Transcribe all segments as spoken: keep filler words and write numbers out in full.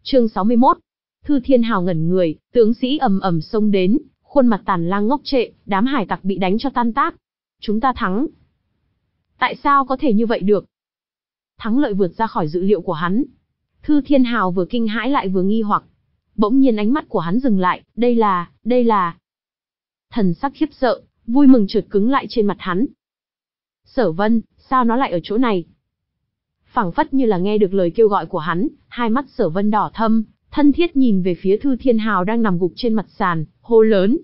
Chương sáu mươi mốt. Thư Thiên Hào ngẩn người, tướng sĩ ầm ầm xông đến, khuôn mặt Tàn Lang ngốc trệ, đám hải tặc bị đánh cho tan tác. Chúng ta thắng. Tại sao có thể như vậy được? Thắng lợi vượt ra khỏi dự liệu của hắn. Thư Thiên Hào vừa kinh hãi lại vừa nghi hoặc. Bỗng nhiên ánh mắt của hắn dừng lại, đây là, đây là... Thần sắc khiếp sợ, vui mừng chợt cứng lại trên mặt hắn. Sở Vân, sao nó lại ở chỗ này? Phảng phất như là nghe được lời kêu gọi của hắn, hai mắt Sở Vân đỏ thâm, thân thiết nhìn về phía Thư Thiên Hào đang nằm gục trên mặt sàn, hô lớn.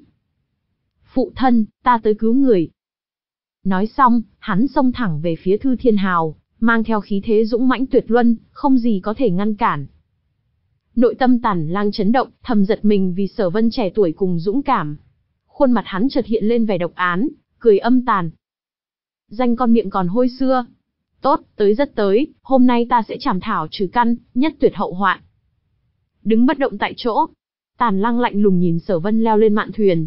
Phụ thân, ta tới cứu người. Nói xong, hắn xông thẳng về phía Thư Thiên Hào, mang theo khí thế dũng mãnh tuyệt luân, không gì có thể ngăn cản. Nội tâm Tàn Lang chấn động, thầm giật mình vì Sở Vân trẻ tuổi cùng dũng cảm. Khuôn mặt hắn chợt hiện lên vẻ độc án, cười âm tàn. Danh con miệng còn hôi xưa. Tốt, tới rất tới, hôm nay ta sẽ chảm thảo trừ căn, nhất tuyệt hậu hoạn. Đứng bất động tại chỗ, Tàn Lang lạnh lùng nhìn Sở Vân leo lên mạn thuyền.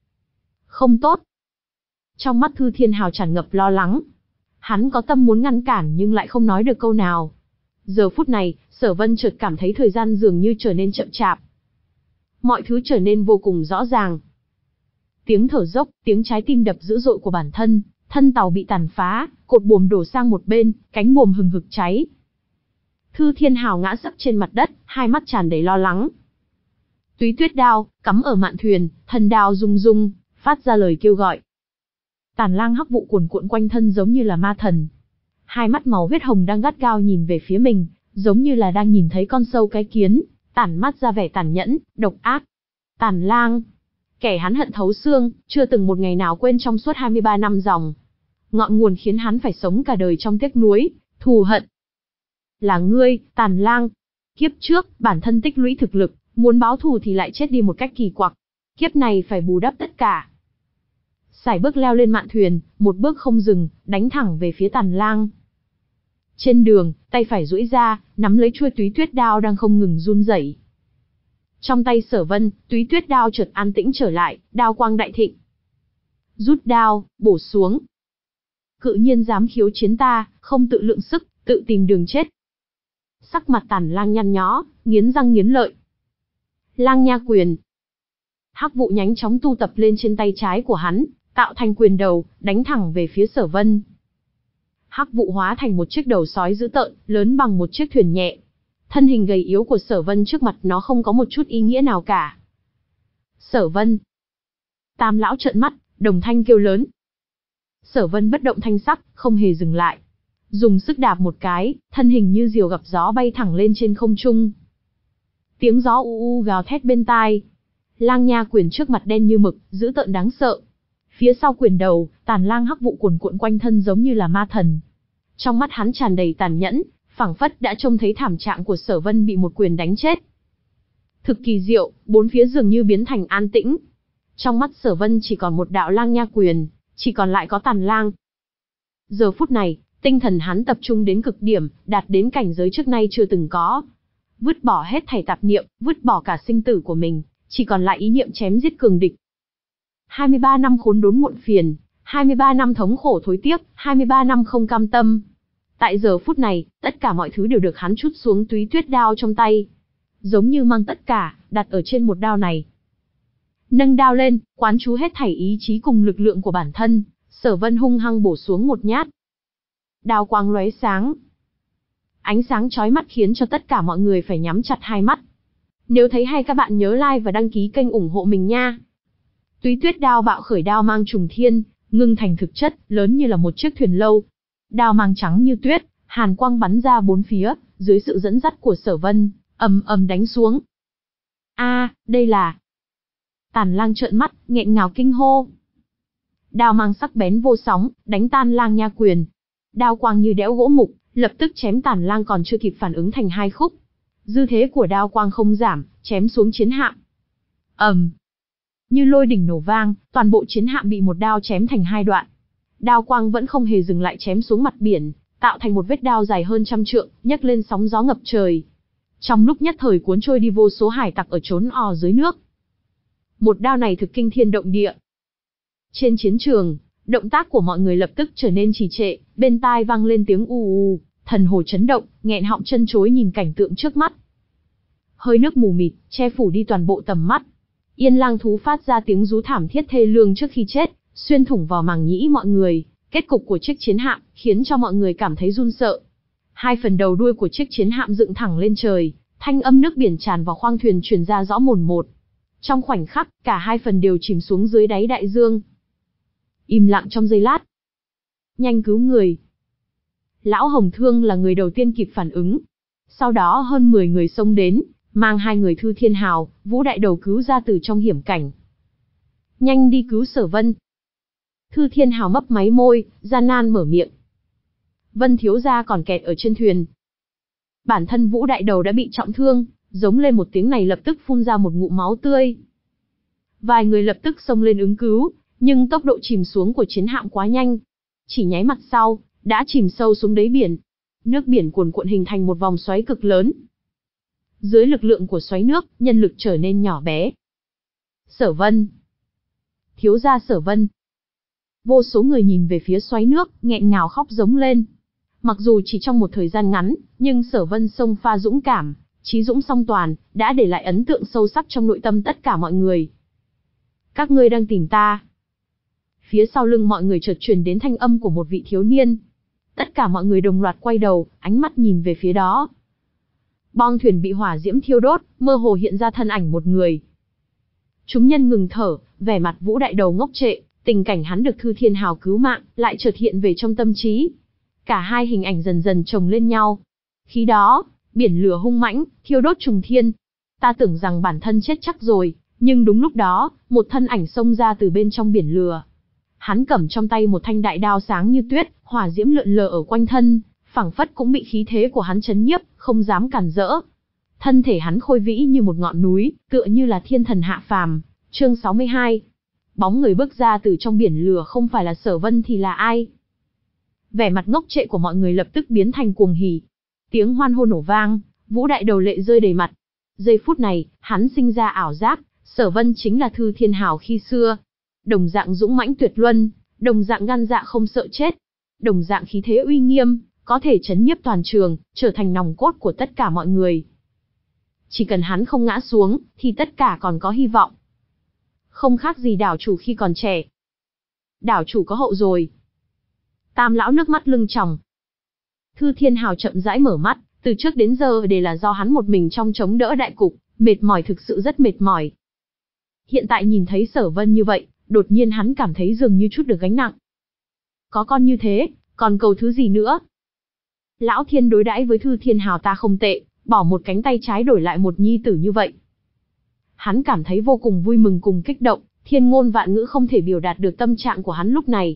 Không tốt. Trong mắt Thư Thiên Hào tràn ngập lo lắng. Hắn có tâm muốn ngăn cản nhưng lại không nói được câu nào. Giờ phút này, Sở Vân chợt cảm thấy thời gian dường như trở nên chậm chạp. Mọi thứ trở nên vô cùng rõ ràng. Tiếng thở dốc, tiếng trái tim đập dữ dội của bản thân, thân tàu bị tàn phá, cột buồm đổ sang một bên, cánh buồm hừng hực cháy. Thư Thiên Hào ngã sấp trên mặt đất, hai mắt tràn đầy lo lắng. Túy tuyết đao, cắm ở mạn thuyền, thần đao rung rung, phát ra lời kêu gọi. Tàn Lang hắc vụ cuồn cuộn quanh thân giống như là ma thần. Hai mắt màu huyết hồng đang gắt gao nhìn về phía mình, giống như là đang nhìn thấy con sâu cái kiến, tản mắt ra vẻ tàn nhẫn, độc ác. Tàn Lang, kẻ hắn hận thấu xương, chưa từng một ngày nào quên trong suốt hai mươi ba năm dòng. Ngọn nguồn khiến hắn phải sống cả đời trong tiếc nuối, thù hận. Là ngươi, Tàn Lang. Kiếp trước, bản thân tích lũy thực lực, muốn báo thù thì lại chết đi một cách kỳ quặc. Kiếp này phải bù đắp tất cả. Sải bước leo lên mạn thuyền, một bước không dừng, đánh thẳng về phía Tàn Lang. Trên đường, tay phải duỗi ra, nắm lấy chuôi túy tuyết đao đang không ngừng run rẩy. Trong tay Sở Vân, túy tuyết đao chợt an tĩnh trở lại, đao quang đại thịnh. Rút đao, bổ xuống. Cự nhiên dám khiêu chiến ta, không tự lượng sức, tự tìm đường chết. Sắc mặt Tàn Lang nhăn nhó, nghiến răng nghiến lợi. Lang nha quyền. Hắc vụ nhanh chóng tu tập lên trên tay trái của hắn, tạo thành quyền đầu, đánh thẳng về phía Sở Vân. Hắc vụ hóa thành một chiếc đầu sói dữ tợn, lớn bằng một chiếc thuyền nhẹ. Thân hình gầy yếu của Sở Vân trước mặt nó không có một chút ý nghĩa nào cả. Sở Vân. Tam lão trợn mắt, đồng thanh kêu lớn. Sở Vân bất động thanh sắc, không hề dừng lại. Dùng sức đạp một cái, thân hình như diều gặp gió bay thẳng lên trên không trung. Tiếng gió u u gào thét bên tai. Lang nha quyền trước mặt đen như mực, dữ tợn đáng sợ. Phía sau quyền đầu, Tàn Lang hắc vụ cuồn cuộn quanh thân giống như là ma thần. Trong mắt hắn tràn đầy tàn nhẫn, phảng phất đã trông thấy thảm trạng của Sở Vân bị một quyền đánh chết. Thực kỳ diệu, bốn phía dường như biến thành an tĩnh. Trong mắt Sở Vân chỉ còn một đạo lang nha quyền, chỉ còn lại có Tàn Lang. Giờ phút này, tinh thần hắn tập trung đến cực điểm, đạt đến cảnh giới trước nay chưa từng có. Vứt bỏ hết thảy tạp niệm, vứt bỏ cả sinh tử của mình, chỉ còn lại ý niệm chém giết cường địch. hai mươi ba năm khốn đốn muộn phiền, hai mươi ba năm thống khổ thối tiếc, hai mươi ba năm không cam tâm. Tại giờ phút này, tất cả mọi thứ đều được hắn trút xuống túy tuyết đao trong tay. Giống như mang tất cả, đặt ở trên một đao này. Nâng đao lên, quán chú hết thảy ý chí cùng lực lượng của bản thân, Sở Vân hung hăng bổ xuống một nhát. Đao quang lóe sáng. Ánh sáng chói mắt khiến cho tất cả mọi người phải nhắm chặt hai mắt. Nếu thấy hay các bạn nhớ like và đăng ký kênh ủng hộ mình nha. Túy tuyết đao bạo khởi đao mang trùng thiên, ngưng thành thực chất, lớn như là một chiếc thuyền lâu. Đao mang trắng như tuyết, hàn quang bắn ra bốn phía, dưới sự dẫn dắt của Sở Vân, ầm ầm đánh xuống. A, đây là... Tàn Lang trợn mắt, nghẹn ngào kinh hô. Đao mang sắc bén vô sóng, đánh tan lang nha quyền. Đao quang như đẽo gỗ mục, lập tức chém Tàn Lang còn chưa kịp phản ứng thành hai khúc. Dư thế của đao quang không giảm, chém xuống chiến hạm. ầm, um. Như lôi đỉnh nổ vang, toàn bộ chiến hạm bị một đao chém thành hai đoạn. Đao quang vẫn không hề dừng lại chém xuống mặt biển, tạo thành một vết đao dài hơn trăm trượng, nhấc lên sóng gió ngập trời. Trong lúc nhất thời cuốn trôi đi vô số hải tặc ở chốn ò dưới nước. Một đao này thực kinh thiên động địa. Trên chiến trường, động tác của mọi người lập tức trở nên trì trệ, bên tai vang lên tiếng ù ù, thần hồ chấn động, nghẹn họng chân chối nhìn cảnh tượng trước mắt. hơi nước mù mịt, che phủ đi toàn bộ tầm mắt. Yên lang thú phát ra tiếng rú thảm thiết thê lương trước khi chết, xuyên thủng vào màng nhĩ mọi người. Kết cục của chiếc chiến hạm khiến cho mọi người cảm thấy run sợ. Hai phần đầu đuôi của chiếc chiến hạm dựng thẳng lên trời, thanh âm nước biển tràn vào khoang thuyền truyền ra rõ mồn một. Trong khoảnh khắc, cả hai phần đều chìm xuống dưới đáy đại dương. Im lặng trong giây lát. Nhanh cứu người. Lão Hồng Thương là người đầu tiên kịp phản ứng. Sau đó hơn mười người xông đến, mang hai người Thư Thiên Hào, Vũ Đại Đầu cứu ra từ trong hiểm cảnh. Nhanh đi cứu Sở Vân. Thư Thiên Hào mấp máy môi, gian nan mở miệng. Vân thiếu gia còn kẹt ở trên thuyền. Bản thân Vũ Đại Đầu đã bị trọng thương, giống lên một tiếng này lập tức phun ra một ngụm máu tươi. Vài người lập tức xông lên ứng cứu, nhưng tốc độ chìm xuống của chiến hạm quá nhanh. Chỉ nháy mắt sau, đã chìm sâu xuống đáy biển. Nước biển cuồn cuộn hình thành một vòng xoáy cực lớn. Dưới lực lượng của xoáy nước, nhân lực trở nên nhỏ bé. Sở Vân. Thiếu gia Sở Vân. Vô số người nhìn về phía xoáy nước, nghẹn ngào khóc giống lên. Mặc dù chỉ trong một thời gian ngắn, nhưng Sở Vân xông pha dũng cảm, trí dũng song toàn, đã để lại ấn tượng sâu sắc trong nội tâm tất cả mọi người. Các ngươi đang tìm ta. Phía sau lưng mọi người chợt truyền đến thanh âm của một vị thiếu niên. Tất cả mọi người đồng loạt quay đầu, ánh mắt nhìn về phía đó. Bong thuyền bị hỏa diễm thiêu đốt, mơ hồ hiện ra thân ảnh một người. Chúng nhân ngừng thở, vẻ mặt Vũ Đại Đầu ngốc trệ, tình cảnh hắn được Thư Thiên Hào cứu mạng, lại chợt hiện về trong tâm trí. Cả hai hình ảnh dần dần chồng lên nhau. Khi đó, biển lửa hung mãnh, thiêu đốt trùng thiên. Ta tưởng rằng bản thân chết chắc rồi, nhưng đúng lúc đó, một thân ảnh xông ra từ bên trong biển lửa. Hắn cầm trong tay một thanh đại đao sáng như tuyết, hỏa diễm lượn lờ ở quanh thân, phảng phất cũng bị khí thế của hắn chấn nhiếp, không dám cản rỡ. Thân thể hắn khôi vĩ như một ngọn núi, tựa như là thiên thần hạ phàm. Chương sáu mươi hai. Bóng người bước ra từ trong biển lửa không phải là Sở Vân thì là ai? Vẻ mặt ngốc trệ của mọi người lập tức biến thành cuồng hỉ. Tiếng hoan hô nổ vang, Vũ Đại Đầu lệ rơi đầy mặt. Giây phút này, hắn sinh ra ảo giác, Sở Vân chính là Thư Thiên Hào khi xưa. Đồng dạng dũng mãnh tuyệt luân, đồng dạng gan dạ không sợ chết, đồng dạng khí thế uy nghiêm, có thể chấn nhiếp toàn trường, trở thành nòng cốt của tất cả mọi người. Chỉ cần hắn không ngã xuống, thì tất cả còn có hy vọng. Không khác gì đảo chủ khi còn trẻ. Đảo chủ có hậu rồi. Tam lão nước mắt lưng tròng. Thư Thiên Hào chậm rãi mở mắt, từ trước đến giờ đều là do hắn một mình trong chống đỡ đại cục, mệt mỏi thực sự rất mệt mỏi. Hiện tại nhìn thấy Sở Vân như vậy, đột nhiên hắn cảm thấy dường như chút được gánh nặng. Có con như thế, còn cầu thứ gì nữa? Lão Thiên đối đãi với Thư Thiên Hào ta không tệ, bỏ một cánh tay trái đổi lại một nhi tử như vậy. Hắn cảm thấy vô cùng vui mừng cùng kích động, thiên ngôn vạn ngữ không thể biểu đạt được tâm trạng của hắn lúc này.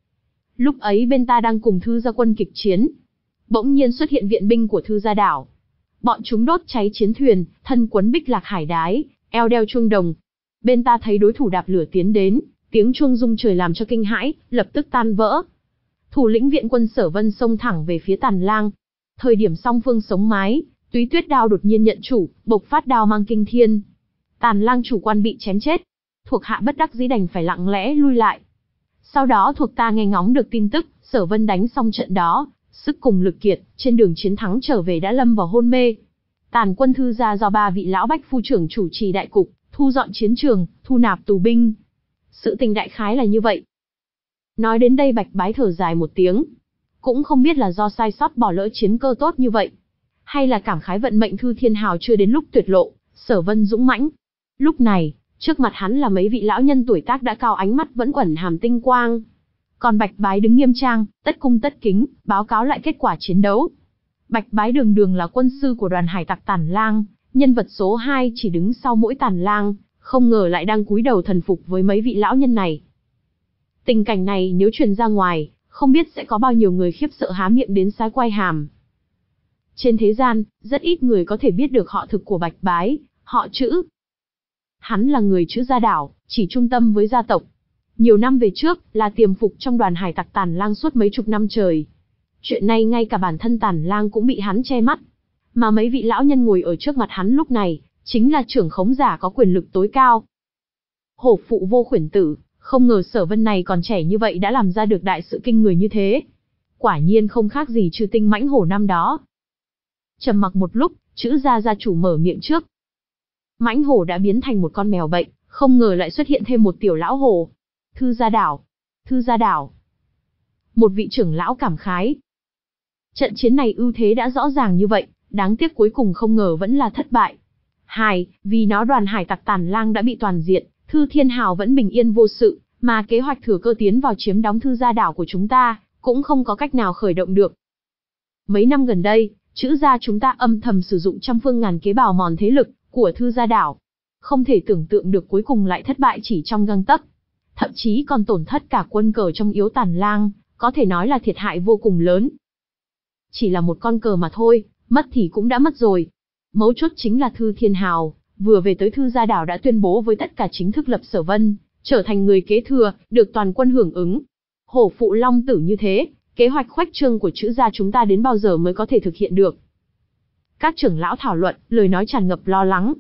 Lúc ấy bên ta đang cùng Thư gia quân kịch chiến, bỗng nhiên xuất hiện viện binh của Thư gia đảo. Bọn chúng đốt cháy chiến thuyền, thân quấn bích lạc hải đái, eo đeo chuông đồng. Bên ta thấy đối thủ đạp lửa tiến đến, tiếng chuông rung trời làm cho kinh hãi, lập tức tan vỡ. Thủ lĩnh viện quân Sở Vân xông thẳng về phía Tàn Lang. Thời điểm song phương sống mái, Túy Tuyết đao đột nhiên nhận chủ, bộc phát đao mang kinh thiên. Tàn Lang chủ quan bị chém chết, thuộc hạ bất đắc dĩ đành phải lặng lẽ lui lại. Sau đó thuộc ta nghe ngóng được tin tức, Sở Vân đánh xong trận đó, sức cùng lực kiệt, trên đường chiến thắng trở về đã lâm vào hôn mê. Tàn quân Thư gia do ba vị lão bách phu trưởng chủ trì đại cục, thu dọn chiến trường, thu nạp tù binh. Sự tình đại khái là như vậy. Nói đến đây Bạch Bái thở dài một tiếng. Cũng không biết là do sai sót bỏ lỡ chiến cơ tốt như vậy, hay là cảm khái vận mệnh Thư Thiên Hào chưa đến lúc tuyệt lộ, Sở Vân dũng mãnh. Lúc này, trước mặt hắn là mấy vị lão nhân tuổi tác đã cao, ánh mắt vẫn ẩn hàm tinh quang. Còn Bạch Bái đứng nghiêm trang, tất cung tất kính, báo cáo lại kết quả chiến đấu. Bạch Bái đường đường là quân sư của đoàn hải tặc Tàn Lang, nhân vật số hai chỉ đứng sau mỗi Tàn Lang, không ngờ lại đang cúi đầu thần phục với mấy vị lão nhân này. Tình cảnh này nếu truyền ra ngoài, không biết sẽ có bao nhiêu người khiếp sợ há miệng đến sái quai hàm. Trên thế gian, rất ít người có thể biết được họ thực của Bạch Bái, họ Chữ. Hắn là người Chữ gia đảo, chỉ trung tâm với gia tộc. Nhiều năm về trước, là tiềm phục trong đoàn hải tặc Tàn Lang suốt mấy chục năm trời. Chuyện này ngay cả bản thân Tàn Lang cũng bị hắn che mắt. Mà mấy vị lão nhân ngồi ở trước mặt hắn lúc này, chính là trưởng khống giả có quyền lực tối cao. Hổ phụ vô khuyển tử, không ngờ Sở Vân này còn trẻ như vậy đã làm ra được đại sự kinh người như thế. Quả nhiên không khác gì Chư Tinh mãnh hổ năm đó. Trầm mặc một lúc, Chữ gia gia chủ mở miệng trước. Mãnh hổ đã biến thành một con mèo bệnh, không ngờ lại xuất hiện thêm một tiểu lão hổ. Thư gia đảo, thư gia đảo. Một vị trưởng lão cảm khái. Trận chiến này ưu thế đã rõ ràng như vậy, đáng tiếc cuối cùng không ngờ vẫn là thất bại. Hai, vì nó đoàn hải tặc Tàn Lang đã bị toàn diện, Thư Thiên Hào vẫn bình yên vô sự, mà kế hoạch thừa cơ tiến vào chiếm đóng thư gia đảo của chúng ta, cũng không có cách nào khởi động được. Mấy năm gần đây, chữ gia chúng ta âm thầm sử dụng trăm phương ngàn kế bào mòn thế lực của thư gia đảo. Không thể tưởng tượng được cuối cùng lại thất bại chỉ trong gang tấc. Thậm chí còn tổn thất cả quân cờ trong yếu Tàn Lang, có thể nói là thiệt hại vô cùng lớn. Chỉ là một con cờ mà thôi, mất thì cũng đã mất rồi. Mấu chốt chính là Thư Thiên Hào, vừa về tới thư gia đảo đã tuyên bố với tất cả chính thức lập Sở Vân, trở thành người kế thừa, được toàn quân hưởng ứng. Hổ phụ long tử như thế, kế hoạch khuếch trương của chữ gia chúng ta đến bao giờ mới có thể thực hiện được? Các trưởng lão thảo luận, lời nói tràn ngập lo lắng.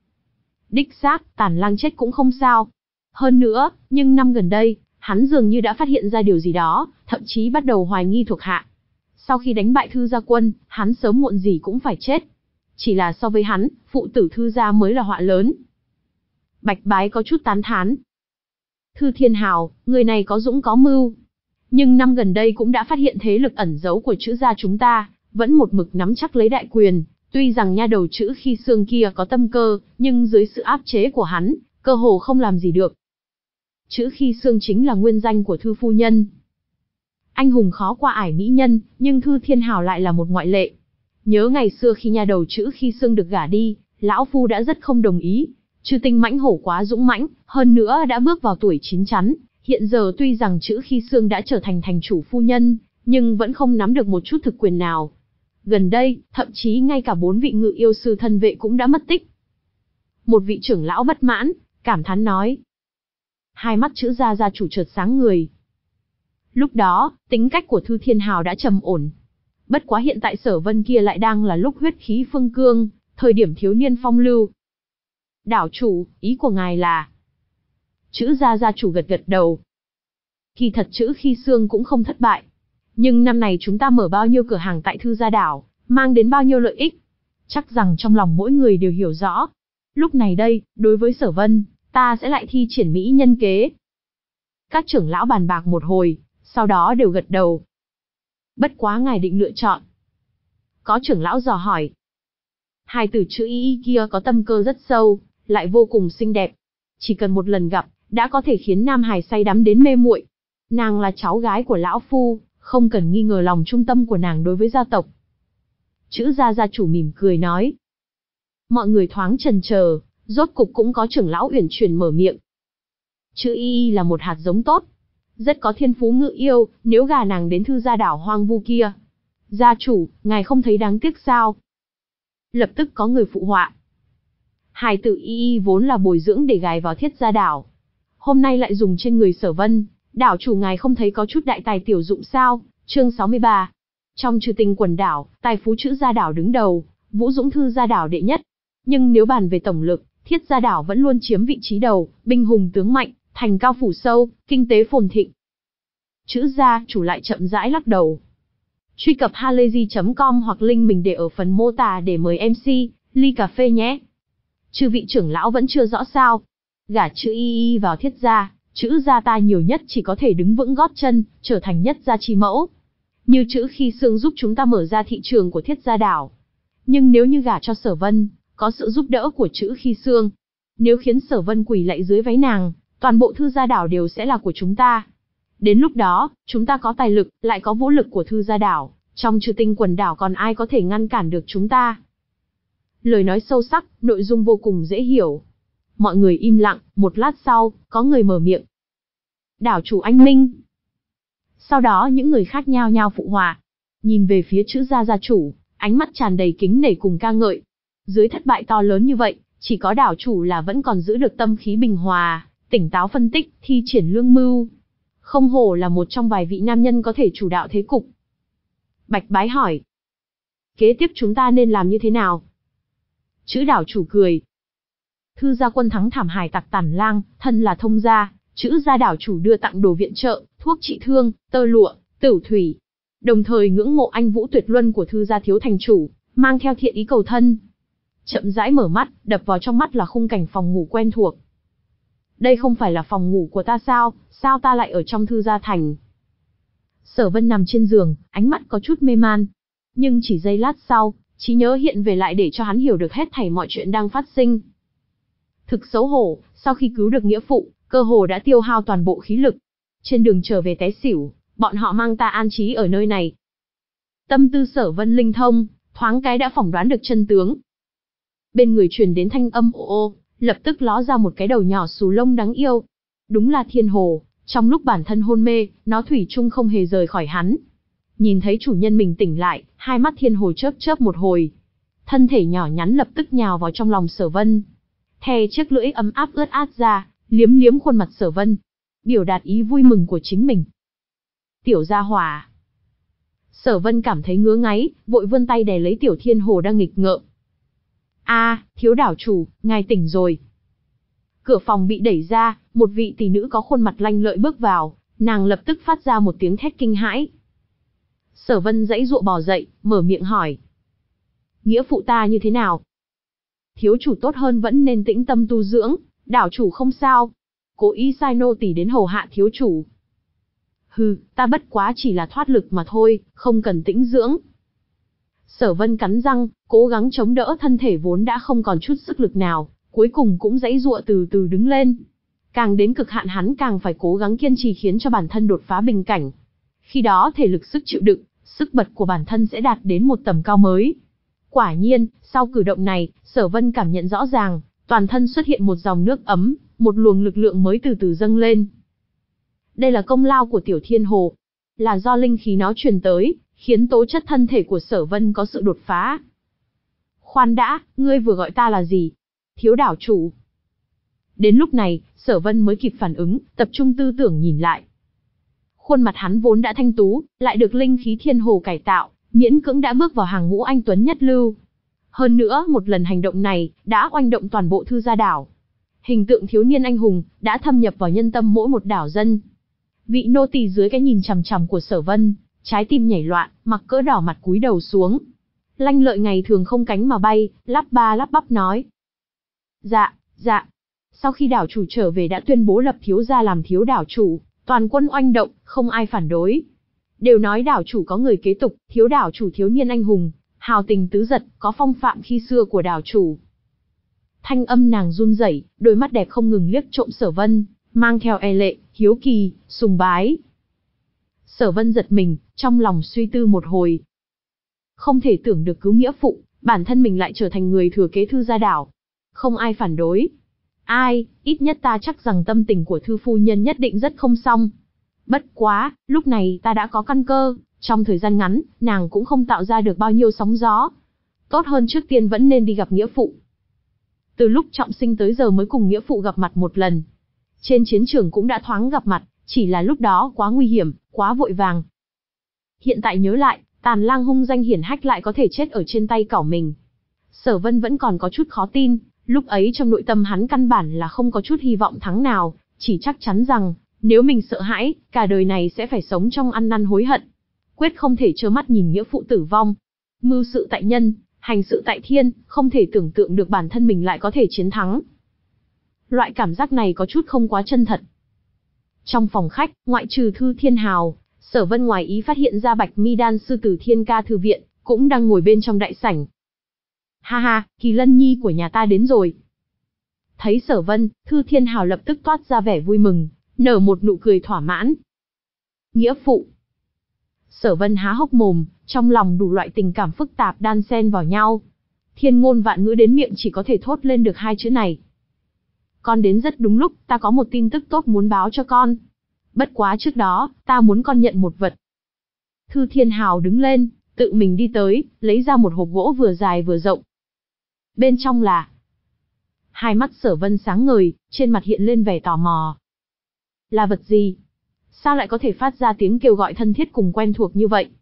Đích xác, Tàn Lang chết cũng không sao. Hơn nữa, nhưng năm gần đây, hắn dường như đã phát hiện ra điều gì đó, thậm chí bắt đầu hoài nghi thuộc hạ. Sau khi đánh bại thư gia quân, hắn sớm muộn gì cũng phải chết. Chỉ là so với hắn, phụ tử thư gia mới là họa lớn. Bạch Bái có chút tán thán. Thư Thiên Hào, người này có dũng có mưu. Nhưng năm gần đây cũng đã phát hiện thế lực ẩn giấu của chữ gia chúng ta, vẫn một mực nắm chắc lấy đại quyền. Tuy rằng nha đầu chữ Khi Xương kia có tâm cơ, nhưng dưới sự áp chế của hắn, cơ hồ không làm gì được. Chữ Khi Xương chính là nguyên danh của Thư phu nhân. Anh hùng khó qua ải mỹ nhân, nhưng Thư Thiên Hào lại là một ngoại lệ. Nhớ ngày xưa khi nha đầu chữ Khi Xương được gả đi, lão phu đã rất không đồng ý. Chư tinh mãnh hổ quá dũng mãnh, hơn nữa đã bước vào tuổi chín chắn. Hiện giờ tuy rằng chữ Khi Xương đã trở thành thành chủ phu nhân, nhưng vẫn không nắm được một chút thực quyền nào. Gần đây, thậm chí ngay cả bốn vị ngự yêu sư thân vệ cũng đã mất tích. Một vị trưởng lão bất mãn, cảm thán nói. Hai mắt chữ gia gia chủ chợt sáng người. Lúc đó, tính cách của Thư Thiên Hào đã trầm ổn. Bất quá hiện tại Sở Vân kia lại đang là lúc huyết khí phương cương, thời điểm thiếu niên phong lưu. Đảo chủ, ý của ngài là... Chữ gia gia chủ gật gật đầu. Kỳ thật chữ Khi Xương cũng không thất bại. Nhưng năm này chúng ta mở bao nhiêu cửa hàng tại thư gia đảo, mang đến bao nhiêu lợi ích. Chắc rằng trong lòng mỗi người đều hiểu rõ. Lúc này đây, đối với Sở Vân, ta sẽ lại thi triển mỹ nhân kế. Các trưởng lão bàn bạc một hồi, sau đó đều gật đầu. Bất quá ngài định lựa chọn. Có trưởng lão dò hỏi. Hai từ chữ y y kia có tâm cơ rất sâu, lại vô cùng xinh đẹp. Chỉ cần một lần gặp, đã có thể khiến nam hài say đắm đến mê muội. Nàng là cháu gái của lão phu, không cần nghi ngờ lòng trung tâm của nàng đối với gia tộc. Chữ gia gia chủ mỉm cười nói. Mọi người thoáng chần chờ, rốt cục cũng có trưởng lão uyển chuyển mở miệng. Chữ y y là một hạt giống tốt, rất có thiên phú ngự yêu, nếu gả nàng đến thư gia đảo hoang vu kia. Gia chủ, ngài không thấy đáng tiếc sao? Lập tức có người phụ họa. Hài tử y y vốn là bồi dưỡng để gài vào thiết gia đảo. Hôm nay lại dùng trên người Sở Vân, đảo chủ ngài không thấy có chút đại tài tiểu dụng sao? Chương sáu mươi ba. Trong trừ tinh quần đảo, tài phú chữ gia đảo đứng đầu, vũ dũng thư gia đảo đệ nhất. Nhưng nếu bàn về tổng lực, thiết gia đảo vẫn luôn chiếm vị trí đầu, binh hùng tướng mạnh, thành cao phủ sâu, kinh tế phồn thịnh. Chữ gia chủ lại chậm rãi lắc đầu. Truy cập halayzi chấm com hoặc link mình để ở phần mô tả để mời em xê, ly cà phê nhé. Chư vị trưởng lão vẫn chưa rõ sao. Gả chữ y y vào thiết gia, chữ gia ta nhiều nhất chỉ có thể đứng vững gót chân, trở thành nhất gia chi mẫu. Như chữ Khi Xương giúp chúng ta mở ra thị trường của thiết gia đảo. Nhưng nếu như gả cho Sở Vân, có sự giúp đỡ của chữ Khi Xương. Nếu khiến Sở Vân quỳ lạy dưới váy nàng, toàn bộ thư gia đảo đều sẽ là của chúng ta. Đến lúc đó, chúng ta có tài lực, lại có vũ lực của thư gia đảo. Trong trừ tinh quần đảo còn ai có thể ngăn cản được chúng ta? Lời nói sâu sắc, nội dung vô cùng dễ hiểu. Mọi người im lặng, một lát sau, có người mở miệng. Đảo chủ anh minh. Sau đó những người khác nhao nhao phụ họa. Nhìn về phía chữ gia gia chủ, ánh mắt tràn đầy kính nể cùng ca ngợi. Dưới thất bại to lớn như vậy, chỉ có đảo chủ là vẫn còn giữ được tâm khí bình hòa, tỉnh táo phân tích, thi triển lương mưu. Không hổ là một trong vài vị nam nhân có thể chủ đạo thế cục. Bạch Bái hỏi. Kế tiếp chúng ta nên làm như thế nào? Chữ đảo chủ cười. Thư gia quân thắng thảm hải tặc Tàn Lang, thân là thông gia, chữ gia đảo chủ đưa tặng đồ viện trợ, thuốc trị thương, tơ lụa, tửu thủy. Đồng thời ngưỡng mộ anh vũ tuyệt luân của thư gia thiếu thành chủ, mang theo thiện ý cầu thân. chậm rãi mở mắt, đập vào trong mắt là khung cảnh phòng ngủ quen thuộc. Đây không phải là phòng ngủ của ta sao, sao ta lại ở trong Thư gia thành? Sở Vân nằm trên giường, ánh mắt có chút mê man. Nhưng chỉ giây lát sau, trí nhớ hiện về lại để cho hắn hiểu được hết thảy mọi chuyện đang phát sinh. Thực xấu hổ, sau khi cứu được nghĩa phụ, cơ hồ đã tiêu hao toàn bộ khí lực. Trên đường trở về té xỉu, bọn họ mang ta an trí ở nơi này. Tâm tư Sở Vân linh thông, thoáng cái đã phỏng đoán được chân tướng. Bên người truyền đến thanh âm ồ ô, lập tức ló ra một cái đầu nhỏ xù lông đáng yêu. Đúng là Thiên Hồ, trong lúc bản thân hôn mê, nó thủy chung không hề rời khỏi hắn. Nhìn thấy chủ nhân mình tỉnh lại, hai mắt Thiên Hồ chớp chớp một hồi. Thân thể nhỏ nhắn lập tức nhào vào trong lòng Sở Vân. Thè chiếc lưỡi ấm áp ướt át ra, liếm liếm khuôn mặt Sở Vân, biểu đạt ý vui mừng của chính mình. Tiểu gia hỏa. Sở Vân cảm thấy ngứa ngáy, vội vươn tay đè lấy Tiểu Thiên Hồ đang nghịch ngợm. A, thiếu đảo chủ, ngài tỉnh rồi. Cửa phòng bị đẩy ra, một vị tỷ nữ có khuôn mặt lanh lợi bước vào, nàng lập tức phát ra một tiếng thét kinh hãi. Sở Vân giãy giụa bò dậy, mở miệng hỏi. Nghĩa phụ ta như thế nào? Thiếu chủ tốt hơn vẫn nên tĩnh tâm tu dưỡng, đảo chủ không sao. Cố ý sai nô tỳ đến hầu hạ thiếu chủ. Hừ, ta bất quá chỉ là thoát lực mà thôi, không cần tĩnh dưỡng. Sở Vân cắn răng, cố gắng chống đỡ thân thể vốn đã không còn chút sức lực nào, cuối cùng cũng giãy giụa từ từ đứng lên. Càng đến cực hạn hắn càng phải cố gắng kiên trì khiến cho bản thân đột phá bình cảnh. Khi đó thể lực sức chịu đựng, sức bật của bản thân sẽ đạt đến một tầm cao mới. Quả nhiên, sau cử động này, Sở Vân cảm nhận rõ ràng, toàn thân xuất hiện một dòng nước ấm, một luồng lực lượng mới từ từ dâng lên. Đây là công lao của Tiểu Thiên Hồ, là do linh khí nó truyền tới, khiến tố chất thân thể của Sở Vân có sự đột phá. Khoan đã, ngươi vừa gọi ta là gì? Thiếu đảo chủ. Đến lúc này, Sở Vân mới kịp phản ứng, tập trung tư tưởng nhìn lại. Khuôn mặt hắn vốn đã thanh tú, lại được linh khí Thiên Hồ cải tạo, miễn cưỡng đã bước vào hàng ngũ anh tuấn nhất lưu. Hơn nữa, một lần hành động này đã oanh động toàn bộ Thư gia đảo. Hình tượng thiếu niên anh hùng đã thâm nhập vào nhân tâm mỗi một đảo dân. Vị nô tỳ dưới cái nhìn chằm chằm của Sở Vân, trái tim nhảy loạn, mặc cỡ đỏ mặt cúi đầu xuống. Lanh Lợi ngày thường không cánh mà bay, lắp ba lắp bắp nói. Dạ, dạ. Sau khi đảo chủ trở về đã tuyên bố lập thiếu gia làm thiếu đảo chủ, toàn quân oanh động, không ai phản đối. Đều nói đảo chủ có người kế tục, thiếu đảo chủ thiếu niên anh hùng, hào tình tứ giật, có phong phạm khi xưa của đảo chủ. Thanh âm nàng run rẩy, đôi mắt đẹp không ngừng liếc trộm Sở Vân, mang theo e lệ, hiếu kỳ, sùng bái. Sở Vân giật mình, trong lòng suy tư một hồi. Không thể tưởng được cứu nghĩa phụ, bản thân mình lại trở thành người thừa kế Thư gia đảo. Không ai phản đối. Ai, ít nhất ta chắc rằng tâm tình của Thư phu nhân nhất định rất không xong. Bất quá, lúc này ta đã có căn cơ, trong thời gian ngắn, nàng cũng không tạo ra được bao nhiêu sóng gió. Tốt hơn trước tiên vẫn nên đi gặp nghĩa phụ. Từ lúc trọng sinh tới giờ mới cùng nghĩa phụ gặp mặt một lần. Trên chiến trường cũng đã thoáng gặp mặt, chỉ là lúc đó quá nguy hiểm, quá vội vàng. Hiện tại nhớ lại, Tàn Lang hung danh hiển hách lại có thể chết ở trên tay cẩu mình. Sở Vân vẫn còn có chút khó tin, lúc ấy trong nội tâm hắn căn bản là không có chút hy vọng thắng nào, chỉ chắc chắn rằng, nếu mình sợ hãi, cả đời này sẽ phải sống trong ăn năn hối hận. Quyết không thể trơ mắt nhìn nghĩa phụ tử vong. Mưu sự tại nhân, hành sự tại thiên, không thể tưởng tượng được bản thân mình lại có thể chiến thắng. Loại cảm giác này có chút không quá chân thật. Trong phòng khách, ngoại trừ Thư Thiên Hào, Sở Vân ngoài ý phát hiện ra Bạch Mi Đan sư tử Thiên Ca thư viện, cũng đang ngồi bên trong đại sảnh. Ha ha, Kỳ Lân Nhi của nhà ta đến rồi. Thấy Sở Vân, Thư Thiên Hào lập tức toát ra vẻ vui mừng, nở một nụ cười thỏa mãn. Nghĩa phụ. Sở Vân há hốc mồm, trong lòng đủ loại tình cảm phức tạp đan xen vào nhau. Thiên ngôn vạn ngữ đến miệng chỉ có thể thốt lên được hai chữ này. Con đến rất đúng lúc, ta có một tin tức tốt muốn báo cho con. Bất quá trước đó, ta muốn con nhận một vật. Thư Thiên Hào đứng lên, tự mình đi tới, lấy ra một hộp gỗ vừa dài vừa rộng. Bên trong là... Hai mắt Sở Vân sáng ngời, trên mặt hiện lên vẻ tò mò. Là vật gì? Sao lại có thể phát ra tiếng kêu gọi thân thiết cùng quen thuộc như vậy?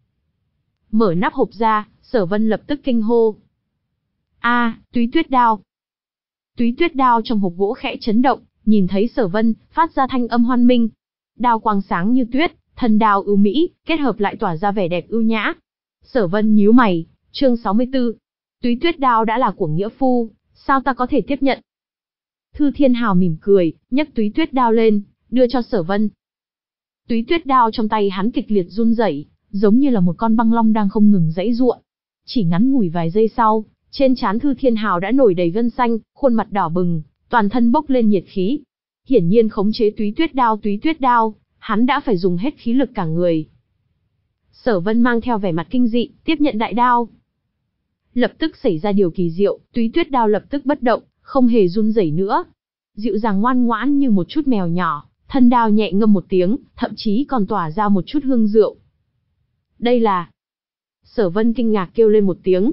Mở nắp hộp ra, Sở Vân lập tức kinh hô. A, à, Túy Tuyết Đao. Túy Tuyết Đao trong hộp gỗ khẽ chấn động, nhìn thấy Sở Vân, phát ra thanh âm hoan minh. Đao quang sáng như tuyết, thần đao ưu mỹ, kết hợp lại tỏa ra vẻ đẹp ưu nhã. Sở Vân nhíu mày, chương sáu mươi tư. Túy tuyết đao đã là của nghĩa phu, sao ta có thể tiếp nhận? Thư Thiên Hào mỉm cười, nhấc túy tuyết đao lên, đưa cho Sở Vân. Túy tuyết đao trong tay hắn kịch liệt run rẩy, giống như là một con băng long đang không ngừng giãy giụa. Chỉ ngắn ngủi vài giây sau, trên trán Thư Thiên Hào đã nổi đầy gân xanh, khuôn mặt đỏ bừng, toàn thân bốc lên nhiệt khí. Hiển nhiên khống chế túy tuyết đao túy tuyết đao, hắn đã phải dùng hết khí lực cả người. Sở Vân mang theo vẻ mặt kinh dị, tiếp nhận đại đao. Lập tức xảy ra điều kỳ diệu, túy tuyết đao lập tức bất động, không hề run rẩy nữa. Dịu dàng ngoan ngoãn như một chút mèo nhỏ, thân đao nhẹ ngâm một tiếng, thậm chí còn tỏa ra một chút hương rượu. Đây là... Sở Vân kinh ngạc kêu lên một tiếng.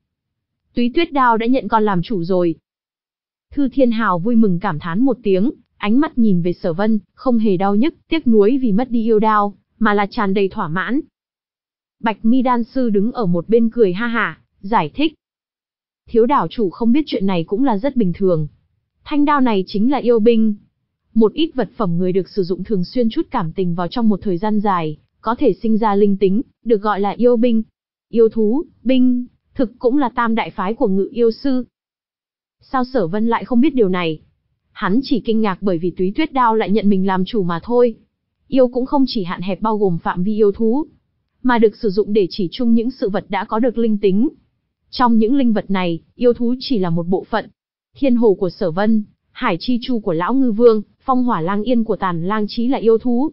Túy tuyết đao đã nhận con làm chủ rồi. Thư Thiên Hào vui mừng cảm thán một tiếng, ánh mắt nhìn về Sở Vân, không hề đau nhức, tiếc nuối vì mất đi yêu đao, mà là tràn đầy thỏa mãn. Bạch Mi đan sư đứng ở một bên cười ha hả, giải thích. Thiếu đảo chủ không biết chuyện này cũng là rất bình thường. Thanh đao này chính là yêu binh. Một ít vật phẩm người được sử dụng thường xuyên chút cảm tình vào trong một thời gian dài, có thể sinh ra linh tính, được gọi là yêu binh. Yêu thú, binh, thực cũng là tam đại phái của ngự yêu sư. Sao Sở Vân lại không biết điều này? Hắn chỉ kinh ngạc bởi vì túy tuyết đao lại nhận mình làm chủ mà thôi. Yêu cũng không chỉ hạn hẹp bao gồm phạm vi yêu thú, mà được sử dụng để chỉ chung những sự vật đã có được linh tính. Trong những linh vật này, yêu thú chỉ là một bộ phận. Thiên hồ của Sở Vân, hải chi chu của Lão Ngư Vương, phong hỏa lang yên của Tàn Lang Chí là yêu thú.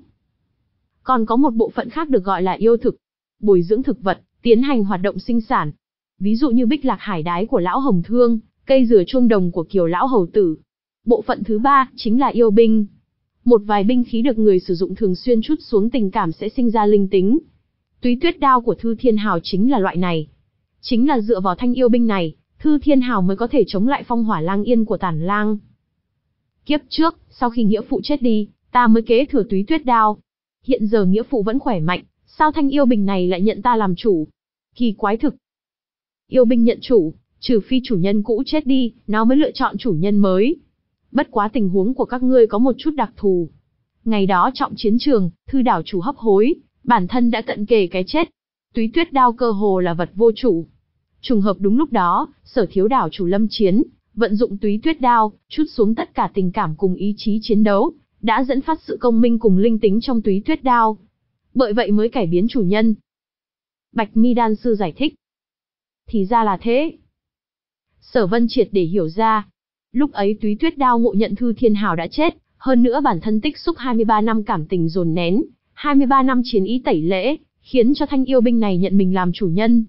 Còn có một bộ phận khác được gọi là yêu thực, bồi dưỡng thực vật, tiến hành hoạt động sinh sản. Ví dụ như bích lạc hải đái của Lão Hồng Thương, cây dừa chuông đồng của Kiều Lão Hầu Tử. Bộ phận thứ ba chính là yêu binh. Một vài binh khí được người sử dụng thường xuyên trút xuống tình cảm sẽ sinh ra linh tính. Túy tuyết đao của Thư Thiên Hào chính là loại này. Chính là dựa vào thanh yêu binh này, Thư Thiên Hào mới có thể chống lại phong hỏa lang yên của Tàn Lang. Kiếp trước, sau khi nghĩa phụ chết đi, ta mới kế thừa túy tuyết đao. Hiện giờ nghĩa phụ vẫn khỏe mạnh, sao thanh yêu binh này lại nhận ta làm chủ? Kỳ quái thực. Yêu binh nhận chủ, trừ phi chủ nhân cũ chết đi, nó mới lựa chọn chủ nhân mới. Bất quá tình huống của các ngươi có một chút đặc thù. Ngày đó trọng chiến trường, Thư đảo chủ hấp hối, bản thân đã cận kề cái chết. Túy tuyết đao cơ hồ là vật vô chủ. Trùng hợp đúng lúc đó, Sở thiếu đảo chủ lâm chiến, vận dụng túy tuyết đao, trút xuống tất cả tình cảm cùng ý chí chiến đấu, đã dẫn phát sự công minh cùng linh tính trong túy tuyết đao. Bởi vậy mới cải biến chủ nhân. Bạch Mi đan sư giải thích. Thì ra là thế. Sở Vân triệt để hiểu ra. Lúc ấy túy tuyết đao ngộ nhận Thư Thiên Hào đã chết, hơn nữa bản thân tích xúc hai mươi ba năm cảm tình dồn nén, hai mươi ba năm chiến ý tẩy lễ, khiến cho thanh yêu binh này nhận mình làm chủ nhân.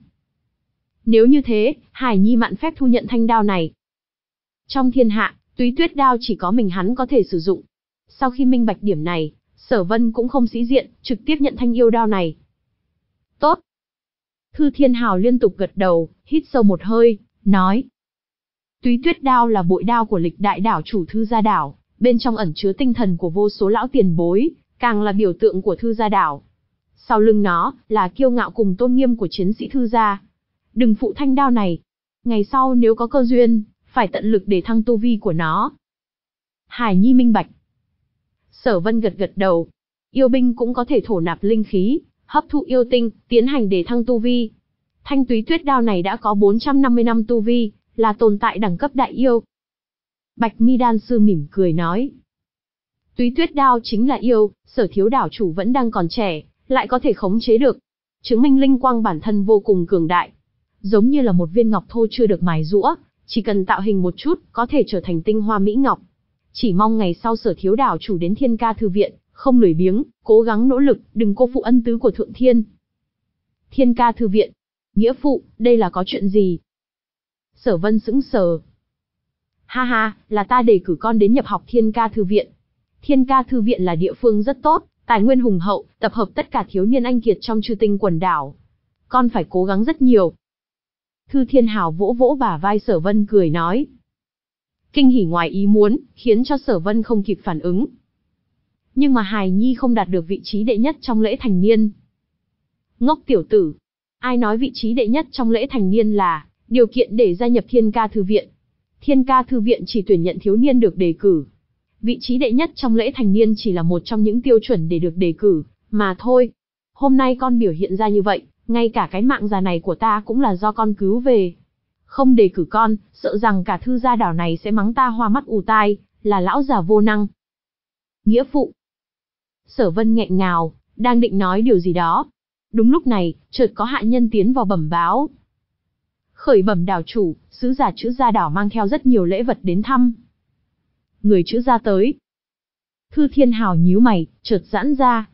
Nếu như thế, Hải Nhi mạn phép thu nhận thanh đao này. Trong thiên hạ, túy tuyết đao chỉ có mình hắn có thể sử dụng. Sau khi minh bạch điểm này, Sở Vân cũng không sĩ diện, trực tiếp nhận thanh yêu đao này. Tốt. Thư Thiên Hào liên tục gật đầu, hít sâu một hơi, nói. Túy tuyết đao là bội đao của lịch đại đảo chủ Thư gia đảo, bên trong ẩn chứa tinh thần của vô số lão tiền bối, càng là biểu tượng của Thư gia đảo. Sau lưng nó, là kiêu ngạo cùng tôn nghiêm của chiến sĩ Thư gia. Đừng phụ thanh đao này. Ngày sau nếu có cơ duyên, phải tận lực để thăng tu vi của nó. Hải Nhi minh bạch. Sở Vân gật gật đầu. Yêu binh cũng có thể thổ nạp linh khí, hấp thụ yêu tinh, tiến hành để thăng tu vi. Thanh túy tuyết đao này đã có bốn trăm năm mươi năm tu vi, là tồn tại đẳng cấp đại yêu. Bạch Mi đan sư mỉm cười nói. Túy tuyết đao chính là yêu, Sở thiếu đảo chủ vẫn đang còn trẻ, lại có thể khống chế được. Chứng minh linh quang bản thân vô cùng cường đại. Giống như là một viên ngọc thô chưa được mài giũa, chỉ cần tạo hình một chút, có thể trở thành tinh hoa mỹ ngọc. Chỉ mong ngày sau Sở thiếu đảo chủ đến Thiên Ca thư viện, không lười biếng, cố gắng nỗ lực, đừng cô phụ ân tứ của Thượng Thiên. Thiên Ca thư viện. Nghĩa phụ, đây là có chuyện gì? Sở Vân sững sờ. Ha ha, là ta đề cử con đến nhập học Thiên Ca thư viện. Thiên Ca thư viện là địa phương rất tốt, tài nguyên hùng hậu, tập hợp tất cả thiếu niên anh kiệt trong Chư Tinh quần đảo. Con phải cố gắng rất nhiều. Thư Thiên Hào vỗ vỗ bả vai Sở Vân cười nói. Kinh hỉ ngoài ý muốn, khiến cho Sở Vân không kịp phản ứng. Nhưng mà Hài Nhi không đạt được vị trí đệ nhất trong lễ thành niên. Ngốc tiểu tử. Ai nói vị trí đệ nhất trong lễ thành niên là điều kiện để gia nhập Thiên Ca thư viện? Thiên Ca thư viện chỉ tuyển nhận thiếu niên được đề cử. Vị trí đệ nhất trong lễ thành niên chỉ là một trong những tiêu chuẩn để được đề cử, mà thôi. Hôm nay con biểu hiện ra như vậy, ngay cả cái mạng già này của ta cũng là do con cứu về. Không đề cử con, sợ rằng cả Thư gia đảo này sẽ mắng ta hoa mắt ù tai, là lão già vô năng. Nghĩa phụ. Sở Vân nghẹn ngào, đang định nói điều gì đó. Đúng lúc này, chợt có hạ nhân tiến vào bẩm báo. Khởi bẩm đảo chủ, sứ giả Chữ gia đảo mang theo rất nhiều lễ vật đến thăm. Người Chữ gia tới. Thư Thiên Hào nhíu mày, chợt giãn ra.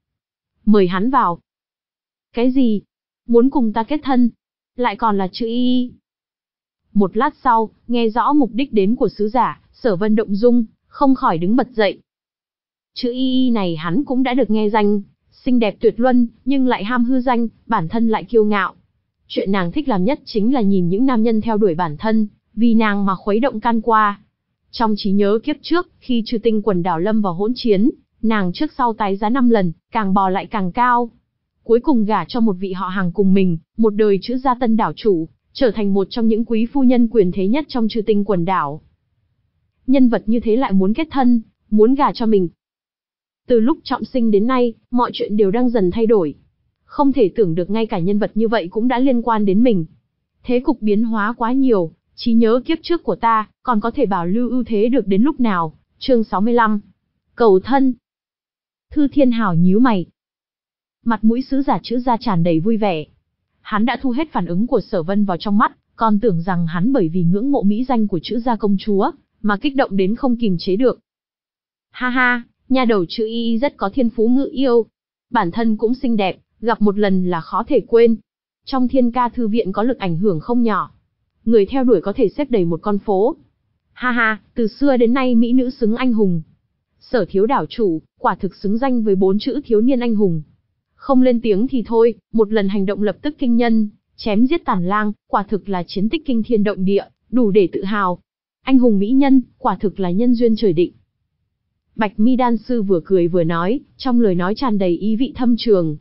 Mời hắn vào. Cái gì? Muốn cùng ta kết thân? Lại còn là Chữ Y Y. Một lát sau, nghe rõ mục đích đến của sứ giả, Sở Vân động dung, không khỏi đứng bật dậy. Chữ Y Y này hắn cũng đã được nghe danh, xinh đẹp tuyệt luân, nhưng lại ham hư danh, bản thân lại kiêu ngạo. Chuyện nàng thích làm nhất chính là nhìn những nam nhân theo đuổi bản thân, vì nàng mà khuấy động can qua. Trong trí nhớ kiếp trước, khi Chư Tinh quần đảo lâm vào hỗn chiến, nàng trước sau tái giá năm lần, càng bò lại càng cao. Cuối cùng gả cho một vị họ hàng cùng mình, một đời Chữ gia tân đảo chủ, trở thành một trong những quý phu nhân quyền thế nhất trong Chư Tinh quần đảo. Nhân vật như thế lại muốn kết thân, muốn gả cho mình. Từ lúc trọng sinh đến nay, mọi chuyện đều đang dần thay đổi. Không thể tưởng được ngay cả nhân vật như vậy cũng đã liên quan đến mình. Thế cục biến hóa quá nhiều, trí nhớ kiếp trước của ta, còn có thể bảo lưu ưu thế được đến lúc nào. Chương sáu mươi lăm. Cầu thân. Thư Thiên Hào nhíu mày. Mặt mũi sứ giả Chữ gia tràn đầy vui vẻ. Hắn đã thu hết phản ứng của Sở Vân vào trong mắt, còn tưởng rằng hắn bởi vì ngưỡng mộ mỹ danh của Chữ gia công chúa, mà kích động đến không kìm chế được. Ha ha, nhà đầu Chữ Y Y rất có thiên phú ngự yêu. Bản thân cũng xinh đẹp, gặp một lần là khó thể quên. Trong Thiên Ca thư viện có lực ảnh hưởng không nhỏ. Người theo đuổi có thể xếp đầy một con phố. Ha ha, từ xưa đến nay mỹ nữ xứng anh hùng. Sở thiếu đảo chủ, quả thực xứng danh với bốn chữ thiếu niên anh hùng. Không lên tiếng thì thôi, một lần hành động lập tức kinh nhân, chém giết Tàn Lang, quả thực là chiến tích kinh thiên động địa, đủ để tự hào. Anh hùng mỹ nhân, quả thực là nhân duyên trời định. Bạch Mi đan sư vừa cười vừa nói, trong lời nói tràn đầy ý vị thâm trường.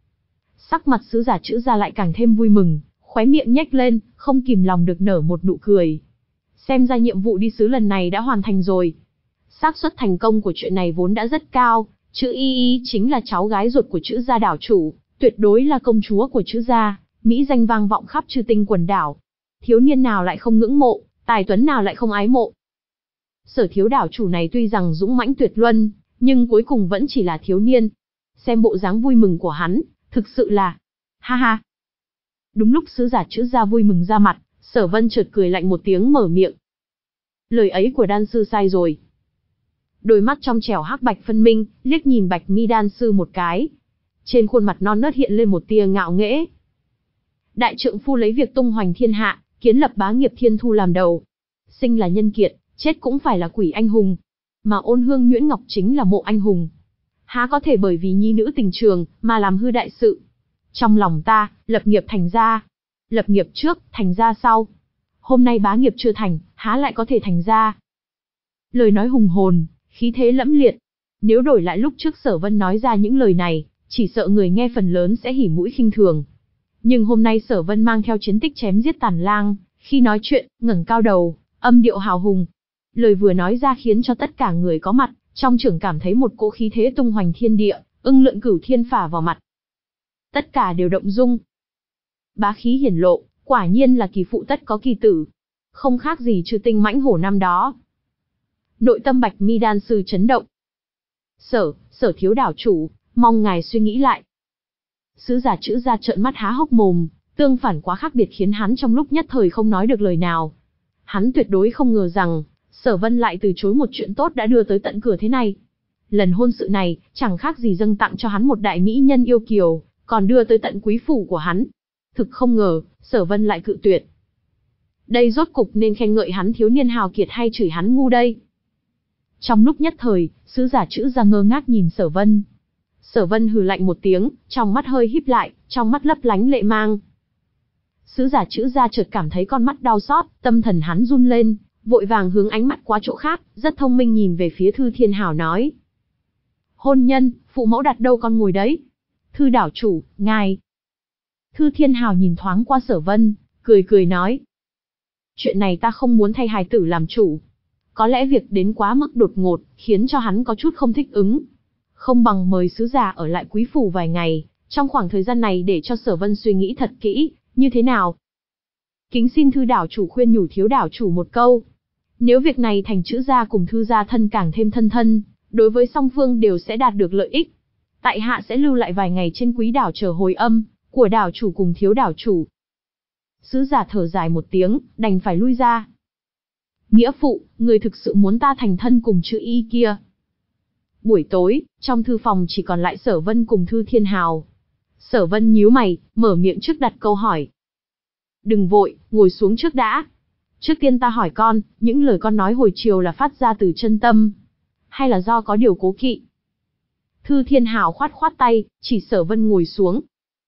Sắc mặt sứ giả Chữ gia lại càng thêm vui mừng, khóe miệng nhếch lên, không kìm lòng được nở một nụ cười. Xem ra nhiệm vụ đi sứ lần này đã hoàn thành rồi. Xác suất thành công của chuyện này vốn đã rất cao, Chữ Y Y chính là cháu gái ruột của Chữ gia đảo chủ, tuyệt đối là công chúa của Chữ gia, mỹ danh vang vọng khắp Chư Tinh quần đảo. Thiếu niên nào lại không ngưỡng mộ, tài tuấn nào lại không ái mộ. Sở thiếu đảo chủ này tuy rằng dũng mãnh tuyệt luân, nhưng cuối cùng vẫn chỉ là thiếu niên. Xem bộ dáng vui mừng của hắn, thực sự là... Ha ha! Đúng lúc sứ giả Chữ gia vui mừng ra mặt, Sở Vân chợt cười lạnh một tiếng mở miệng. Lời ấy của đan sư sai rồi. Đôi mắt trong trẻo hắc bạch phân minh, liếc nhìn Bạch Mi đan sư một cái. Trên khuôn mặt non nớt hiện lên một tia ngạo nghễ. Đại trượng phu lấy việc tung hoành thiên hạ, kiến lập bá nghiệp thiên thu làm đầu. Sinh là nhân kiệt, chết cũng phải là quỷ anh hùng. Mà Ôn Hương Nhuyễn Ngọc chính là mộ anh hùng. Há có thể bởi vì nhi nữ tình trường, mà làm hư đại sự. Trong lòng ta, lập nghiệp thành gia. Lập nghiệp trước, thành gia sau. Hôm nay bá nghiệp chưa thành, há lại có thể thành gia. Lời nói hùng hồn, khí thế lẫm liệt. Nếu đổi lại lúc trước Sở Vân nói ra những lời này, chỉ sợ người nghe phần lớn sẽ hỉ mũi khinh thường. Nhưng hôm nay Sở Vân mang theo chiến tích chém giết Tàn Lang, khi nói chuyện, ngẩng cao đầu, âm điệu hào hùng. Lời vừa nói ra khiến cho tất cả người có mặt, trong trường cảm thấy một cỗ khí thế tung hoành thiên địa, ưng lượn cửu thiên phả vào mặt. Tất cả đều động dung. Bá khí hiển lộ, quả nhiên là kỳ phụ tất có kỳ tử. Không khác gì Chư Tinh mãnh hổ năm đó. Nội tâm Bạch Mi đan sư chấn động. Sở, sở thiếu đảo chủ, mong ngài suy nghĩ lại. Sứ giả Chữ gia trợn mắt há hốc mồm, tương phản quá khác biệt khiến hắn trong lúc nhất thời không nói được lời nào. Hắn tuyệt đối không ngờ rằng, Sở Vân lại từ chối một chuyện tốt đã đưa tới tận cửa thế này. Lần hôn sự này, chẳng khác gì dâng tặng cho hắn một đại mỹ nhân yêu kiều, còn đưa tới tận quý phủ của hắn. Thực không ngờ, Sở Vân lại cự tuyệt. Đây rốt cục nên khen ngợi hắn thiếu niên hào kiệt hay chửi hắn ngu đây? Trong lúc nhất thời, sứ giả Chữ gia ngơ ngác nhìn Sở Vân. Sở Vân hừ lạnh một tiếng, trong mắt hơi híp lại, trong mắt lấp lánh lệ mang. Sứ giả Chữ gia chợt cảm thấy con mắt đau xót, tâm thần hắn run lên, vội vàng hướng ánh mắt qua chỗ khác, rất thông minh nhìn về phía Thư Thiên Hào nói. Hôn nhân, phụ mẫu đặt đâu con ngồi đấy. Thư đảo chủ, ngài. Thư Thiên Hào nhìn thoáng qua Sở Vân, cười cười nói. Chuyện này ta không muốn thay hài tử làm chủ. Có lẽ việc đến quá mức đột ngột, khiến cho hắn có chút không thích ứng. Không bằng mời sứ giả ở lại quý phủ vài ngày, trong khoảng thời gian này để cho Sở Vân suy nghĩ thật kỹ, như thế nào? Kính xin thư đảo chủ khuyên nhủ thiếu đảo chủ một câu. Nếu việc này thành chữ gia cùng thư gia thân càng thêm thân thân, đối với song phương đều sẽ đạt được lợi ích. Tại hạ sẽ lưu lại vài ngày trên quý đảo chờ hồi âm của đảo chủ cùng thiếu đảo chủ. Sứ giả thở dài một tiếng, đành phải lui ra. Nghĩa phụ, người thực sự muốn ta thành thân cùng chữ y kia? Buổi tối, trong thư phòng chỉ còn lại Sở Vân cùng Thư Thiên Hào. Sở Vân nhíu mày, mở miệng trước đặt câu hỏi. Đừng vội, ngồi xuống trước đã. Trước tiên ta hỏi con, những lời con nói hồi chiều là phát ra từ chân tâm, hay là do có điều cố kỵ? Thư Thiên Hào khoát khoát tay, chỉ Sở Vân ngồi xuống.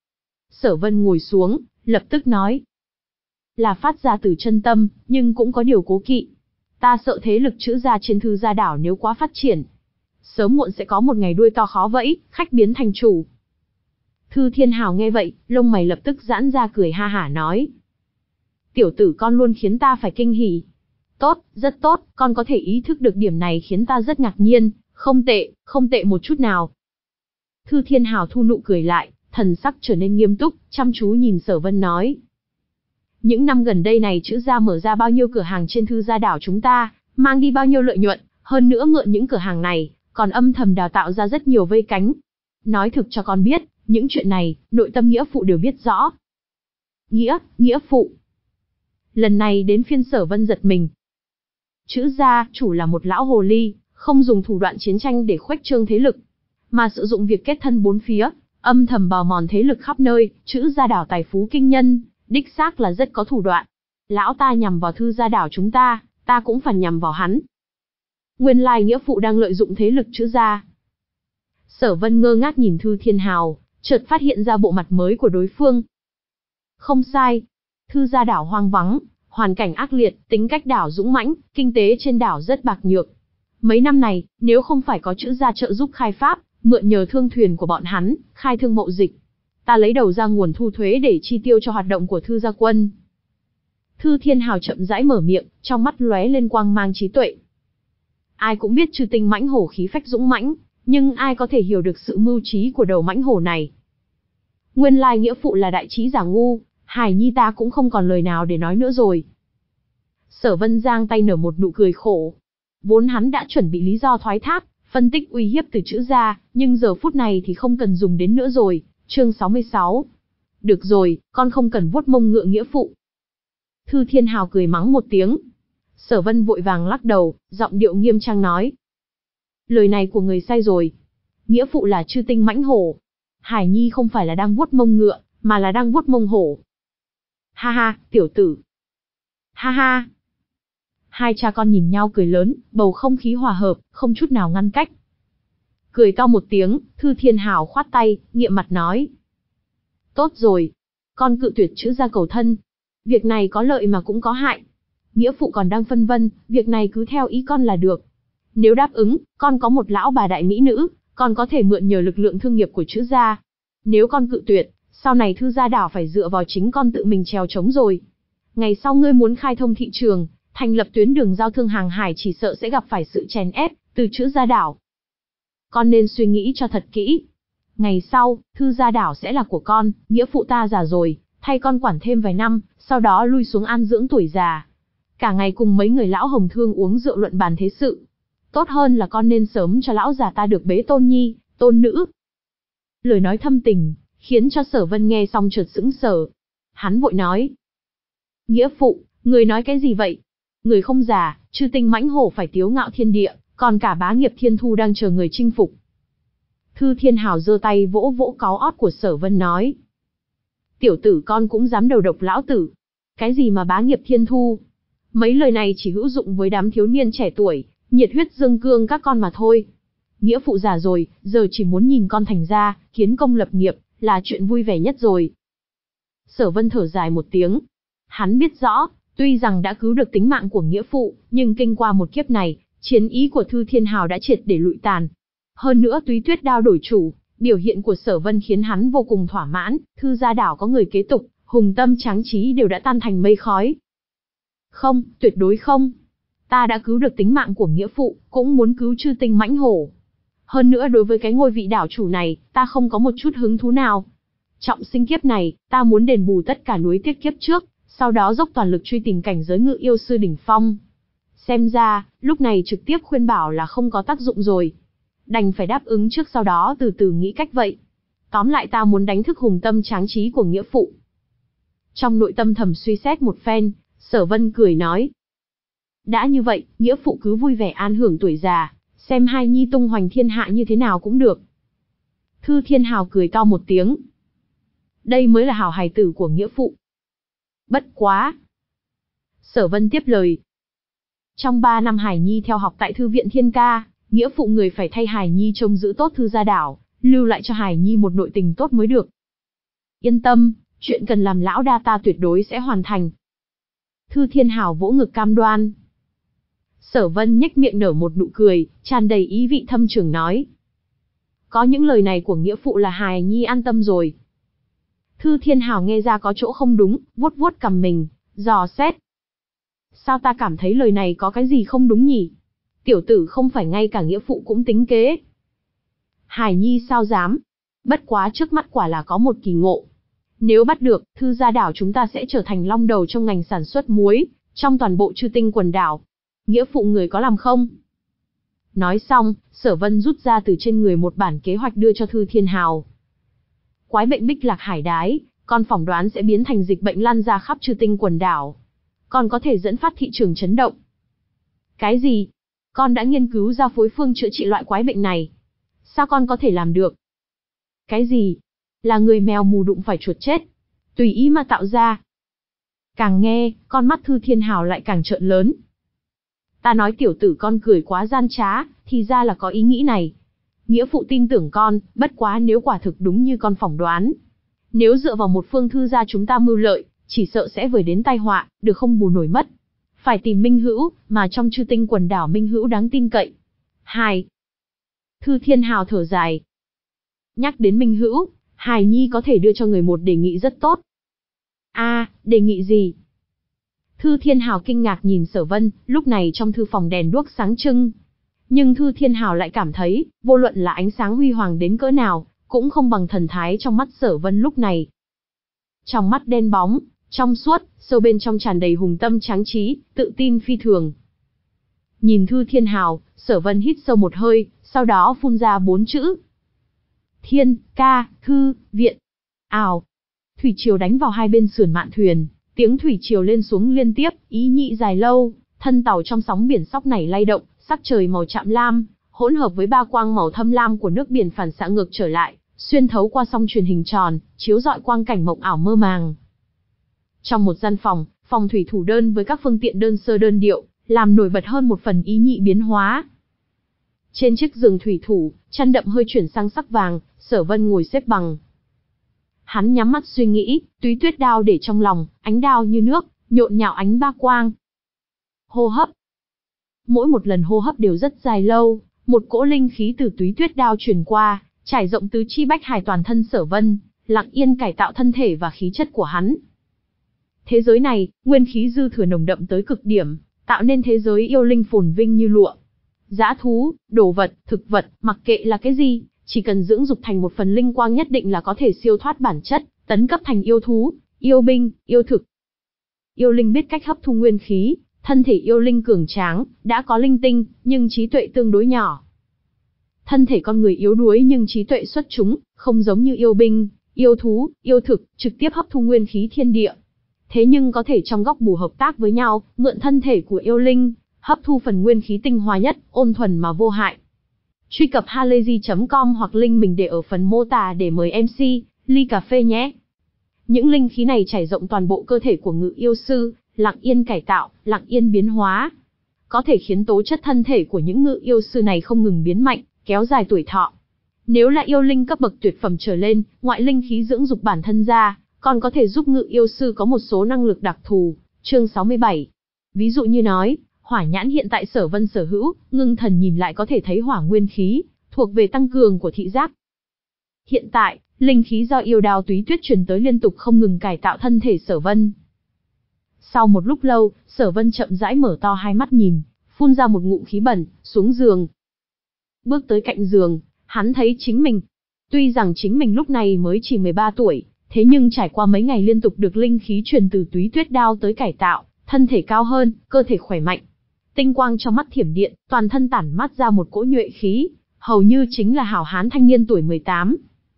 Sở Vân ngồi xuống, lập tức nói. Là phát ra từ chân tâm, nhưng cũng có điều cố kỵ. Ta sợ thế lực chữ gia trên Thư gia đảo nếu quá phát triển, sớm muộn sẽ có một ngày đuôi to khó vẫy, khách biến thành chủ. Thư Thiên Hào nghe vậy, lông mày lập tức giãn ra cười ha hả nói. Tiểu tử con luôn khiến ta phải kinh hỉ. Tốt, rất tốt, con có thể ý thức được điểm này khiến ta rất ngạc nhiên, không tệ, không tệ một chút nào. Thư Thiên Hào thu nụ cười lại, thần sắc trở nên nghiêm túc, chăm chú nhìn Sở Vân nói. Những năm gần đây này chữ gia mở ra bao nhiêu cửa hàng trên Thư gia đảo chúng ta, mang đi bao nhiêu lợi nhuận, hơn nữa mượn những cửa hàng này, còn âm thầm đào tạo ra rất nhiều vây cánh. Nói thực cho con biết, những chuyện này, nội tâm nghĩa phụ đều biết rõ. Nghĩa, nghĩa phụ. Lần này đến phiên Sở Vân giật mình. Chữ gia, chủ là một lão hồ ly, không dùng thủ đoạn chiến tranh để khuếch trương thế lực, mà sử dụng việc kết thân bốn phía, âm thầm bào mòn thế lực khắp nơi, chữ gia đảo tài phú kinh nhân, đích xác là rất có thủ đoạn. Lão ta nhằm vào Thư gia đảo chúng ta, ta cũng phải nhằm vào hắn. Nguyên lai nghĩa phụ đang lợi dụng thế lực chữ gia. Sở Vân ngơ ngác nhìn Thư Thiên Hào, chợt phát hiện ra bộ mặt mới của đối phương. Không sai, Thư gia đảo hoang vắng, hoàn cảnh ác liệt, tính cách đảo dũng mãnh, kinh tế trên đảo rất bạc nhược. Mấy năm này, nếu không phải có chữ gia trợ giúp khai phát, mượn nhờ thương thuyền của bọn hắn, khai thương mậu dịch, ta lấy đầu ra nguồn thu thuế để chi tiêu cho hoạt động của Thư gia quân. Thư Thiên Hào chậm rãi mở miệng, trong mắt lóe lên quang mang trí tuệ. Ai cũng biết Chư Tinh mãnh hổ khí phách dũng mãnh, nhưng ai có thể hiểu được sự mưu trí của đầu mãnh hổ này? Nguyên lai nghĩa phụ là đại trí giả ngu, Hải Nhi ta cũng không còn lời nào để nói nữa rồi. Sở Vân giang tay nở một nụ cười khổ. Vốn hắn đã chuẩn bị lý do thoái thác, phân tích uy hiếp từ chữ gia, nhưng giờ phút này thì không cần dùng đến nữa rồi. Chương sáu mươi sáu. Được rồi, con không cần vuốt mông ngựa nghĩa phụ. Thư Thiên Hào cười mắng một tiếng. Sở Vân vội vàng lắc đầu, giọng điệu nghiêm trang nói. Lời này của người sai rồi. Nghĩa phụ là Chư Tinh mãnh hổ. Hải Nhi không phải là đang vuốt mông ngựa, mà là đang vuốt mông hổ. Ha ha, tiểu tử. Ha ha. Hai cha con nhìn nhau cười lớn, bầu không khí hòa hợp, không chút nào ngăn cách. Cười to một tiếng, Thư Thiên Hào khoát tay, nghiệm mặt nói. Tốt rồi. Con cự tuyệt chữ gia cầu thân. Việc này có lợi mà cũng có hại. Nghĩa phụ còn đang phân vân, việc này cứ theo ý con là được. Nếu đáp ứng, con có một lão bà đại mỹ nữ, con có thể mượn nhờ lực lượng thương nghiệp của chữ gia. Nếu con cự tuyệt, sau này Thư gia đảo phải dựa vào chính con tự mình trèo trống rồi. Ngày sau ngươi muốn khai thông thị trường, thành lập tuyến đường giao thương hàng hải chỉ sợ sẽ gặp phải sự chèn ép từ chữ gia đảo. Con nên suy nghĩ cho thật kỹ. Ngày sau, Thư gia đảo sẽ là của con, nghĩa phụ ta già rồi, thay con quản thêm vài năm, sau đó lui xuống an dưỡng tuổi già. Cả ngày cùng mấy người lão hồng thương uống rượu luận bàn thế sự. Tốt hơn là con nên sớm cho lão già ta được bế tôn nhi, tôn nữ. Lời nói thâm tình, khiến cho Sở Vân nghe xong chợt sững sờ. Hắn vội nói. Nghĩa phụ, người nói cái gì vậy? Người không già, Chư Tinh mãnh hổ phải tiếu ngạo thiên địa, còn cả bá nghiệp thiên thu đang chờ người chinh phục. Thư Thiên Hào giơ tay vỗ vỗ cáu ót của Sở Vân nói. Tiểu tử con cũng dám đầu độc lão tử. Cái gì mà bá nghiệp thiên thu? Mấy lời này chỉ hữu dụng với đám thiếu niên trẻ tuổi, nhiệt huyết dương cương các con mà thôi. Nghĩa phụ già rồi, giờ chỉ muốn nhìn con thành gia, kiến công lập nghiệp, là chuyện vui vẻ nhất rồi. Sở Vân thở dài một tiếng. Hắn biết rõ, tuy rằng đã cứu được tính mạng của nghĩa phụ, nhưng kinh qua một kiếp này, chiến ý của Thư Thiên Hào đã triệt để lụi tàn. Hơn nữa Túy Tuyết đao đổi chủ, biểu hiện của Sở Vân khiến hắn vô cùng thỏa mãn, Thư gia đảo có người kế tục, hùng tâm tráng trí đều đã tan thành mây khói. Không, tuyệt đối không. Ta đã cứu được tính mạng của nghĩa phụ, cũng muốn cứu Chư Tinh mãnh hổ. Hơn nữa đối với cái ngôi vị đảo chủ này, ta không có một chút hứng thú nào. Trọng sinh kiếp này, ta muốn đền bù tất cả nuối tiếc kiếp trước, sau đó dốc toàn lực truy tìm cảnh giới ngự yêu sư đỉnh phong. Xem ra, lúc này trực tiếp khuyên bảo là không có tác dụng rồi. Đành phải đáp ứng trước sau đó từ từ nghĩ cách vậy. Tóm lại ta muốn đánh thức hùng tâm tráng trí của nghĩa phụ. Trong nội tâm thầm suy xét một phen, Sở Vân cười nói. Đã như vậy, nghĩa phụ cứ vui vẻ an hưởng tuổi già, xem hai nhi tung hoành thiên hạ như thế nào cũng được. Thư Thiên Hào cười to một tiếng. Đây mới là hảo hài tử của nghĩa phụ. Bất quá. Sở Vân tiếp lời. Trong ba năm Hải Nhi theo học tại Thư viện Thiên Ca, nghĩa phụ người phải thay Hải Nhi trông giữ tốt Thư gia đảo, lưu lại cho Hải Nhi một nội tình tốt mới được. Yên tâm, chuyện cần làm lão đa ta tuyệt đối sẽ hoàn thành. Thư Thiên Hào vỗ ngực cam đoan. Sở Vân nhếch miệng nở một nụ cười, tràn đầy ý vị thâm trường nói. Có những lời này của nghĩa phụ là Hải Nhi an tâm rồi. Thư Thiên Hào nghe ra có chỗ không đúng, vuốt vuốt cằm mình, dò xét. Sao ta cảm thấy lời này có cái gì không đúng nhỉ? Tiểu tử không phải ngay cả nghĩa phụ cũng tính kế. Hải Nhi sao dám? Bất quá trước mắt quả là có một kỳ ngộ. Nếu bắt được, Thư gia đảo chúng ta sẽ trở thành long đầu trong ngành sản xuất muối, trong toàn bộ Chư Tinh quần đảo. Nghĩa phụ người có làm không? Nói xong, Sở Vân rút ra từ trên người một bản kế hoạch đưa cho Thư Thiên Hào. Quái bệnh Bích Lạc Hải đái, con phỏng đoán sẽ biến thành dịch bệnh lan ra khắp Chư Tinh quần đảo. Còn có thể dẫn phát thị trường chấn động. Cái gì? Con đã nghiên cứu ra phối phương chữa trị loại quái bệnh này. Sao con có thể làm được? Cái gì? Là người mèo mù đụng phải chuột chết. Tùy ý mà tạo ra. Càng nghe, con mắt Thư Thiên Hào lại càng trợn lớn. Ta nói tiểu tử con cười quá gian trá, thì ra là có ý nghĩ này. Nghĩa phụ tin tưởng con, bất quá nếu quả thực đúng như con phỏng đoán. Nếu dựa vào một phương Thư gia chúng ta mưu lợi, chỉ sợ sẽ vời đến tai họa, được không bù nổi mất. Phải tìm minh hữu, mà trong Chư Tinh quần đảo minh hữu đáng tin cậy. Hai. Thư Thiên Hào thở dài. Nhắc đến minh hữu, Hải Nhi có thể đưa cho người một đề nghị rất tốt. A, à, đề nghị gì? Thư Thiên Hào kinh ngạc nhìn Sở Vân, lúc này trong thư phòng đèn đuốc sáng trưng. Nhưng Thư Thiên Hào lại cảm thấy, vô luận là ánh sáng huy hoàng đến cỡ nào, cũng không bằng thần thái trong mắt Sở Vân lúc này. Trong mắt đen bóng, trong suốt, sâu bên trong tràn đầy hùng tâm tráng trí, tự tin phi thường. Nhìn Thư Thiên Hào, Sở Vân hít sâu một hơi, sau đó phun ra bốn chữ. Thiên, ca, thư, viện. Ào. Thủy triều đánh vào hai bên sườn mạn thuyền, tiếng thủy triều lên xuống liên tiếp, ý nhị dài lâu, thân tàu trong sóng biển sóc nảy lay động, sắc trời màu chạm lam, hỗn hợp với ba quang màu thâm lam của nước biển phản xạ ngược trở lại, xuyên thấu qua song truyền hình tròn, chiếu rọi quang cảnh mộng ảo mơ màng. Trong một gian phòng, phòng thủy thủ đơn với các phương tiện đơn sơ đơn điệu, làm nổi bật hơn một phần ý nhị biến hóa. Trên chiếc giường thủy thủ, chăn đậm hơi chuyển sang sắc vàng, Sở Vân ngồi xếp bằng. Hắn nhắm mắt suy nghĩ, túy tuyết đao để trong lòng, ánh đao như nước, nhộn nhạo ánh ba quang. Hô hấp. Mỗi một lần hô hấp đều rất dài lâu, một cỗ linh khí từ túy tuyết đao truyền qua, trải rộng tứ chi bách hải toàn thân Sở Vân, lặng yên cải tạo thân thể và khí chất của hắn. Thế giới này, nguyên khí dư thừa nồng đậm tới cực điểm, tạo nên thế giới yêu linh phồn vinh như lụa. Dã thú, đồ vật, thực vật, mặc kệ là cái gì, chỉ cần dưỡng dục thành một phần linh quang nhất định là có thể siêu thoát bản chất, tấn cấp thành yêu thú, yêu binh, yêu thực. Yêu linh biết cách hấp thu nguyên khí, thân thể yêu linh cường tráng, đã có linh tinh, nhưng trí tuệ tương đối nhỏ. Thân thể con người yếu đuối nhưng trí tuệ xuất chúng, không giống như yêu binh, yêu thú, yêu thực, trực tiếp hấp thu nguyên khí thiên địa. Thế nhưng có thể trong góc bù hợp tác với nhau, mượn thân thể của yêu linh, hấp thu phần nguyên khí tinh hoa nhất, ôn thuần mà vô hại. Truy cập halayzi chấm com hoặc link mình để ở phần mô tả để mời em xê, ly cà phê nhé. Những linh khí này trải rộng toàn bộ cơ thể của ngự yêu sư, lặng yên cải tạo, lặng yên biến hóa. Có thể khiến tố chất thân thể của những ngự yêu sư này không ngừng biến mạnh, kéo dài tuổi thọ. Nếu là yêu linh cấp bậc tuyệt phẩm trở lên, ngoại linh khí dưỡng dục bản thân ra, còn có thể giúp ngự yêu sư có một số năng lực đặc thù. Chương sáu mươi bảy. Ví dụ như nói, hỏa nhãn hiện tại Sở Vân sở hữu, ngưng thần nhìn lại có thể thấy hỏa nguyên khí, thuộc về tăng cường của thị giác. Hiện tại, linh khí do yêu đao túy tuyết truyền tới liên tục không ngừng cải tạo thân thể Sở Vân. Sau một lúc lâu, Sở Vân chậm rãi mở to hai mắt nhìn, phun ra một ngụm khí bẩn, xuống giường. Bước tới cạnh giường, hắn thấy chính mình. Tuy rằng chính mình lúc này mới chỉ mười ba tuổi, Thế nhưng trải qua mấy ngày liên tục được linh khí truyền từ túy tuyết đao tới cải tạo, thân thể cao hơn, cơ thể khỏe mạnh. Tinh quang trong mắt thiểm điện, toàn thân tản mát ra một cỗ nhuệ khí, hầu như chính là hảo hán thanh niên tuổi mười tám.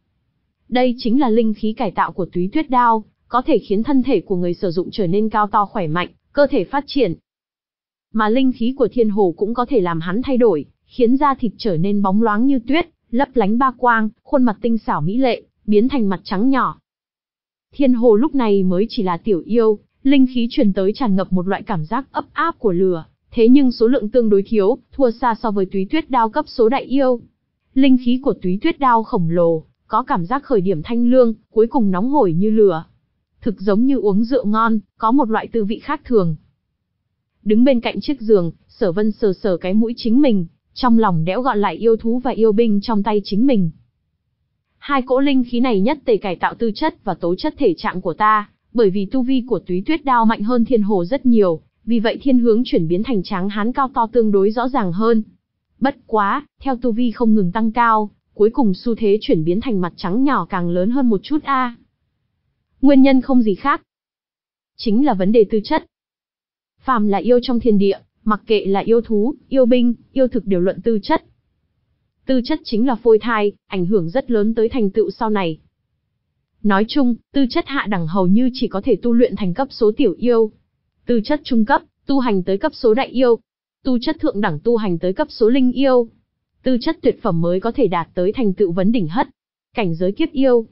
Đây chính là linh khí cải tạo của túy tuyết đao, có thể khiến thân thể của người sử dụng trở nên cao to khỏe mạnh, cơ thể phát triển. Mà linh khí của thiên hồ cũng có thể làm hắn thay đổi, khiến da thịt trở nên bóng loáng như tuyết, lấp lánh ba quang, khuôn mặt tinh xảo mỹ lệ, biến thành mặt trắng nhỏ. Thiên hồ lúc này mới chỉ là tiểu yêu, linh khí truyền tới tràn ngập một loại cảm giác ấp áp của lửa, thế nhưng số lượng tương đối thiếu, thua xa so với túy tuyết đao cấp số đại yêu. Linh khí của túy tuyết đao khổng lồ, có cảm giác khởi điểm thanh lương, cuối cùng nóng hổi như lửa. Thực giống như uống rượu ngon, có một loại tư vị khác thường. Đứng bên cạnh chiếc giường, Sở Vân sờ sờ cái mũi chính mình, trong lòng đẽo gọn lại yêu thú và yêu binh trong tay chính mình. Hai cỗ linh khí này nhất tề cải tạo tư chất và tố chất thể trạng của ta, bởi vì tu vi của túy tuyết đao mạnh hơn thiên hồ rất nhiều, vì vậy thiên hướng chuyển biến thành tráng hán cao to tương đối rõ ràng hơn. Bất quá, theo tu vi không ngừng tăng cao, cuối cùng xu thế chuyển biến thành mặt trắng nhỏ càng lớn hơn một chút a. À. Nguyên nhân không gì khác, chính là vấn đề tư chất. Phàm là yêu trong thiên địa, mặc kệ là yêu thú, yêu binh, yêu thực đều luận tư chất. Tư chất chính là phôi thai, ảnh hưởng rất lớn tới thành tựu sau này. Nói chung, tư chất hạ đẳng hầu như chỉ có thể tu luyện thành cấp số tiểu yêu. Tư chất trung cấp, tu hành tới cấp số đại yêu. Tư chất thượng đẳng tu hành tới cấp số linh yêu. Tư chất tuyệt phẩm mới có thể đạt tới thành tựu vấn đỉnh hất, cảnh giới kiếp yêu.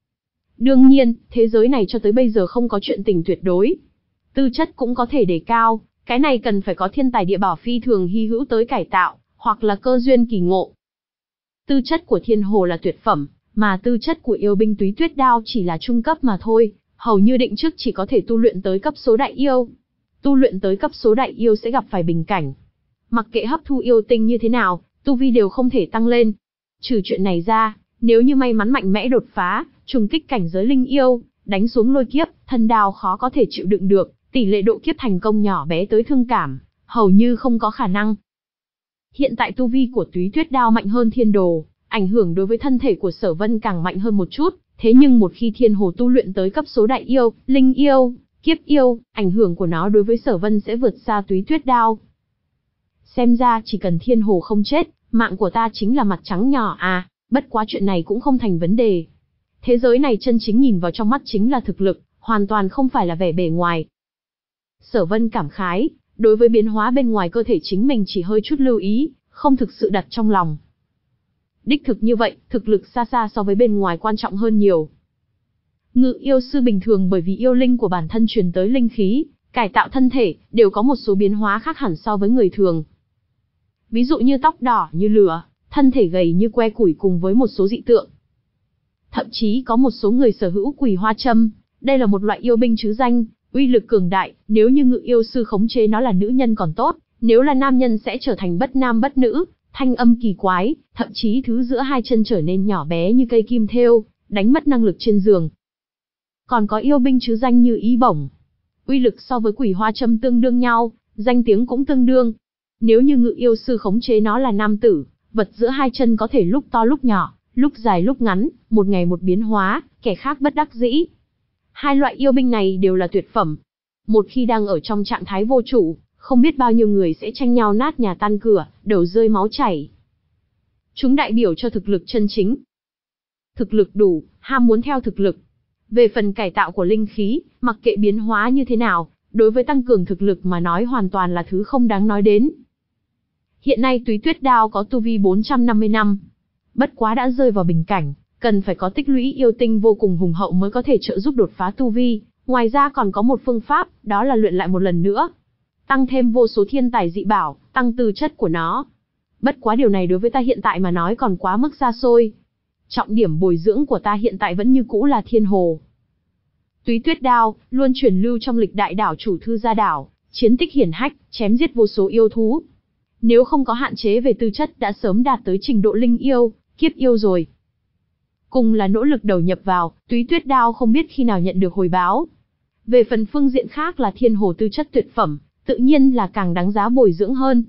Đương nhiên, thế giới này cho tới bây giờ không có chuyện tình tuyệt đối. Tư chất cũng có thể đề cao, cái này cần phải có thiên tài địa bảo phi thường hy hữu tới cải tạo, hoặc là cơ duyên kỳ ngộ. Tư chất của thiên hồ là tuyệt phẩm, mà tư chất của yêu binh túy tuyết đao chỉ là trung cấp mà thôi, hầu như định trước chỉ có thể tu luyện tới cấp số đại yêu. Tu luyện tới cấp số đại yêu sẽ gặp phải bình cảnh. Mặc kệ hấp thu yêu tinh như thế nào, tu vi đều không thể tăng lên. Trừ chuyện này ra, nếu như may mắn mạnh mẽ đột phá, trùng kích cảnh giới linh yêu, đánh xuống lôi kiếp, thân đao khó có thể chịu đựng được, tỷ lệ độ kiếp thành công nhỏ bé tới thương cảm, hầu như không có khả năng. Hiện tại tu vi của túy tuyết đao mạnh hơn thiên đồ, ảnh hưởng đối với thân thể của Sở Vân càng mạnh hơn một chút, thế nhưng một khi thiên hồ tu luyện tới cấp số đại yêu, linh yêu, kiếp yêu, ảnh hưởng của nó đối với Sở Vân sẽ vượt xa túy tuyết đao. Xem ra chỉ cần thiên hồ không chết, mạng của ta chính là mặt trắng nhỏ à, bất quá chuyện này cũng không thành vấn đề. Thế giới này chân chính nhìn vào trong mắt chính là thực lực, hoàn toàn không phải là vẻ bề ngoài. Sở Vân cảm khái, đối với biến hóa bên ngoài cơ thể chính mình chỉ hơi chút lưu ý, không thực sự đặt trong lòng. Đích thực như vậy, thực lực xa xa so với bên ngoài quan trọng hơn nhiều. Ngự yêu sư bình thường bởi vì yêu linh của bản thân truyền tới linh khí, cải tạo thân thể, đều có một số biến hóa khác hẳn so với người thường. Ví dụ như tóc đỏ như lửa, thân thể gầy như que củi cùng với một số dị tượng. Thậm chí có một số người sở hữu quỷ hoa châm, đây là một loại yêu binh trứ danh, uy lực cường đại, nếu như ngự yêu sư khống chế nó là nữ nhân còn tốt, nếu là nam nhân sẽ trở thành bất nam bất nữ, thanh âm kỳ quái, thậm chí thứ giữa hai chân trở nên nhỏ bé như cây kim thêu, đánh mất năng lực trên giường. Còn có yêu binh trứ danh như ý bổng, uy lực so với quỷ hoa châm tương đương nhau, danh tiếng cũng tương đương. Nếu như ngự yêu sư khống chế nó là nam tử, vật giữa hai chân có thể lúc to lúc nhỏ, lúc dài lúc ngắn, một ngày một biến hóa, kẻ khác bất đắc dĩ. Hai loại yêu binh này đều là tuyệt phẩm. Một khi đang ở trong trạng thái vô chủ, không biết bao nhiêu người sẽ tranh nhau nát nhà tan cửa, đầu rơi máu chảy. Chúng đại biểu cho thực lực chân chính. Thực lực đủ, ham muốn theo thực lực. Về phần cải tạo của linh khí, mặc kệ biến hóa như thế nào, đối với tăng cường thực lực mà nói hoàn toàn là thứ không đáng nói đến. Hiện nay túy tuyết đao có tu vi bốn trăm năm mươi năm. Bất quá đã rơi vào bình cảnh, cần phải có tích lũy yêu tinh vô cùng hùng hậu mới có thể trợ giúp đột phá tu vi. Ngoài ra còn có một phương pháp, đó là luyện lại một lần nữa. Tăng thêm vô số thiên tài dị bảo, tăng tư chất của nó. Bất quá điều này đối với ta hiện tại mà nói còn quá mức xa xôi. Trọng điểm bồi dưỡng của ta hiện tại vẫn như cũ là thiên hồ. Túy tuyết đao, luôn truyền lưu trong lịch đại đảo chủ Thư Gia Đảo, chiến tích hiển hách, chém giết vô số yêu thú. Nếu không có hạn chế về tư chất đã sớm đạt tới trình độ linh yêu, kiếp yêu rồi. Cùng là nỗ lực đầu nhập vào, túy tuyết đao không biết khi nào nhận được hồi báo. Về phần phương diện khác là thiên hồ tư chất tuyệt phẩm, tự nhiên là càng đáng giá bồi dưỡng hơn.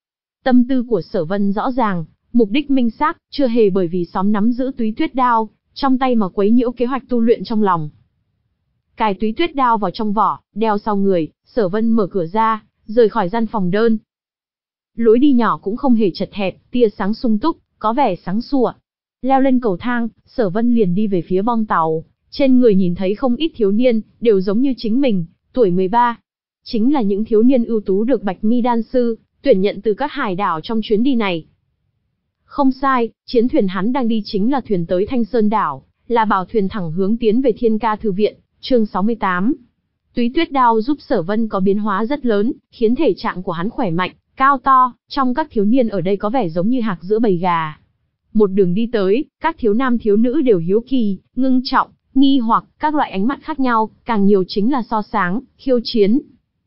Tâm tư của Sở Vân rõ ràng, mục đích minh xác, chưa hề bởi vì xóm nắm giữ túy tuyết đao, trong tay mà quấy nhiễu kế hoạch tu luyện trong lòng. Cài túy tuyết đao vào trong vỏ, đeo sau người, Sở Vân mở cửa ra, rời khỏi gian phòng đơn. Lối đi nhỏ cũng không hề chật hẹp, tia sáng sung túc, có vẻ sáng sủa. Leo lên cầu thang, Sở Vân liền đi về phía bong tàu, trên người nhìn thấy không ít thiếu niên, đều giống như chính mình, tuổi mười ba. Chính là những thiếu niên ưu tú được Bạch Mi đan sư tuyển nhận từ các hải đảo trong chuyến đi này. Không sai, chiến thuyền hắn đang đi chính là thuyền tới Thanh Sơn đảo, là bảo thuyền thẳng hướng tiến về Thiên Ca thư viện. Chương sáu mươi tám. Túy tuyết đao giúp Sở Vân có biến hóa rất lớn, khiến thể trạng của hắn khỏe mạnh, cao to, trong các thiếu niên ở đây có vẻ giống như hạc giữa bầy gà. Một đường đi tới, các thiếu nam thiếu nữ đều hiếu kỳ, ngưng trọng, nghi hoặc, các loại ánh mắt khác nhau, càng nhiều chính là so sáng, khiêu chiến.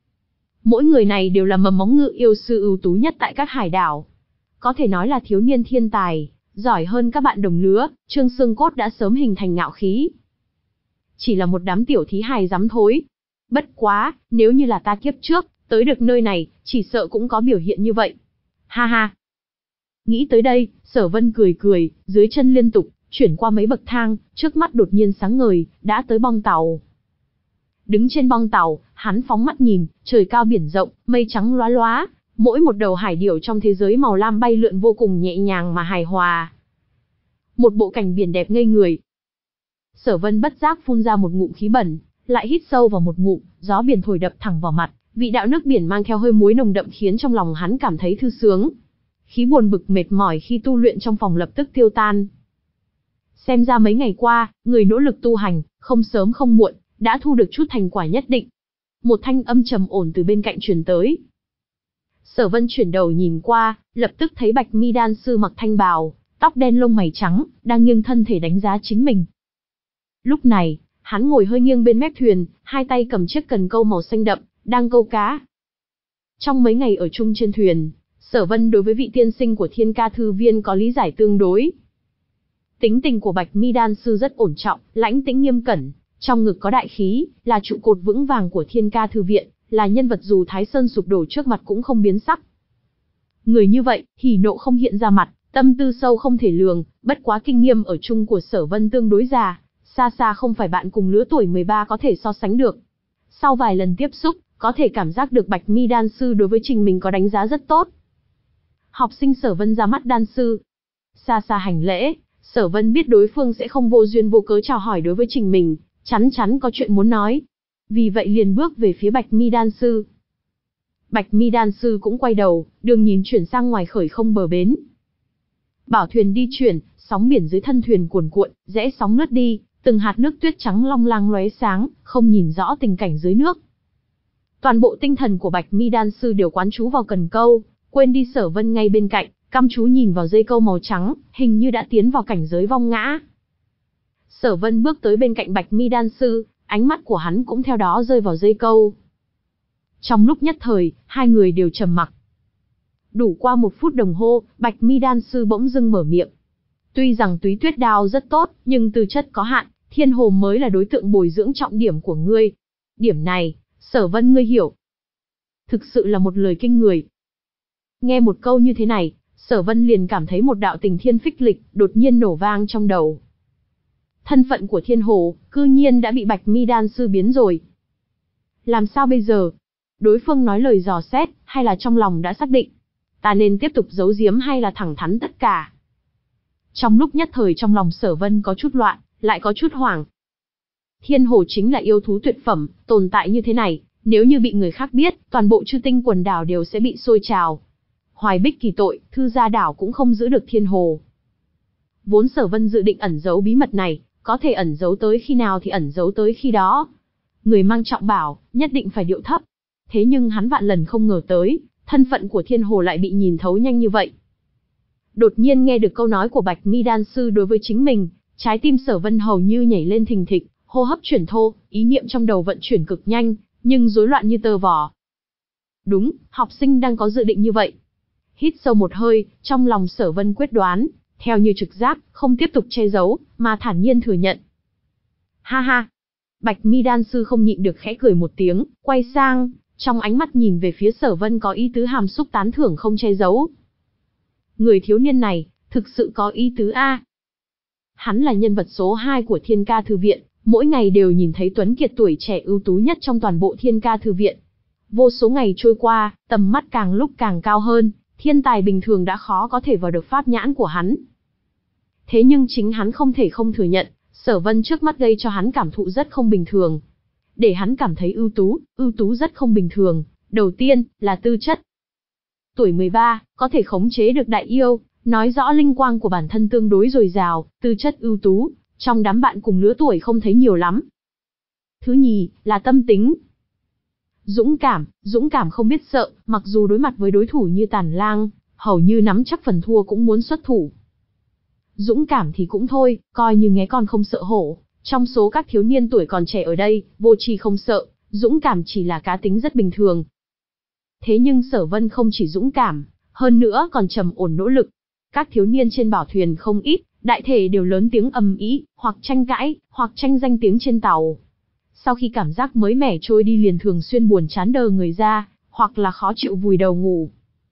Mỗi người này đều là mầm móng ngự yêu sư ưu tú nhất tại các hải đảo. Có thể nói là thiếu niên thiên tài, giỏi hơn các bạn đồng lứa, Trương Xương Cốt đã sớm hình thành ngạo khí. Chỉ là một đám tiểu thí hài dám thối. Bất quá, nếu như là ta kiếp trước, tới được nơi này, chỉ sợ cũng có biểu hiện như vậy. Ha ha. Nghĩ tới đây, Sở Vân cười cười, dưới chân liên tục, chuyển qua mấy bậc thang, trước mắt đột nhiên sáng ngời, đã tới bong tàu. Đứng trên bong tàu, hắn phóng mắt nhìn, trời cao biển rộng, mây trắng lóa lóa, mỗi một đầu hải điểu trong thế giới màu lam bay lượn vô cùng nhẹ nhàng mà hài hòa. Một bộ cảnh biển đẹp ngây người. Sở Vân bất giác phun ra một ngụm khí bẩn, lại hít sâu vào một ngụm, gió biển thổi đập thẳng vào mặt, vị đạo nước biển mang theo hơi muối nồng đậm khiến trong lòng hắn cảm thấy thư sướng. Khí buồn bực mệt mỏi khi tu luyện trong phòng lập tức tiêu tan. Xem ra mấy ngày qua, người nỗ lực tu hành, không sớm không muộn, đã thu được chút thành quả nhất định. Một thanh âm trầm ổn từ bên cạnh truyền tới. Sở Vân chuyển đầu nhìn qua, lập tức thấy Bạch Mi đan sư mặc thanh bào, tóc đen lông mày trắng, đang nghiêng thân thể đánh giá chính mình. Lúc này, hắn ngồi hơi nghiêng bên mép thuyền, hai tay cầm chiếc cần câu màu xanh đậm, đang câu cá. Trong mấy ngày ở chung trên thuyền, Sở Vân đối với vị tiên sinh của Thiên Ca thư viên có lý giải tương đối. Tính tình của Bạch Mi đan sư rất ổn trọng, lãnh tĩnh nghiêm cẩn, trong ngực có đại khí, là trụ cột vững vàng của Thiên Ca thư viện, là nhân vật dù Thái Sơn sụp đổ trước mặt cũng không biến sắc. Người như vậy, hỉ nộ không hiện ra mặt, tâm tư sâu không thể lường, bất quá kinh nghiệm ở chung của Sở Vân tương đối già, xa xa không phải bạn cùng lứa tuổi mười ba có thể so sánh được. Sau vài lần tiếp xúc, có thể cảm giác được Bạch Mi đan sư đối với trình mình có đánh giá rất tốt. Học sinh Sở Vân ra mắt đan sư, xa xa hành lễ, Sở Vân biết đối phương sẽ không vô duyên vô cớ chào hỏi đối với trình mình, chắn chắn có chuyện muốn nói. Vì vậy liền bước về phía Bạch Mi đan sư. Bạch Mi đan sư cũng quay đầu, đường nhìn chuyển sang ngoài khởi không bờ bến. Bảo thuyền đi chuyển, sóng biển dưới thân thuyền cuồn cuộn, rẽ sóng lướt đi, từng hạt nước tuyết trắng long lanh lóe sáng, không nhìn rõ tình cảnh dưới nước. Toàn bộ tinh thần của Bạch Mi đan sư đều quán chú vào cần câu, quên đi Sở Vân ngay bên cạnh, căm chú nhìn vào dây câu màu trắng, hình như đã tiến vào cảnh giới vong ngã. Sở Vân bước tới bên cạnh Bạch Mi đan sư, ánh mắt của hắn cũng theo đó rơi vào dây câu. Trong lúc nhất thời, hai người đều trầm mặc. Đủ qua một phút đồng hồ, Bạch Mi đan sư bỗng dưng mở miệng. Tuy rằng túy tuyết đao rất tốt, nhưng tư chất có hạn, Thiên Hồ mới là đối tượng bồi dưỡng trọng điểm của ngươi. Điểm này, Sở Vân ngươi hiểu. Thực sự là một lời kinh người. Nghe một câu như thế này, Sở Vân liền cảm thấy một đạo tình thiên phích lịch, đột nhiên nổ vang trong đầu. Thân phận của Thiên Hồ, cư nhiên đã bị Bạch Mi đan sư biến rồi. Làm sao bây giờ? Đối phương nói lời dò xét, hay là trong lòng đã xác định? Ta nên tiếp tục giấu giếm hay là thẳng thắn tất cả? Trong lúc nhất thời trong lòng Sở Vân có chút loạn, lại có chút hoảng. Thiên Hồ chính là yêu thú tuyệt phẩm, tồn tại như thế này, nếu như bị người khác biết, toàn bộ Chư Tinh quần đảo đều sẽ bị sôi trào. Hoài Bích kỳ tội, Thư Gia đảo cũng không giữ được Thiên Hồ. Vốn Sở Vân dự định ẩn giấu bí mật này, có thể ẩn giấu tới khi nào thì ẩn giấu tới khi đó. Người mang trọng bảo, nhất định phải điệu thấp. Thế nhưng hắn vạn lần không ngờ tới, thân phận của Thiên Hồ lại bị nhìn thấu nhanh như vậy. Đột nhiên nghe được câu nói của Bạch Mi đan sư đối với chính mình, trái tim Sở Vân hầu như nhảy lên thình thịch, hô hấp chuyển thô, ý niệm trong đầu vận chuyển cực nhanh, nhưng rối loạn như tơ vò. Đúng, học sinh đang có dự định như vậy. Hít sâu một hơi, trong lòng Sở Vân quyết đoán, theo như trực giác, không tiếp tục che giấu, mà thản nhiên thừa nhận. Ha ha. Bạch Mi đan sư không nhịn được khẽ cười một tiếng, quay sang, trong ánh mắt nhìn về phía Sở Vân có ý tứ hàm xúc tán thưởng không che giấu. Người thiếu niên này, thực sự có ý tứ a. Hắn là nhân vật số hai của Thiên Ca Thư Viện, mỗi ngày đều nhìn thấy tuấn kiệt tuổi trẻ ưu tú nhất trong toàn bộ Thiên Ca Thư Viện. Vô số ngày trôi qua, tầm mắt càng lúc càng cao hơn, thiên tài bình thường đã khó có thể vào được pháp nhãn của hắn. Thế nhưng chính hắn không thể không thừa nhận, Sở Vân trước mắt gây cho hắn cảm thụ rất không bình thường. Để hắn cảm thấy ưu tú, ưu tú rất không bình thường, đầu tiên là tư chất. Tuổi mười ba, có thể khống chế được đại yêu, nói rõ linh quang của bản thân tương đối dồi dào, tư chất ưu tú, trong đám bạn cùng lứa tuổi không thấy nhiều lắm. Thứ nhì, là tâm tính. Dũng cảm, dũng cảm không biết sợ, mặc dù đối mặt với đối thủ như Tàn Lang, hầu như nắm chắc phần thua cũng muốn xuất thủ. Dũng cảm thì cũng thôi, coi như nghé con không sợ hổ, trong số các thiếu niên tuổi còn trẻ ở đây, vô tri không sợ, dũng cảm chỉ là cá tính rất bình thường. Thế nhưng Sở Vân không chỉ dũng cảm, hơn nữa còn trầm ổn nỗ lực. Các thiếu niên trên bảo thuyền không ít, đại thể đều lớn tiếng ầm ĩ, hoặc tranh cãi, hoặc tranh danh tiếng trên tàu. Sau khi cảm giác mới mẻ trôi đi liền thường xuyên buồn chán đờ người ra, hoặc là khó chịu vùi đầu ngủ.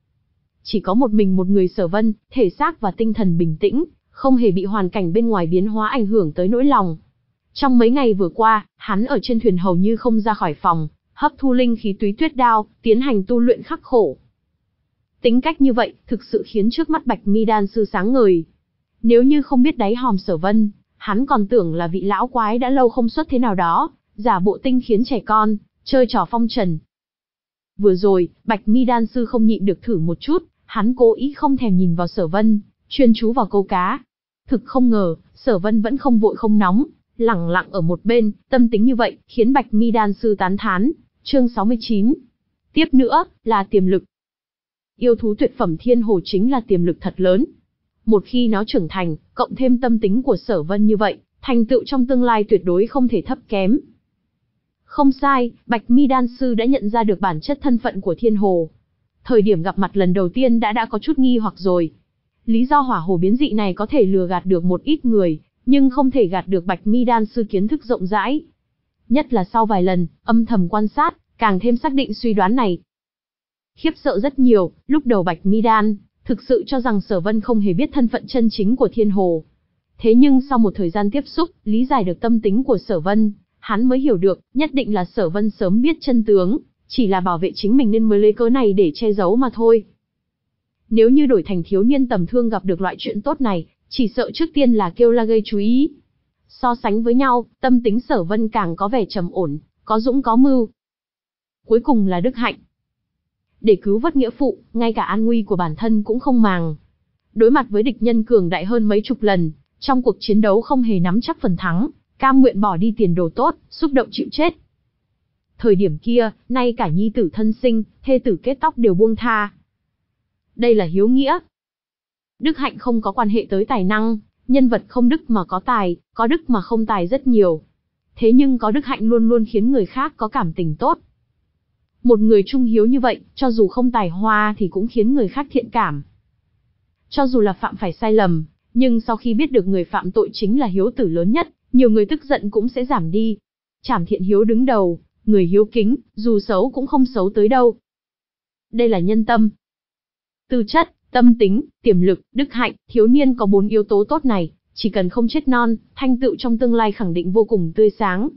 Chỉ có một mình một người Sở Vân, thể xác và tinh thần bình tĩnh, không hề bị hoàn cảnh bên ngoài biến hóa ảnh hưởng tới nỗi lòng. Trong mấy ngày vừa qua, hắn ở trên thuyền hầu như không ra khỏi phòng, hấp thu linh khí túy tuyết đao, tiến hành tu luyện khắc khổ. Tính cách như vậy, thực sự khiến trước mắt Bạch Mi đan sư sáng ngời. Nếu như không biết đáy hòm Sở Vân, hắn còn tưởng là vị lão quái đã lâu không xuất thế nào đó, giả bộ tinh khiến trẻ con, chơi trò phong trần. Vừa rồi, Bạch Mi đan sư không nhịn được thử một chút, hắn cố ý không thèm nhìn vào Sở Vân, chuyên chú vào câu cá. Thực không ngờ, Sở Vân vẫn không vội không nóng, lẳng lặng ở một bên, tâm tính như vậy, khiến Bạch Mi đan sư tán thán. Chương sáu mươi chín. Tiếp nữa, là tiềm lực. Yêu thú tuyệt phẩm thiên hồ chính là tiềm lực thật lớn. Một khi nó trưởng thành, cộng thêm tâm tính của Sở Vân như vậy, thành tựu trong tương lai tuyệt đối không thể thấp kém. Không sai, Bạch Mi đan sư đã nhận ra được bản chất thân phận của thiên hồ. Thời điểm gặp mặt lần đầu tiên đã đã có chút nghi hoặc rồi. Lý do hỏa hồ biến dị này có thể lừa gạt được một ít người, nhưng không thể gạt được Bạch Mi đan sư kiến thức rộng rãi. Nhất là sau vài lần, âm thầm quan sát, càng thêm xác định suy đoán này. Khiếp sợ rất nhiều, lúc đầu Bạch Mi đan, thực sự cho rằng Sở Vân không hề biết thân phận chân chính của thiên hồ. Thế nhưng sau một thời gian tiếp xúc, lý giải được tâm tính của Sở Vân, hắn mới hiểu được, nhất định là Sở Vân sớm biết chân tướng, chỉ là bảo vệ chính mình nên mới lấy cớ này để che giấu mà thôi. Nếu như đổi thành thiếu niên tầm thường gặp được loại chuyện tốt này, chỉ sợ trước tiên là kêu la gây chú ý. So sánh với nhau, tâm tính Sở Vân càng có vẻ trầm ổn, có dũng có mưu. Cuối cùng là đức hạnh. Để cứu vớt nghĩa phụ, ngay cả an nguy của bản thân cũng không màng. Đối mặt với địch nhân cường đại hơn mấy chục lần, trong cuộc chiến đấu không hề nắm chắc phần thắng, cam nguyện bỏ đi tiền đồ tốt, xúc động chịu chết. Thời điểm kia, nay cả nhi tử thân sinh, thê tử kết tóc đều buông tha. Đây là hiếu nghĩa. Đức hạnh không có quan hệ tới tài năng, nhân vật không đức mà có tài, có đức mà không tài rất nhiều. Thế nhưng có đức hạnh luôn luôn khiến người khác có cảm tình tốt. Một người trung hiếu như vậy, cho dù không tài hoa thì cũng khiến người khác thiện cảm. Cho dù là phạm phải sai lầm, nhưng sau khi biết được người phạm tội chính là hiếu tử lớn nhất, nhiều người tức giận cũng sẽ giảm đi. Trảm thiện hiếu đứng đầu, người hiếu kính, dù xấu cũng không xấu tới đâu. Đây là nhân tâm. Tư chất, tâm tính, tiềm lực, đức hạnh, thiếu niên có bốn yếu tố tốt này, chỉ cần không chết non, thanh tựu trong tương lai khẳng định vô cùng tươi sáng.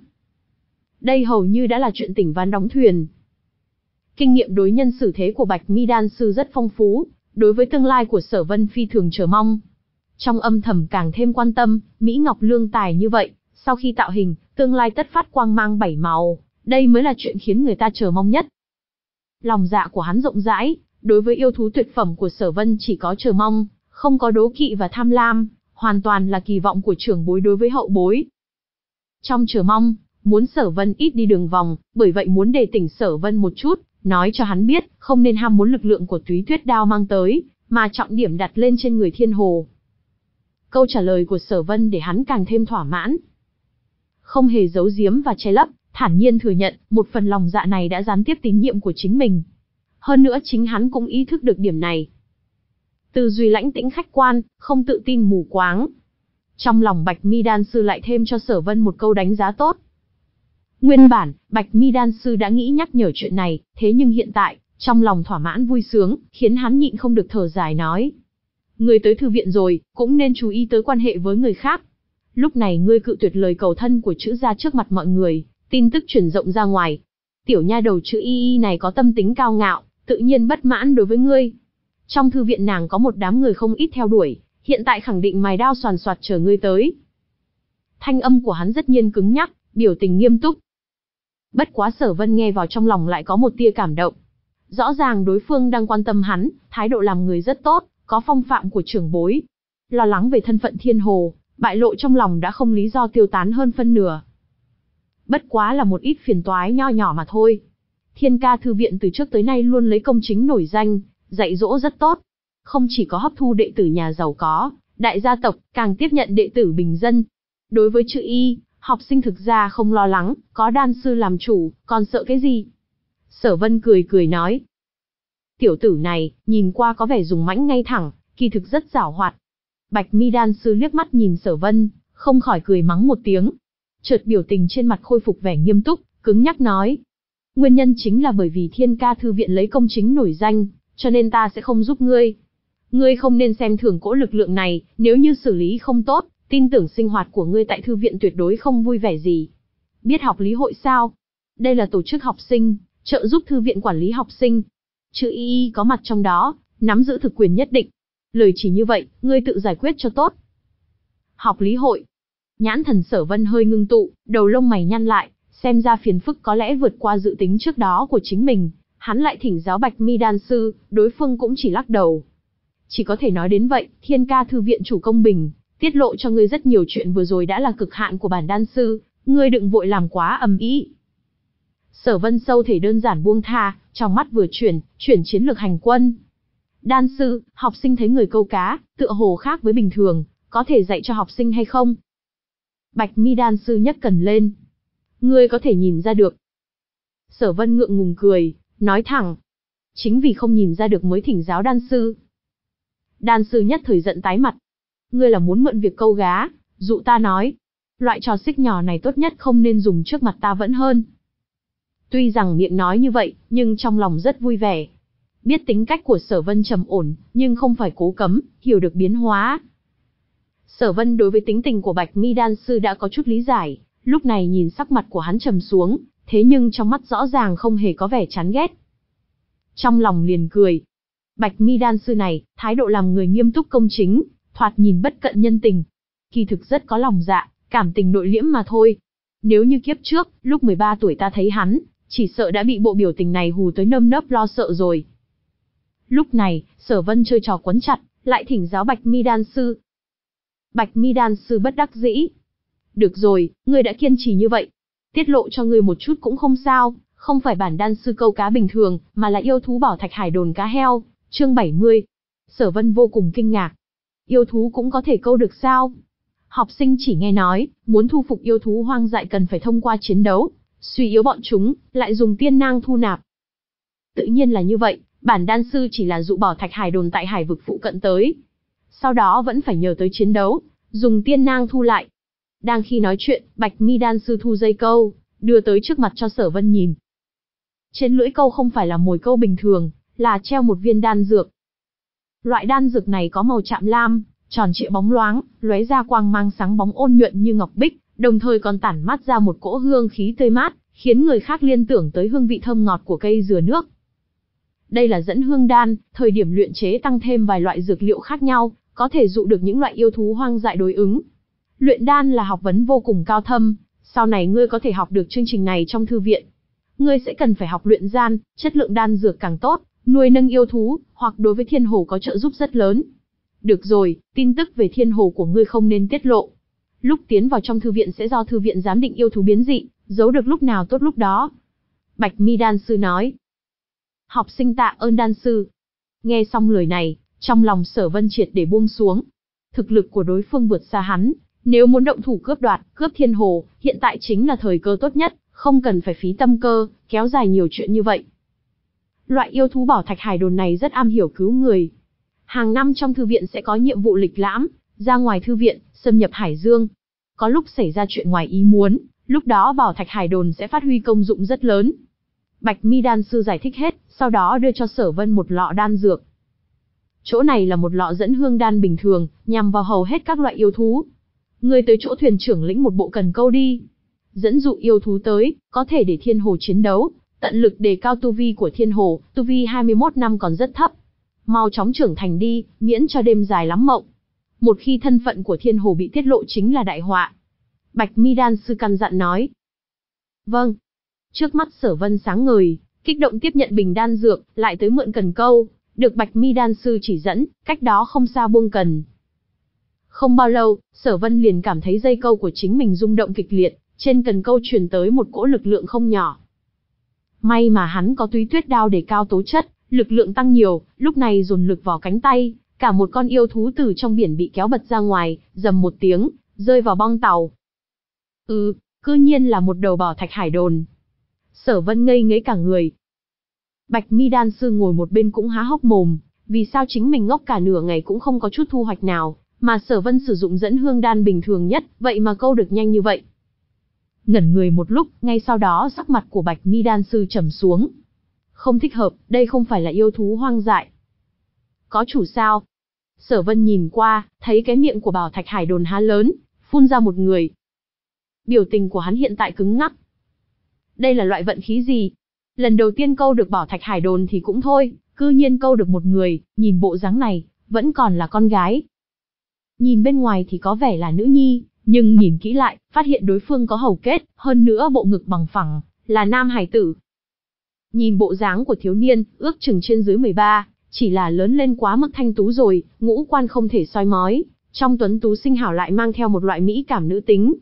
Đây hầu như đã là chuyện tỉnh ván đóng thuyền. Kinh nghiệm đối nhân xử thế của Bạch Mi đan sư rất phong phú, đối với tương lai của Sở Vân phi thường chờ mong. Trong âm thầm càng thêm quan tâm, Mỹ Ngọc lương tài như vậy, sau khi tạo hình, tương lai tất phát quang mang bảy màu, đây mới là chuyện khiến người ta chờ mong nhất. Lòng dạ của hắn rộng rãi, đối với yêu thú tuyệt phẩm của Sở Vân chỉ có chờ mong, không có đố kỵ và tham lam, hoàn toàn là kỳ vọng của trưởng bối đối với hậu bối. Trong chờ mong, muốn Sở Vân ít đi đường vòng, bởi vậy muốn đề tỉnh Sở Vân một chút, nói cho hắn biết, không nên ham muốn lực lượng của túy tuyết đao mang tới, mà trọng điểm đặt lên trên người thiên hồ. Câu trả lời của Sở Vân để hắn càng thêm thỏa mãn. Không hề giấu giếm và che lấp, thản nhiên thừa nhận, một phần lòng dạ này đã gián tiếp tín nhiệm của chính mình. Hơn nữa chính hắn cũng ý thức được điểm này. Tư duy lãnh tĩnh khách quan, không tự tin mù quáng. Trong lòng Bạch Mi đan sư lại thêm cho Sở Vân một câu đánh giá tốt. Nguyên bản, Bạch Mi đan sư đã nghĩ nhắc nhở chuyện này, thế nhưng hiện tại, trong lòng thỏa mãn vui sướng, khiến hắn nhịn không được thở dài nói. Người tới thư viện rồi, cũng nên chú ý tới quan hệ với người khác. Lúc này ngươi cự tuyệt lời cầu thân của chữ gia trước mặt mọi người, tin tức truyền rộng ra ngoài. Tiểu nha đầu chữ y y này có tâm tính cao ngạo, tự nhiên bất mãn đối với ngươi. Trong thư viện nàng có một đám người không ít theo đuổi, hiện tại khẳng định mài đao soàn soạt chờ ngươi tới. Thanh âm của hắn rất nhiên cứng nhắc, biểu tình nghiêm túc. Bất quá Sở Vân nghe vào trong lòng lại có một tia cảm động. Rõ ràng đối phương đang quan tâm hắn, thái độ làm người rất tốt, có phong phạm của trưởng bối. Lo lắng về thân phận Thiên Hồ, bại lộ trong lòng đã không lý do tiêu tán hơn phân nửa. Bất quá là một ít phiền toái nho nhỏ mà thôi. Thiên Ca thư viện từ trước tới nay luôn lấy công chính nổi danh, dạy dỗ rất tốt. Không chỉ có hấp thu đệ tử nhà giàu có, đại gia tộc, càng tiếp nhận đệ tử bình dân. Đối với chữ y, học sinh thực ra không lo lắng, có đan sư làm chủ, còn sợ cái gì? Sở Vân cười cười nói. Tiểu tử này, nhìn qua có vẻ dùng mãnh ngay thẳng, kỳ thực rất giảo hoạt. Bạch Mi đan sư liếc mắt nhìn Sở Vân, không khỏi cười mắng một tiếng. Chợt biểu tình trên mặt khôi phục vẻ nghiêm túc, cứng nhắc nói. Nguyên nhân chính là bởi vì Thiên Ca thư viện lấy công chính nổi danh, cho nên ta sẽ không giúp ngươi. Ngươi không nên xem thường cỗ lực lượng này, nếu như xử lý không tốt, tin tưởng sinh hoạt của ngươi tại thư viện tuyệt đối không vui vẻ gì. Biết học lý hội sao? Đây là tổ chức học sinh, trợ giúp thư viện quản lý học sinh. Chữ y y có mặt trong đó, nắm giữ thực quyền nhất định. Lời chỉ như vậy, ngươi tự giải quyết cho tốt. Học lý hội. Nhãn thần Sở Vân hơi ngưng tụ, đầu lông mày nhăn lại, xem ra phiền phức có lẽ vượt qua dự tính trước đó của chính mình. Hắn lại thỉnh giáo Bạch Mi đan sư, đối phương cũng chỉ lắc đầu. Chỉ có thể nói đến vậy, Thiên Ca thư viện chủ công bình, tiết lộ cho ngươi rất nhiều chuyện vừa rồi đã là cực hạn của bản đan sư, ngươi đừng vội làm quá ầm ĩ. Sở Vân sâu thể đơn giản buông tha, trong mắt vừa chuyển, chuyển chiến lược hành quân. Đan sư, học sinh thấy người câu cá, tựa hồ khác với bình thường, có thể dạy cho học sinh hay không? Bạch Mi đan sư nhấc cần lên. Ngươi có thể nhìn ra được. Sở Vân ngượng ngùng cười, nói thẳng. Chính vì không nhìn ra được mới thỉnh giáo đan sư. Đan sư nhất thời giận tái mặt. Ngươi là muốn mượn việc câu gá, dụ ta nói. Loại trò xích nhỏ này tốt nhất không nên dùng trước mặt ta vẫn hơn. Tuy rằng miệng nói như vậy, nhưng trong lòng rất vui vẻ. Biết tính cách của Sở Vân trầm ổn, nhưng không phải cố cấm, hiểu được biến hóa. Sở Vân đối với tính tình của Bạch Mi đan sư đã có chút lý giải, lúc này nhìn sắc mặt của hắn trầm xuống, thế nhưng trong mắt rõ ràng không hề có vẻ chán ghét. Trong lòng liền cười. Bạch Mi đan sư này, thái độ làm người nghiêm túc công chính, thoạt nhìn bất cận nhân tình. Kỳ thực rất có lòng dạ, cảm tình nội liễm mà thôi. Nếu như kiếp trước, lúc mười ba tuổi ta thấy hắn, chỉ sợ đã bị bộ biểu tình này hù tới nơm nớp lo sợ rồi. Lúc này, Sở Vân chơi trò quấn chặt, lại thỉnh giáo Bạch Mi đan sư. Bạch Mi đan sư bất đắc dĩ. Được rồi, ngươi đã kiên trì như vậy. Tiết lộ cho ngươi một chút cũng không sao, không phải bản đan sư câu cá bình thường, mà là yêu thú bảo thạch hải đồn cá heo, chương bảy mươi. Sở Vân vô cùng kinh ngạc. Yêu thú cũng có thể câu được sao? Học sinh chỉ nghe nói, muốn thu phục yêu thú hoang dại cần phải thông qua chiến đấu, suy yếu bọn chúng, lại dùng tiên nang thu nạp. Tự nhiên là như vậy, bản đan sư chỉ là dụ bảo thạch hải đồn tại hải vực phụ cận tới. Sau đó vẫn phải nhờ tới chiến đấu, dùng tiên nang thu lại. Đang khi nói chuyện, Bạch Mi đan sư thu dây câu, đưa tới trước mặt cho Sở Vân nhìn. Trên lưỡi câu không phải là mồi câu bình thường, là treo một viên đan dược. Loại đan dược này có màu chạm lam, tròn trịa bóng loáng, lóe ra quang mang sáng bóng ôn nhuận như ngọc bích, đồng thời còn tản mát ra một cỗ hương khí tươi mát, khiến người khác liên tưởng tới hương vị thơm ngọt của cây dừa nước. Đây là dẫn hương đan, thời điểm luyện chế tăng thêm vài loại dược liệu khác nhau, có thể dụ được những loại yêu thú hoang dại đối ứng. Luyện đan là học vấn vô cùng cao thâm, sau này ngươi có thể học được chương trình này trong thư viện. Ngươi sẽ cần phải học luyện đan, chất lượng đan dược càng tốt, nuôi nâng yêu thú, hoặc đối với Thiên Hồ có trợ giúp rất lớn. Được rồi, tin tức về Thiên Hồ của ngươi không nên tiết lộ. Lúc tiến vào trong thư viện sẽ do thư viện giám định yêu thú biến dị, giấu được lúc nào tốt lúc đó. Bạch Mi đan sư nói. Học sinh tạ ơn đan sư. Nghe xong lời này, trong lòng Sở Vân triệt để buông xuống. Thực lực của đối phương vượt xa hắn, nếu muốn động thủ cướp đoạt, cướp Thiên Hồ, hiện tại chính là thời cơ tốt nhất, không cần phải phí tâm cơ, kéo dài nhiều chuyện như vậy. Loại yêu thú bảo thạch hải đồn này rất am hiểu cứu người. Hàng năm trong thư viện sẽ có nhiệm vụ lịch lãm, ra ngoài thư viện, xâm nhập hải dương. Có lúc xảy ra chuyện ngoài ý muốn, lúc đó bảo thạch hải đồn sẽ phát huy công dụng rất lớn. Bạch Mi đan sư giải thích hết, sau đó đưa cho Sở Vân một lọ đan dược. Chỗ này là một lọ dẫn hương đan bình thường, nhằm vào hầu hết các loại yêu thú. Ngươi tới chỗ thuyền trưởng lĩnh một bộ cần câu đi. Dẫn dụ yêu thú tới, có thể để thiên hồ chiến đấu, tận lực đề cao tu vi của thiên hồ, tu vi hai mươi mốt năm còn rất thấp. Mau chóng trưởng thành đi, miễn cho đêm dài lắm mộng. Một khi thân phận của thiên hồ bị tiết lộ chính là đại họa. Bạch Mi đan sư căn dặn nói. Vâng. Trước mắt Sở Vân sáng ngời, kích động tiếp nhận bình đan dược, lại tới mượn cần câu, được Bạch Mi đan sư chỉ dẫn, cách đó không xa buông cần. Không bao lâu, Sở Vân liền cảm thấy dây câu của chính mình rung động kịch liệt, trên cần câu truyền tới một cỗ lực lượng không nhỏ. May mà hắn có Túy Tuyết đao để cao tố chất, lực lượng tăng nhiều, lúc này dồn lực vào cánh tay, cả một con yêu thú từ trong biển bị kéo bật ra ngoài, rầm một tiếng, rơi vào bong tàu. Ừ, cư nhiên là một đầu bảo thạch hải đồn. Sở Vân ngây ngấy cả người. Bạch Mi đan sư ngồi một bên cũng há hốc mồm, vì sao chính mình ngốc cả nửa ngày cũng không có chút thu hoạch nào, mà Sở Vân sử dụng dẫn hương đan bình thường nhất, vậy mà câu được nhanh như vậy. Ngẩn người một lúc, ngay sau đó sắc mặt của Bạch Mi đan sư trầm xuống. Không thích hợp, đây không phải là yêu thú hoang dại. Có chủ sao? Sở Vân nhìn qua, thấy cái miệng của bảo thạch hải đồn há lớn, phun ra một người. Biểu tình của hắn hiện tại cứng ngắc. Đây là loại vận khí gì? Lần đầu tiên câu được bảo thạch hải đồn thì cũng thôi, cư nhiên câu được một người, nhìn bộ dáng này, vẫn còn là con gái. Nhìn bên ngoài thì có vẻ là nữ nhi, nhưng nhìn kỹ lại, phát hiện đối phương có hầu kết, hơn nữa bộ ngực bằng phẳng, là nam hải tử. Nhìn bộ dáng của thiếu niên, ước chừng trên dưới mười ba, chỉ là lớn lên quá mức thanh tú rồi, ngũ quan không thể soi mói, trong tuấn tú sinh hảo lại mang theo một loại mỹ cảm nữ tính.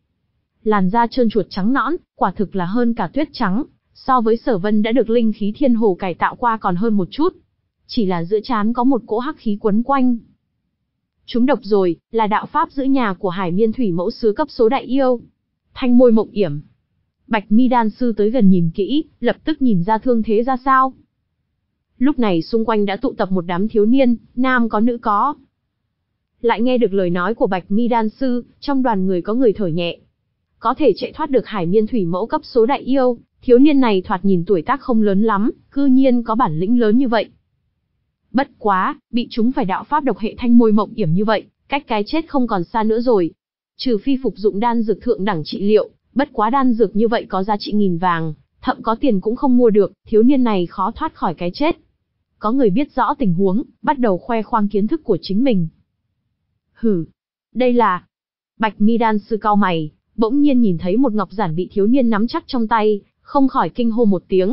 Làn da trơn chuột trắng nõn, quả thực là hơn cả tuyết trắng, so với Sở Vân đã được linh khí thiên hồ cải tạo qua còn hơn một chút. Chỉ là giữa trán có một cỗ hắc khí quấn quanh. Chúng độc rồi, là đạo pháp giữ nhà của Hải Miên Thủy Mẫu Sứ cấp số đại yêu. Thanh môi mộng yểm. Bạch Mi đan sư tới gần nhìn kỹ, lập tức nhìn ra thương thế ra sao. Lúc này xung quanh đã tụ tập một đám thiếu niên, nam có nữ có. Lại nghe được lời nói của Bạch Mi đan sư, trong đoàn người có người thở nhẹ. Có thể chạy thoát được Hải Miên Thủy Mẫu cấp số đại yêu, thiếu niên này thoạt nhìn tuổi tác không lớn lắm, cư nhiên có bản lĩnh lớn như vậy. Bất quá, bị chúng phải đạo pháp độc hệ thanh môi mộng yểm như vậy, cách cái chết không còn xa nữa rồi. Trừ phi phục dụng đan dược thượng đẳng trị liệu, bất quá đan dược như vậy có giá trị nghìn vàng, thậm có tiền cũng không mua được, thiếu niên này khó thoát khỏi cái chết. Có người biết rõ tình huống, bắt đầu khoe khoang kiến thức của chính mình. Hử, đây là... Bạch Mi đan sư cau mày, bỗng nhiên nhìn thấy một ngọc giản bị thiếu niên nắm chắc trong tay, không khỏi kinh hô một tiếng.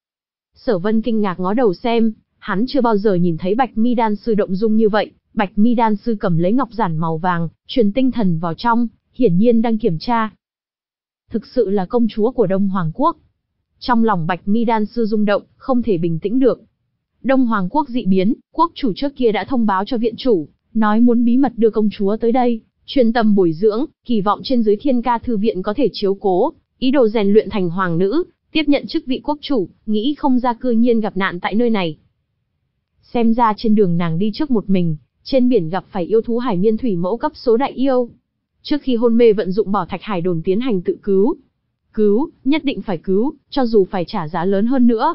Sở Vân kinh ngạc ngó đầu xem, hắn chưa bao giờ nhìn thấy Bạch Mi đan sư động dung như vậy. Bạch Mi đan sư cầm lấy ngọc giản màu vàng, truyền tinh thần vào trong, hiển nhiên đang kiểm tra. Thực sự là công chúa của Đông Hoàng Quốc. Trong lòng Bạch Mi đan sư rung động, không thể bình tĩnh được. Đông Hoàng Quốc dị biến, quốc chủ trước kia đã thông báo cho viện chủ, nói muốn bí mật đưa công chúa tới đây, chuyên tâm bồi dưỡng, kỳ vọng trên dưới Thiên Ca thư viện có thể chiếu cố, ý đồ rèn luyện thành hoàng nữ, tiếp nhận chức vị quốc chủ, nghĩ không ra cư nhiên gặp nạn tại nơi này. Xem ra trên đường nàng đi trước một mình, trên biển gặp phải yêu thú Hải Miên Thủy Mẫu cấp số đại yêu. Trước khi hôn mê vận dụng bảo thạch hải đồn tiến hành tự cứu. Cứu, nhất định phải cứu, cho dù phải trả giá lớn hơn nữa.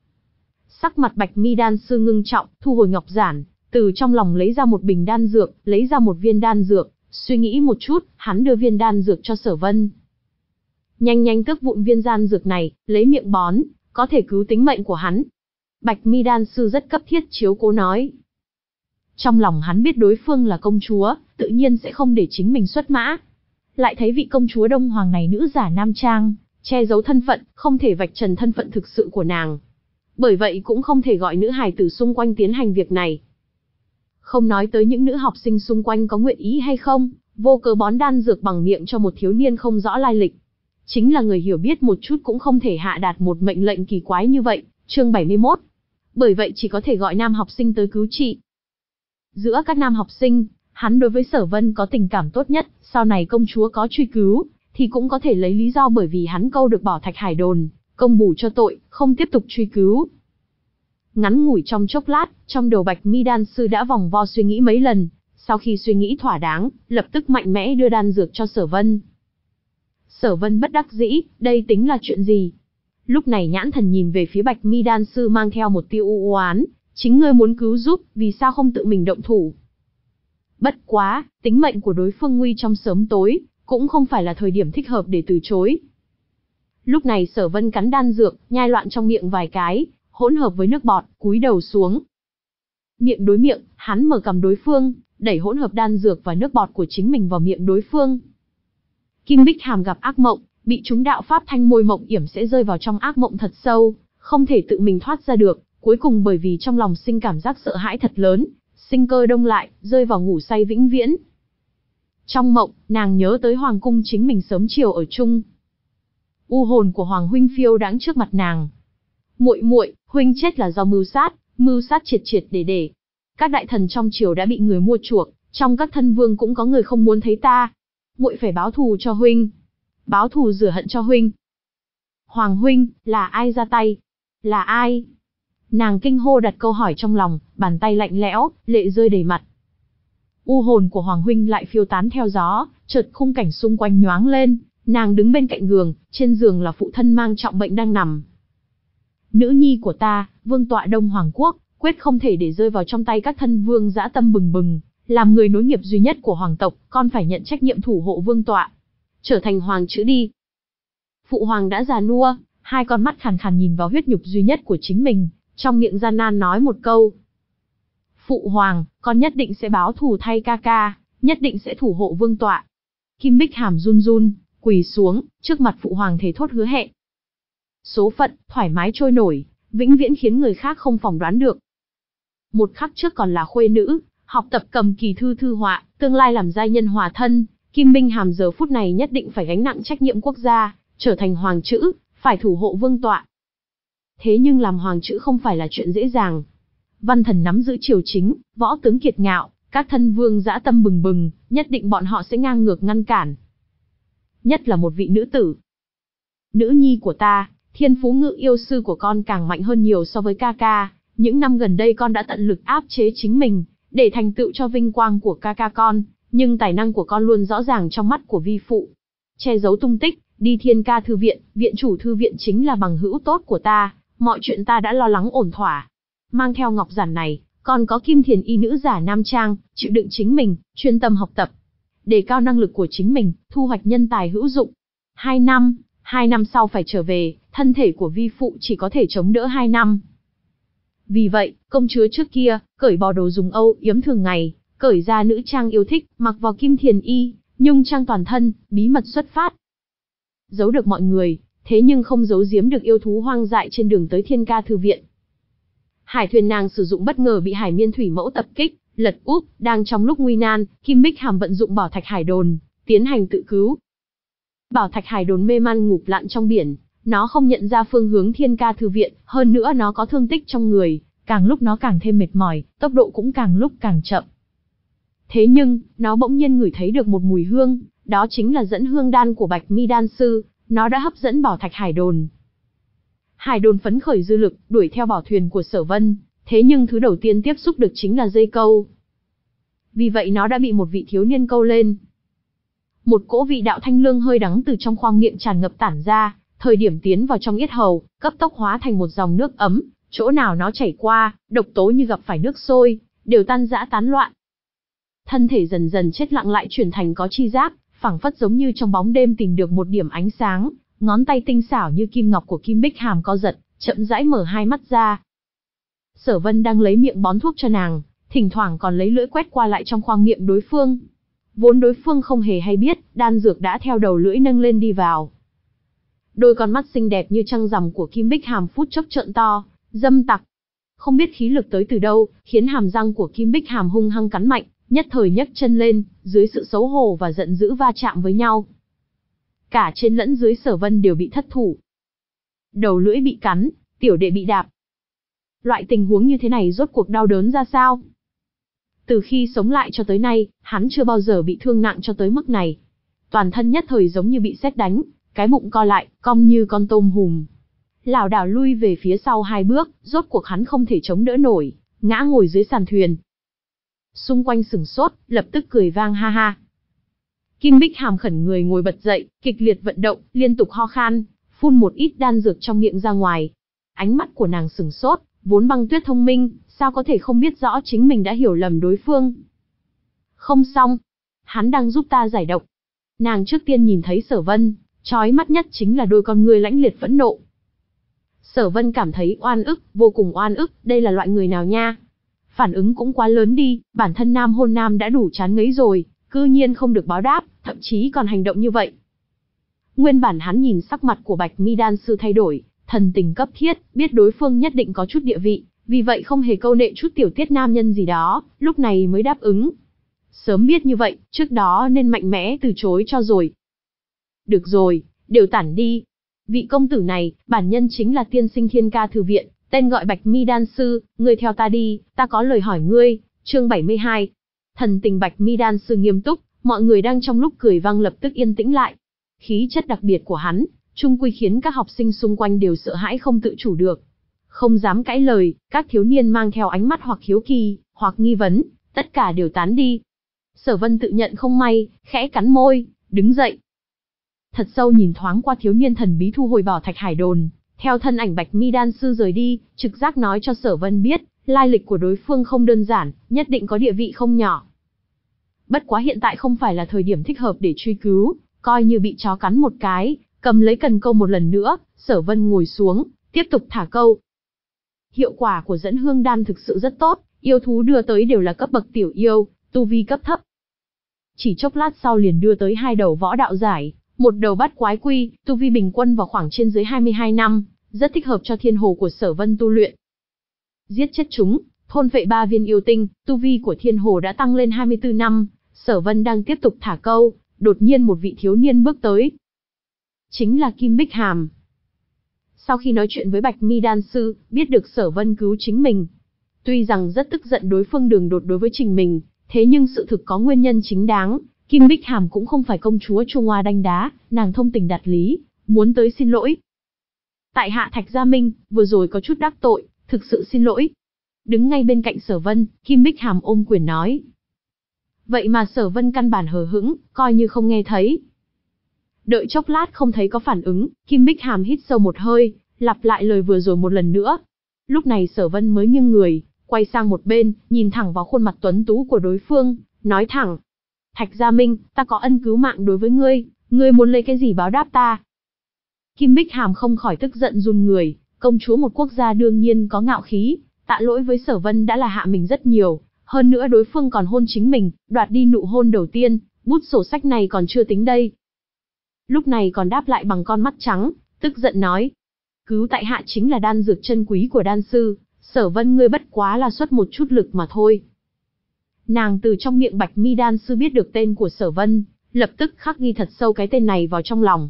Sắc mặt Bạch Mi đan sư ngưng trọng, thu hồi ngọc giản, từ trong lòng lấy ra một bình đan dược, lấy ra một viên đan dược, suy nghĩ một chút, hắn đưa viên đan dược cho Sở Vân. Nhanh nhanh tước vụn viên đan dược này, lấy miệng bón, có thể cứu tính mệnh của hắn. Bạch Mi đan sư rất cấp thiết chiếu cố nói. Trong lòng hắn biết đối phương là công chúa, tự nhiên sẽ không để chính mình xuất mã. Lại thấy vị công chúa Đông Hoàng này nữ giả nam trang, che giấu thân phận, không thể vạch trần thân phận thực sự của nàng. Bởi vậy cũng không thể gọi nữ hài tử xung quanh tiến hành việc này. Không nói tới những nữ học sinh xung quanh có nguyện ý hay không, vô cớ bón đan dược bằng miệng cho một thiếu niên không rõ lai lịch. Chính là người hiểu biết một chút cũng không thể hạ đạt một mệnh lệnh kỳ quái như vậy, chương bảy mươi mốt. Bởi vậy chỉ có thể gọi nam học sinh tới cứu trị. Giữa các nam học sinh, hắn đối với Sở Vân có tình cảm tốt nhất, sau này công chúa có truy cứu, thì cũng có thể lấy lý do bởi vì hắn câu được bảo thạch hải đồn, công bù cho tội, không tiếp tục truy cứu. Ngắn ngủi trong chốc lát, trong đầu Bạch Mi đan sư đã vòng vo suy nghĩ mấy lần, sau khi suy nghĩ thỏa đáng, lập tức mạnh mẽ đưa đan dược cho Sở Vân. Sở Vân bất đắc dĩ, đây tính là chuyện gì? Lúc này nhãn thần nhìn về phía Bạch Mi đan sư mang theo một tia u oán, chính ngươi muốn cứu giúp, vì sao không tự mình động thủ? Bất quá, tính mệnh của đối phương nguy trong sớm tối, cũng không phải là thời điểm thích hợp để từ chối. Lúc này Sở Vân cắn đan dược, nhai loạn trong miệng vài cái, hỗn hợp với nước bọt, cúi đầu xuống. Miệng đối miệng, hắn mở cầm đối phương, đẩy hỗn hợp đan dược và nước bọt của chính mình vào miệng đối phương. Kim Bích Hàm gặp ác mộng, bị chúng đạo pháp thanh môi mộng yểm sẽ rơi vào trong ác mộng thật sâu, không thể tự mình thoát ra được, cuối cùng bởi vì trong lòng sinh cảm giác sợ hãi thật lớn, sinh cơ đông lại, rơi vào ngủ say vĩnh viễn. Trong mộng, nàng nhớ tới hoàng cung chính mình sớm chiều ở chung. U hồn của Hoàng huynh phiêu đãng trước mặt nàng. Muội muội, huynh chết là do mưu sát, mưu sát triệt triệt để để. Các đại thần trong triều đã bị người mua chuộc, trong các thân vương cũng có người không muốn thấy ta. Muội phải báo thù cho huynh. Báo thù rửa hận cho huynh. Hoàng huynh, là ai ra tay? Là ai? Nàng kinh hô đặt câu hỏi trong lòng, bàn tay lạnh lẽo, lệ rơi đầy mặt. U hồn của Hoàng huynh lại phiêu tán theo gió, chợt khung cảnh xung quanh nhoáng lên, nàng đứng bên cạnh giường, trên giường là phụ thân mang trọng bệnh đang nằm. Nữ nhi của ta, vương tọa Đông Hoàng quốc, quyết không thể để rơi vào trong tay các thân vương dã tâm bừng bừng, làm người nối nghiệp duy nhất của hoàng tộc, con phải nhận trách nhiệm thủ hộ vương tọa, trở thành hoàng chữ đi. Phụ hoàng đã già nua, hai con mắt khàn khàn nhìn vào huyết nhục duy nhất của chính mình, trong miệng gian nan nói một câu. Phụ hoàng, con nhất định sẽ báo thù thay ca ca, nhất định sẽ thủ hộ vương tọa. Kim Bích Hàm run run, quỳ xuống, trước mặt phụ hoàng thề thốt hứa hẹn. Số phận, thoải mái trôi nổi, vĩnh viễn khiến người khác không phỏng đoán được. Một khắc trước còn là khuê nữ, học tập cầm kỳ thư thư họa, tương lai làm giai nhân hòa thân, Kim Bích Hàm giờ phút này nhất định phải gánh nặng trách nhiệm quốc gia, trở thành hoàng chữ, phải thủ hộ vương tọa. Thế nhưng làm hoàng chữ không phải là chuyện dễ dàng. Văn thần nắm giữ triều chính, võ tướng kiệt ngạo, các thân vương dã tâm bừng bừng, nhất định bọn họ sẽ ngang ngược ngăn cản. Nhất là một vị nữ tử. Nữ nhi của ta, thiên phú ngự yêu sư của con càng mạnh hơn nhiều so với ca ca, những năm gần đây con đã tận lực áp chế chính mình, để thành tựu cho vinh quang của ca ca con, nhưng tài năng của con luôn rõ ràng trong mắt của vi phụ. Che giấu tung tích, đi Thiên Ca thư viện, viện chủ thư viện chính là bằng hữu tốt của ta, mọi chuyện ta đã lo lắng ổn thỏa. Mang theo ngọc giản này, còn có kim thiền y nữ giả nam trang, chịu đựng chính mình, chuyên tâm học tập, đề cao năng lực của chính mình, thu hoạch nhân tài hữu dụng. Hai năm, hai năm sau phải trở về, thân thể của vi phụ chỉ có thể chống đỡ hai năm. Vì vậy, công chúa trước kia, cởi bỏ đồ dùng âu yếm thường ngày, cởi ra nữ trang yêu thích, mặc vào kim thiền y, nhung trang toàn thân, bí mật xuất phát. Giấu được mọi người, thế nhưng không giấu giếm được yêu thú hoang dại trên đường tới Thiên Ca thư viện. Hải thuyền nàng sử dụng bất ngờ bị Hải Miên thủy mẫu tập kích, lật úp, đang trong lúc nguy nan, Kim Bích Hàm vận dụng Bảo Thạch Hải Đồn, tiến hành tự cứu. Bảo Thạch Hải Đồn mê man ngụp lặn trong biển, nó không nhận ra phương hướng Thiên Ca thư viện, hơn nữa nó có thương tích trong người, càng lúc nó càng thêm mệt mỏi, tốc độ cũng càng lúc càng chậm. Thế nhưng, nó bỗng nhiên ngửi thấy được một mùi hương, đó chính là dẫn hương đan của Bạch Mi đan sư, nó đã hấp dẫn Bảo Thạch Hải Đồn. Hải Đồn phấn khởi dư lực, đuổi theo bảo thuyền của Sở Vân, thế nhưng thứ đầu tiên tiếp xúc được chính là dây câu. Vì vậy nó đã bị một vị thiếu niên câu lên. Một cỗ vị đạo thanh lương hơi đắng từ trong khoang miệng tràn ngập tản ra, thời điểm tiến vào trong yết hầu, cấp tốc hóa thành một dòng nước ấm, chỗ nào nó chảy qua, độc tố như gặp phải nước sôi, đều tan rã tán loạn. Thân thể dần dần chết lặng lại chuyển thành có chi giác, phảng phất giống như trong bóng đêm tìm được một điểm ánh sáng, ngón tay tinh xảo như kim ngọc của Kim Bích Hàm co giật, chậm rãi mở hai mắt ra. Sở Vân đang lấy miệng bón thuốc cho nàng, thỉnh thoảng còn lấy lưỡi quét qua lại trong khoang miệng đối phương. Vốn đối phương không hề hay biết, đan dược đã theo đầu lưỡi nâng lên đi vào. Đôi con mắt xinh đẹp như trăng rằm của Kim Bích Hàm phút chốc trợn to, dâm tặc. Không biết khí lực tới từ đâu, khiến hàm răng của Kim Bích Hàm hung hăng cắn mạnh, nhất thời nhấc chân lên, dưới sự xấu hổ và giận dữ va chạm với nhau. Cả trên lẫn dưới Sở Vân đều bị thất thủ. Đầu lưỡi bị cắn, tiểu đệ bị đạp. Loại tình huống như thế này rốt cuộc đau đớn ra sao? Từ khi sống lại cho tới nay, hắn chưa bao giờ bị thương nặng cho tới mức này. Toàn thân nhất thời giống như bị sét đánh, cái bụng co lại, cong như con tôm hùm. Lảo đảo lui về phía sau hai bước, rốt cuộc hắn không thể chống đỡ nổi, ngã ngồi dưới sàn thuyền. Xung quanh sửng sốt, lập tức cười vang ha ha. Kim Bích Hàm khẩn người ngồi bật dậy, kịch liệt vận động, liên tục ho khan, phun một ít đan dược trong miệng ra ngoài. Ánh mắt của nàng sửng sốt, vốn Băng Tuyết thông minh, sao có thể không biết rõ chính mình đã hiểu lầm đối phương. Không xong. Hắn đang giúp ta giải độc. Nàng trước tiên nhìn thấy Sở Vân, chói mắt nhất chính là đôi con ngươi lãnh liệt phẫn nộ. Sở Vân cảm thấy oan ức, vô cùng oan ức, đây là loại người nào nha? Phản ứng cũng quá lớn đi, bản thân nam hôn nam đã đủ chán ngấy rồi, cư nhiên không được báo đáp, thậm chí còn hành động như vậy. Nguyên bản hắn nhìn sắc mặt của Bạch Mi đan sư thay đổi, thần tình cấp thiết, biết đối phương nhất định có chút địa vị, vì vậy không hề câu nệ chút tiểu tiết nam nhân gì đó, lúc này mới đáp ứng. Sớm biết như vậy, trước đó nên mạnh mẽ từ chối cho rồi. Được rồi, đều tản đi. Vị công tử này, bản nhân chính là tiên sinh Thiên Ca Thư Viện, tên gọi Bạch Mi đan sư, ngươi theo ta đi, ta có lời hỏi ngươi. Chương bảy mươi hai. Thần tình Bạch Mi đan sư nghiêm túc, mọi người đang trong lúc cười vang lập tức yên tĩnh lại. Khí chất đặc biệt của hắn, chung quy khiến các học sinh xung quanh đều sợ hãi không tự chủ được. Không dám cãi lời, các thiếu niên mang theo ánh mắt hoặc hiếu kỳ, hoặc nghi vấn, tất cả đều tán đi. Sở Vân tự nhận không may, khẽ cắn môi, đứng dậy. Thật sâu nhìn thoáng qua thiếu niên thần bí thu hồi bảo thạch hải đồn, theo thân ảnh Bạch Mi đan sư rời đi, trực giác nói cho Sở Vân biết, lai lịch của đối phương không đơn giản, nhất định có địa vị không nhỏ. Bất quá hiện tại không phải là thời điểm thích hợp để truy cứu, coi như bị chó cắn một cái, cầm lấy cần câu một lần nữa, Sở Vân ngồi xuống, tiếp tục thả câu. Hiệu quả của dẫn hương đan thực sự rất tốt, yêu thú đưa tới đều là cấp bậc tiểu yêu, tu vi cấp thấp. Chỉ chốc lát sau liền đưa tới hai đầu võ đạo giải, một đầu bát quái quy, tu vi bình quân vào khoảng trên dưới hai mươi hai năm, rất thích hợp cho thiên hồ của Sở Vân tu luyện. Giết chết chúng, thôn phệ ba viên yêu tinh, tu vi của thiên hồ đã tăng lên hai mươi tư năm, Sở Vân đang tiếp tục thả câu, đột nhiên một vị thiếu niên bước tới. Chính là Kim Bích Hàm. Sau khi nói chuyện với Bạch Mi đan sư, biết được Sở Vân cứu chính mình. Tuy rằng rất tức giận đối phương đường đột đối với trình mình, thế nhưng sự thực có nguyên nhân chính đáng, Kim Bích Hàm cũng không phải công chúa Trung Hoa đanh đá, nàng thông tình đạt lý, muốn tới xin lỗi. Tại hạ Thạch Gia Minh, vừa rồi có chút đắc tội, thực sự xin lỗi. Đứng ngay bên cạnh Sở Vân, Kim Bích Hàm ôm quyền nói. Vậy mà Sở Vân căn bản hờ hững, coi như không nghe thấy. Đợi chốc lát không thấy có phản ứng, Kim Bích Hàm hít sâu một hơi, lặp lại lời vừa rồi một lần nữa. Lúc này Sở Vân mới nghiêng người, quay sang một bên, nhìn thẳng vào khuôn mặt tuấn tú của đối phương, nói thẳng. Thạch Gia Minh, ta có ân cứu mạng đối với ngươi, ngươi muốn lấy cái gì báo đáp ta? Kim Bích Hàm không khỏi tức giận run người, công chúa một quốc gia đương nhiên có ngạo khí, tạ lỗi với Sở Vân đã là hạ mình rất nhiều, hơn nữa đối phương còn hôn chính mình, đoạt đi nụ hôn đầu tiên, bút sổ sách này còn chưa tính đây. Lúc này còn đáp lại bằng con mắt trắng, tức giận nói. Cứu tại hạ chính là đan dược chân quý của đan sư, Sở Vân ngươi bất quá là xuất một chút lực mà thôi. Nàng từ trong miệng Bạch Mi đan sư biết được tên của Sở Vân, lập tức khắc ghi thật sâu cái tên này vào trong lòng.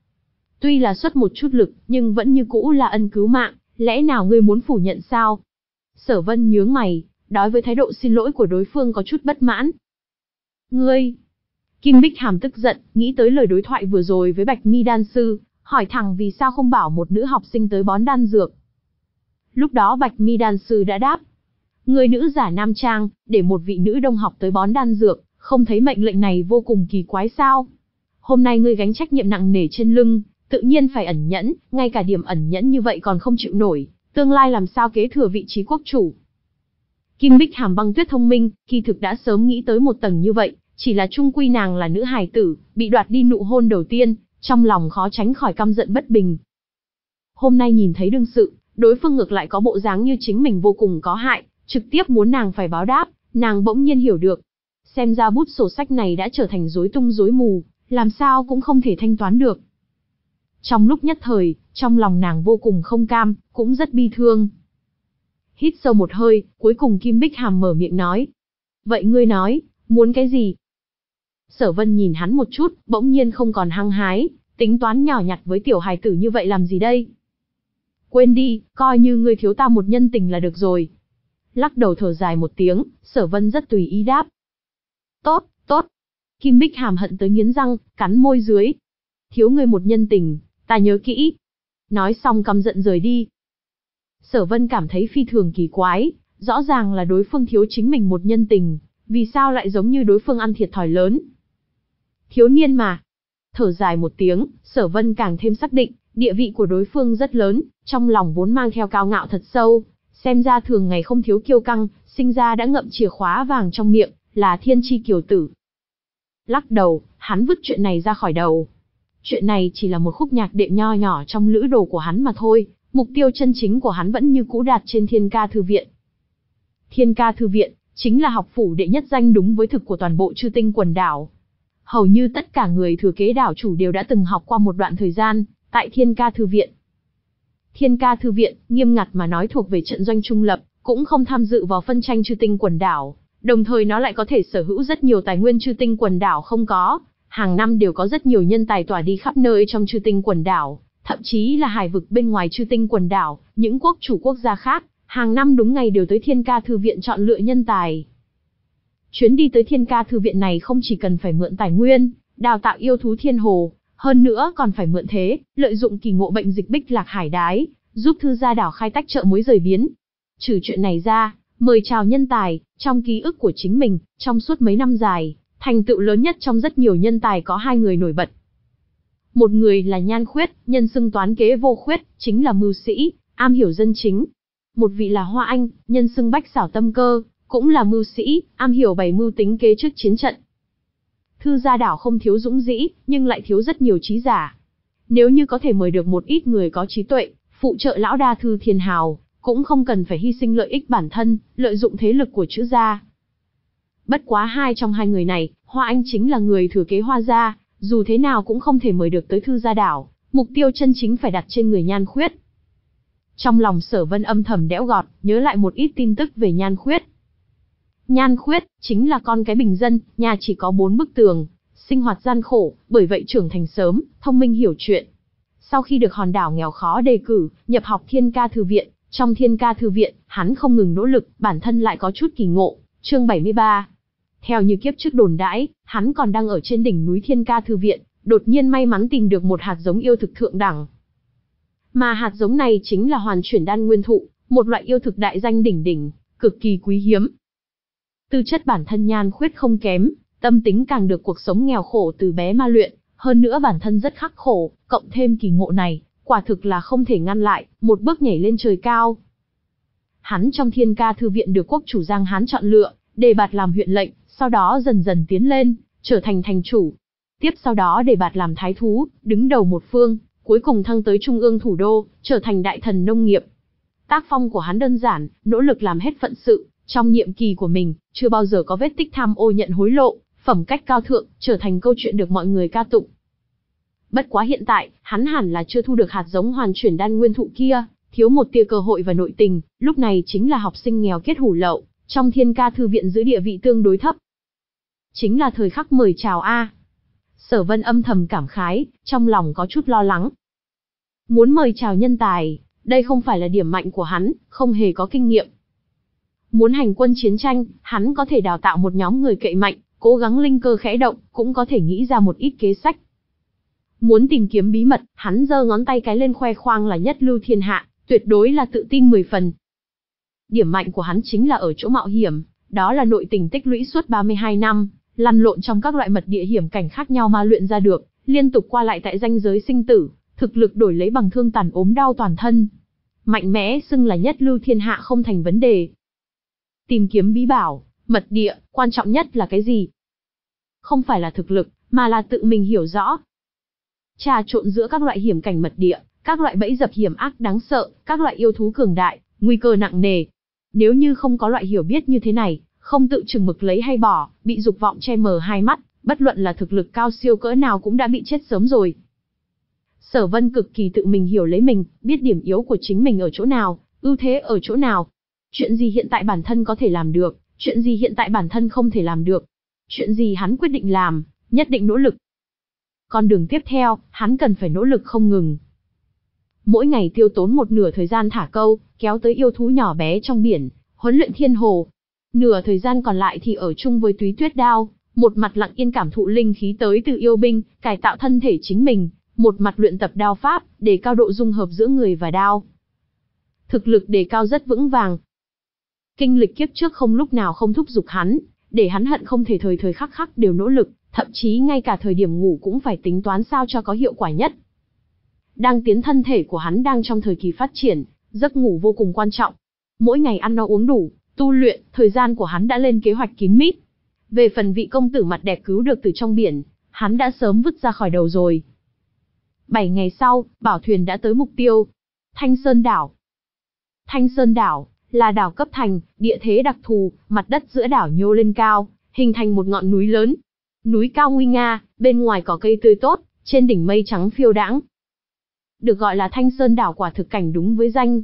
Tuy là xuất một chút lực, nhưng vẫn như cũ là ân cứu mạng, lẽ nào ngươi muốn phủ nhận sao? Sở Vân nhướng mày, đối với thái độ xin lỗi của đối phương có chút bất mãn. Ngươi! Kim Bích Hàm tức giận, nghĩ tới lời đối thoại vừa rồi với Bạch Mi đan sư, hỏi thẳng vì sao không bảo một nữ học sinh tới bón đan dược. Lúc đó Bạch Mi đan sư đã đáp. Người nữ giả nam trang, để một vị nữ đông học tới bón đan dược, không thấy mệnh lệnh này vô cùng kỳ quái sao? Hôm nay ngươi gánh trách nhiệm nặng nề trên lưng, tự nhiên phải ẩn nhẫn, ngay cả điểm ẩn nhẫn như vậy còn không chịu nổi, tương lai làm sao kế thừa vị trí quốc chủ. Kim Bích Hàm băng tuyết thông minh, kỳ thực đã sớm nghĩ tới một tầng như vậy, chỉ là chung quy nàng là nữ hài tử, bị đoạt đi nụ hôn đầu tiên, trong lòng khó tránh khỏi căm giận bất bình. Hôm nay nhìn thấy đương sự, đối phương ngược lại có bộ dáng như chính mình vô cùng có hại, trực tiếp muốn nàng phải báo đáp, nàng bỗng nhiên hiểu được. Xem ra bút sổ sách này đã trở thành rối tung rối mù, làm sao cũng không thể thanh toán được. Trong lúc nhất thời, trong lòng nàng vô cùng không cam, cũng rất bi thương. Hít sâu một hơi, cuối cùng Kim Bích Hàm mở miệng nói. Vậy ngươi nói, muốn cái gì? Sở Vân nhìn hắn một chút, bỗng nhiên không còn hăng hái, tính toán nhỏ nhặt với tiểu hài tử như vậy làm gì đây? Quên đi, coi như ngươi thiếu ta một nhân tình là được rồi. Lắc đầu thở dài một tiếng, Sở Vân rất tùy ý đáp. Tốt, tốt. Kim Bích Hàm hận tới nghiến răng, cắn môi dưới. Thiếu ngươi một nhân tình, ta nhớ kỹ. Nói xong căm giận rời đi. Sở Vân cảm thấy phi thường kỳ quái, rõ ràng là đối phương thiếu chính mình một nhân tình, vì sao lại giống như đối phương ăn thiệt thòi lớn. Thiếu niên mà. Thở dài một tiếng, Sở Vân càng thêm xác định, địa vị của đối phương rất lớn, trong lòng vốn mang theo cao ngạo thật sâu, xem ra thường ngày không thiếu kiêu căng, sinh ra đã ngậm chìa khóa vàng trong miệng, là thiên chi kiều tử. Lắc đầu, hắn vứt chuyện này ra khỏi đầu. Chuyện này chỉ là một khúc nhạc đệm nho nhỏ trong lữ đồ của hắn mà thôi, mục tiêu chân chính của hắn vẫn như cũ đặt trên Thiên Ca Thư Viện. Thiên Ca Thư Viện chính là học phủ đệ nhất danh đúng với thực của toàn bộ Chư Tinh quần đảo. Hầu như tất cả người thừa kế đảo chủ đều đã từng học qua một đoạn thời gian tại Thiên Ca Thư Viện. Thiên Ca Thư Viện, nghiêm ngặt mà nói thuộc về trận doanh trung lập, cũng không tham dự vào phân tranh Chư Tinh quần đảo, đồng thời nó lại có thể sở hữu rất nhiều tài nguyên Chư Tinh quần đảo không có, hàng năm đều có rất nhiều nhân tài tỏa đi khắp nơi trong Chư Tinh quần đảo, thậm chí là hải vực bên ngoài Chư Tinh quần đảo, những quốc chủ quốc gia khác, hàng năm đúng ngày đều tới Thiên Ca Thư Viện chọn lựa nhân tài. Chuyến đi tới Thiên Ca Thư Viện này không chỉ cần phải mượn tài nguyên, đào tạo yêu thú thiên hồ, hơn nữa còn phải mượn thế, lợi dụng kỳ ngộ bệnh dịch bích lạc hải đái, giúp Thư Gia Đảo khai tách chợ mối rời biến. Trừ chuyện này ra, mời chào nhân tài, trong ký ức của chính mình, trong suốt mấy năm dài, thành tựu lớn nhất trong rất nhiều nhân tài có hai người nổi bật. Một người là Nhan Khuyết, nhân xưng toán kế vô khuyết, chính là mưu sĩ, am hiểu dân chính. Một vị là Hoa Anh, nhân xưng bách xảo tâm cơ, cũng là mưu sĩ, am hiểu bày mưu tính kế trước chiến trận. Thư Gia Đảo không thiếu dũng dĩ, nhưng lại thiếu rất nhiều trí giả. Nếu như có thể mời được một ít người có trí tuệ, phụ trợ lão đa thư thiên hào, cũng không cần phải hy sinh lợi ích bản thân, lợi dụng thế lực của chữ gia. Bất quá hai trong hai người này, Hoa Anh chính là người thừa kế Hoa gia, dù thế nào cũng không thể mời được tới Thư Gia Đảo, mục tiêu chân chính phải đặt trên người Nhan Khuyết. Trong lòng Sở Vân âm thầm đẽo gọt, nhớ lại một ít tin tức về Nhan Khuyết. Nhan Khuyết chính là con cái bình dân, nhà chỉ có bốn bức tường, sinh hoạt gian khổ, bởi vậy trưởng thành sớm, thông minh hiểu chuyện. Sau khi được hòn đảo nghèo khó đề cử, nhập học Thiên Ca Thư Viện, trong Thiên Ca Thư Viện, hắn không ngừng nỗ lực, bản thân lại có chút kỳ ngộ. Chương bảy mươi ba. Theo như kiếp trước đồn đãi, hắn còn đang ở trên đỉnh núi Thiên Ca Thư Viện, đột nhiên may mắn tìm được một hạt giống yêu thực thượng đẳng. Mà hạt giống này chính là Hoàn Chuyển Đan Nguyên Thụ, một loại yêu thực đại danh đỉnh đỉnh, cực kỳ quý hiếm. Tư chất bản thân Nhan Khuyết không kém, tâm tính càng được cuộc sống nghèo khổ từ bé ma luyện, hơn nữa bản thân rất khắc khổ, cộng thêm kỳ ngộ này, quả thực là không thể ngăn lại, một bước nhảy lên trời cao. Hắn trong Thiên Ca Thư Viện được quốc chủ Giang Hán chọn lựa, đề bạt làm huyện lệnh, sau đó dần dần tiến lên, trở thành thành chủ. Tiếp sau đó đề bạt làm thái thú, đứng đầu một phương, cuối cùng thăng tới trung ương thủ đô, trở thành đại thần nông nghiệp. Tác phong của hắn đơn giản, nỗ lực làm hết phận sự, trong nhiệm kỳ của mình, chưa bao giờ có vết tích tham ô nhận hối lộ, phẩm cách cao thượng, trở thành câu chuyện được mọi người ca tụng. Bất quá hiện tại, hắn hẳn là chưa thu được hạt giống Hoàn Chuyển Đan Nguyên Thụ kia, thiếu một tia cơ hội và nội tình, lúc này chính là học sinh nghèo kết hủ lậu, trong Thiên Ca Thư Viện giữ địa vị tương đối thấp. Chính là thời khắc mời chào a. Sở Vân âm thầm cảm khái, trong lòng có chút lo lắng. Muốn mời chào nhân tài, đây không phải là điểm mạnh của hắn, không hề có kinh nghiệm. Muốn hành quân chiến tranh, hắn có thể đào tạo một nhóm người cậy mạnh, cố gắng linh cơ khẽ động, cũng có thể nghĩ ra một ít kế sách. Muốn tìm kiếm bí mật, hắn giơ ngón tay cái lên khoe khoang là nhất lưu thiên hạ, tuyệt đối là tự tin mười phần. Điểm mạnh của hắn chính là ở chỗ mạo hiểm, đó là nội tình tích lũy suốt ba mươi hai năm, lăn lộn trong các loại mật địa hiểm cảnh khác nhau ma luyện ra được, liên tục qua lại tại ranh giới sinh tử, thực lực đổi lấy bằng thương tàn ốm đau toàn thân. Mạnh mẽ xưng là nhất lưu thiên hạ không thành vấn đề. Tìm kiếm bí bảo, mật địa, quan trọng nhất là cái gì? Không phải là thực lực, mà là tự mình hiểu rõ. Trà trộn giữa các loại hiểm cảnh mật địa, các loại bẫy dập hiểm ác đáng sợ, các loại yêu thú cường đại, nguy cơ nặng nề. Nếu như không có loại hiểu biết như thế này, không tự chừng mực lấy hay bỏ, bị dục vọng che mờ hai mắt, bất luận là thực lực cao siêu cỡ nào cũng đã bị chết sớm rồi. Sở Vân cực kỳ tự mình hiểu lấy mình, biết điểm yếu của chính mình ở chỗ nào, ưu thế ở chỗ nào. Chuyện gì hiện tại bản thân có thể làm được, chuyện gì hiện tại bản thân không thể làm được. Chuyện gì hắn quyết định làm, nhất định nỗ lực. Con đường tiếp theo, hắn cần phải nỗ lực không ngừng. Mỗi ngày tiêu tốn một nửa thời gian thả câu, kéo tới yêu thú nhỏ bé trong biển, huấn luyện thiên hồ. Nửa thời gian còn lại thì ở chung với Túy Tuyết Đao, một mặt lặng yên cảm thụ linh khí tới từ yêu binh, cải tạo thân thể chính mình, một mặt luyện tập đao pháp, để cao độ dung hợp giữa người và đao. Thực lực đề cao rất vững vàng. Kinh lịch kiếp trước không lúc nào không thúc giục hắn, để hắn hận không thể thời thời khắc khắc đều nỗ lực, thậm chí ngay cả thời điểm ngủ cũng phải tính toán sao cho có hiệu quả nhất. Đang tiến thân thể của hắn đang trong thời kỳ phát triển, giấc ngủ vô cùng quan trọng. Mỗi ngày ăn no uống đủ, tu luyện, thời gian của hắn đã lên kế hoạch kín mít. Về phần vị công tử mặt đẹp cứu được từ trong biển, hắn đã sớm vứt ra khỏi đầu rồi. Bảy ngày sau, bảo thuyền đã tới mục tiêu. Thanh Sơn đảo. Thanh Sơn đảo là đảo cấp thành, địa thế đặc thù, mặt đất giữa đảo nhô lên cao, hình thành một ngọn núi lớn. Núi cao nguy nga, bên ngoài có cây tươi tốt, trên đỉnh mây trắng phiêu đãng. Được gọi là Thanh Sơn đảo quả thực cảnh đúng với danh.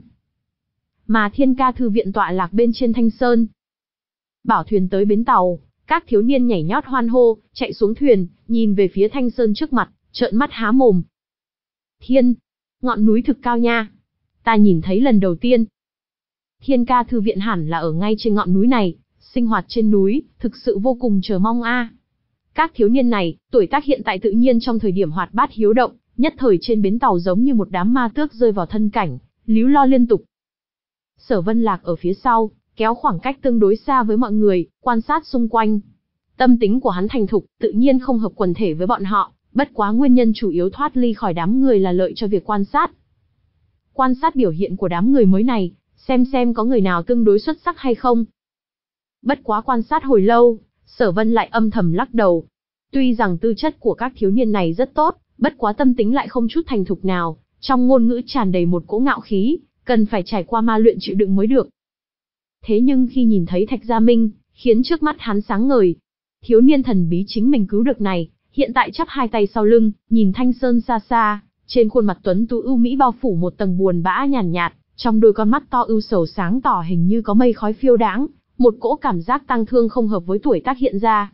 Mà Thiên Ca thư viện tọa lạc bên trên Thanh Sơn. Bảo thuyền tới bến tàu, các thiếu niên nhảy nhót hoan hô, chạy xuống thuyền, nhìn về phía Thanh Sơn trước mặt, trợn mắt há mồm. Thiên, ngọn núi thực cao nha. Ta nhìn thấy lần đầu tiên. Thiên Ca thư viện hẳn là ở ngay trên ngọn núi này, sinh hoạt trên núi, thực sự vô cùng chờ mong a. Các thiếu niên này, tuổi tác hiện tại tự nhiên trong thời điểm hoạt bát hiếu động, nhất thời trên bến tàu giống như một đám ma tước rơi vào thân cảnh, líu lo liên tục. Sở Vân lạc ở phía sau, kéo khoảng cách tương đối xa với mọi người, quan sát xung quanh. Tâm tính của hắn thành thục, tự nhiên không hợp quần thể với bọn họ, bất quá nguyên nhân chủ yếu thoát ly khỏi đám người là lợi cho việc quan sát. Quan sát biểu hiện của đám người mới này, xem xem có người nào tương đối xuất sắc hay không. Bất quá quan sát hồi lâu, Sở Vân lại âm thầm lắc đầu. Tuy rằng tư chất của các thiếu niên này rất tốt, bất quá tâm tính lại không chút thành thục nào, trong ngôn ngữ tràn đầy một cỗ ngạo khí, cần phải trải qua ma luyện chịu đựng mới được. Thế nhưng khi nhìn thấy Thạch Gia Minh, khiến trước mắt hắn sáng ngời. Thiếu niên thần bí chính mình cứu được này, hiện tại chắp hai tay sau lưng, nhìn Thanh Sơn xa xa, trên khuôn mặt tuấn tú ưu mỹ bao phủ một tầng buồn bã nhàn nhạt, nhạt, trong đôi con mắt to ưu sầu sáng tỏ hình như có mây khói phiêu đãng, một cỗ cảm giác tang thương không hợp với tuổi tác hiện ra.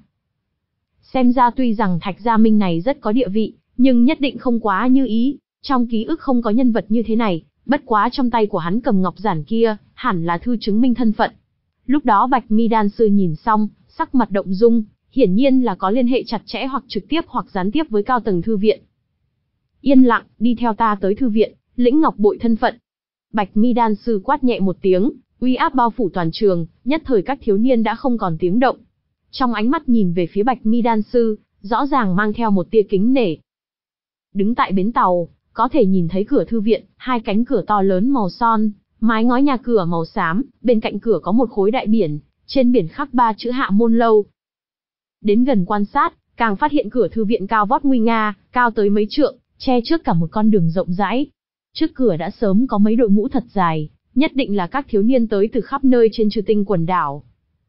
Xem ra tuy rằng Thạch Gia Minh này rất có địa vị, nhưng nhất định không quá như ý, trong ký ức không có nhân vật như thế này, bất quá trong tay của hắn cầm ngọc giản kia, hẳn là thư chứng minh thân phận. Lúc đó Bạch Mi đan sư nhìn xong, sắc mặt động dung, hiển nhiên là có liên hệ chặt chẽ hoặc trực tiếp hoặc gián tiếp với cao tầng thư viện. Yên lặng, đi theo ta tới thư viện, lĩnh ngọc bội thân phận. Bạch Mi đan sư quát nhẹ một tiếng, uy áp bao phủ toàn trường, nhất thời các thiếu niên đã không còn tiếng động. Trong ánh mắt nhìn về phía Bạch Mi đan sư, rõ ràng mang theo một tia kính nể. Đứng tại bến tàu, có thể nhìn thấy cửa thư viện, hai cánh cửa to lớn màu son, mái ngói nhà cửa màu xám, bên cạnh cửa có một khối đại biển, trên biển khắc ba chữ Hạ Môn Lâu. Đến gần quan sát, càng phát hiện cửa thư viện cao vót nguy nga, cao tới mấy trượng, che trước cả một con đường rộng rãi. Trước cửa đã sớm có mấy đội ngũ thật dài, nhất định là các thiếu niên tới từ khắp nơi trên Chư Tinh quần đảo.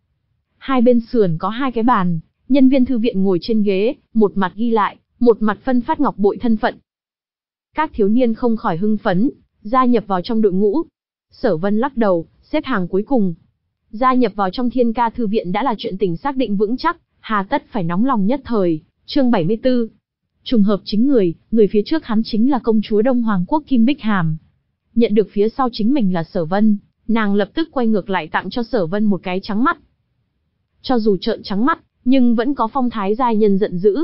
Hai bên sườn có hai cái bàn, nhân viên thư viện ngồi trên ghế, một mặt ghi lại, một mặt phân phát ngọc bội thân phận. Các thiếu niên không khỏi hưng phấn, gia nhập vào trong đội ngũ. Sở Vân lắc đầu, xếp hàng cuối cùng. Gia nhập vào trong Thiên Ca thư viện đã là chuyện tình xác định vững chắc, hà tất phải nóng lòng nhất thời. Chương bảy mươi tư. Trùng hợp chính người, người phía trước hắn chính là công chúa Đông Hoàng quốc Kim Bích Hàm. Nhận được phía sau chính mình là Sở Vân, nàng lập tức quay ngược lại tặng cho Sở Vân một cái trắng mắt. Cho dù trợn trắng mắt, nhưng vẫn có phong thái giai nhân giận dữ.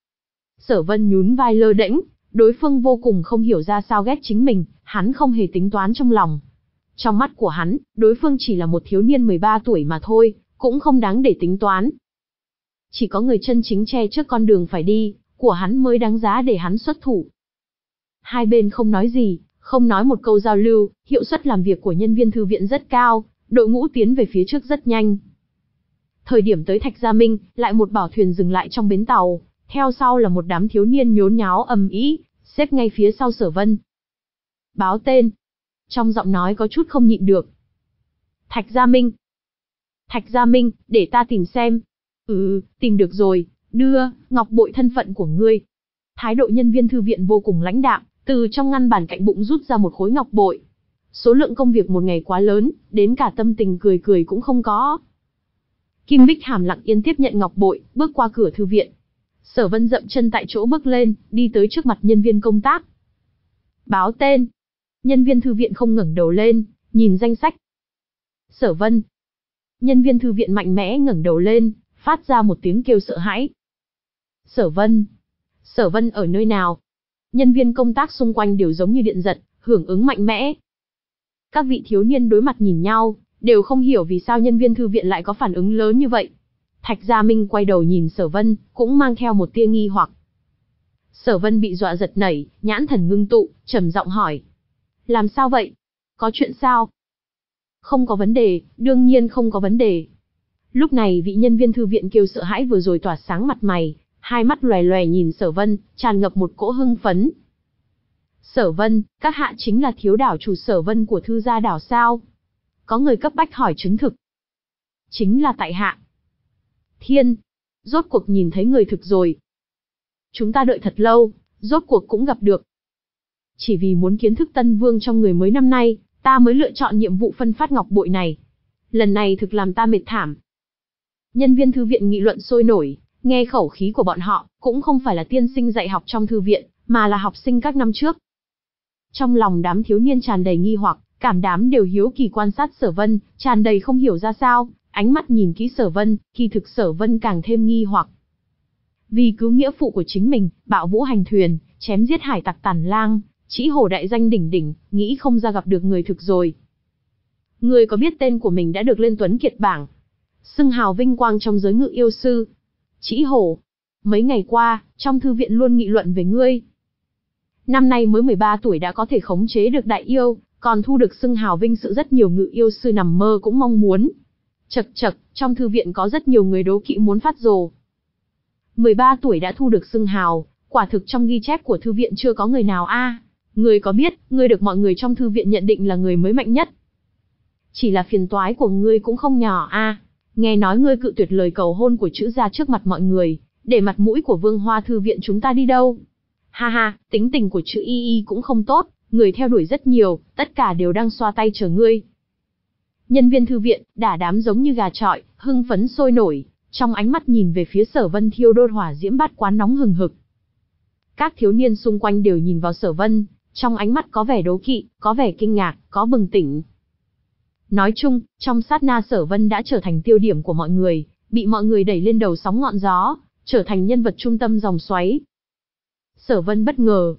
Sở Vân nhún vai lơ đễnh, đối phương vô cùng không hiểu ra sao ghét chính mình, hắn không hề tính toán trong lòng. Trong mắt của hắn, đối phương chỉ là một thiếu niên mười ba tuổi mà thôi, cũng không đáng để tính toán. Chỉ có người chân chính che trước con đường phải đi, của hắn mới đáng giá để hắn xuất thủ. Hai bên không nói gì, không nói một câu giao lưu, hiệu suất làm việc của nhân viên thư viện rất cao, đội ngũ tiến về phía trước rất nhanh. Thời điểm tới Thạch Gia Minh, lại một bảo thuyền dừng lại trong bến tàu, theo sau là một đám thiếu niên nhốn nháo ầm ĩ, xếp ngay phía sau Sở Vân. Báo tên. Trong giọng nói có chút không nhịn được. Thạch Gia Minh. Thạch Gia Minh, để ta tìm xem. Ừ, tìm được rồi, đưa, ngọc bội thân phận của ngươi. Thái độ nhân viên thư viện vô cùng lãnh đạm, từ trong ngăn bàn cạnh bụng rút ra một khối ngọc bội. Số lượng công việc một ngày quá lớn, đến cả tâm tình cười cười cũng không có. Kim Bích Hàm lặng yên tiếp nhận ngọc bội, bước qua cửa thư viện. Sở Vân dậm chân tại chỗ bước lên, đi tới trước mặt nhân viên công tác. Báo tên. Nhân viên thư viện không ngẩng đầu lên, nhìn danh sách. Sở Vân. Nhân viên thư viện mạnh mẽ ngẩng đầu lên, phát ra một tiếng kêu sợ hãi. Sở Vân. Sở Vân ở nơi nào? Nhân viên công tác xung quanh đều giống như điện giật, hưởng ứng mạnh mẽ. Các vị thiếu niên đối mặt nhìn nhau, đều không hiểu vì sao nhân viên thư viện lại có phản ứng lớn như vậy. Thạch Gia Minh quay đầu nhìn Sở Vân, cũng mang theo một tia nghi hoặc. Sở Vân bị dọa giật nảy, nhãn thần ngưng tụ, trầm giọng hỏi. Làm sao vậy? Có chuyện sao? Không có vấn đề, đương nhiên không có vấn đề. Lúc này vị nhân viên thư viện kêu sợ hãi vừa rồi tỏa sáng mặt mày, hai mắt lòe lòe nhìn Sở Vân, tràn ngập một cỗ hưng phấn. Sở Vân, các hạ chính là thiếu đảo chủ Sở Vân của Thư gia đảo sao? Có người cấp bách hỏi chứng thực. Chính là tại hạ. Thiên, rốt cuộc nhìn thấy người thực rồi. Chúng ta đợi thật lâu, rốt cuộc cũng gặp được. Chỉ vì muốn kiến thức Tân Vương trong người mới năm nay, ta mới lựa chọn nhiệm vụ phân phát ngọc bội này. Lần này thực làm ta mệt thảm. Nhân viên thư viện nghị luận sôi nổi, nghe khẩu khí của bọn họ, cũng không phải là tiên sinh dạy học trong thư viện, mà là học sinh các năm trước. Trong lòng đám thiếu niên tràn đầy nghi hoặc, cảm đám đều hiếu kỳ quan sát Sở Vân, tràn đầy không hiểu ra sao, ánh mắt nhìn kỹ Sở Vân, kỳ thực Sở Vân càng thêm nghi hoặc. Vì cứu nghĩa phụ của chính mình, bạo vũ hành thuyền, chém giết hải tặc Tàn Lang, Trĩ Hổ đại danh đỉnh đỉnh, nghĩ không ra gặp được người thực rồi. Người có biết tên của mình đã được lên Tuấn Kiệt bảng, xưng hào vinh quang trong giới ngự yêu sư. Trĩ Hổ, mấy ngày qua, trong thư viện luôn nghị luận về ngươi. Năm nay mới mười ba tuổi đã có thể khống chế được đại yêu, còn thu được xưng hào vinh sự rất nhiều ngự yêu sư nằm mơ cũng mong muốn. Chậc chậc, trong thư viện có rất nhiều người đố kỵ muốn phát rồ. mười ba tuổi đã thu được xưng hào, quả thực trong ghi chép của thư viện chưa có người nào a. À, ngươi có biết, ngươi được mọi người trong thư viện nhận định là người mới mạnh nhất. Chỉ là phiền toái của ngươi cũng không nhỏ a. À, nghe nói ngươi cự tuyệt lời cầu hôn của Trữ gia trước mặt mọi người, để mặt mũi của Vương Hoa thư viện chúng ta đi đâu. Ha ha, tính tình của Trữ Y Y cũng không tốt, người theo đuổi rất nhiều, tất cả đều đang xoa tay chờ ngươi. Nhân viên thư viện, đả đám giống như gà chọi, hưng phấn sôi nổi, trong ánh mắt nhìn về phía Sở Vân thiêu đốt hỏa diễm bát quán nóng hừng hực. Các thiếu niên xung quanh đều nhìn vào Sở Vân, trong ánh mắt có vẻ đố kỵ, có vẻ kinh ngạc, có bừng tỉnh. Nói chung, trong sát na Sở Vân đã trở thành tiêu điểm của mọi người, bị mọi người đẩy lên đầu sóng ngọn gió, trở thành nhân vật trung tâm dòng xoáy. Sở Vân bất ngờ.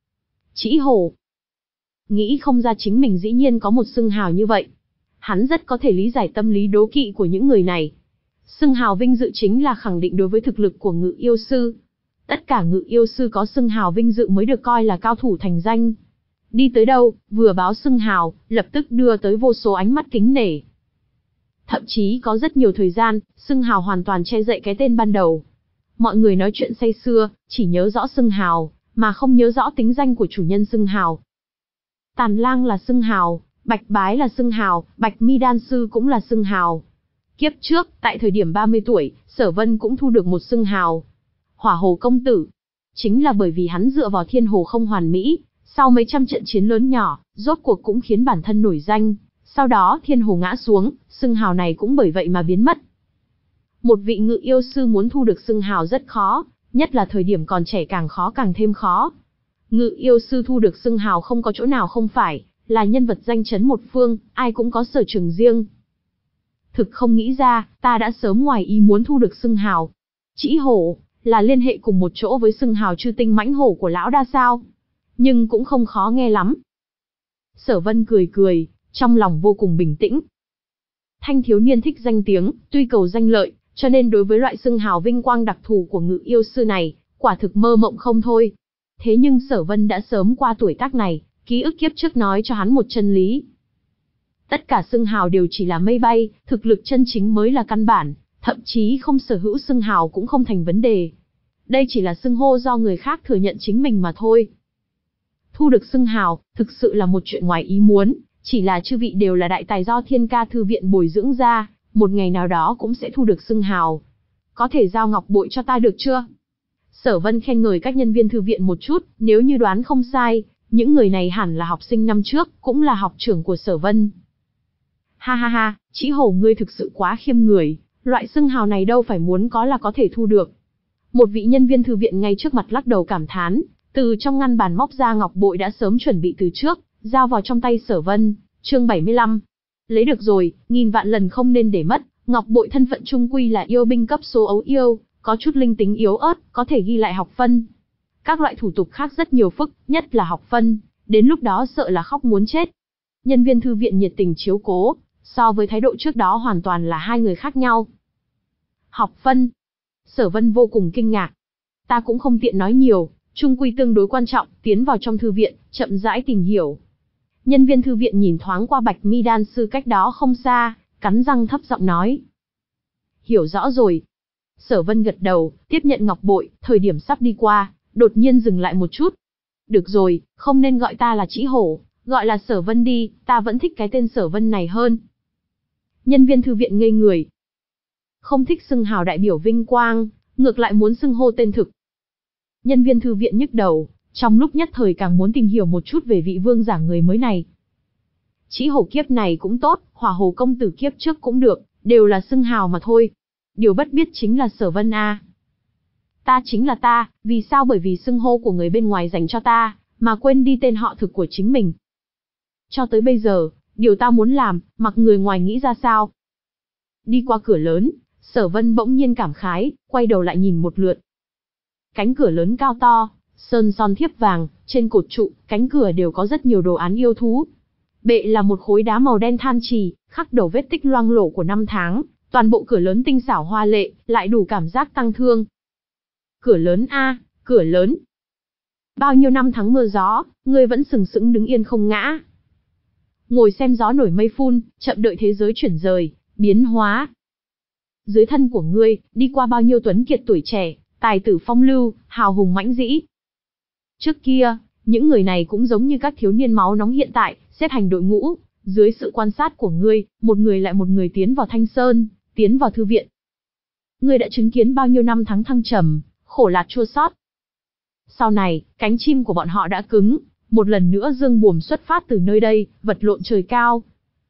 Trĩ Hổ. Nghĩ không ra chính mình dĩ nhiên có một xưng hào như vậy. Hắn rất có thể lý giải tâm lý đố kỵ của những người này. Xưng hào vinh dự chính là khẳng định đối với thực lực của ngự yêu sư. Tất cả ngự yêu sư có xưng hào vinh dự mới được coi là cao thủ thành danh. Đi tới đâu, vừa báo xưng hào, lập tức đưa tới vô số ánh mắt kính nể. Thậm chí có rất nhiều thời gian, xưng hào hoàn toàn che đậy cái tên ban đầu. Mọi người nói chuyện say sưa, chỉ nhớ rõ xưng hào, mà không nhớ rõ tính danh của chủ nhân xưng hào. Tàn Lang là xưng hào, Bạch Bái là xưng hào, Bạch Mi Đan sư cũng là xưng hào. Kiếp trước, tại thời điểm ba mươi tuổi, Sở Vân cũng thu được một xưng hào. Hỏa Hồ công tử. Chính là bởi vì hắn dựa vào thiên hồ không hoàn mỹ, sau mấy trăm trận chiến lớn nhỏ, rốt cuộc cũng khiến bản thân nổi danh. Sau đó thiên hồ ngã xuống, xưng hào này cũng bởi vậy mà biến mất. Một vị ngự yêu sư muốn thu được xưng hào rất khó, nhất là thời điểm còn trẻ càng khó càng thêm khó. Ngự yêu sư thu được xưng hào không có chỗ nào không phải, là nhân vật danh chấn một phương, ai cũng có sở trường riêng. Thực không nghĩ ra, ta đã sớm ngoài ý muốn thu được xưng hào. Trĩ Hổ, là liên hệ cùng một chỗ với xưng hào chư tinh mãnh hổ của lão đa sao? Nhưng cũng không khó nghe lắm. Sở Vân cười cười, trong lòng vô cùng bình tĩnh. Thanh thiếu niên thích danh tiếng, tuy cầu danh lợi, cho nên đối với loại xưng hào vinh quang đặc thù của ngự yêu sư này, quả thực mơ mộng không thôi. Thế nhưng Sở Vân đã sớm qua tuổi tác này, ký ức kiếp trước nói cho hắn một chân lý. Tất cả xưng hào đều chỉ là mây bay, thực lực chân chính mới là căn bản, thậm chí không sở hữu xưng hào cũng không thành vấn đề. Đây chỉ là xưng hô do người khác thừa nhận chính mình mà thôi. Thu được xưng hào, thực sự là một chuyện ngoài ý muốn, chỉ là chư vị đều là đại tài do Thiên Ca thư viện bồi dưỡng ra, một ngày nào đó cũng sẽ thu được xưng hào. Có thể giao ngọc bội cho ta được chưa? Sở Vân khen ngợi các nhân viên thư viện một chút, nếu như đoán không sai, những người này hẳn là học sinh năm trước, cũng là học trưởng của Sở Vân. Ha ha ha, Trĩ Hổ ngươi thực sự quá khiêm người, loại xưng hào này đâu phải muốn có là có thể thu được. Một vị nhân viên thư viện ngay trước mặt lắc đầu cảm thán, từ trong ngăn bàn móc ra ngọc bội đã sớm chuẩn bị từ trước, giao vào trong tay Sở Vân. Chương bảy mươi lăm. Lấy được rồi, nghìn vạn lần không nên để mất, ngọc bội thân phận trung quy là yêu binh cấp số ấu yêu, có chút linh tính yếu ớt, có thể ghi lại học phân. Các loại thủ tục khác rất nhiều phức, nhất là học phân, đến lúc đó sợ là khóc muốn chết. Nhân viên thư viện nhiệt tình chiếu cố, so với thái độ trước đó hoàn toàn là hai người khác nhau. Học phân. Sở Vân vô cùng kinh ngạc. Ta cũng không tiện nói nhiều, trung quy tương đối quan trọng, tiến vào trong thư viện, chậm rãi tìm hiểu. Nhân viên thư viện nhìn thoáng qua Bạch Mi Đan sư cách đó không xa, cắn răng thấp giọng nói. Hiểu rõ rồi. Sở Vân gật đầu, tiếp nhận ngọc bội, thời điểm sắp đi qua, đột nhiên dừng lại một chút. Được rồi, không nên gọi ta là Trĩ Hổ, gọi là Sở Vân đi, ta vẫn thích cái tên Sở Vân này hơn. Nhân viên thư viện ngây người. Không thích xưng hào đại biểu vinh quang, ngược lại muốn xưng hô tên thực. Nhân viên thư viện nhức đầu, trong lúc nhất thời càng muốn tìm hiểu một chút về vị vương giả người mới này. Trĩ Hổ kiếp này cũng tốt, Hỏa Hồ công tử kiếp trước cũng được, đều là xưng hào mà thôi. Điều bất biết chính là Sở Vân a. Ta chính là ta, vì sao bởi vì xưng hô của người bên ngoài dành cho ta, mà quên đi tên họ thực của chính mình. Cho tới bây giờ, điều ta muốn làm, mặc người ngoài nghĩ ra sao. Đi qua cửa lớn, Sở Vân bỗng nhiên cảm khái, quay đầu lại nhìn một lượt. Cánh cửa lớn cao to, sơn son thiếp vàng, trên cột trụ, cánh cửa đều có rất nhiều đồ án yêu thú. Bệ là một khối đá màu đen than trì, khắc đầu vết tích loang lổ của năm tháng, toàn bộ cửa lớn tinh xảo hoa lệ, lại đủ cảm giác tăng thương. Cửa lớn a, cửa lớn. Bao nhiêu năm tháng mưa gió, ngươi vẫn sừng sững đứng yên không ngã. Ngồi xem gió nổi mây phun, chậm đợi thế giới chuyển rời, biến hóa. Dưới thân của ngươi, đi qua bao nhiêu tuấn kiệt tuổi trẻ, tài tử phong lưu, hào hùng mãnh dĩ. Trước kia, những người này cũng giống như các thiếu niên máu nóng hiện tại, xếp hành đội ngũ, dưới sự quan sát của ngươi, một người lại một người tiến vào Thanh Sơn, tiến vào thư viện. Ngươi đã chứng kiến bao nhiêu năm tháng thăng trầm, khổ lạc chua xót. Sau này, cánh chim của bọn họ đã cứng, một lần nữa dương buồm xuất phát từ nơi đây, vật lộn trời cao.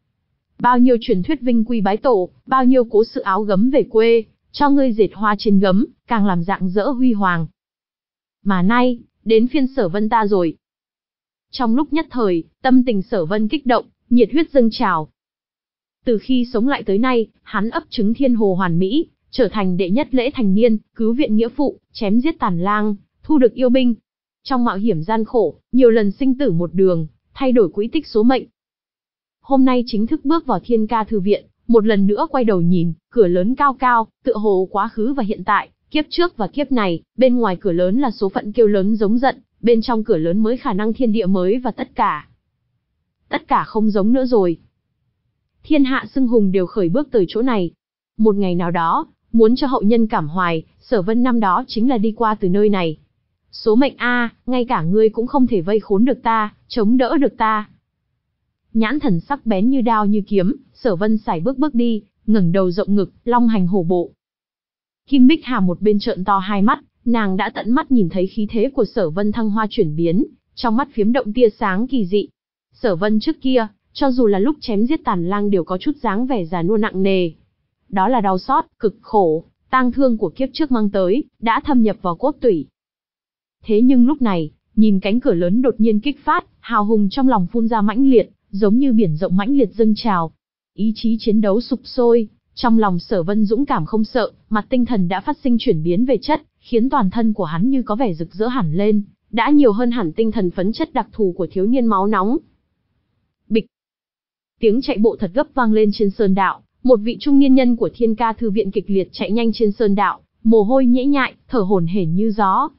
Bao nhiêu truyền thuyết vinh quy bái tổ, bao nhiêu cố sự áo gấm về quê, cho ngươi dệt hoa trên gấm, càng làm rạng rỡ huy hoàng. Mà nay, đến phiên Sở Vân ta rồi. Trong lúc nhất thời, tâm tình Sở Vân kích động, nhiệt huyết dâng trào. Từ khi sống lại tới nay, hắn ấp trứng thiên hồ hoàn mỹ, trở thành đệ nhất lễ thành niên, cứu viện nghĩa phụ, chém giết tàn lang, thu được yêu binh. Trong mạo hiểm gian khổ, nhiều lần sinh tử một đường, thay đổi quỹ tích số mệnh. Hôm nay chính thức bước vào Thiên Ca thư viện, một lần nữa quay đầu nhìn, cửa lớn cao cao, tựa hồ quá khứ và hiện tại, kiếp trước và kiếp này, bên ngoài cửa lớn là số phận kêu lớn giống giận, bên trong cửa lớn mới khả năng thiên địa mới và tất cả. Tất cả không giống nữa rồi. Thiên hạ xưng hùng đều khởi bước tới chỗ này. Một ngày nào đó, muốn cho hậu nhân cảm hoài, Sở Vân năm đó chính là đi qua từ nơi này. Số mệnh a, ngay cả ngươi cũng không thể vây khốn được ta, chống đỡ được ta. Nhãn thần sắc bén như đao như kiếm, Sở Vân sải bước bước đi, ngẩng đầu rộng ngực, long hành hổ bộ. Kim Bích Hà một bên trợn to hai mắt, nàng đã tận mắt nhìn thấy khí thế của Sở Vân thăng hoa chuyển biến, trong mắt phiếm động tia sáng kỳ dị. Sở Vân trước kia, cho dù là lúc chém giết tàn lang đều có chút dáng vẻ già nua nặng nề. Đó là đau xót, cực khổ, tang thương của kiếp trước mang tới, đã thâm nhập vào cốt tủy. Thế nhưng lúc này, nhìn cánh cửa lớn đột nhiên kích phát, hào hùng trong lòng phun ra mãnh liệt, giống như biển rộng mãnh liệt dâng trào. Ý chí chiến đấu sục sôi, trong lòng Sở Vân dũng cảm không sợ, mặt tinh thần đã phát sinh chuyển biến về chất, khiến toàn thân của hắn như có vẻ rực rỡ hẳn lên, đã nhiều hơn hẳn tinh thần phấn chất đặc thù của thiếu niên máu nóng. Bịch. Tiếng chạy bộ thật gấp vang lên trên sơn đạo, một vị trung niên nhân của Thiên Ca thư viện kịch liệt chạy nhanh trên sơn đạo, mồ hôi nhễ nhại, thở hổn hển như gió.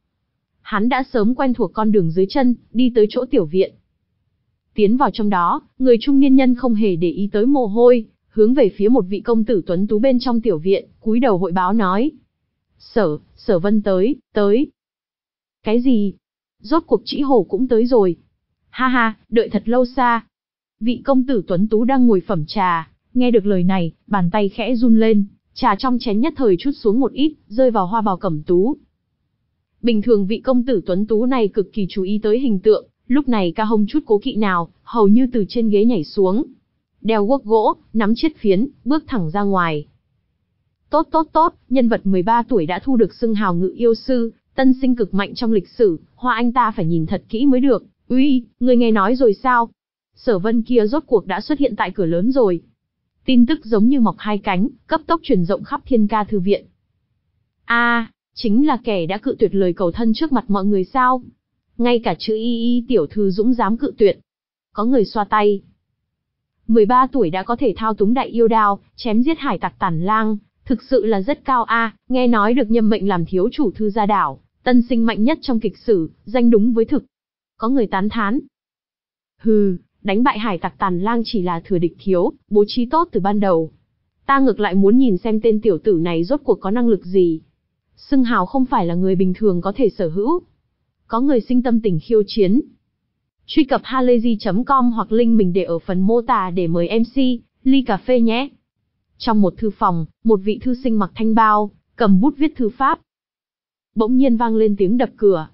Hắn đã sớm quen thuộc con đường dưới chân, đi tới chỗ tiểu viện. Tiến vào trong đó, người trung niên nhân không hề để ý tới mồ hôi, hướng về phía một vị công tử tuấn tú bên trong tiểu viện, cúi đầu hội báo nói: "Sở, Sở Vân tới, tới." "Cái gì? Rốt cuộc Trĩ Hổ cũng tới rồi." "Ha ha, đợi thật lâu xa." Vị công tử tuấn tú đang ngồi phẩm trà, nghe được lời này, bàn tay khẽ run lên, trà trong chén nhất thời chút xuống một ít, rơi vào hoa bào cẩm tú. Bình thường vị công tử tuấn tú này cực kỳ chú ý tới hình tượng, lúc này ca hông chút cố kỵ nào, hầu như từ trên ghế nhảy xuống. Đeo guốc gỗ, nắm chiết phiến, bước thẳng ra ngoài. Tốt tốt tốt, nhân vật mười ba tuổi đã thu được xưng hào ngự yêu sư, tân sinh cực mạnh trong lịch sử, hoa anh ta phải nhìn thật kỹ mới được. Uy, người nghe nói rồi sao? Sở Vân kia rốt cuộc đã xuất hiện tại cửa lớn rồi. Tin tức giống như mọc hai cánh, cấp tốc truyền rộng khắp Thiên Ca thư viện. A, à, chính là kẻ đã cự tuyệt lời cầu thân trước mặt mọi người sao? Ngay cả chữ y y tiểu thư dũng dám cự tuyệt. Có người xoa tay. mười ba tuổi đã có thể thao túng đại yêu đao, chém giết hải tặc tàn lang, thực sự là rất cao a. À, nghe nói được nhâm mệnh làm thiếu chủ thư gia đảo, tân sinh mạnh nhất trong kịch sử, danh đúng với thực. Có người tán thán. Hừ, đánh bại hải tặc tàn lang chỉ là thừa địch thiếu, bố trí tốt từ ban đầu. Ta ngược lại muốn nhìn xem tên tiểu tử này rốt cuộc có năng lực gì. Xưng hào không phải là người bình thường có thể sở hữu. Có người sinh tâm tình khiêu chiến. Truy cập halayzi chấm com hoặc link mình để ở phần mô tả để mời em xê, ly cà phê nhé. Trong một thư phòng, một vị thư sinh mặc thanh bào, cầm bút viết thư pháp. Bỗng nhiên vang lên tiếng đập cửa.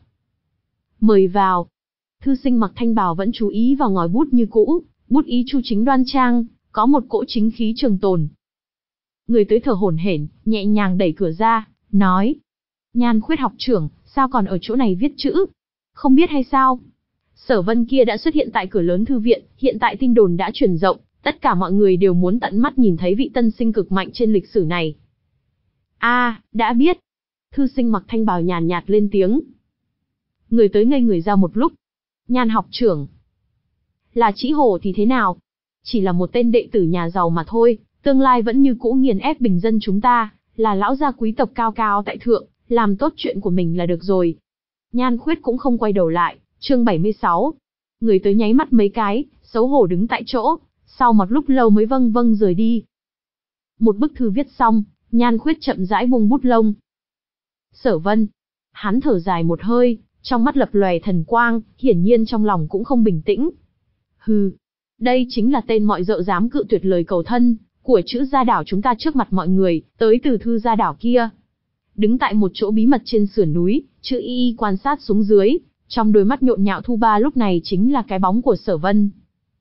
Mời vào. Thư sinh mặc thanh bào vẫn chú ý vào ngòi bút như cũ, bút ý chu chính đoan trang, có một cỗ chính khí trường tồn. Người tới thở hổn hển, nhẹ nhàng đẩy cửa ra, nói: Nhan Khuyết học trưởng, sao còn ở chỗ này viết chữ? Không biết hay sao? Sở Vân kia đã xuất hiện tại cửa lớn thư viện, hiện tại tin đồn đã truyền rộng, tất cả mọi người đều muốn tận mắt nhìn thấy vị tân sinh cực mạnh trên lịch sử này. A, à, đã biết. Thư sinh mặc thanh bào nhàn nhạt lên tiếng. Người tới ngây người ra một lúc. Nhan học trưởng. Là Trĩ Hổ thì thế nào? Chỉ là một tên đệ tử nhà giàu mà thôi, tương lai vẫn như cũ nghiền ép bình dân chúng ta, là lão gia quý tộc cao cao tại thượng, làm tốt chuyện của mình là được rồi. Nhan Khuyết cũng không quay đầu lại, chương bảy mươi sáu. Người tới nháy mắt mấy cái, xấu hổ đứng tại chỗ, sau một lúc lâu mới vâng vâng rời đi. Một bức thư viết xong, Nhan Khuyết chậm rãi buông bút lông. Sở Vân. Hắn thở dài một hơi, trong mắt lập lòe thần quang, hiển nhiên trong lòng cũng không bình tĩnh. Hừ, đây chính là tên mọi dợ dám cự tuyệt lời cầu thân của Trữ Gia Đảo chúng ta trước mặt mọi người, tới từ Thư Gia Đảo kia. Đứng tại một chỗ bí mật trên sườn núi, Trữ Y Y quan sát xuống dưới, trong đôi mắt nhộn nhạo thu ba lúc này chính là cái bóng của Sở Vân.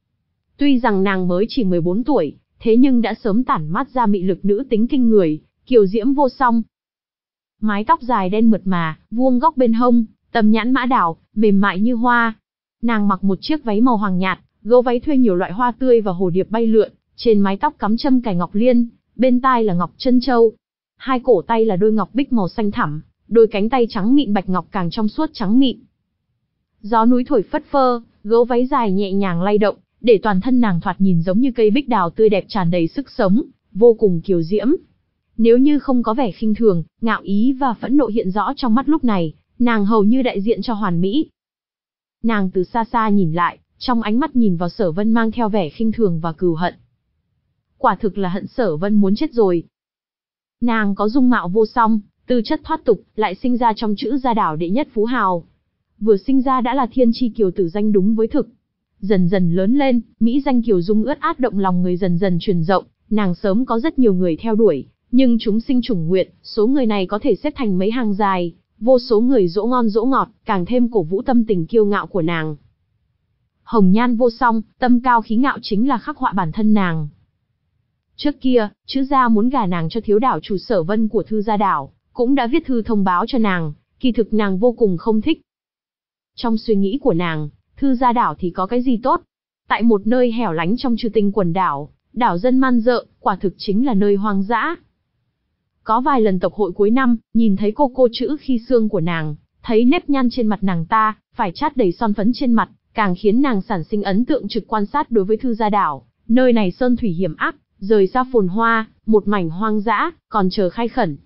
Tuy rằng nàng mới chỉ mười bốn tuổi, thế nhưng đã sớm tản mát ra mị lực nữ tính kinh người, kiều diễm vô song. Mái tóc dài đen mượt mà, vuông góc bên hông, tầm nhãn mã đảo, mềm mại như hoa. Nàng mặc một chiếc váy màu hoàng nhạt, gấu váy thuê nhiều loại hoa tươi và hồ điệp bay lượn, trên mái tóc cắm châm cài ngọc liên, bên tai là ngọc chân châu. Hai cổ tay là đôi ngọc bích màu xanh thẳm, đôi cánh tay trắng mịn bạch ngọc càng trong suốt trắng mịn. Gió núi thổi phất phơ, gấu váy dài nhẹ nhàng lay động, để toàn thân nàng thoạt nhìn giống như cây bích đào tươi đẹp tràn đầy sức sống, vô cùng kiều diễm. Nếu như không có vẻ khinh thường, ngạo ý và phẫn nộ hiện rõ trong mắt lúc này, nàng hầu như đại diện cho hoàn mỹ. Nàng từ xa xa nhìn lại, trong ánh mắt nhìn vào Sở Vân mang theo vẻ khinh thường và cừu hận. Quả thực là hận Sở Vân muốn chết rồi. Nàng có dung mạo vô song, tư chất thoát tục, lại sinh ra trong Trữ Gia Đảo đệ nhất phú hào. Vừa sinh ra đã là thiên chi kiều tử danh đúng với thực. Dần dần lớn lên, mỹ danh kiều dung ướt át động lòng người dần dần truyền rộng, nàng sớm có rất nhiều người theo đuổi, nhưng chúng sinh chủng nguyệt, số người này có thể xếp thành mấy hàng dài, vô số người dỗ ngon dỗ ngọt, càng thêm cổ vũ tâm tình kiêu ngạo của nàng. Hồng nhan vô song, tâm cao khí ngạo chính là khắc họa bản thân nàng. Trước kia, Trữ gia muốn gả nàng cho thiếu đảo chủ Sở Vân của Thư Gia Đảo, cũng đã viết thư thông báo cho nàng, kỳ thực nàng vô cùng không thích. Trong suy nghĩ của nàng, Thư Gia Đảo thì có cái gì tốt? Tại một nơi hẻo lánh trong Trừ Tinh quần đảo, đảo dân man dợ, quả thực chính là nơi hoang dã. Có vài lần tộc hội cuối năm, nhìn thấy cô cô Trữ Khi Xương của nàng, thấy nếp nhăn trên mặt nàng ta, phải chát đầy son phấn trên mặt, càng khiến nàng sản sinh ấn tượng trực quan sát đối với Thư Gia Đảo. Nơi này sơn thủy hiểm ác, rời xa phồn hoa, một mảnh hoang dã, còn chờ khai khẩn.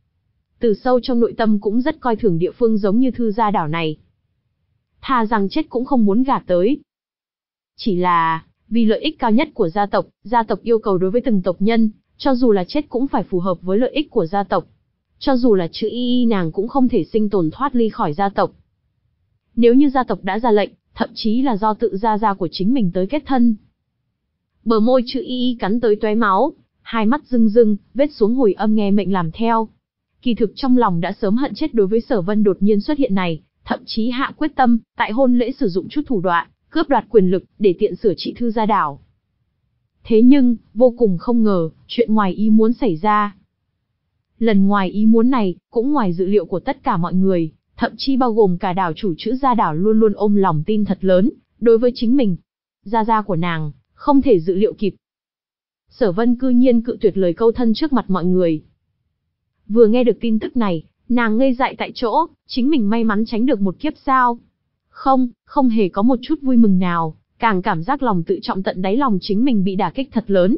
Từ sâu trong nội tâm cũng rất coi thường địa phương giống như Thư Gia Đảo này. Thà rằng chết cũng không muốn gả tới. Chỉ là, vì lợi ích cao nhất của gia tộc, gia tộc yêu cầu đối với từng tộc nhân, cho dù là chết cũng phải phù hợp với lợi ích của gia tộc. Cho dù là Trữ Y Y nàng cũng không thể sinh tồn thoát ly khỏi gia tộc. Nếu như gia tộc đã ra lệnh, thậm chí là do tự gia gia của chính mình tới kết thân. Bờ môi Trữ Y Y cắn tới tóe máu, hai mắt rưng rưng, vết xuống hồi âm nghe mệnh làm theo. Kỳ thực trong lòng đã sớm hận chết đối với Sở Vân đột nhiên xuất hiện này, thậm chí hạ quyết tâm, tại hôn lễ sử dụng chút thủ đoạn, cướp đoạt quyền lực, để tiện sửa trị Thư Gia Đảo. Thế nhưng, vô cùng không ngờ, chuyện ngoài ý muốn xảy ra. Lần ngoài ý muốn này, cũng ngoài dự liệu của tất cả mọi người, thậm chí bao gồm cả đảo chủ Trữ Gia Đảo luôn luôn ôm lòng tin thật lớn, đối với chính mình. Gia gia của nàng, không thể dự liệu kịp. Sở Vân cư nhiên cự tuyệt lời câu thân trước mặt mọi người. Vừa nghe được tin tức này, nàng ngây dại tại chỗ, chính mình may mắn tránh được một kiếp sao? Không, không hề có một chút vui mừng nào, càng cảm giác lòng tự trọng tận đáy lòng chính mình bị đả kích thật lớn.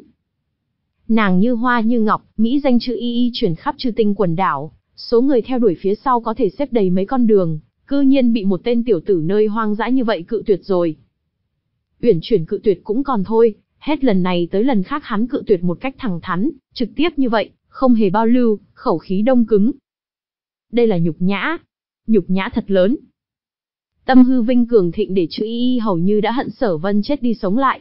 Nàng như hoa như ngọc, mỹ danh Trữ Y Y chuyển khắp Trừ Tinh quần đảo, số người theo đuổi phía sau có thể xếp đầy mấy con đường, cư nhiên bị một tên tiểu tử nơi hoang dã như vậy cự tuyệt rồi. Uyển chuyển cự tuyệt cũng còn thôi, Hết lần này tới lần khác hắn cự tuyệt một cách thẳng thắn, trực tiếp như vậy, không hề bao lưu, khẩu khí đông cứng. Đây là nhục nhã, nhục nhã thật lớn. Tâm hư vinh cường thịnh để chữ y y hầu như đã hận Sở Vân chết đi sống lại.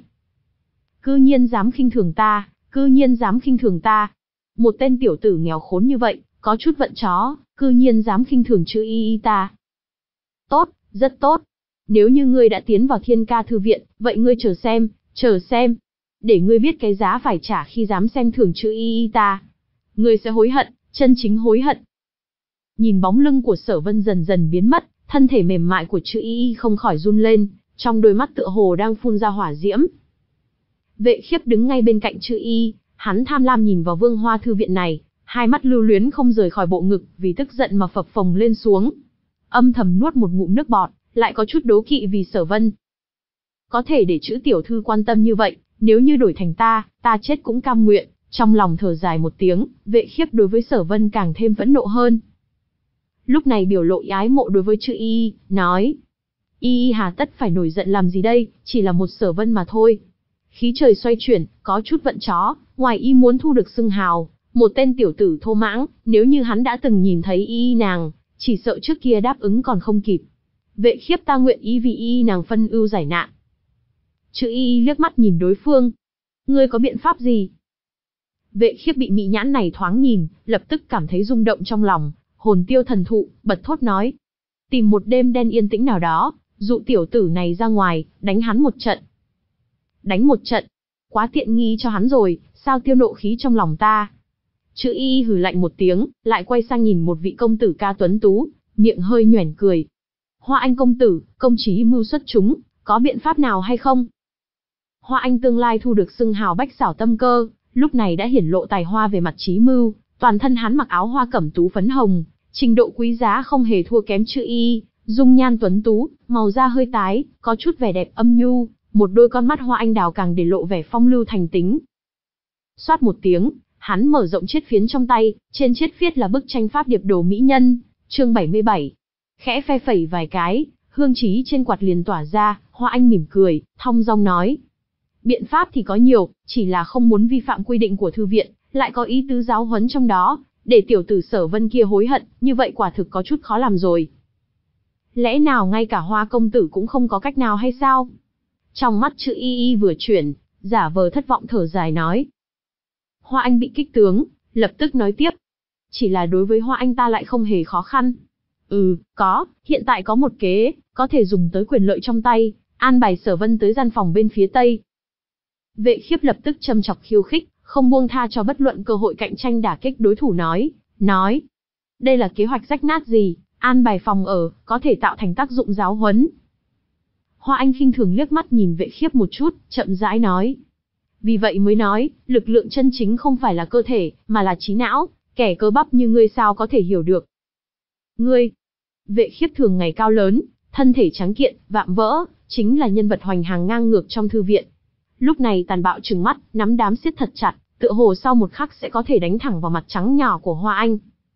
Cư nhiên dám khinh thường ta, cư nhiên dám khinh thường ta. Một tên tiểu tử nghèo khốn như vậy, có chút vận chó, cư nhiên dám khinh thường chữ y y ta. Tốt, rất tốt. Nếu như ngươi đã tiến vào Thiên Ca thư viện, vậy ngươi chờ xem, chờ xem. Để ngươi biết cái giá phải trả khi dám xem thường chữ y y ta. Ngươi sẽ hối hận, chân chính hối hận. Nhìn bóng lưng của Sở Vân dần dần biến mất, thân thể mềm mại của chữ y y không khỏi run lên, trong đôi mắt tựa hồ đang phun ra hỏa diễm. Vệ Khiếp đứng ngay bên cạnh chữ y, hắn tham lam nhìn vào Vương Hoa thư viện này, hai mắt lưu luyến không rời khỏi bộ ngực, vì tức giận mà phập phồng lên xuống. Âm thầm nuốt một ngụm nước bọt, lại có chút đố kỵ vì Sở Vân. Có thể để chữ tiểu thư quan tâm như vậy, nếu như đổi thành ta, ta chết cũng cam nguyện. Trong lòng thở dài một tiếng, Vệ Khiếp đối với Sở Vân càng thêm phẫn nộ hơn. Lúc này biểu lộ ái mộ đối với chữ y y, nói: Y y hà tất phải nổi giận làm gì đây, chỉ là một Sở Vân mà thôi. Khí trời xoay chuyển, có chút vận chó, ngoài y muốn thu được xưng hào, một tên tiểu tử thô mãng, nếu như hắn đã từng nhìn thấy y y nàng, chỉ sợ trước kia đáp ứng còn không kịp. Vệ Khiếp ta nguyện ý vì y y nàng phân ưu giải nạn. Chữ y y liếc mắt nhìn đối phương. Ngươi có biện pháp gì? Vệ Khiếp bị mị nhãn này thoáng nhìn, lập tức cảm thấy rung động trong lòng, hồn tiêu thần thụ, bật thốt nói: tìm một đêm đen yên tĩnh nào đó, dụ tiểu tử này ra ngoài, đánh hắn một trận. Đánh một trận? Quá tiện nghi cho hắn rồi, sao tiêu nộ khí trong lòng ta? Chữ y hừ lạnh một tiếng, lại quay sang nhìn một vị công tử ca tuấn tú, miệng hơi nhoẻn cười. Hoa Anh công tử, công trí mưu xuất chúng, có biện pháp nào hay không? Hoa Anh tương lai thu được xưng hào bách xảo tâm cơ, lúc này đã hiển lộ tài hoa về mặt trí mưu, toàn thân hắn mặc áo hoa cẩm tú phấn hồng, trình độ quý giá không hề thua kém chữ y, dung nhan tuấn tú, màu da hơi tái, có chút vẻ đẹp âm nhu, một đôi con mắt hoa anh đào càng để lộ vẻ phong lưu thành tính. Xoát một tiếng, hắn mở rộng chiết phiến trong tay, trên chiết phiến là bức tranh pháp điệp đồ mỹ nhân, chương bảy mươi bảy. Khẽ phe phẩy vài cái, hương trí trên quạt liền tỏa ra, hoa anh mỉm cười, thong dong nói: biện pháp thì có nhiều, chỉ là không muốn vi phạm quy định của thư viện, lại có ý tứ giáo huấn trong đó, để tiểu tử Sở Vân kia hối hận, như vậy quả thực có chút khó làm rồi. Lẽ nào ngay cả Hoa công tử cũng không có cách nào hay sao? Trong mắt chữ y y vừa chuyển, giả vờ thất vọng thở dài nói. Hoa Anh bị kích tướng, lập tức nói tiếp. Chỉ là đối với Hoa Anh ta lại không hề khó khăn. Ừ, có, hiện tại có một kế, có thể dùng tới quyền lợi trong tay, an bài Sở Vân tới gian phòng bên phía tây. Vệ Khiếp lập tức châm chọc khiêu khích, không buông tha cho bất luận cơ hội cạnh tranh đả kích đối thủ nói, nói. Đây là kế hoạch rách nát gì, an bài phòng ở, có thể tạo thành tác dụng giáo huấn. Hoa Anh khinh thường liếc mắt nhìn Vệ Khiếp một chút, chậm rãi nói. Vì vậy mới nói, lực lượng chân chính không phải là cơ thể, mà là trí não, kẻ cơ bắp như ngươi sao có thể hiểu được. Ngươi, Vệ Khiếp thường ngày cao lớn, thân thể trắng kiện, vạm vỡ, chính là nhân vật hoành hàng ngang ngược trong thư viện. Lúc này tàn bạo trừng mắt, nắm đám siết thật chặt, tựa hồ sau một khắc sẽ có thể đánh thẳng vào mặt trắng nhỏ của Hoa Anh.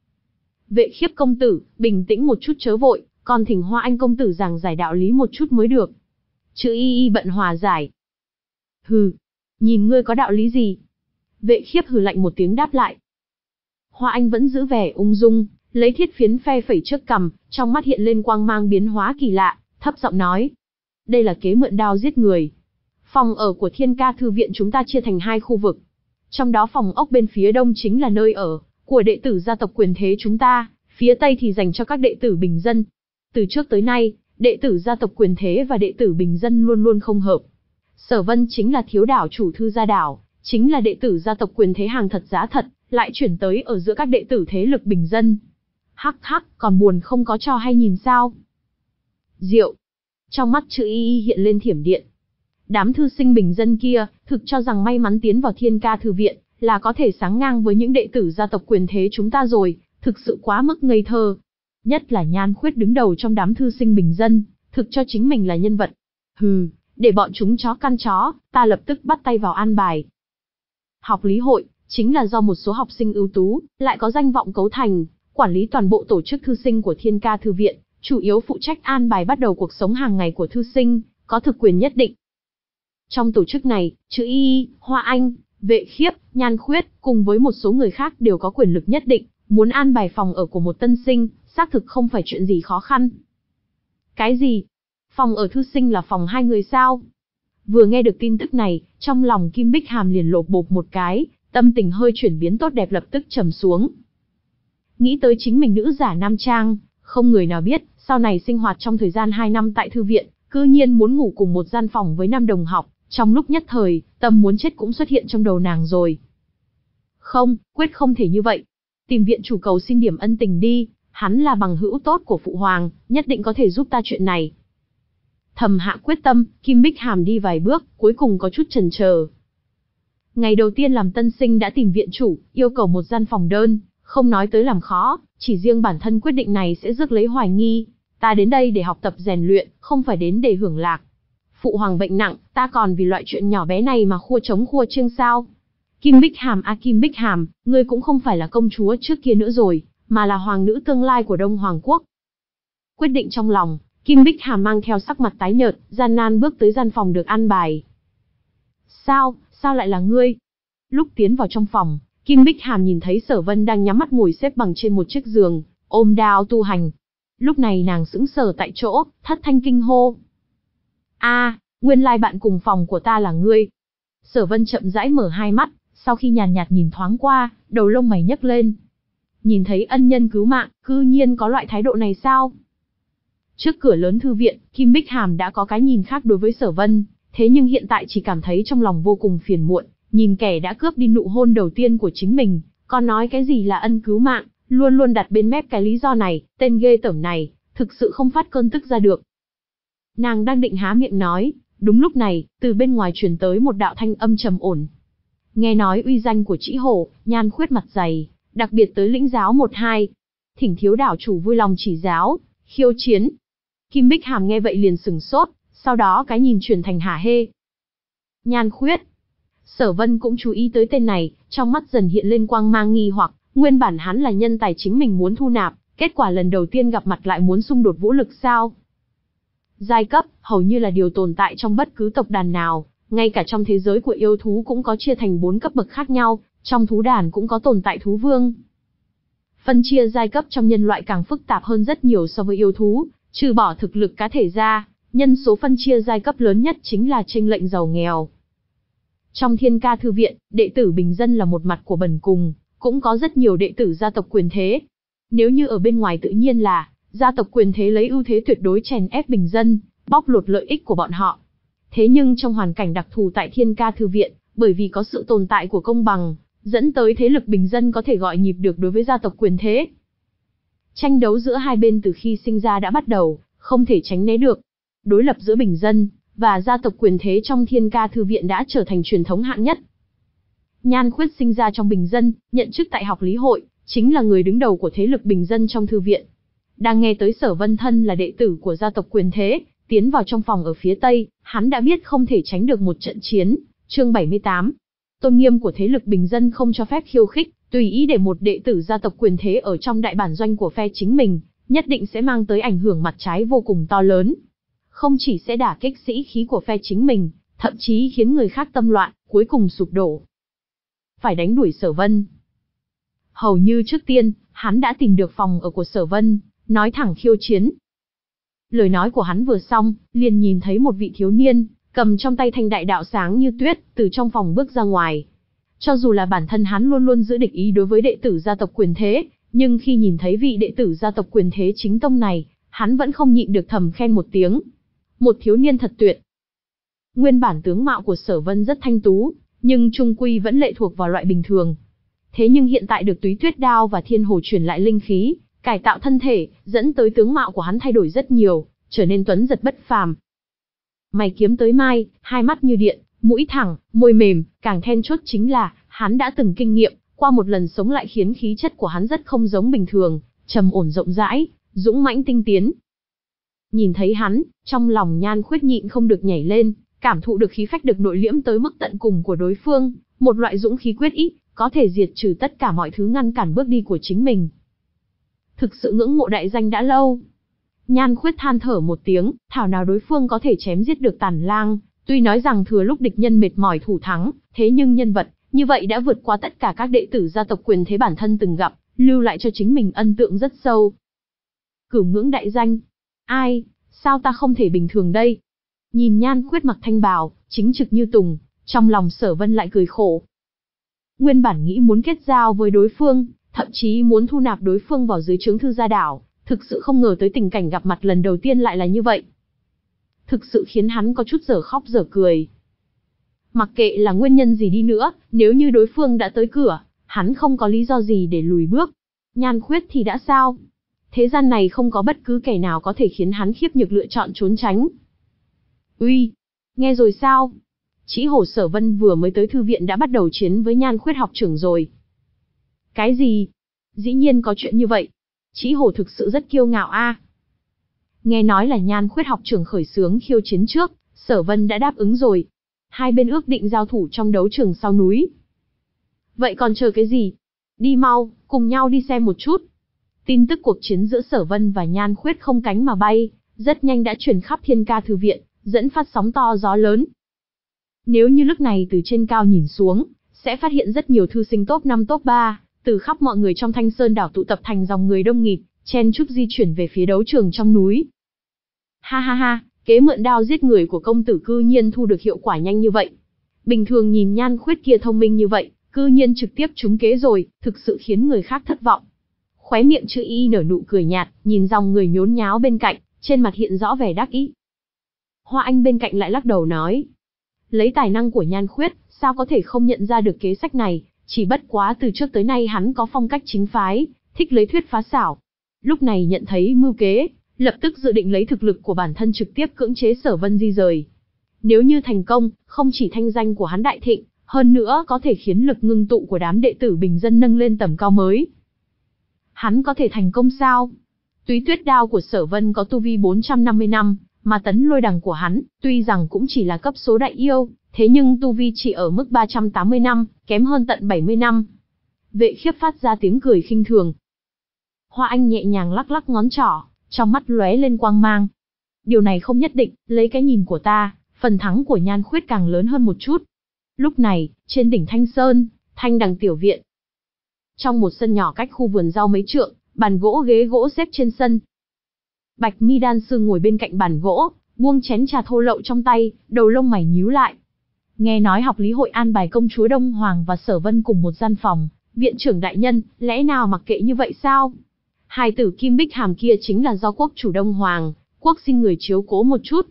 Vệ Khiếp công tử, bình tĩnh một chút chớ vội, còn thỉnh Hoa Anh công tử giảng giải đạo lý một chút mới được. Chữ y y bận hòa giải. Hừ, nhìn ngươi có đạo lý gì? Vệ Khiếp hừ lạnh một tiếng đáp lại. Hoa Anh vẫn giữ vẻ ung dung, lấy thiết phiến phe phẩy trước cằm, trong mắt hiện lên quang mang biến hóa kỳ lạ, thấp giọng nói. Đây là kế mượn đao giết người. Phòng ở của Thiên Ca thư viện chúng ta chia thành hai khu vực. Trong đó phòng ốc bên phía đông chính là nơi ở của đệ tử gia tộc quyền thế chúng ta, phía tây thì dành cho các đệ tử bình dân. Từ trước tới nay, đệ tử gia tộc quyền thế và đệ tử bình dân luôn luôn không hợp. Sở Vân chính là thiếu đảo chủ thư gia đảo, chính là đệ tử gia tộc quyền thế hàng thật giá thật, lại chuyển tới ở giữa các đệ tử thế lực bình dân. Hắc hắc, còn buồn không có trò hay nhìn sao? Diệu. Trong mắt chữ y y hiện lên thiểm điện. Đám thư sinh bình dân kia, thực cho rằng may mắn tiến vào Thiên Ca thư viện, là có thể sánh ngang với những đệ tử gia tộc quyền thế chúng ta rồi, thực sự quá mức ngây thơ. Nhất là Nhan Khuyết đứng đầu trong đám thư sinh bình dân, thực cho chính mình là nhân vật. Hừ, để bọn chúng chó căn chó, ta lập tức bắt tay vào an bài. Học lý hội, chính là do một số học sinh ưu tú, lại có danh vọng cấu thành, quản lý toàn bộ tổ chức thư sinh của Thiên Ca thư viện, chủ yếu phụ trách an bài bắt đầu cuộc sống hàng ngày của thư sinh, có thực quyền nhất định. Trong tổ chức này, Trừ Y, Hoa Anh, Vệ Khiếp, Nhan Khuyết, cùng với một số người khác đều có quyền lực nhất định, muốn an bài phòng ở của một tân sinh, xác thực không phải chuyện gì khó khăn. Cái gì? Phòng ở thư sinh là phòng hai người sao? Vừa nghe được tin tức này, trong lòng Kim Bích Hàm liền lột bột một cái, tâm tình hơi chuyển biến tốt đẹp lập tức trầm xuống. Nghĩ tới chính mình nữ giả nam trang, không người nào biết, sau này sinh hoạt trong thời gian hai năm tại thư viện, cư nhiên muốn ngủ cùng một gian phòng với nam đồng học, trong lúc nhất thời, tâm muốn chết cũng xuất hiện trong đầu nàng rồi. Không, quyết không thể như vậy. Tìm viện chủ cầu xin điểm ân tình đi, hắn là bằng hữu tốt của phụ hoàng, nhất định có thể giúp ta chuyện này. Thầm hạ quyết tâm, Kim Bích Hàm đi vài bước, cuối cùng có chút chần chờ. Ngày đầu tiên làm tân sinh đã tìm viện chủ, yêu cầu một gian phòng đơn, không nói tới làm khó, chỉ riêng bản thân quyết định này sẽ rước lấy hoài nghi. Ta đến đây để học tập rèn luyện, không phải đến để hưởng lạc. Phụ hoàng bệnh nặng, ta còn vì loại chuyện nhỏ bé này mà khua trống khua chiêng sao? Kim Bích Hàm a Kim Bích Hàm, ngươi cũng không phải là công chúa trước kia nữa rồi, mà là hoàng nữ tương lai của Đông Hoàng Quốc. Quyết định trong lòng, Kim Bích Hàm mang theo sắc mặt tái nhợt, gian nan bước tới gian phòng được an bài. Sao, sao lại là ngươi? Lúc tiến vào trong phòng, Kim Bích Hàm nhìn thấy Sở Vân đang nhắm mắt ngồi xếp bằng trên một chiếc giường, ôm đao tu hành. Lúc này nàng sững sờ tại chỗ, thất thanh kinh hô. A, nguyên lai bạn cùng phòng của ta là ngươi. Sở Vân chậm rãi mở hai mắt, sau khi nhàn nhạt, nhạt nhìn thoáng qua, đầu lông mày nhấc lên. Nhìn thấy ân nhân cứu mạng, cư nhiên có loại thái độ này sao? Trước cửa lớn thư viện, Kim Bích Hàm đã có cái nhìn khác đối với Sở Vân, thế nhưng hiện tại chỉ cảm thấy trong lòng vô cùng phiền muộn, nhìn kẻ đã cướp đi nụ hôn đầu tiên của chính mình, còn nói cái gì là ân cứu mạng, luôn luôn đặt bên mép cái lý do này, tên ghê tởm này, thực sự không phát cơn tức ra được. Nàng đang định há miệng nói, đúng lúc này, từ bên ngoài truyền tới một đạo thanh âm trầm ổn. Nghe nói uy danh của Trĩ Hổ, Nhan Khuyết mặt dày, đặc biệt tới lĩnh giáo một hai, thỉnh thiếu đảo chủ vui lòng chỉ giáo, khiêu chiến. Kim Bích Hàm nghe vậy liền sừng sốt, sau đó cái nhìn chuyển thành hả hê. Nhan Khuyết. Sở Vân cũng chú ý tới tên này, trong mắt dần hiện lên quang mang nghi hoặc, nguyên bản hắn là nhân tài chính mình muốn thu nạp, kết quả lần đầu tiên gặp mặt lại muốn xung đột vũ lực sao? Giai cấp, hầu như là điều tồn tại trong bất cứ tộc đàn nào, ngay cả trong thế giới của yêu thú cũng có chia thành bốn cấp bậc khác nhau, trong thú đàn cũng có tồn tại thú vương. Phân chia giai cấp trong nhân loại càng phức tạp hơn rất nhiều so với yêu thú, trừ bỏ thực lực cá thể ra, nhân số phân chia giai cấp lớn nhất chính là chênh lệch giàu nghèo. Trong Thiên Ca thư viện, đệ tử bình dân là một mặt của bần cùng, cũng có rất nhiều đệ tử gia tộc quyền thế. Nếu như ở bên ngoài tự nhiên là, gia tộc quyền thế lấy ưu thế tuyệt đối chèn ép bình dân, bóc lột lợi ích của bọn họ. Thế nhưng trong hoàn cảnh đặc thù tại Thiên Ca thư viện, bởi vì có sự tồn tại của công bằng, dẫn tới thế lực bình dân có thể gọi nhịp được đối với gia tộc quyền thế. Tranh đấu giữa hai bên từ khi sinh ra đã bắt đầu, không thể tránh né được. Đối lập giữa bình dân và gia tộc quyền thế trong Thiên Ca thư viện đã trở thành truyền thống hạng nhất. Nhan Khuyết sinh ra trong bình dân, nhận chức tại học lý hội, chính là người đứng đầu của thế lực bình dân trong thư viện. Đang nghe tới Sở Vân thân là đệ tử của gia tộc quyền thế, tiến vào trong phòng ở phía tây, hắn đã biết không thể tránh được một trận chiến. Chương bảy mươi tám. Tôn nghiêm của thế lực bình dân không cho phép khiêu khích, tùy ý để một đệ tử gia tộc quyền thế ở trong đại bản doanh của phe chính mình, nhất định sẽ mang tới ảnh hưởng mặt trái vô cùng to lớn. Không chỉ sẽ đả kích sĩ khí của phe chính mình, thậm chí khiến người khác tâm loạn, cuối cùng sụp đổ. Phải đánh đuổi Sở Vân. Hầu như trước tiên, hắn đã tìm được phòng ở của Sở Vân, nói thẳng khiêu chiến. Lời nói của hắn vừa xong, liền nhìn thấy một vị thiếu niên, cầm trong tay thanh đại đạo sáng như tuyết, từ trong phòng bước ra ngoài. Cho dù là bản thân hắn luôn luôn giữ địch ý đối với đệ tử gia tộc quyền thế, nhưng khi nhìn thấy vị đệ tử gia tộc quyền thế chính tông này, hắn vẫn không nhịn được thầm khen một tiếng. Một thiếu niên thật tuyệt. Nguyên bản tướng mạo của Sở Vân rất thanh tú, nhưng trung quy vẫn lệ thuộc vào loại bình thường. Thế nhưng hiện tại được Túy Tuyết Đao và Thiên Hồ truyền lại linh khí, cải tạo thân thể, dẫn tới tướng mạo của hắn thay đổi rất nhiều, trở nên tuấn giật bất phàm. Mày kiếm tới mai, hai mắt như điện, mũi thẳng, môi mềm, càng then chốt chính là, hắn đã từng kinh nghiệm, qua một lần sống lại khiến khí chất của hắn rất không giống bình thường, trầm ổn rộng rãi, dũng mãnh tinh tiến. Nhìn thấy hắn, trong lòng Nhan Khuyết nhịn không được nhảy lên, cảm thụ được khí phách được nội liễm tới mức tận cùng của đối phương, một loại dũng khí quyết ý, có thể diệt trừ tất cả mọi thứ ngăn cản bước đi của chính mình. Thực sự ngưỡng mộ đại danh đã lâu. Nhan Khuyết than thở một tiếng, thảo nào đối phương có thể chém giết được Tàn Lang, Tuy nói rằng thừa lúc địch nhân mệt mỏi thủ thắng, thế nhưng nhân vật như vậy đã vượt qua tất cả các đệ tử gia tộc quyền thế bản thân từng gặp, lưu lại cho chính mình ấn tượng rất sâu. Cửu ngưỡng đại danh. Ai, sao ta không thể bình thường đây? Nhìn Nhan Khuyết mặc thanh bào, chính trực như tùng, trong lòng Sở Vân lại cười khổ. Nguyên bản nghĩ muốn kết giao với đối phương, thậm chí muốn thu nạp đối phương vào dưới trướng Thư Gia Đảo, thực sự không ngờ tới tình cảnh gặp mặt lần đầu tiên lại là như vậy. Thực sự khiến hắn có chút dở khóc dở cười. Mặc kệ là nguyên nhân gì đi nữa, nếu như đối phương đã tới cửa, hắn không có lý do gì để lùi bước. Nhan Khuyết thì đã sao? Thế gian này không có bất cứ kẻ nào có thể khiến hắn khiếp nhược lựa chọn trốn tránh. Uy, nghe rồi sao? Chỉ hổ Sở Vân vừa mới tới thư viện đã bắt đầu chiến với Nhan Khuyết học trưởng rồi. Cái gì? Dĩ nhiên có chuyện như vậy. Chỉ hổ thực sự rất kiêu ngạo a. Nghe nói là Nhan Khuyết học trưởng khởi xướng khiêu chiến trước, Sở Vân đã đáp ứng rồi. Hai bên ước định giao thủ trong đấu trường sau núi. Vậy còn chờ cái gì? Đi mau, cùng nhau đi xem một chút. Tin tức cuộc chiến giữa Sở Vân và Nhan Khuyết không cánh mà bay, rất nhanh đã truyền khắp Thiên Ca thư viện, dẫn phát sóng to gió lớn. Nếu như lúc này từ trên cao nhìn xuống, sẽ phát hiện rất nhiều thư sinh top năm top ba, từ khắp mọi người trong Thanh Sơn đảo tụ tập thành dòng người đông nghịt, chen chúc di chuyển về phía đấu trường trong núi. Ha ha ha, kế mượn đao giết người của công tử cư nhiên thu được hiệu quả nhanh như vậy. Bình thường nhìn Nhan Khuyết kia thông minh như vậy, cư nhiên trực tiếp trúng kế rồi, thực sự khiến người khác thất vọng. Khóe miệng Chữ Y nở nụ cười nhạt, nhìn dòng người nhốn nháo bên cạnh, trên mặt hiện rõ vẻ đắc ý. Hoa Anh bên cạnh lại lắc đầu nói, lấy tài năng của Nhan Khuyết, sao có thể không nhận ra được kế sách này, chỉ bất quá từ trước tới nay hắn có phong cách chính phái, thích lấy thuyết phá xảo. Lúc này nhận thấy mưu kế, lập tức dự định lấy thực lực của bản thân trực tiếp cưỡng chế Sở Vân di rời. Nếu như thành công, không chỉ thanh danh của hắn đại thịnh, hơn nữa có thể khiến lực ngưng tụ của đám đệ tử bình dân nâng lên tầm cao mới. Hắn có thể thành công sao? Túy Tuyết Đao của Sở Vân có tu vi bốn trăm năm mươi năm, mà Tấn Lôi Đằng của hắn, tuy rằng cũng chỉ là cấp số đại yêu, thế nhưng tu vi chỉ ở mức ba trăm tám mươi năm, kém hơn tận bảy mươi năm. Vệ Khiếp phát ra tiếng cười khinh thường. Hoa Anh nhẹ nhàng lắc lắc ngón trỏ, trong mắt lóe lên quang mang. Điều này không nhất định, lấy cái nhìn của ta, phần thắng của Nhan Khuyết càng lớn hơn một chút. Lúc này, trên đỉnh Thanh Sơn, Thanh Đằng tiểu viện. Trong một sân nhỏ cách khu vườn rau mấy trượng, bàn gỗ ghế gỗ xếp trên sân. Bạch Mi đan sư ngồi bên cạnh bàn gỗ, buông chén trà thô lậu trong tay, đầu lông mày nhíu lại. Nghe nói học lý hội an bài công chúa Đông Hoàng và Sở Vân cùng một gian phòng, viện trưởng đại nhân, lẽ nào mặc kệ như vậy sao? Hài tử Kim Bích Hàm kia chính là do quốc chủ Đông Hoàng, quốc xin người chiếu cố một chút.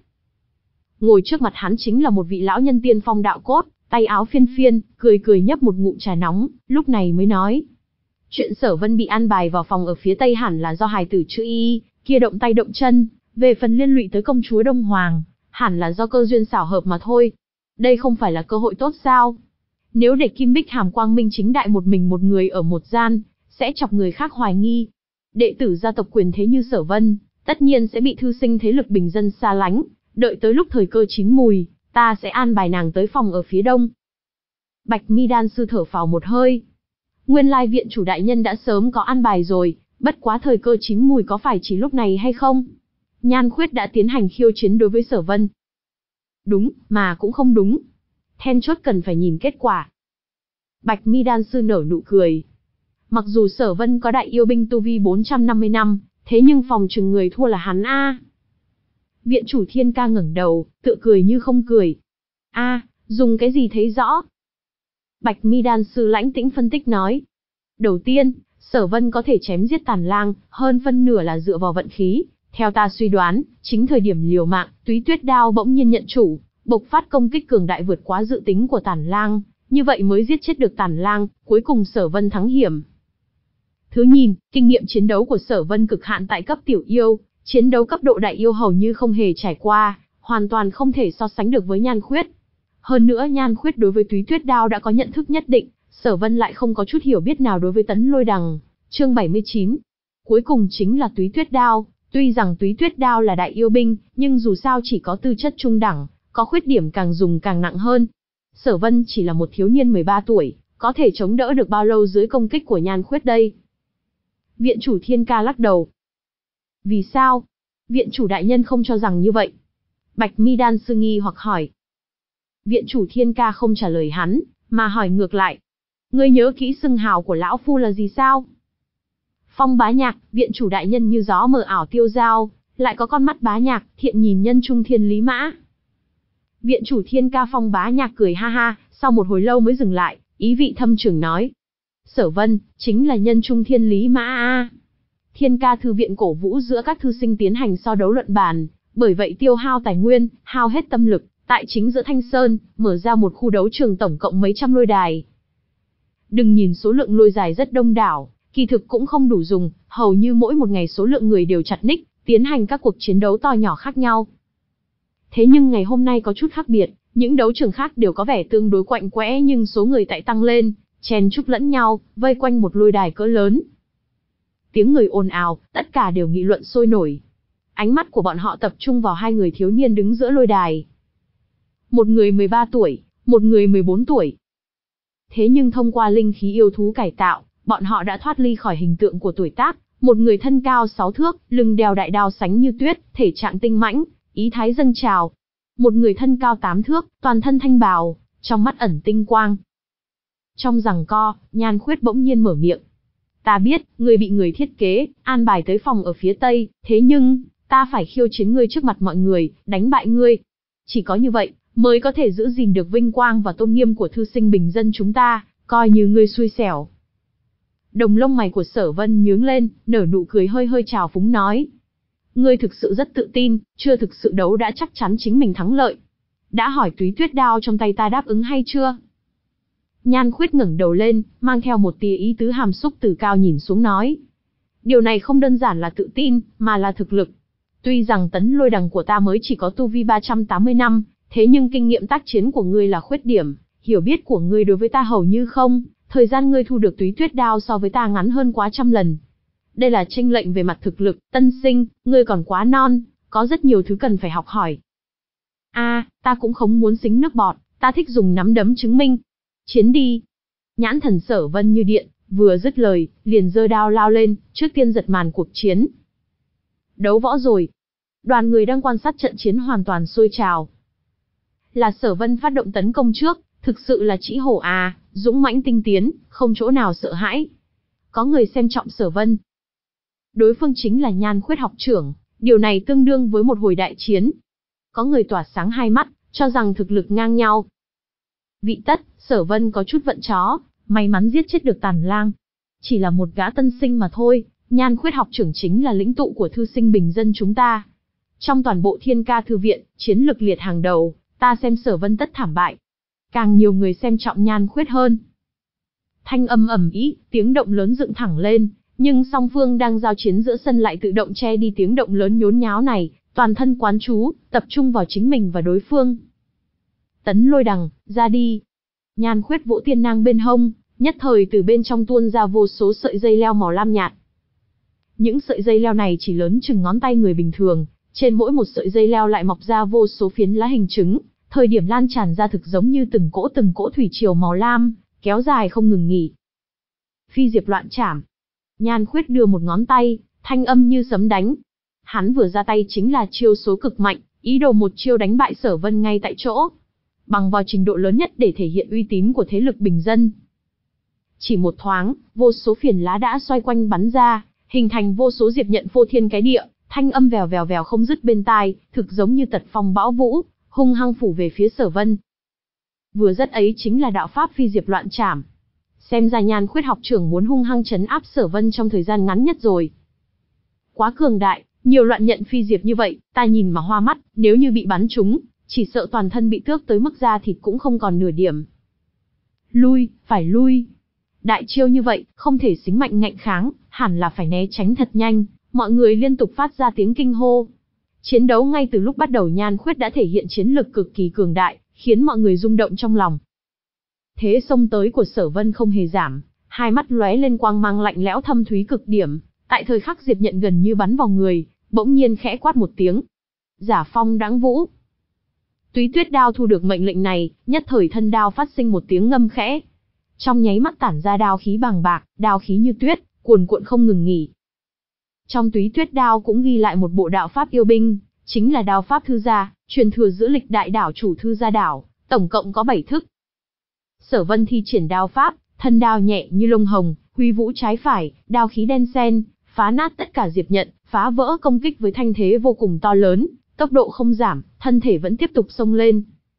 Ngồi trước mặt hắn chính là một vị lão nhân tiên phong đạo cốt, tay áo phiên phiên, cười cười nhấp một ngụm trà nóng, lúc này mới nói. Chuyện Sở Vân bị an bài vào phòng ở phía tây hẳn là do hài tử Chữ Y kia động tay động chân, về phần liên lụy tới công chúa Đông Hoàng, hẳn là do cơ duyên xảo hợp mà thôi. Đây không phải là cơ hội tốt sao? Nếu để Kim Bích Hàm quang minh chính đại một mình một người ở một gian, sẽ chọc người khác hoài nghi. Đệ tử gia tộc quyền thế như Sở Vân, tất nhiên sẽ bị thư sinh thế lực bình dân xa lánh, đợi tới lúc thời cơ chín mùi, ta sẽ an bài nàng tới phòng ở phía đông. Bạch Mi đan sư thở phào một hơi. Nguyên lai viện chủ đại nhân đã sớm có an bài rồi, bất quá thời cơ chín mùi có phải chỉ lúc này hay không? Nhan Khuyết đã tiến hành khiêu chiến đối với Sở Vân. Đúng, mà cũng không đúng. Then chốt cần phải nhìn kết quả. Bạch Mi đan sư nở nụ cười. Mặc dù Sở Vân có đại yêu binh tu vi bốn trăm năm mươi năm, thế nhưng phòng trừng người thua là hắn a. Viện chủ Thiên Ca ngẩng đầu, tựa cười như không cười. A, dùng cái gì thấy rõ? Bạch Mi đan sư lãnh tĩnh phân tích nói. Đầu tiên, Sở Vân có thể chém giết Tàn Lang, hơn phân nửa là dựa vào vận khí. Theo ta suy đoán, chính thời điểm liều mạng, Túy Tuyết Đao bỗng nhiên nhận chủ, bộc phát công kích cường đại vượt quá dự tính của Tàn Lang, như vậy mới giết chết được Tàn Lang, cuối cùng Sở Vân thắng hiểm. Thứ nhìn, kinh nghiệm chiến đấu của Sở Vân cực hạn tại cấp tiểu yêu, chiến đấu cấp độ đại yêu hầu như không hề trải qua, hoàn toàn không thể so sánh được với Nhan Khuyết. Hơn nữa Nhan Khuyết đối với Túy Tuyết Đao đã có nhận thức nhất định, Sở Vân lại không có chút hiểu biết nào đối với Tấn Lôi Đằng. Chương bảy mươi chín. Cuối cùng chính là Túy Tuyết Đao. Tuy rằng Túy Tuyết Đao là đại yêu binh, nhưng dù sao chỉ có tư chất trung đẳng, có khuyết điểm càng dùng càng nặng hơn. Sở Vân chỉ là một thiếu niên mười ba tuổi, có thể chống đỡ được bao lâu dưới công kích của Nhan Khuyết đây? Viện chủ Thiên Ca lắc đầu. Vì sao? Viện chủ đại nhân không cho rằng như vậy. Bạch Mi đan sư nghi hoặc hỏi. Viện chủ Thiên Ca không trả lời hắn, mà hỏi ngược lại. Ngươi nhớ kỹ xưng hào của lão phu là gì sao? Phong Bá Nhạc, viện chủ đại nhân như gió mờ ảo tiêu dao, lại có con mắt bá nhạc, thiện nhìn nhân trung thiên lý mã. Viện chủ Thiên Ca Phong Bá Nhạc cười ha ha, sau một hồi lâu mới dừng lại, ý vị thâm trường nói. Sở Vân, chính là nhân trung thiên lý mã a. Thiên Ca thư viện cổ vũ giữa các thư sinh tiến hành so đấu luận bàn, bởi vậy tiêu hao tài nguyên, hao hết tâm lực, tại chính giữa Thanh Sơn, mở ra một khu đấu trường tổng cộng mấy trăm lôi đài. Đừng nhìn số lượng lôi đài rất đông đảo, kỳ thực cũng không đủ dùng, hầu như mỗi một ngày số lượng người đều chặt ních, tiến hành các cuộc chiến đấu to nhỏ khác nhau. Thế nhưng ngày hôm nay có chút khác biệt, những đấu trường khác đều có vẻ tương đối quạnh quẽ nhưng số người tại tăng lên, chen chúc lẫn nhau, vây quanh một lôi đài cỡ lớn. Tiếng người ồn ào, tất cả đều nghị luận sôi nổi. Ánh mắt của bọn họ tập trung vào hai người thiếu niên đứng giữa lôi đài. Một người mười ba tuổi, một người mười bốn tuổi. Thế nhưng thông qua linh khí yêu thú cải tạo, bọn họ đã thoát ly khỏi hình tượng của tuổi tác, một người thân cao sáu thước, lưng đeo đại đao sánh như tuyết, thể trạng tinh mãnh, ý thái dâng trào. Một người thân cao tám thước, toàn thân thanh bào, trong mắt ẩn tinh quang. Trong giằng co, Nhan Khuyết bỗng nhiên mở miệng. Ta biết, ngươi bị người thiết kế, an bài tới phòng ở phía tây, thế nhưng, ta phải khiêu chiến ngươi trước mặt mọi người, đánh bại ngươi. Chỉ có như vậy, mới có thể giữ gìn được vinh quang và tôn nghiêm của thư sinh bình dân chúng ta, coi như ngươi xui xẻo. Đồng lông mày của Sở Vân nhướng lên, nở nụ cười hơi hơi trào phúng nói. Ngươi thực sự rất tự tin, chưa thực sự đấu đã chắc chắn chính mình thắng lợi. Đã hỏi túy tuyết đao trong tay ta đáp ứng hay chưa? Nhan Khuyết ngẩng đầu lên, mang theo một tia ý tứ hàm xúc từ cao nhìn xuống nói. Điều này không đơn giản là tự tin, mà là thực lực. Tuy rằng tấn lôi đằng của ta mới chỉ có tu vi ba trăm tám mươi năm, thế nhưng kinh nghiệm tác chiến của ngươi là khuyết điểm, hiểu biết của ngươi đối với ta hầu như không, thời gian ngươi thu được túy tuyết đao so với ta ngắn hơn quá trăm lần. Đây là chênh lệch về mặt thực lực, tân sinh, ngươi còn quá non, có rất nhiều thứ cần phải học hỏi. A, à, ta cũng không muốn xính nước bọt, ta thích dùng nắm đấm chứng minh. Chiến đi. Nhãn thần Sở Vân như điện, vừa dứt lời, liền giơ đao lao lên, trước tiên giật màn cuộc chiến. Đấu võ rồi. Đoàn người đang quan sát trận chiến hoàn toàn sôi trào. Là Sở Vân phát động tấn công trước, thực sự là trĩ hổ à, dũng mãnh tinh tiến, không chỗ nào sợ hãi. Có người xem trọng Sở Vân. Đối phương chính là Nhan Khuyết học trưởng, điều này tương đương với một hồi đại chiến. Có người tỏa sáng hai mắt, cho rằng thực lực ngang nhau. Vị tất, Sở Vân có chút vận chó, may mắn giết chết được Tàn Lang. Chỉ là một gã tân sinh mà thôi, Nhan Khuyết học trưởng chính là lĩnh tụ của thư sinh bình dân chúng ta. Trong toàn bộ Thiên Ca thư viện, chiến lực liệt hàng đầu, ta xem Sở Vân tất thảm bại. Càng nhiều người xem trọng Nhan Khuyết hơn. Thanh âm ầm ĩ, tiếng động lớn dựng thẳng lên, nhưng song phương đang giao chiến giữa sân lại tự động che đi tiếng động lớn nhốn nháo này, toàn thân quán chú, tập trung vào chính mình và đối phương. Tấn lôi đằng, ra đi. Nhan Khuyết vỗ tiên nang bên hông, nhất thời từ bên trong tuôn ra vô số sợi dây leo màu lam nhạt. Những sợi dây leo này chỉ lớn chừng ngón tay người bình thường, trên mỗi một sợi dây leo lại mọc ra vô số phiến lá hình trứng, thời điểm lan tràn ra thực giống như từng cỗ từng cỗ thủy triều màu lam, kéo dài không ngừng nghỉ. Phi diệp loạn trảm. Nhan Khuyết đưa một ngón tay, thanh âm như sấm đánh. Hắn vừa ra tay chính là chiêu số cực mạnh, ý đồ một chiêu đánh bại Sở Vân ngay tại chỗ, bằng vào trình độ lớn nhất để thể hiện uy tín của thế lực bình dân. Chỉ một thoáng, vô số phiền lá đã xoay quanh bắn ra, hình thành vô số diệp nhận phô thiên cái địa, thanh âm vèo vèo vèo không dứt bên tai, thực giống như tật phong bão vũ, hung hăng phủ về phía Sở Vân. Vừa rất ấy chính là đạo pháp phi diệp loạn trảm. Xem ra Nhan Khuyết học trưởng muốn hung hăng trấn áp Sở Vân trong thời gian ngắn nhất rồi. Quá cường đại, nhiều loạn nhận phi diệp như vậy, ta nhìn mà hoa mắt, nếu như bị bắn trúng, chỉ sợ toàn thân bị tước tới mức da thịt cũng không còn nửa điểm. Lui, phải lui. Đại chiêu như vậy, không thể xính mạnh ngạnh kháng, hẳn là phải né tránh thật nhanh, mọi người liên tục phát ra tiếng kinh hô. Chiến đấu ngay từ lúc bắt đầu Nhan Khuyết đã thể hiện chiến lực cực kỳ cường đại, khiến mọi người rung động trong lòng. Thế xông tới của Sở Vân không hề giảm, hai mắt lóe lên quang mang lạnh lẽo thâm thúy cực điểm, tại thời khắc Diệp Nhận gần như bắn vào người, bỗng nhiên khẽ quát một tiếng. Giả phong đãng vũ. Túy tuyết đao thu được mệnh lệnh này, nhất thời thân đao phát sinh một tiếng ngâm khẽ. Trong nháy mắt tản ra đao khí bàng bạc, đao khí như tuyết, cuồn cuộn không ngừng nghỉ. Trong túy tuyết đao cũng ghi lại một bộ đạo pháp yêu binh, chính là đao pháp thư gia, truyền thừa giữa lịch đại đảo chủ thư gia đảo, Tổng cộng có bảy thức. Sở Vân thi triển đao pháp, thân đao nhẹ như lông hồng, huy vũ trái phải, đao khí đen sen, phá nát tất cả diệp nhận, phá vỡ công kích với thanh thế vô cùng to lớn, tốc độ không giảm, thân thể vẫn tiếp tục xông lên.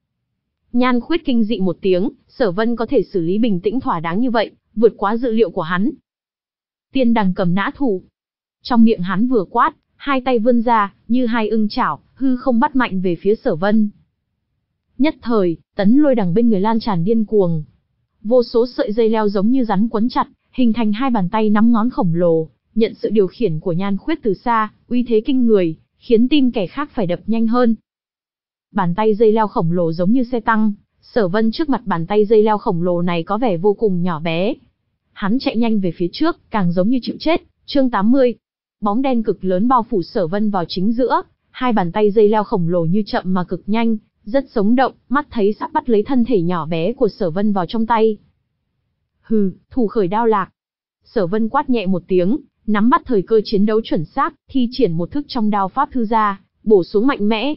Nhan Khuyết kinh dị một tiếng, Sở Vân có thể xử lý bình tĩnh thỏa đáng như vậy, vượt quá dự liệu của hắn. Tiên đằng cầm nã thủ. Trong miệng hắn vừa quát, hai tay vươn ra, như hai ưng chảo, hư không bắt mạnh về phía Sở Vân. Nhất thời, tấn lôi đằng bên người lan tràn điên cuồng. Vô số sợi dây leo giống như rắn quấn chặt, hình thành hai bàn tay nắm ngón khổng lồ, nhận sự điều khiển của Nhan Khuyết từ xa, uy thế kinh người, khiến tim kẻ khác phải đập nhanh hơn. Bàn tay dây leo khổng lồ giống như xe tăng, Sở Vân trước mặt bàn tay dây leo khổng lồ này có vẻ vô cùng nhỏ bé. Hắn chạy nhanh về phía trước, càng giống như chịu chết. Chương tám mươi. Bóng đen cực lớn bao phủ Sở Vân vào chính giữa, hai bàn tay dây leo khổng lồ như chậm mà cực nhanh, rất sống động, mắt thấy sắp bắt lấy thân thể nhỏ bé của Sở Vân vào trong tay. Hừ, thủ khởi đao lạc. Sở Vân quát nhẹ một tiếng, nắm bắt thời cơ chiến đấu chuẩn xác, thi triển một thức trong đao pháp thư ra, bổ xuống mạnh mẽ.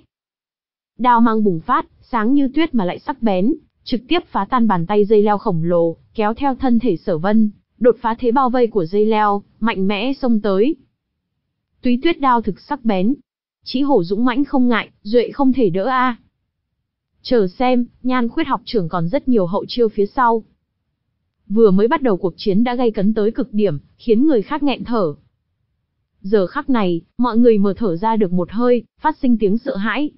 Đao mang bùng phát, sáng như tuyết mà lại sắc bén, trực tiếp phá tan bàn tay dây leo khổng lồ, kéo theo thân thể Sở Vân, đột phá thế bao vây của dây leo, mạnh mẽ xông tới. Túy tuyết đao thực sắc bén, Chí Hổ dũng mãnh không ngại, duệ không thể đỡ a. Chờ xem, Nhan Khuyết học trưởng còn rất nhiều hậu chiêu phía sau. Vừa mới bắt đầu cuộc chiến đã gay cấn tới cực điểm, khiến người khác nghẹn thở. Giờ khắc này, mọi người mở thở ra được một hơi, phát sinh tiếng sợ hãi.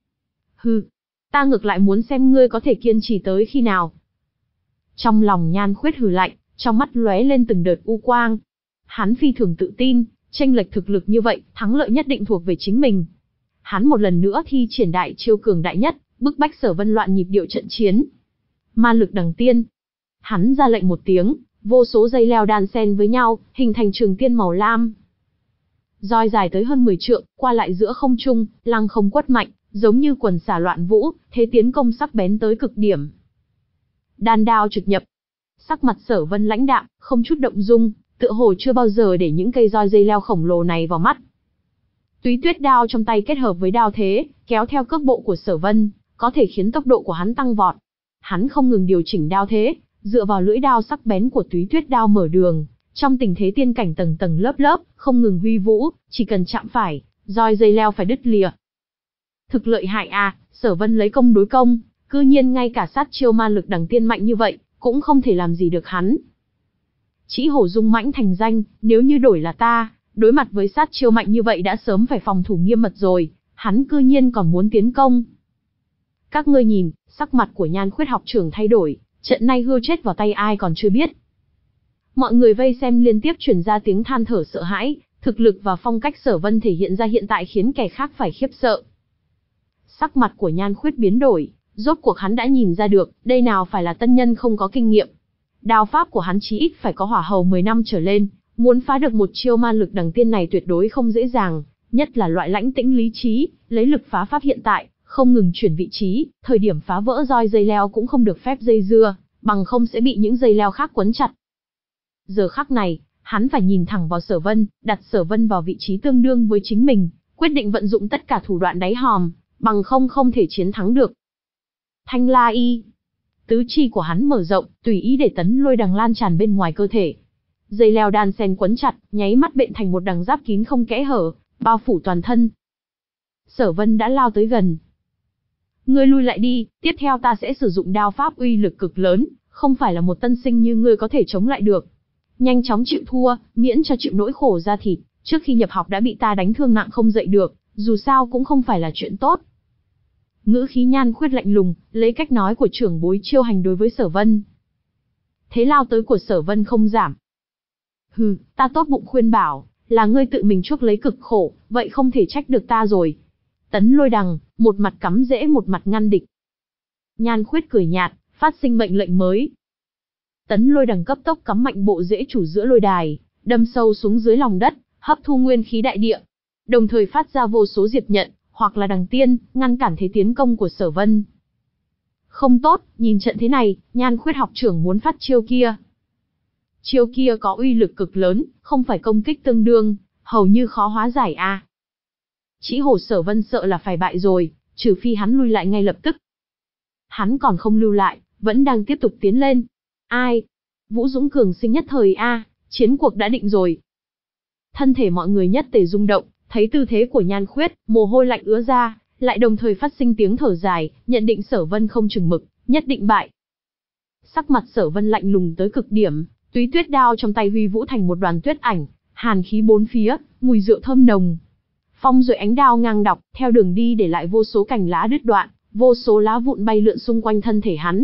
Hừ, ta ngược lại muốn xem ngươi có thể kiên trì tới khi nào. Trong lòng Nhan Khuyết hừ lạnh, trong mắt lóe lên từng đợt u quang. Hắn phi thường tự tin, chênh lệch thực lực như vậy, thắng lợi nhất định thuộc về chính mình. Hắn một lần nữa thi triển đại chiêu cường đại nhất, bức bách Sở Vân loạn nhịp điệu trận chiến. Ma lực đằng tiên. Hắn ra lệnh một tiếng, vô số dây leo đan xen với nhau, hình thành trường tiên màu lam. Roi dài tới hơn mười trượng, qua lại giữa không trung, lăng không quất mạnh, giống như quần xà loạn vũ, thế tiến công sắc bén tới cực điểm. Đan đao trực nhập. Sắc mặt Sở Vân lãnh đạm, không chút động dung, tựa hồ chưa bao giờ để những cây roi dây leo khổng lồ này vào mắt. Túy tuyết đao trong tay kết hợp với đao thế, kéo theo cước bộ của Sở Vân, có thể khiến tốc độ của hắn tăng vọt. Hắn không ngừng điều chỉnh đao thế, dựa vào lưỡi đao sắc bén của túy tuyết đao mở đường, trong tình thế tiên cảnh tầng tầng lớp lớp, không ngừng huy vũ, chỉ cần chạm phải, roi dây leo phải đứt lìa. Thực lợi hại à, Sở Vân lấy công đối công, cư nhiên ngay cả sát chiêu ma lực đằng tiên mạnh như vậy, cũng không thể làm gì được hắn. Chí Hổ dung mãnh thành danh, nếu như đổi là ta, đối mặt với sát chiêu mạnh như vậy đã sớm phải phòng thủ nghiêm mật rồi, hắn cư nhiên còn muốn tiến công. Các ngươi nhìn, sắc mặt của Nhan Khuyết học trưởng thay đổi, trận này hươu chết vào tay ai còn chưa biết. Mọi người vây xem liên tiếp truyền ra tiếng than thở sợ hãi, thực lực và phong cách Sở Vân thể hiện ra hiện tại khiến kẻ khác phải khiếp sợ. Sắc mặt của Nhan Khuyết biến đổi, rốt cuộc hắn đã nhìn ra được, đây nào phải là tân nhân không có kinh nghiệm. Đao pháp của hắn chí ít phải có hỏa hầu mười năm trở lên, muốn phá được một chiêu ma lực đằng tiên này tuyệt đối không dễ dàng, nhất là loại lãnh tĩnh lý trí, lấy lực phá pháp hiện tại, không ngừng chuyển vị trí, thời điểm phá vỡ roi dây leo cũng không được phép dây dưa, bằng không sẽ bị những dây leo khác quấn chặt. Giờ khắc này, hắn phải nhìn thẳng vào Sở Vân, đặt Sở Vân vào vị trí tương đương với chính mình, quyết định vận dụng tất cả thủ đoạn đáy hòm, bằng không không thể chiến thắng được. Thanh La Y. Tứ chi của hắn mở rộng, tùy ý để tấn lôi đằng lan tràn bên ngoài cơ thể. Dây leo đan xen quấn chặt, nháy mắt bện thành một đằng giáp kín không kẽ hở, bao phủ toàn thân. Sở Vân đã lao tới gần. Ngươi lui lại đi, tiếp theo ta sẽ sử dụng đao pháp uy lực cực lớn, không phải là một tân sinh như ngươi có thể chống lại được. Nhanh chóng chịu thua, miễn cho chịu nỗi khổ da thịt, trước khi nhập học đã bị ta đánh thương nặng không dậy được, dù sao cũng không phải là chuyện tốt. Ngữ khí Nhan Khuyết lạnh lùng, lấy cách nói của trưởng bối chiêu hành đối với Sở Vân. Thế lao tới của Sở Vân không giảm. Hừ, ta tốt bụng khuyên bảo, là ngươi tự mình chuốc lấy cực khổ, vậy không thể trách được ta rồi. Tấn lôi đằng, một mặt cắm rễ một mặt ngăn địch. Nhan Khuyết cười nhạt, phát sinh mệnh lệnh mới. Tấn lôi đằng cấp tốc cắm mạnh bộ rễ chủ giữa lôi đài, đâm sâu xuống dưới lòng đất, hấp thu nguyên khí đại địa, đồng thời phát ra vô số diệp nhận, hoặc là đằng tiên, ngăn cản thế tiến công của Sở Vân. Không tốt, nhìn trận thế này, Nhan Khuyết học trưởng muốn phát chiêu kia. Chiêu kia có uy lực cực lớn, không phải công kích tương đương, hầu như khó hóa giải a. À. Chí Hổ Sở Vân sợ là phải bại rồi, trừ phi hắn lui lại ngay lập tức. Hắn còn không lưu lại, vẫn đang tiếp tục tiến lên. Ai? Vũ Dũng cường sinh nhất thời a, chiến cuộc đã định rồi. Thân thể mọi người nhất tề rung động, thấy tư thế của Nhan Khuyết, mồ hôi lạnh ứa ra, lại đồng thời phát sinh tiếng thở dài, nhận định Sở Vân không chừng mực, nhất định bại. Sắc mặt Sở Vân lạnh lùng tới cực điểm, túy tuyết đao trong tay huy vũ thành một đoàn tuyết ảnh, hàn khí bốn phía, mùi rượu thơm nồng. Phong duệ ánh đao ngang dọc, theo đường đi để lại vô số cành lá đứt đoạn, vô số lá vụn bay lượn xung quanh thân thể hắn.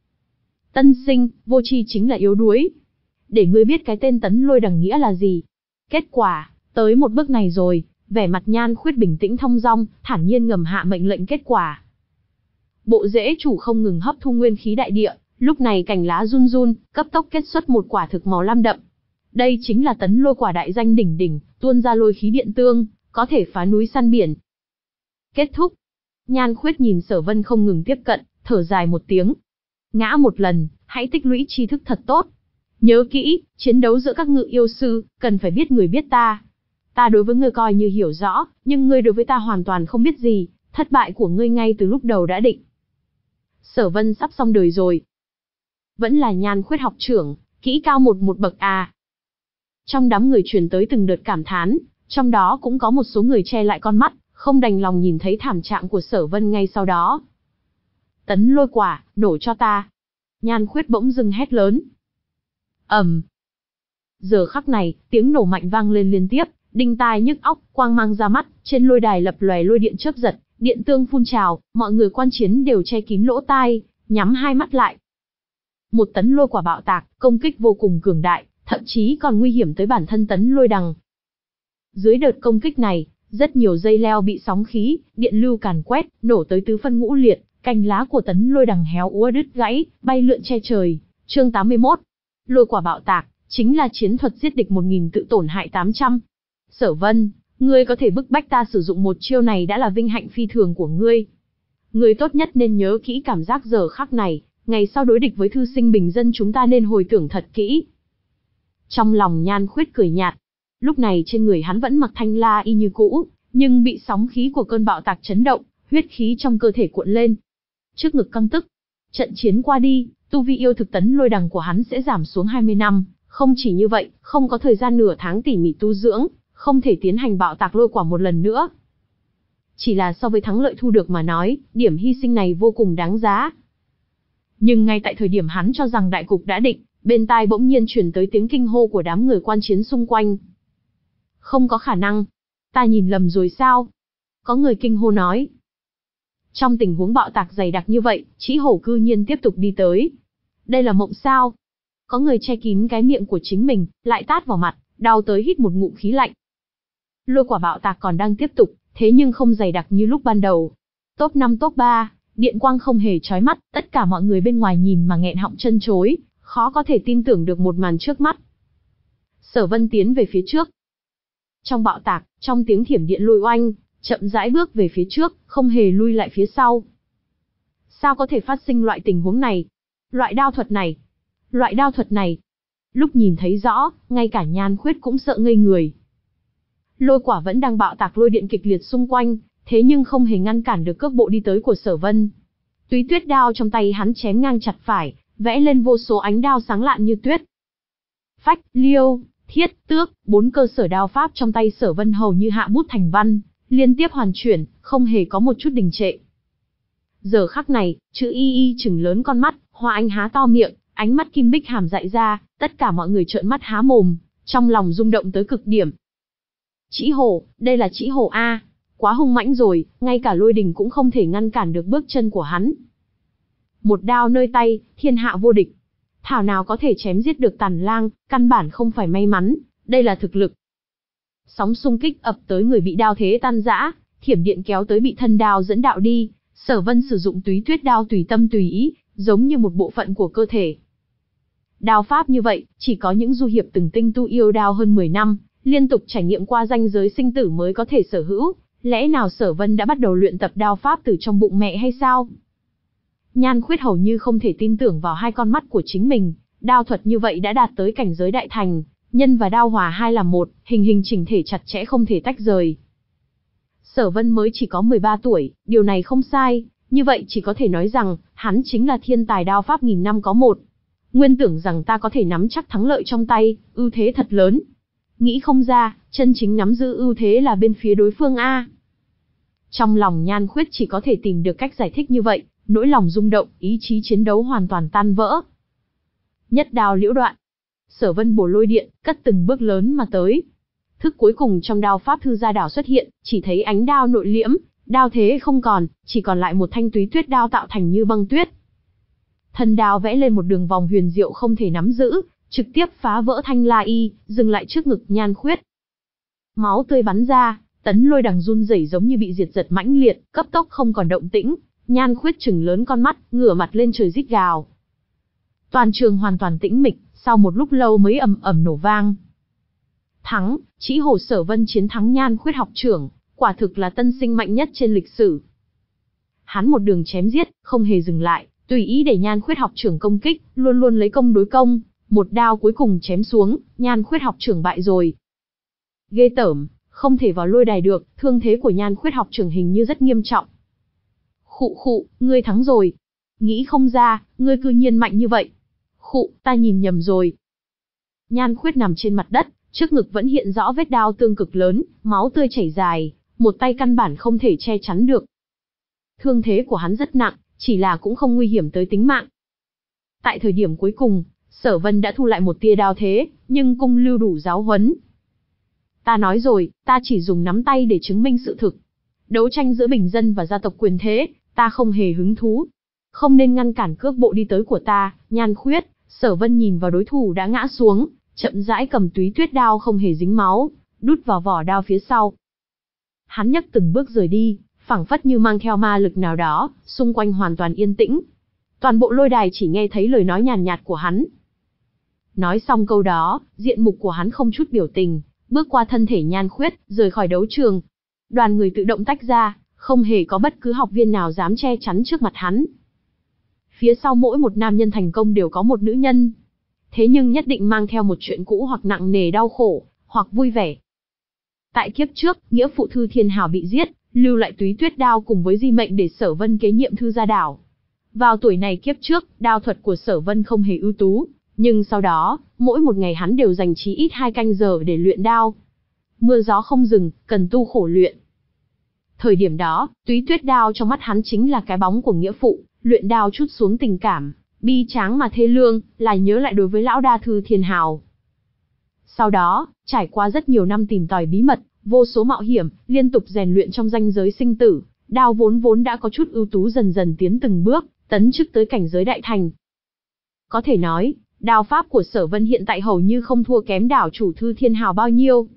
Tân sinh, vô tri chính là yếu đuối. Để ngươi biết cái tên Tấn Lôi Đằng nghĩa là gì. Kết quả, tới một bước này rồi, vẻ mặt Nhan Khuyết bình tĩnh thong dong, thản nhiên ngầm hạ mệnh lệnh kết quả. Bộ rễ chủ không ngừng hấp thu nguyên khí đại địa, lúc này cành lá run run, cấp tốc kết xuất một quả thực màu lam đậm. Đây chính là Tấn Lôi quả đại danh đỉnh đỉnh, tuôn ra lôi khí điện tương, có thể phá núi săn biển. Kết thúc. Nhan Khuyết nhìn Sở Vân không ngừng tiếp cận, thở dài một tiếng. Ngã một lần, hãy tích lũy tri thức thật tốt. Nhớ kỹ, chiến đấu giữa các ngự yêu sư, cần phải biết người biết ta. Ta đối với ngươi coi như hiểu rõ, nhưng ngươi đối với ta hoàn toàn không biết gì, thất bại của ngươi ngay từ lúc đầu đã định. Sở Vân sắp xong đời rồi. Vẫn là Nhan Khuyết học trưởng, kỹ cao một một bậc à. Trong đám người truyền tới từng đợt cảm thán, trong đó cũng có một số người che lại con mắt, không đành lòng nhìn thấy thảm trạng của Sở Vân ngay sau đó. Tấn Lôi quả, nổ cho ta. Nhan Khuyết bỗng dưng hét lớn. Ầm. Giờ khắc này, tiếng nổ mạnh vang lên liên tiếp, đinh tai nhức óc, quang mang ra mắt, trên lôi đài lập lòe lôi điện chớp giật, điện tương phun trào, mọi người quan chiến đều che kín lỗ tai, nhắm hai mắt lại. Một tấn lôi quả bạo tạc, công kích vô cùng cường đại, thậm chí còn nguy hiểm tới bản thân Tấn Lôi Đằng. Dưới đợt công kích này, rất nhiều dây leo bị sóng khí, điện lưu càn quét, nổ tới tứ phân ngũ liệt, cành lá của Tấn Lôi Đằng héo úa đứt gãy, bay lượn che trời. Chương tám mươi mốt. Lôi quả bạo tạc, chính là chiến thuật giết địch một nghìn tự tổn hại tám trăm. Sở Vân, ngươi có thể bức bách ta sử dụng một chiêu này đã là vinh hạnh phi thường của ngươi. Ngươi tốt nhất nên nhớ kỹ cảm giác giờ khắc này, ngày sau đối địch với thư sinh bình dân chúng ta nên hồi tưởng thật kỹ. Trong lòng Nhan Khuyết cười nhạt. Lúc này trên người hắn vẫn mặc thanh la y như cũ, nhưng bị sóng khí của cơn bạo tạc chấn động, huyết khí trong cơ thể cuộn lên. Trước ngực căng tức. Trận chiến qua đi, tu vi yêu thực Tấn Lôi Đằng của hắn sẽ giảm xuống hai mươi năm, không chỉ như vậy, không có thời gian nửa tháng tỉ mỉ tu dưỡng, không thể tiến hành bạo tạc lôi quả một lần nữa. Chỉ là so với thắng lợi thu được mà nói, điểm hy sinh này vô cùng đáng giá. Nhưng ngay tại thời điểm hắn cho rằng đại cục đã định, bên tai bỗng nhiên truyền tới tiếng kinh hô của đám người quan chiến xung quanh. Không có khả năng. Ta nhìn lầm rồi sao? Có người kinh hô nói. Trong tình huống bạo tạc dày đặc như vậy, Trĩ Hổ cư nhiên tiếp tục đi tới. Đây là mộng sao? Có người che kín cái miệng của chính mình, lại tát vào mặt, đau tới hít một ngụm khí lạnh. Lôi quả bạo tạc còn đang tiếp tục, thế nhưng không dày đặc như lúc ban đầu. Top năm top ba, điện quang không hề chói mắt, tất cả mọi người bên ngoài nhìn mà nghẹn họng chân chối, khó có thể tin tưởng được một màn trước mắt. Sở Vân tiến về phía trước. Trong bạo tạc, trong tiếng thiểm điện lôi oanh, chậm rãi bước về phía trước, không hề lui lại phía sau. Sao có thể phát sinh loại tình huống này? Loại đao thuật này? Loại đao thuật này? Lúc nhìn thấy rõ, ngay cả Nhan Khuyết cũng sợ ngây người. Lôi quả vẫn đang bạo tạc lôi điện kịch liệt xung quanh, thế nhưng không hề ngăn cản được cước bộ đi tới của Sở Vân. Túy tuyết đao trong tay hắn chém ngang chặt phải, vẽ lên vô số ánh đao sáng lạn như tuyết. Phách, liêu, thiết, tước, bốn cơ sở đao pháp trong tay Sở Vân hầu như hạ bút thành văn, liên tiếp hoàn chuyển, không hề có một chút đình trệ. Giờ khắc này, chữ y y chừng lớn con mắt, Hoa Anh há to miệng, ánh mắt kim bích hàm dại ra, tất cả mọi người trợn mắt há mồm, trong lòng rung động tới cực điểm. Trĩ Hổ, đây là Trĩ Hổ a, quá hung mãnh rồi, ngay cả lôi đình cũng không thể ngăn cản được bước chân của hắn. Một đao nơi tay, thiên hạ vô địch. Thảo nào có thể chém giết được Tàn Lang, căn bản không phải may mắn, đây là thực lực. Sóng xung kích ập tới người bị đao thế tan rã, thiểm điện kéo tới bị thân đao dẫn đạo đi, Sở Vân sử dụng túy tuyết đao tùy tâm tùy ý, giống như một bộ phận của cơ thể. Đao pháp như vậy, chỉ có những du hiệp từng tinh tu yêu đao hơn mười năm, liên tục trải nghiệm qua ranh giới sinh tử mới có thể sở hữu, lẽ nào Sở Vân đã bắt đầu luyện tập đao pháp từ trong bụng mẹ hay sao? Nhan Khuyết hầu như không thể tin tưởng vào hai con mắt của chính mình, đao thuật như vậy đã đạt tới cảnh giới đại thành, nhân và đao hòa hai làm một, hình hình chỉnh thể chặt chẽ không thể tách rời. Sở Vân mới chỉ có mười ba tuổi, điều này không sai, Như vậy chỉ có thể nói rằng, hắn chính là thiên tài đao pháp nghìn năm có một. Nguyên tưởng rằng ta có thể nắm chắc thắng lợi trong tay, ưu thế thật lớn. Nghĩ không ra, chân chính nắm giữ ưu thế là bên phía đối phương a. Trong lòng Nhan Khuyết chỉ có thể tìm được cách giải thích như vậy, nỗi lòng rung động, ý chí chiến đấu hoàn toàn tan vỡ. Nhất đao liễu đoạn. Sở Vân bổ lôi điện, cất từng bước lớn mà tới. Thức cuối cùng trong đao pháp thư gia đảo xuất hiện, chỉ thấy ánh đao nội liễm, đao thế không còn, chỉ còn lại một thanh túy tuyết đao tạo thành như băng tuyết. Thân đao vẽ lên một đường vòng huyền diệu không thể nắm giữ, trực tiếp phá vỡ thanh la y, dừng lại trước ngực Nhan Khuyết. Máu tươi bắn ra, tấn lôi đằng run rẩy giống như bị diệt giật mãnh liệt, cấp tốc không còn động tĩnh. Nhan Khuyết trừng lớn con mắt, ngửa mặt lên trời rít gào. Toàn trường hoàn toàn tĩnh mịch, sau một lúc lâu mới ầm ầm nổ vang. Thắng, Chỉ Hồ Sở Vân chiến thắng Nhan Khuyết học trưởng, quả thực là tân sinh mạnh nhất trên lịch sử. Hắn một đường chém giết, không hề dừng lại, tùy ý để Nhan Khuyết học trưởng công kích, luôn luôn lấy công đối công, một đao cuối cùng chém xuống, Nhan Khuyết học trưởng bại rồi. Ghê tởm, không thể vào lôi đài được, thương thế của Nhan Khuyết học trưởng hình như rất nghiêm trọng. Khụ khụ, ngươi thắng rồi. Nghĩ không ra, ngươi cư nhiên mạnh như vậy. Khụ, ta nhìn nhầm rồi. Nhan Khuyết nằm trên mặt đất, trước ngực vẫn hiện rõ vết đao tương cực lớn, máu tươi chảy dài, một tay căn bản không thể che chắn được. Thương thế của hắn rất nặng, chỉ là cũng không nguy hiểm tới tính mạng. Tại thời điểm cuối cùng, Sở Vân đã thu lại một tia đao thế, nhưng cung lưu đủ giáo huấn. Ta nói rồi, ta chỉ dùng nắm tay để chứng minh sự thực. Đấu tranh giữa bình dân và gia tộc quyền thế, ta không hề hứng thú. Không nên ngăn cản cước bộ đi tới của ta, Nhan Khuyết. Sở Vân nhìn vào đối thủ đã ngã xuống, chậm rãi cầm túy tuyết đao không hề dính máu, đút vào vỏ đao phía sau. Hắn nhấc từng bước rời đi, phảng phất như mang theo ma lực nào đó, xung quanh hoàn toàn yên tĩnh. Toàn bộ lôi đài chỉ nghe thấy lời nói nhàn nhạt của hắn. Nói xong câu đó, diện mục của hắn không chút biểu tình, bước qua thân thể Nhan Khuyết, rời khỏi đấu trường. Đoàn người tự động tách ra, không hề có bất cứ học viên nào dám che chắn trước mặt hắn. Phía sau mỗi một nam nhân thành công đều có một nữ nhân. Thế nhưng nhất định mang theo một chuyện cũ hoặc nặng nề đau khổ, hoặc vui vẻ. Tại kiếp trước, nghĩa phụ Thư Thiên Hào bị giết, lưu lại túy tuyết đao cùng với di mệnh để Sở Vân kế nhiệm Thư gia đảo. Vào tuổi này kiếp trước, đao thuật của Sở Vân không hề ưu tú, nhưng sau đó, mỗi một ngày hắn đều dành chí ít hai canh giờ để luyện đao. Mưa gió không dừng, cần tu khổ luyện. Thời điểm đó, túy tuyết đao trong mắt hắn chính là cái bóng của nghĩa phụ, luyện đao chút xuống tình cảm, bi tráng mà thê lương, là nhớ lại đối với lão đa Thư Thiên Hào. Sau đó, trải qua rất nhiều năm tìm tòi bí mật, vô số mạo hiểm, liên tục rèn luyện trong ranh giới sinh tử, đao vốn vốn đã có chút ưu tú dần dần tiến từng bước, tấn chức tới cảnh giới đại thành. Có thể nói, đao pháp của Sở Vân hiện tại hầu như không thua kém đảo chủ Thư Thiên Hào bao nhiêu.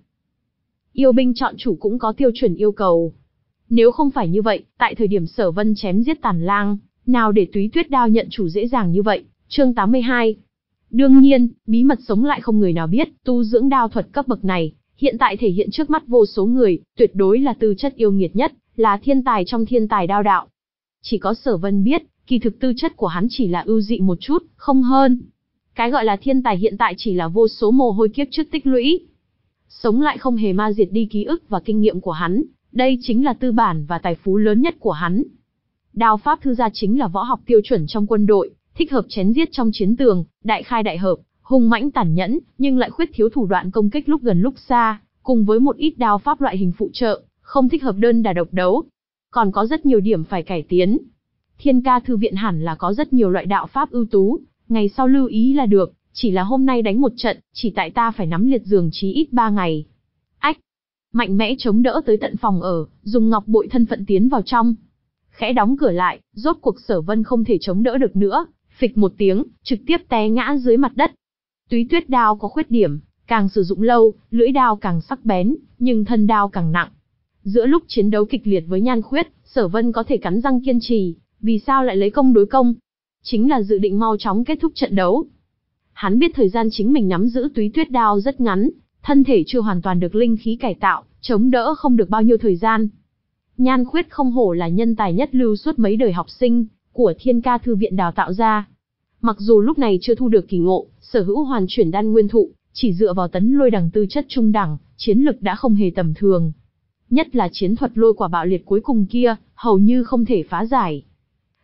Yêu binh chọn chủ cũng có tiêu chuẩn yêu cầu. Nếu không phải như vậy, tại thời điểm Sở Vân chém giết Tàn Lang, nào để túy tuyết đao nhận chủ dễ dàng như vậy. Chương tám mươi hai. Đương nhiên, bí mật sống lại không người nào biết, tu dưỡng đao thuật cấp bậc này, hiện tại thể hiện trước mắt vô số người, tuyệt đối là tư chất yêu nghiệt nhất, là thiên tài trong thiên tài đao đạo. Chỉ có Sở Vân biết, kỳ thực tư chất của hắn chỉ là ưu dị một chút, không hơn. Cái gọi là thiên tài hiện tại chỉ là vô số mồ hôi kiếp trước tích lũy. Sống lại không hề ma diệt đi ký ức và kinh nghiệm của hắn, đây chính là tư bản và tài phú lớn nhất của hắn. Đao pháp Thư gia chính là võ học tiêu chuẩn trong quân đội, thích hợp chém giết trong chiến tường, đại khai đại hợp, hung mãnh tàn nhẫn, nhưng lại khuyết thiếu thủ đoạn công kích lúc gần lúc xa, cùng với một ít đao pháp loại hình phụ trợ, không thích hợp đơn đả độc đấu. Còn có rất nhiều điểm phải cải tiến. Thiên Ca thư viện hẳn là có rất nhiều loại đạo pháp ưu tú, ngày sau lưu ý là được, chỉ là hôm nay đánh một trận, chỉ tại ta phải nắm liệt giường chí ít ba ngày. Ách! Mạnh mẽ chống đỡ tới tận phòng ở, dùng ngọc bội thân phận tiến vào trong. Khẽ đóng cửa lại, rốt cuộc Sở Vân không thể chống đỡ được nữa, phịch một tiếng, trực tiếp té ngã dưới mặt đất. Túy tuyết đao có khuyết điểm, càng sử dụng lâu, lưỡi đao càng sắc bén, nhưng thân đao càng nặng. Giữa lúc chiến đấu kịch liệt với Nhan Khuyết, Sở Vân có thể cắn răng kiên trì, vì sao lại lấy công đối công? Chính là dự định mau chóng kết thúc trận đấu. Hắn biết thời gian chính mình nắm giữ túy tuyết đao rất ngắn, thân thể chưa hoàn toàn được linh khí cải tạo, chống đỡ không được bao nhiêu thời gian. Nhan Khuyết không hổ là nhân tài nhất lưu suốt mấy đời học sinh của Thiên Ca thư viện đào tạo ra. Mặc dù lúc này chưa thu được kỳ ngộ, sở hữu hoàn chuyển đan nguyên thụ, chỉ dựa vào tấn lôi đằng tư chất trung đẳng, chiến lực đã không hề tầm thường. Nhất là chiến thuật lôi quả bạo liệt cuối cùng kia, hầu như không thể phá giải.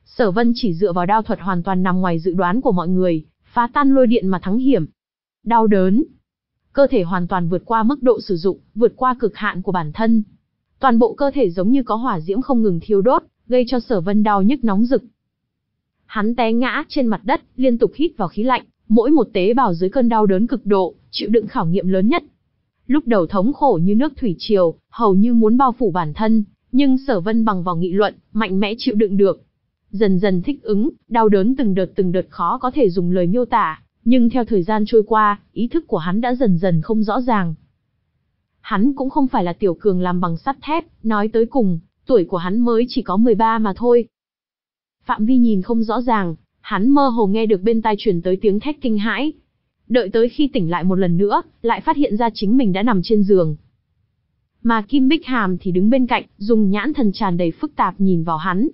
Sở Vân chỉ dựa vào đao thuật hoàn toàn nằm ngoài dự đoán của mọi người, phá tan lôi điện mà thắng hiểm. Đau đớn. Cơ thể hoàn toàn vượt qua mức độ sử dụng, vượt qua cực hạn của bản thân. Toàn bộ cơ thể giống như có hỏa diễm không ngừng thiêu đốt, gây cho Sở Vân đau nhức nóng rực. Hắn té ngã trên mặt đất, liên tục hít vào khí lạnh, mỗi một tế bào dưới cơn đau đớn cực độ, chịu đựng khảo nghiệm lớn nhất. Lúc đầu thống khổ như nước thủy triều, hầu như muốn bao phủ bản thân, nhưng Sở Vân bằng vào nghị luận, mạnh mẽ chịu đựng được. Dần dần thích ứng, đau đớn từng đợt từng đợt khó có thể dùng lời miêu tả, nhưng theo thời gian trôi qua, ý thức của hắn đã dần dần không rõ ràng. Hắn cũng không phải là tiểu cường làm bằng sắt thép, nói tới cùng, tuổi của hắn mới chỉ có mười ba mà thôi. Phạm vi nhìn không rõ ràng, hắn mơ hồ nghe được bên tai truyền tới tiếng thét kinh hãi. Đợi tới khi tỉnh lại một lần nữa, lại phát hiện ra chính mình đã nằm trên giường. Mà Kim Bích Hàm thì đứng bên cạnh, dùng nhãn thần tràn đầy phức tạp nhìn vào hắn.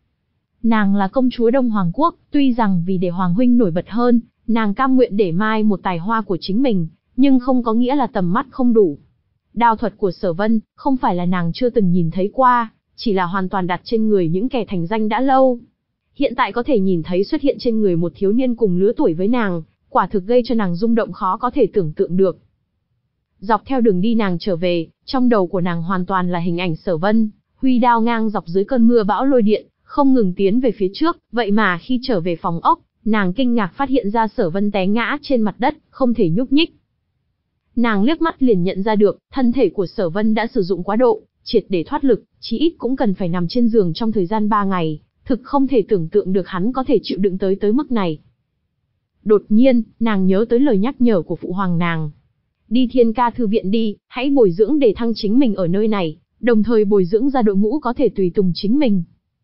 Nàng là công chúa Đông Hoàng Quốc, tuy rằng vì để Hoàng huynh nổi bật hơn, nàng cam nguyện để mai một tài hoa của chính mình, nhưng không có nghĩa là tầm mắt không đủ. Đao thuật của Sở Vân, không phải là nàng chưa từng nhìn thấy qua, chỉ là hoàn toàn đặt trên người những kẻ thành danh đã lâu. Hiện tại có thể nhìn thấy xuất hiện trên người một thiếu niên cùng lứa tuổi với nàng, quả thực gây cho nàng rung động khó có thể tưởng tượng được. Dọc theo đường đi nàng trở về, trong đầu của nàng hoàn toàn là hình ảnh Sở Vân, huy đao ngang dọc dưới cơn mưa bão lôi điện, không ngừng tiến về phía trước, vậy mà khi trở về phòng ốc, nàng kinh ngạc phát hiện ra Sở Vân té ngã trên mặt đất, không thể nhúc nhích. Nàng liếc mắt liền nhận ra được, thân thể của Sở Vân đã sử dụng quá độ, triệt để thoát lực, chí ít cũng cần phải nằm trên giường trong thời gian ba ngày, thực không thể tưởng tượng được hắn có thể chịu đựng tới tới mức này. Đột nhiên, nàng nhớ tới lời nhắc nhở của phụ hoàng nàng. Đi Thiên Ca thư viện đi, hãy bồi dưỡng để thăng chính mình ở nơi này, đồng thời bồi dưỡng ra đội ngũ có thể tùy tùng chính mình.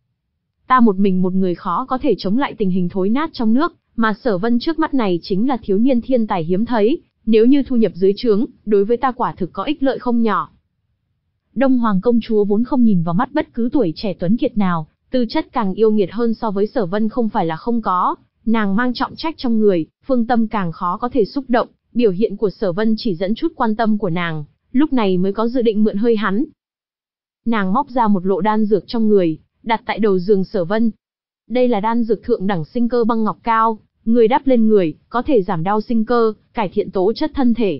Ta một mình một người khó có thể chống lại tình hình thối nát trong nước, mà Sở Vân trước mắt này chính là thiếu niên thiên tài hiếm thấy, nếu như thu nhập dưới trướng, đối với ta quả thực có ích lợi không nhỏ. Đông Hoàng công chúa vốn không nhìn vào mắt bất cứ tuổi trẻ tuấn kiệt nào, tư chất càng yêu nghiệt hơn so với Sở Vân không phải là không có, nàng mang trọng trách trong người, phương tâm càng khó có thể xúc động, biểu hiện của Sở Vân chỉ dẫn chút quan tâm của nàng, lúc này mới có dự định mượn hơi hắn. Nàng móc ra một lộ đan dược trong người, đặt tại đầu giường Sở Vân. Đây là đan dược thượng đẳng sinh cơ băng ngọc cao, người đắp lên người, có thể giảm đau sinh cơ, cải thiện tố chất thân thể.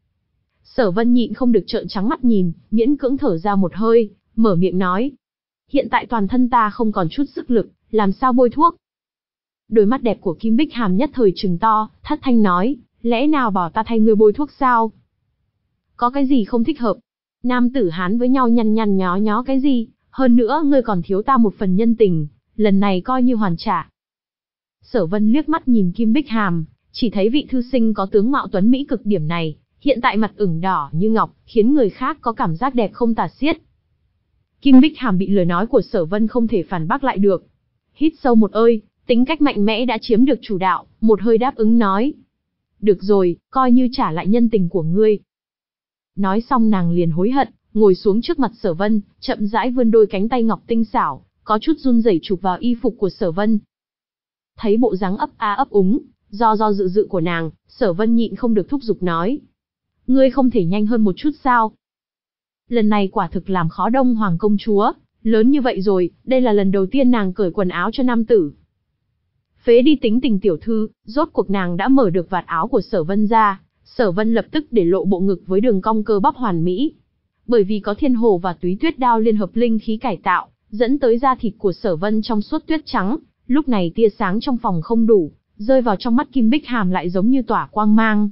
Sở Vân nhịn không được trợn trắng mắt nhìn, miễn cưỡng thở ra một hơi, mở miệng nói. Hiện tại toàn thân ta không còn chút sức lực, làm sao bôi thuốc? Đôi mắt đẹp của Kim Bích Hàm nhất thời trừng to, thất thanh nói, lẽ nào bảo ta thay ngươi bôi thuốc sao? Có cái gì không thích hợp? Nam tử Hán với nhau nhăn nhăn nhó nhó cái gì? Hơn nữa ngươi còn thiếu ta một phần nhân tình, lần này coi như hoàn trả. Sở Vân liếc mắt nhìn Kim Bích Hàm, chỉ thấy vị thư sinh có tướng mạo tuấn mỹ cực điểm này, hiện tại mặt ửng đỏ như ngọc, khiến người khác có cảm giác đẹp không tả xiết. Kim Bích Hàm bị lời nói của Sở Vân không thể phản bác lại được. Hít sâu một hơi, tính cách mạnh mẽ đã chiếm được chủ đạo, một hơi đáp ứng nói. Được rồi, coi như trả lại nhân tình của ngươi. Nói xong nàng liền hối hận, ngồi xuống trước mặt Sở Vân, chậm rãi vươn đôi cánh tay ngọc tinh xảo, có chút run rẩy chụp vào y phục của Sở Vân. Thấy bộ dáng ấp a ấp úng, do do dự dự của nàng, Sở Vân nhịn không được thúc giục nói. Ngươi không thể nhanh hơn một chút sao? Lần này quả thực làm khó Đông Hoàng công chúa, lớn như vậy rồi, đây là lần đầu tiên nàng cởi quần áo cho nam tử. Phế đi tính tình tiểu thư, rốt cuộc nàng đã mở được vạt áo của Sở Vân ra, Sở Vân lập tức để lộ bộ ngực với đường cong cơ bắp hoàn mỹ. Bởi vì có thiên hồ và túy tuyết đao liên hợp linh khí cải tạo, dẫn tới da thịt của Sở Vân trong suốt tuyết trắng, lúc này tia sáng trong phòng không đủ, rơi vào trong mắt Kim Bích Hàm lại giống như tỏa quang mang.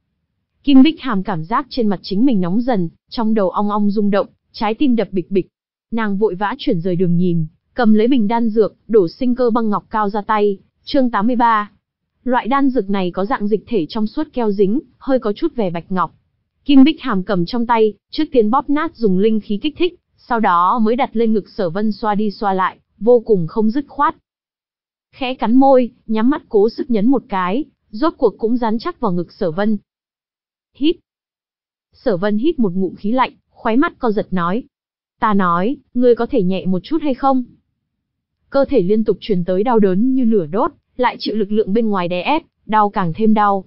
Kim Bích Hàm cảm giác trên mặt chính mình nóng dần, trong đầu ong ong rung động, trái tim đập bịch bịch. Nàng vội vã chuyển rời đường nhìn, cầm lấy bình đan dược, đổ sinh cơ băng ngọc cao ra tay. Chương tám mươi ba. Loại đan dược này có dạng dịch thể trong suốt keo dính, hơi có chút vẻ bạch ngọc. Kim Bích Hàm cầm trong tay, trước tiên bóp nát dùng linh khí kích thích, sau đó mới đặt lên ngực Sở Vân xoa đi xoa lại, vô cùng không dứt khoát. Khẽ cắn môi, nhắm mắt cố sức nhấn một cái, rốt cuộc cũng dán chắc vào ngực Sở Vân. Hít. Sở Vân hít một ngụm khí lạnh, khóe mắt co giật nói. Ta nói, ngươi có thể nhẹ một chút hay không? Cơ thể liên tục truyền tới đau đớn như lửa đốt, lại chịu lực lượng bên ngoài đè ép, đau càng thêm đau.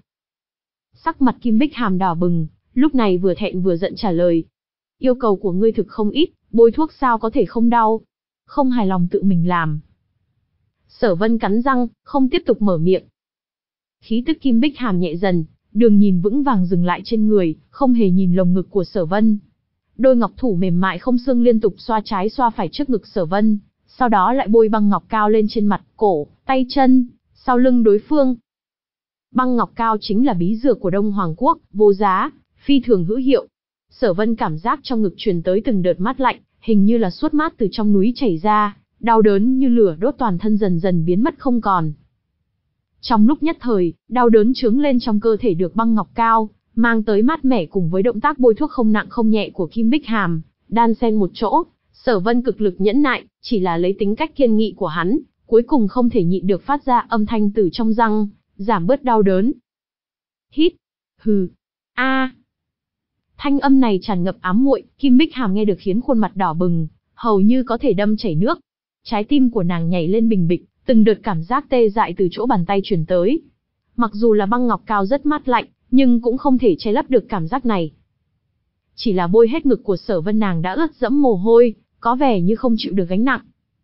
Sắc mặt Kim Bích Hàm đỏ bừng, lúc này vừa thẹn vừa giận trả lời. Yêu cầu của ngươi thực không ít, bôi thuốc sao có thể không đau? Không hài lòng tự mình làm. Sở Vân cắn răng, không tiếp tục mở miệng. Khí tức Kim Bích Hàm nhẹ dần, đường nhìn vững vàng dừng lại trên người, không hề nhìn lồng ngực của Sở Vân. Đôi ngọc thủ mềm mại không xương liên tục xoa trái xoa phải trước ngực Sở Vân, sau đó lại bôi băng ngọc cao lên trên mặt, cổ, tay chân, sau lưng đối phương. Băng ngọc cao chính là bí dược của Đông Hoàng Quốc, vô giá, phi thường hữu hiệu. Sở Vân cảm giác trong ngực truyền tới từng đợt mát lạnh, hình như là suốt mát từ trong núi chảy ra, đau đớn như lửa đốt toàn thân dần dần biến mất không còn. Trong lúc nhất thời, đau đớn trướng lên trong cơ thể được băng ngọc cao, mang tới mát mẻ cùng với động tác bôi thuốc không nặng không nhẹ của Kim Bích Hàm, đan xen một chỗ, Sở Vân cực lực nhẫn nại, chỉ là lấy tính cách kiên nghị của hắn, cuối cùng không thể nhịn được phát ra âm thanh từ trong răng, giảm bớt đau đớn. Hít, hừ, a. Thanh âm này tràn ngập ám muội, Kim Bích Hàm nghe được khiến khuôn mặt đỏ bừng, hầu như có thể đâm chảy nước. Trái tim của nàng nhảy lên bình bịch, từng đợt cảm giác tê dại từ chỗ bàn tay truyền tới. Mặc dù là băng ngọc cao rất mát lạnh, nhưng cũng không thể che lấp được cảm giác này. Chỉ là bôi hết ngực của Sở Vân nàng đã ướt dẫm mồ hôi, có vẻ như không chịu được gánh nặng.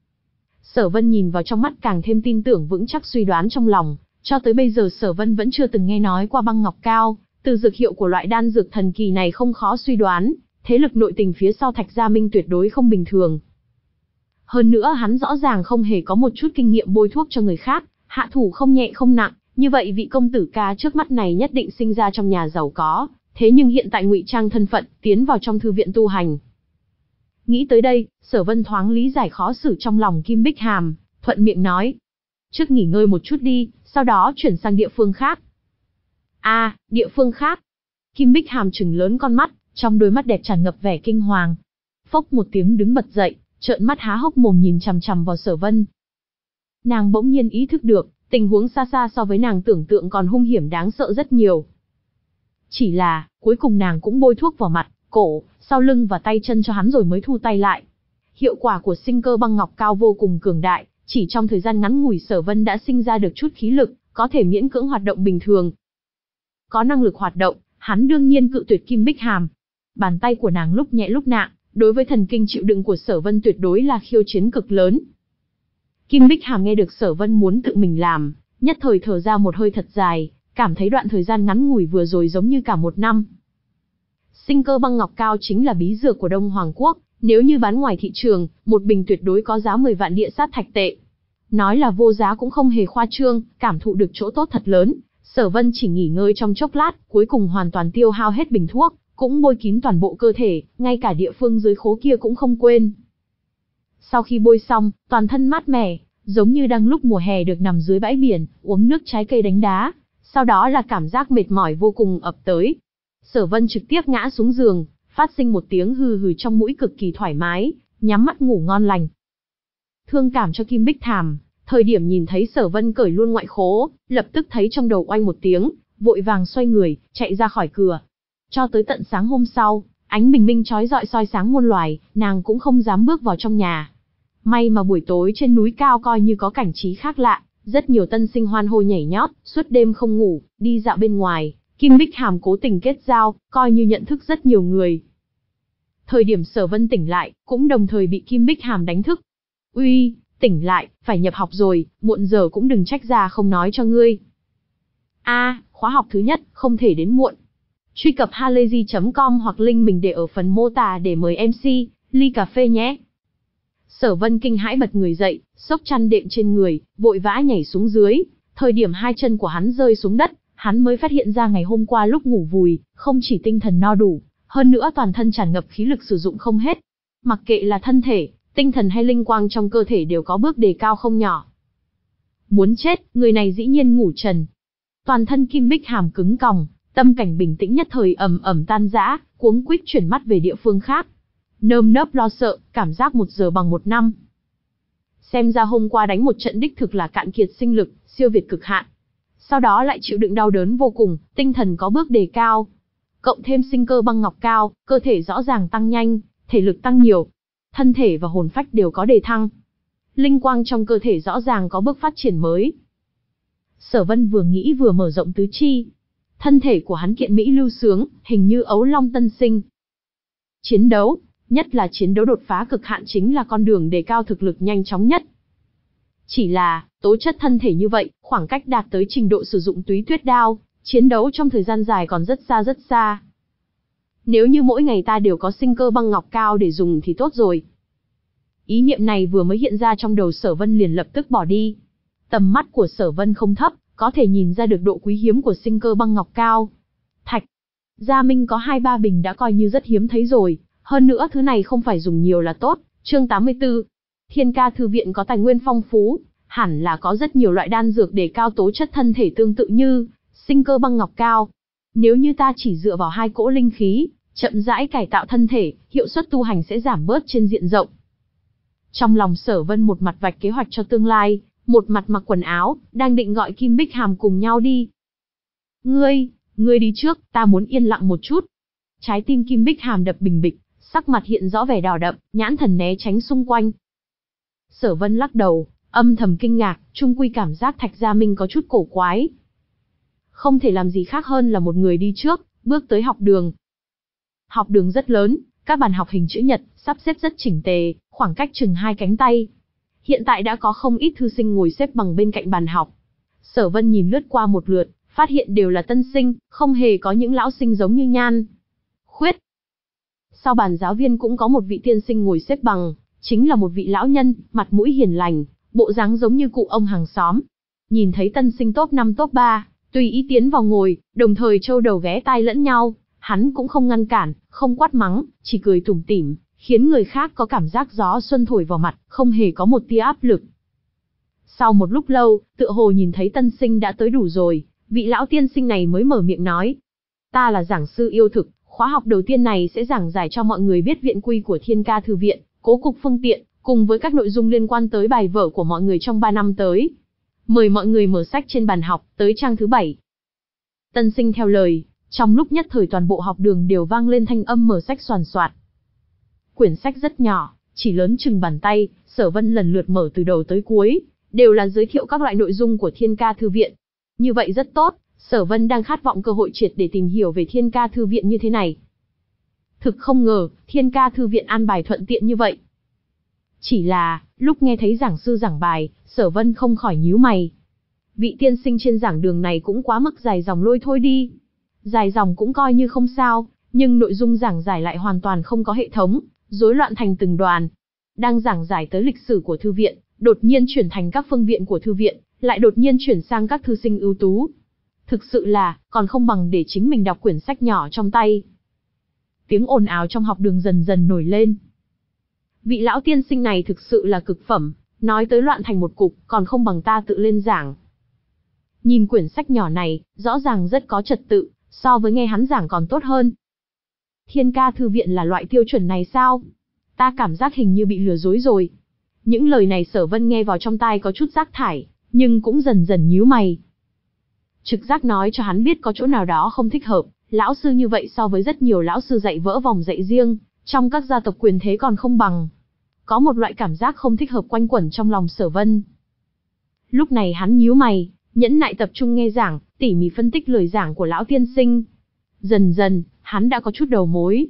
Sở Vân nhìn vào trong mắt càng thêm tin tưởng vững chắc suy đoán trong lòng, cho tới bây giờ Sở Vân vẫn chưa từng nghe nói qua băng ngọc cao, từ dược hiệu của loại đan dược thần kỳ này không khó suy đoán, thế lực nội tình phía sau Thạch Gia Minh tuyệt đối không bình thường. Hơn nữa hắn rõ ràng không hề có một chút kinh nghiệm bôi thuốc cho người khác, hạ thủ không nhẹ không nặng, như vậy vị công tử ca trước mắt này nhất định sinh ra trong nhà giàu có, thế nhưng hiện tại ngụy trang thân phận, tiến vào trong thư viện tu hành. Nghĩ tới đây, Sở Vân thoáng lý giải khó xử trong lòng Kim Bích Hàm, thuận miệng nói: "Trước nghỉ ngơi một chút đi, sau đó chuyển sang địa phương khác." "A, à, địa phương khác?" Kim Bích Hàm trừng lớn con mắt, trong đôi mắt đẹp tràn ngập vẻ kinh hoàng. Phốc một tiếng đứng bật dậy, trợn mắt há hốc mồm nhìn chằm chằm vào Sở Vân. Nàng bỗng nhiên ý thức được, tình huống xa xa so với nàng tưởng tượng còn hung hiểm đáng sợ rất nhiều. Chỉ là, cuối cùng nàng cũng bôi thuốc vào mặt, cổ, sau lưng và tay chân cho hắn rồi mới thu tay lại. Hiệu quả của sinh cơ băng ngọc cao vô cùng cường đại, chỉ trong thời gian ngắn ngủi Sở Vân đã sinh ra được chút khí lực, có thể miễn cưỡng hoạt động bình thường. Có năng lực hoạt động, hắn đương nhiên cự tuyệt Kim Bích Hàm. Bàn tay của nàng lúc nhẹ lúc nặng, đối với thần kinh chịu đựng của Sở Vân tuyệt đối là khiêu chiến cực lớn. Kim Bích Hàm nghe được Sở Vân muốn tự mình làm, nhất thời thở ra một hơi thật dài, cảm thấy đoạn thời gian ngắn ngủi vừa rồi giống như cả một năm. Sinh cơ băng ngọc cao chính là bí dược của Đông Hoàng Quốc, nếu như bán ngoài thị trường, một bình tuyệt đối có giá mười vạn địa sát thạch tệ. Nói là vô giá cũng không hề khoa trương, cảm thụ được chỗ tốt thật lớn. Sở Vân chỉ nghỉ ngơi trong chốc lát, cuối cùng hoàn toàn tiêu hao hết bình thuốc, cũng bôi kín toàn bộ cơ thể, ngay cả địa phương dưới khố kia cũng không quên. Sau khi bôi xong, toàn thân mát mẻ, giống như đang lúc mùa hè được nằm dưới bãi biển, uống nước trái cây đánh đá, sau đó là cảm giác mệt mỏi vô cùng ập tới. Sở Vân trực tiếp ngã xuống giường, phát sinh một tiếng hừ hừ trong mũi cực kỳ thoải mái, nhắm mắt ngủ ngon lành. Thương cảm cho Kim Bích Hàm, thời điểm nhìn thấy Sở Vân cởi luôn ngoại khố, lập tức thấy trong đầu oanh một tiếng, vội vàng xoay người, chạy ra khỏi cửa. Cho tới tận sáng hôm sau, ánh bình minh chói rọi soi sáng muôn loài, nàng cũng không dám bước vào trong nhà. May mà buổi tối trên núi cao coi như có cảnh trí khác lạ, rất nhiều tân sinh hoan hô nhảy nhót, suốt đêm không ngủ, đi dạo bên ngoài. Kim Bích Hàm cố tình kết giao, coi như nhận thức rất nhiều người. Thời điểm Sở Vân tỉnh lại, cũng đồng thời bị Kim Bích Hàm đánh thức. "Uy, tỉnh lại, phải nhập học rồi, muộn giờ cũng đừng trách già không nói cho ngươi." "A, à, khóa học thứ nhất, không thể đến muộn." Truy cập halayzi chấm com hoặc link mình để ở phần mô tả để mời em xê, ly cà phê nhé. Sở Vân kinh hãi bật người dậy, xốc chăn đệm trên người, vội vã nhảy xuống dưới. Thời điểm hai chân của hắn rơi xuống đất, hắn mới phát hiện ra ngày hôm qua lúc ngủ vùi, không chỉ tinh thần no đủ, hơn nữa toàn thân tràn ngập khí lực sử dụng không hết. Mặc kệ là thân thể, tinh thần hay linh quang trong cơ thể đều có bước đề cao không nhỏ. Muốn chết, người này dĩ nhiên ngủ trần. Toàn thân Kim Bích Hàm cứng còng, tâm cảnh bình tĩnh nhất thời ầm ầm tan rã, cuống quýt chuyển mắt về địa phương khác. Nơm nớp lo sợ, cảm giác một giờ bằng một năm. Xem ra hôm qua đánh một trận đích thực là cạn kiệt sinh lực, siêu việt cực hạn. Sau đó lại chịu đựng đau đớn vô cùng, tinh thần có bước đề cao. Cộng thêm sinh cơ băng ngọc cao, cơ thể rõ ràng tăng nhanh, thể lực tăng nhiều. Thân thể và hồn phách đều có đề thăng. Linh quang trong cơ thể rõ ràng có bước phát triển mới. Sở Vân vừa nghĩ vừa mở rộng tứ chi. Thân thể của hắn kiện mỹ lưu sướng, hình như ấu long tân sinh. Chiến đấu, nhất là chiến đấu đột phá cực hạn chính là con đường đề cao thực lực nhanh chóng nhất. Chỉ là, tố chất thân thể như vậy, khoảng cách đạt tới trình độ sử dụng túy tuyết đao, chiến đấu trong thời gian dài còn rất xa rất xa. Nếu như mỗi ngày ta đều có sinh cơ băng ngọc cao để dùng thì tốt rồi. Ý niệm này vừa mới hiện ra trong đầu Sở Vân liền lập tức bỏ đi. Tầm mắt của Sở Vân không thấp, có thể nhìn ra được độ quý hiếm của sinh cơ băng ngọc cao. Thạch. Gia Minh có hai ba bình đã coi như rất hiếm thấy rồi, hơn nữa thứ này không phải dùng nhiều là tốt. Chương tám mươi tư. Thiên Ca thư viện có tài nguyên phong phú, hẳn là có rất nhiều loại đan dược để cao tố chất thân thể tương tự như sinh cơ băng ngọc cao. Nếu như ta chỉ dựa vào hai cỗ linh khí, chậm rãi cải tạo thân thể, hiệu suất tu hành sẽ giảm bớt trên diện rộng. Trong lòng Sở Vân một mặt vạch kế hoạch cho tương lai, một mặt mặc quần áo, đang định gọi Kim Bích Hàm cùng nhau đi. Ngươi, ngươi đi trước, ta muốn yên lặng một chút. Trái tim Kim Bích Hàm đập bình bịch, sắc mặt hiện rõ vẻ đỏ đậm, nhãn thần né tránh xung quanh. Sở Vân lắc đầu, âm thầm kinh ngạc, chung quy cảm giác Thạch Gia Minh có chút cổ quái. Không thể làm gì khác hơn là một người đi trước, bước tới học đường. Học đường rất lớn, các bàn học hình chữ nhật, sắp xếp rất chỉnh tề, khoảng cách chừng hai cánh tay. Hiện tại đã có không ít thư sinh ngồi xếp bằng bên cạnh bàn học. Sở Vân nhìn lướt qua một lượt, phát hiện đều là tân sinh, không hề có những lão sinh giống như Nhan Khuyết. Sau bàn giáo viên cũng có một vị tiên sinh ngồi xếp bằng, chính là một vị lão nhân, mặt mũi hiền lành, bộ dáng giống như cụ ông hàng xóm. Nhìn thấy tân sinh top năm top ba, tùy ý tiến vào ngồi, đồng thời trâu đầu ghé tai lẫn nhau, hắn cũng không ngăn cản, không quát mắng, chỉ cười tủm tỉm, khiến người khác có cảm giác gió xuân thổi vào mặt, không hề có một tia áp lực. Sau một lúc lâu, tựa hồ nhìn thấy tân sinh đã tới đủ rồi, vị lão tiên sinh này mới mở miệng nói. Ta là giảng sư yêu thực, khóa học đầu tiên này sẽ giảng giải cho mọi người biết viện quy của Thiên Ca thư viện, cố cục phương tiện, cùng với các nội dung liên quan tới bài vở của mọi người trong ba năm tới. Mời mọi người mở sách trên bàn học, tới trang thứ bảy. Tân sinh theo lời, trong lúc nhất thời toàn bộ học đường đều vang lên thanh âm mở sách xoàn xoạt. Quyển sách rất nhỏ, chỉ lớn chừng bàn tay, Sở Vân lần lượt mở từ đầu tới cuối, đều là giới thiệu các loại nội dung của Thiên Ca thư viện. Như vậy rất tốt, Sở Vân đang khát vọng cơ hội triệt để tìm hiểu về Thiên Ca thư viện như thế này. Thực không ngờ, Thiên Ca thư viện an bài thuận tiện như vậy. Chỉ là, lúc nghe thấy giảng sư giảng bài, Sở Vân không khỏi nhíu mày. Vị tiên sinh trên giảng đường này cũng quá mức dài dòng lôi thôi đi. Dài dòng cũng coi như không sao, nhưng nội dung giảng giải lại hoàn toàn không có hệ thống, rối loạn thành từng đoàn. Đang giảng giải tới lịch sử của thư viện, đột nhiên chuyển thành các phương viện của thư viện, lại đột nhiên chuyển sang các thư sinh ưu tú. Thực sự là, còn không bằng để chính mình đọc quyển sách nhỏ trong tay. Tiếng ồn ào trong học đường dần dần nổi lên. Vị lão tiên sinh này thực sự là cực phẩm, nói tới loạn thành một cục, còn không bằng ta tự lên giảng. Nhìn quyển sách nhỏ này, rõ ràng rất có trật tự, so với nghe hắn giảng còn tốt hơn. Thiên Ca thư viện là loại tiêu chuẩn này sao? Ta cảm giác hình như bị lừa dối rồi. Những lời này Sở Vân nghe vào trong tai có chút rác thải, nhưng cũng dần dần nhíu mày. Trực giác nói cho hắn biết có chỗ nào đó không thích hợp, lão sư như vậy so với rất nhiều lão sư dạy vỡ vòng dạy riêng, trong các gia tộc quyền thế còn không bằng. Có một loại cảm giác không thích hợp quanh quẩn trong lòng Sở Vân. Lúc này hắn nhíu mày, nhẫn nại tập trung nghe giảng, tỉ mỉ phân tích lời giảng của lão tiên sinh. Dần dần, hắn đã có chút đầu mối.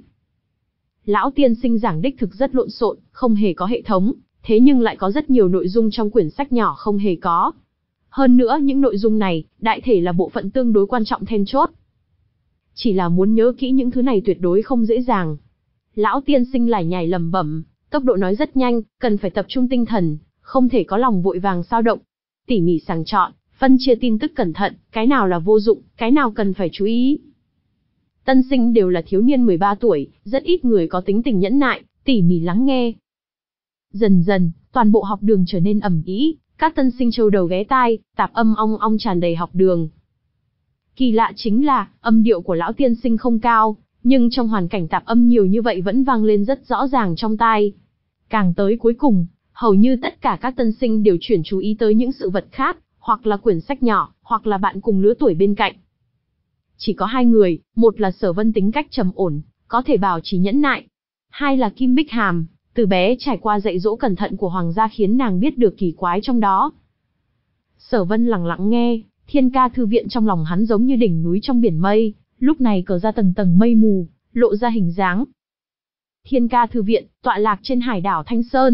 Lão tiên sinh giảng đích thực rất lộn xộn, không hề có hệ thống, thế nhưng lại có rất nhiều nội dung trong quyển sách nhỏ không hề có. Hơn nữa những nội dung này, đại thể là bộ phận tương đối quan trọng then chốt. Chỉ là muốn nhớ kỹ những thứ này tuyệt đối không dễ dàng. Lão tiên sinh lải nhải lẩm bẩm, tốc độ nói rất nhanh, cần phải tập trung tinh thần, không thể có lòng vội vàng xao động. Tỉ mỉ sàng chọn, phân chia tin tức cẩn thận, cái nào là vô dụng, cái nào cần phải chú ý. Tân sinh đều là thiếu niên mười ba tuổi, rất ít người có tính tình nhẫn nại, tỉ mỉ lắng nghe. Dần dần, toàn bộ học đường trở nên ầm ĩ, các tân sinh trâu đầu ghé tai, tạp âm ong ong tràn đầy học đường. Kỳ lạ chính là, âm điệu của lão tiên sinh không cao, nhưng trong hoàn cảnh tạp âm nhiều như vậy vẫn vang lên rất rõ ràng trong tai. Càng tới cuối cùng, hầu như tất cả các tân sinh đều chuyển chú ý tới những sự vật khác, hoặc là quyển sách nhỏ, hoặc là bạn cùng lứa tuổi bên cạnh. Chỉ có hai người, một là Sở Vân tính cách trầm ổn, có thể bảo trì nhẫn nại. Hai là Kim Bích Hàm, từ bé trải qua dạy dỗ cẩn thận của hoàng gia khiến nàng biết được kỳ quái trong đó. Sở Vân lặng lặng nghe, Thiên Ca thư viện trong lòng hắn giống như đỉnh núi trong biển mây, lúc này cờ ra tầng tầng mây mù, lộ ra hình dáng. Thiên Ca thư viện, tọa lạc trên hải đảo Thanh Sơn,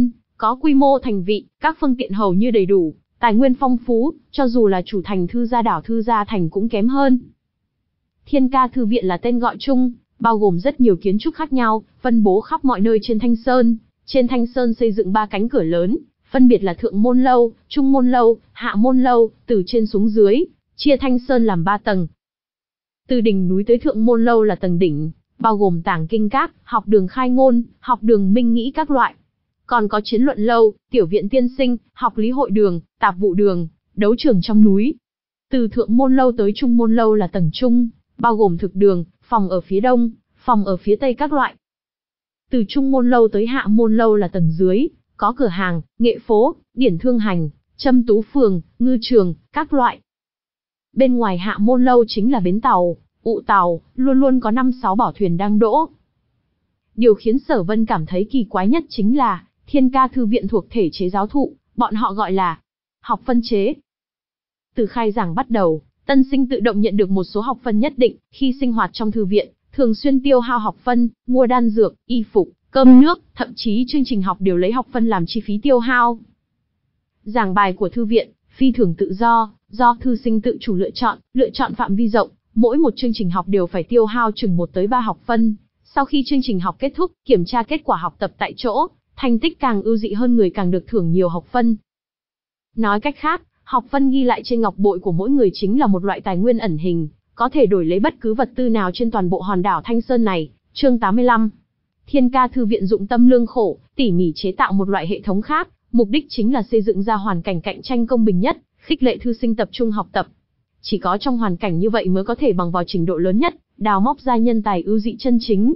có quy mô thành vị, các phương tiện hầu như đầy đủ, tài nguyên phong phú, cho dù là chủ thành Thư Gia Đảo Thư Gia Thành cũng kém hơn. Thiên Ca Thư Viện là tên gọi chung, bao gồm rất nhiều kiến trúc khác nhau, phân bố khắp mọi nơi trên Thanh Sơn. Trên Thanh Sơn xây dựng ba cánh cửa lớn, phân biệt là Thượng Môn Lâu, Trung Môn Lâu, Hạ Môn Lâu, từ trên xuống dưới, chia Thanh Sơn làm ba tầng. Từ đỉnh núi tới Thượng Môn Lâu là tầng đỉnh, bao gồm Tàng Kinh Các, học đường khai ngôn, học đường minh nghĩ các loại. Còn có Chiến luận Lâu, Tiểu viện tiên sinh, học lý hội đường, tạp vụ đường, đấu trường trong núi. Từ Thượng Môn Lâu tới Trung Môn Lâu là tầng trung, bao gồm thực đường, phòng ở phía đông, phòng ở phía tây các loại. Từ Trung Môn Lâu tới Hạ Môn Lâu là tầng dưới, có cửa hàng, nghệ phố, điển thương hành, châm tú phường, ngư trường, các loại. Bên ngoài Hạ Môn Lâu chính là bến tàu, ụ tàu, luôn luôn có năm sáu bảo thuyền đang đỗ. Điều khiến Sở Vân cảm thấy kỳ quái nhất chính là, Thiên Ca Thư Viện thuộc thể chế giáo thụ, bọn họ gọi là học phân chế. Từ khai giảng bắt đầu, tân sinh tự động nhận được một số học phân nhất định, khi sinh hoạt trong thư viện, thường xuyên tiêu hao học phân, mua đan dược, y phục, cơm nước, thậm chí chương trình học đều lấy học phân làm chi phí tiêu hao. Giảng bài của thư viện, phi thường tự do, do thư sinh tự chủ lựa chọn, lựa chọn phạm vi rộng, mỗi một chương trình học đều phải tiêu hao chừng một tới ba học phân. Sau khi chương trình học kết thúc, kiểm tra kết quả học tập tại chỗ, thành tích càng ưu dị hơn người càng được thưởng nhiều học phân. Nói cách khác, học phân ghi lại trên ngọc bội của mỗi người chính là một loại tài nguyên ẩn hình, có thể đổi lấy bất cứ vật tư nào trên toàn bộ hòn đảo Thanh Sơn này. Chương tám mươi lăm. Thiên Ca Thư Viện dụng tâm lương khổ, tỉ mỉ chế tạo một loại hệ thống khác, mục đích chính là xây dựng ra hoàn cảnh cạnh tranh công bình nhất, khích lệ thư sinh tập trung học tập. Chỉ có trong hoàn cảnh như vậy mới có thể bằng vào trình độ lớn nhất, đào móc ra nhân tài ưu dị chân chính.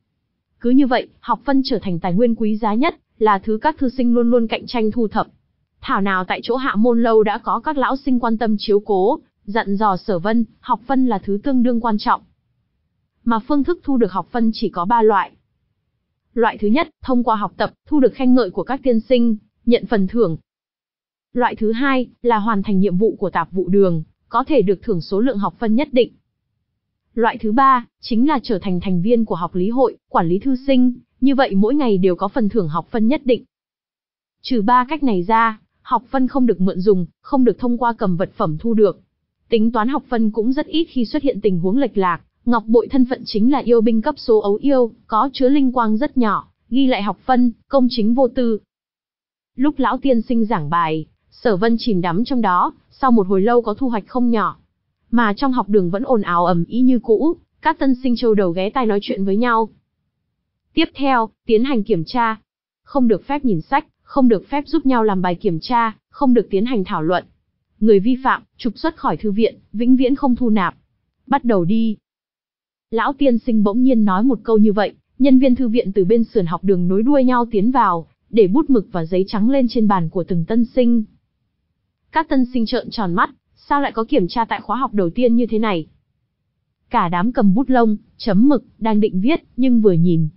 Cứ như vậy, học phân trở thành tài nguyên quý giá nhất, là thứ các thư sinh luôn luôn cạnh tranh thu thập. Thảo nào tại chỗ Hạ Môn Lâu đã có các lão sinh quan tâm chiếu cố, dặn dò Sở Vân, học phân là thứ tương đương quan trọng. Mà phương thức thu được học phân chỉ có ba loại. Loại thứ nhất, thông qua học tập, thu được khen ngợi của các tiên sinh, nhận phần thưởng. Loại thứ hai, là hoàn thành nhiệm vụ của tạp vụ đường, có thể được thưởng số lượng học phân nhất định. Loại thứ ba, chính là trở thành thành viên của học lý hội, quản lý thư sinh, như vậy mỗi ngày đều có phần thưởng học phân nhất định. Trừ ba cách này ra, học phân không được mượn dùng, không được thông qua cầm vật phẩm thu được. Tính toán học phân cũng rất ít khi xuất hiện tình huống lệch lạc, ngọc bội thân phận chính là yêu binh cấp số ấu yêu, có chứa linh quang rất nhỏ, ghi lại học phân, công chính vô tư. Lúc lão tiên sinh giảng bài, Sở Vân chìm đắm trong đó, sau một hồi lâu có thu hoạch không nhỏ. Mà trong học đường vẫn ồn ào ầm ĩ như cũ, các tân sinh châu đầu ghé tai nói chuyện với nhau. Tiếp theo, tiến hành kiểm tra. Không được phép nhìn sách, không được phép giúp nhau làm bài kiểm tra, không được tiến hành thảo luận. Người vi phạm, trục xuất khỏi thư viện, vĩnh viễn không thu nạp. Bắt đầu đi. Lão tiên sinh bỗng nhiên nói một câu như vậy, nhân viên thư viện từ bên sườn học đường nối đuôi nhau tiến vào, để bút mực và giấy trắng lên trên bàn của từng tân sinh. Các tân sinh trợn tròn mắt, sao lại có kiểm tra tại khóa học đầu tiên như thế này? Cả đám cầm bút lông, chấm mực, đang định viết, nhưng vừa nhìn.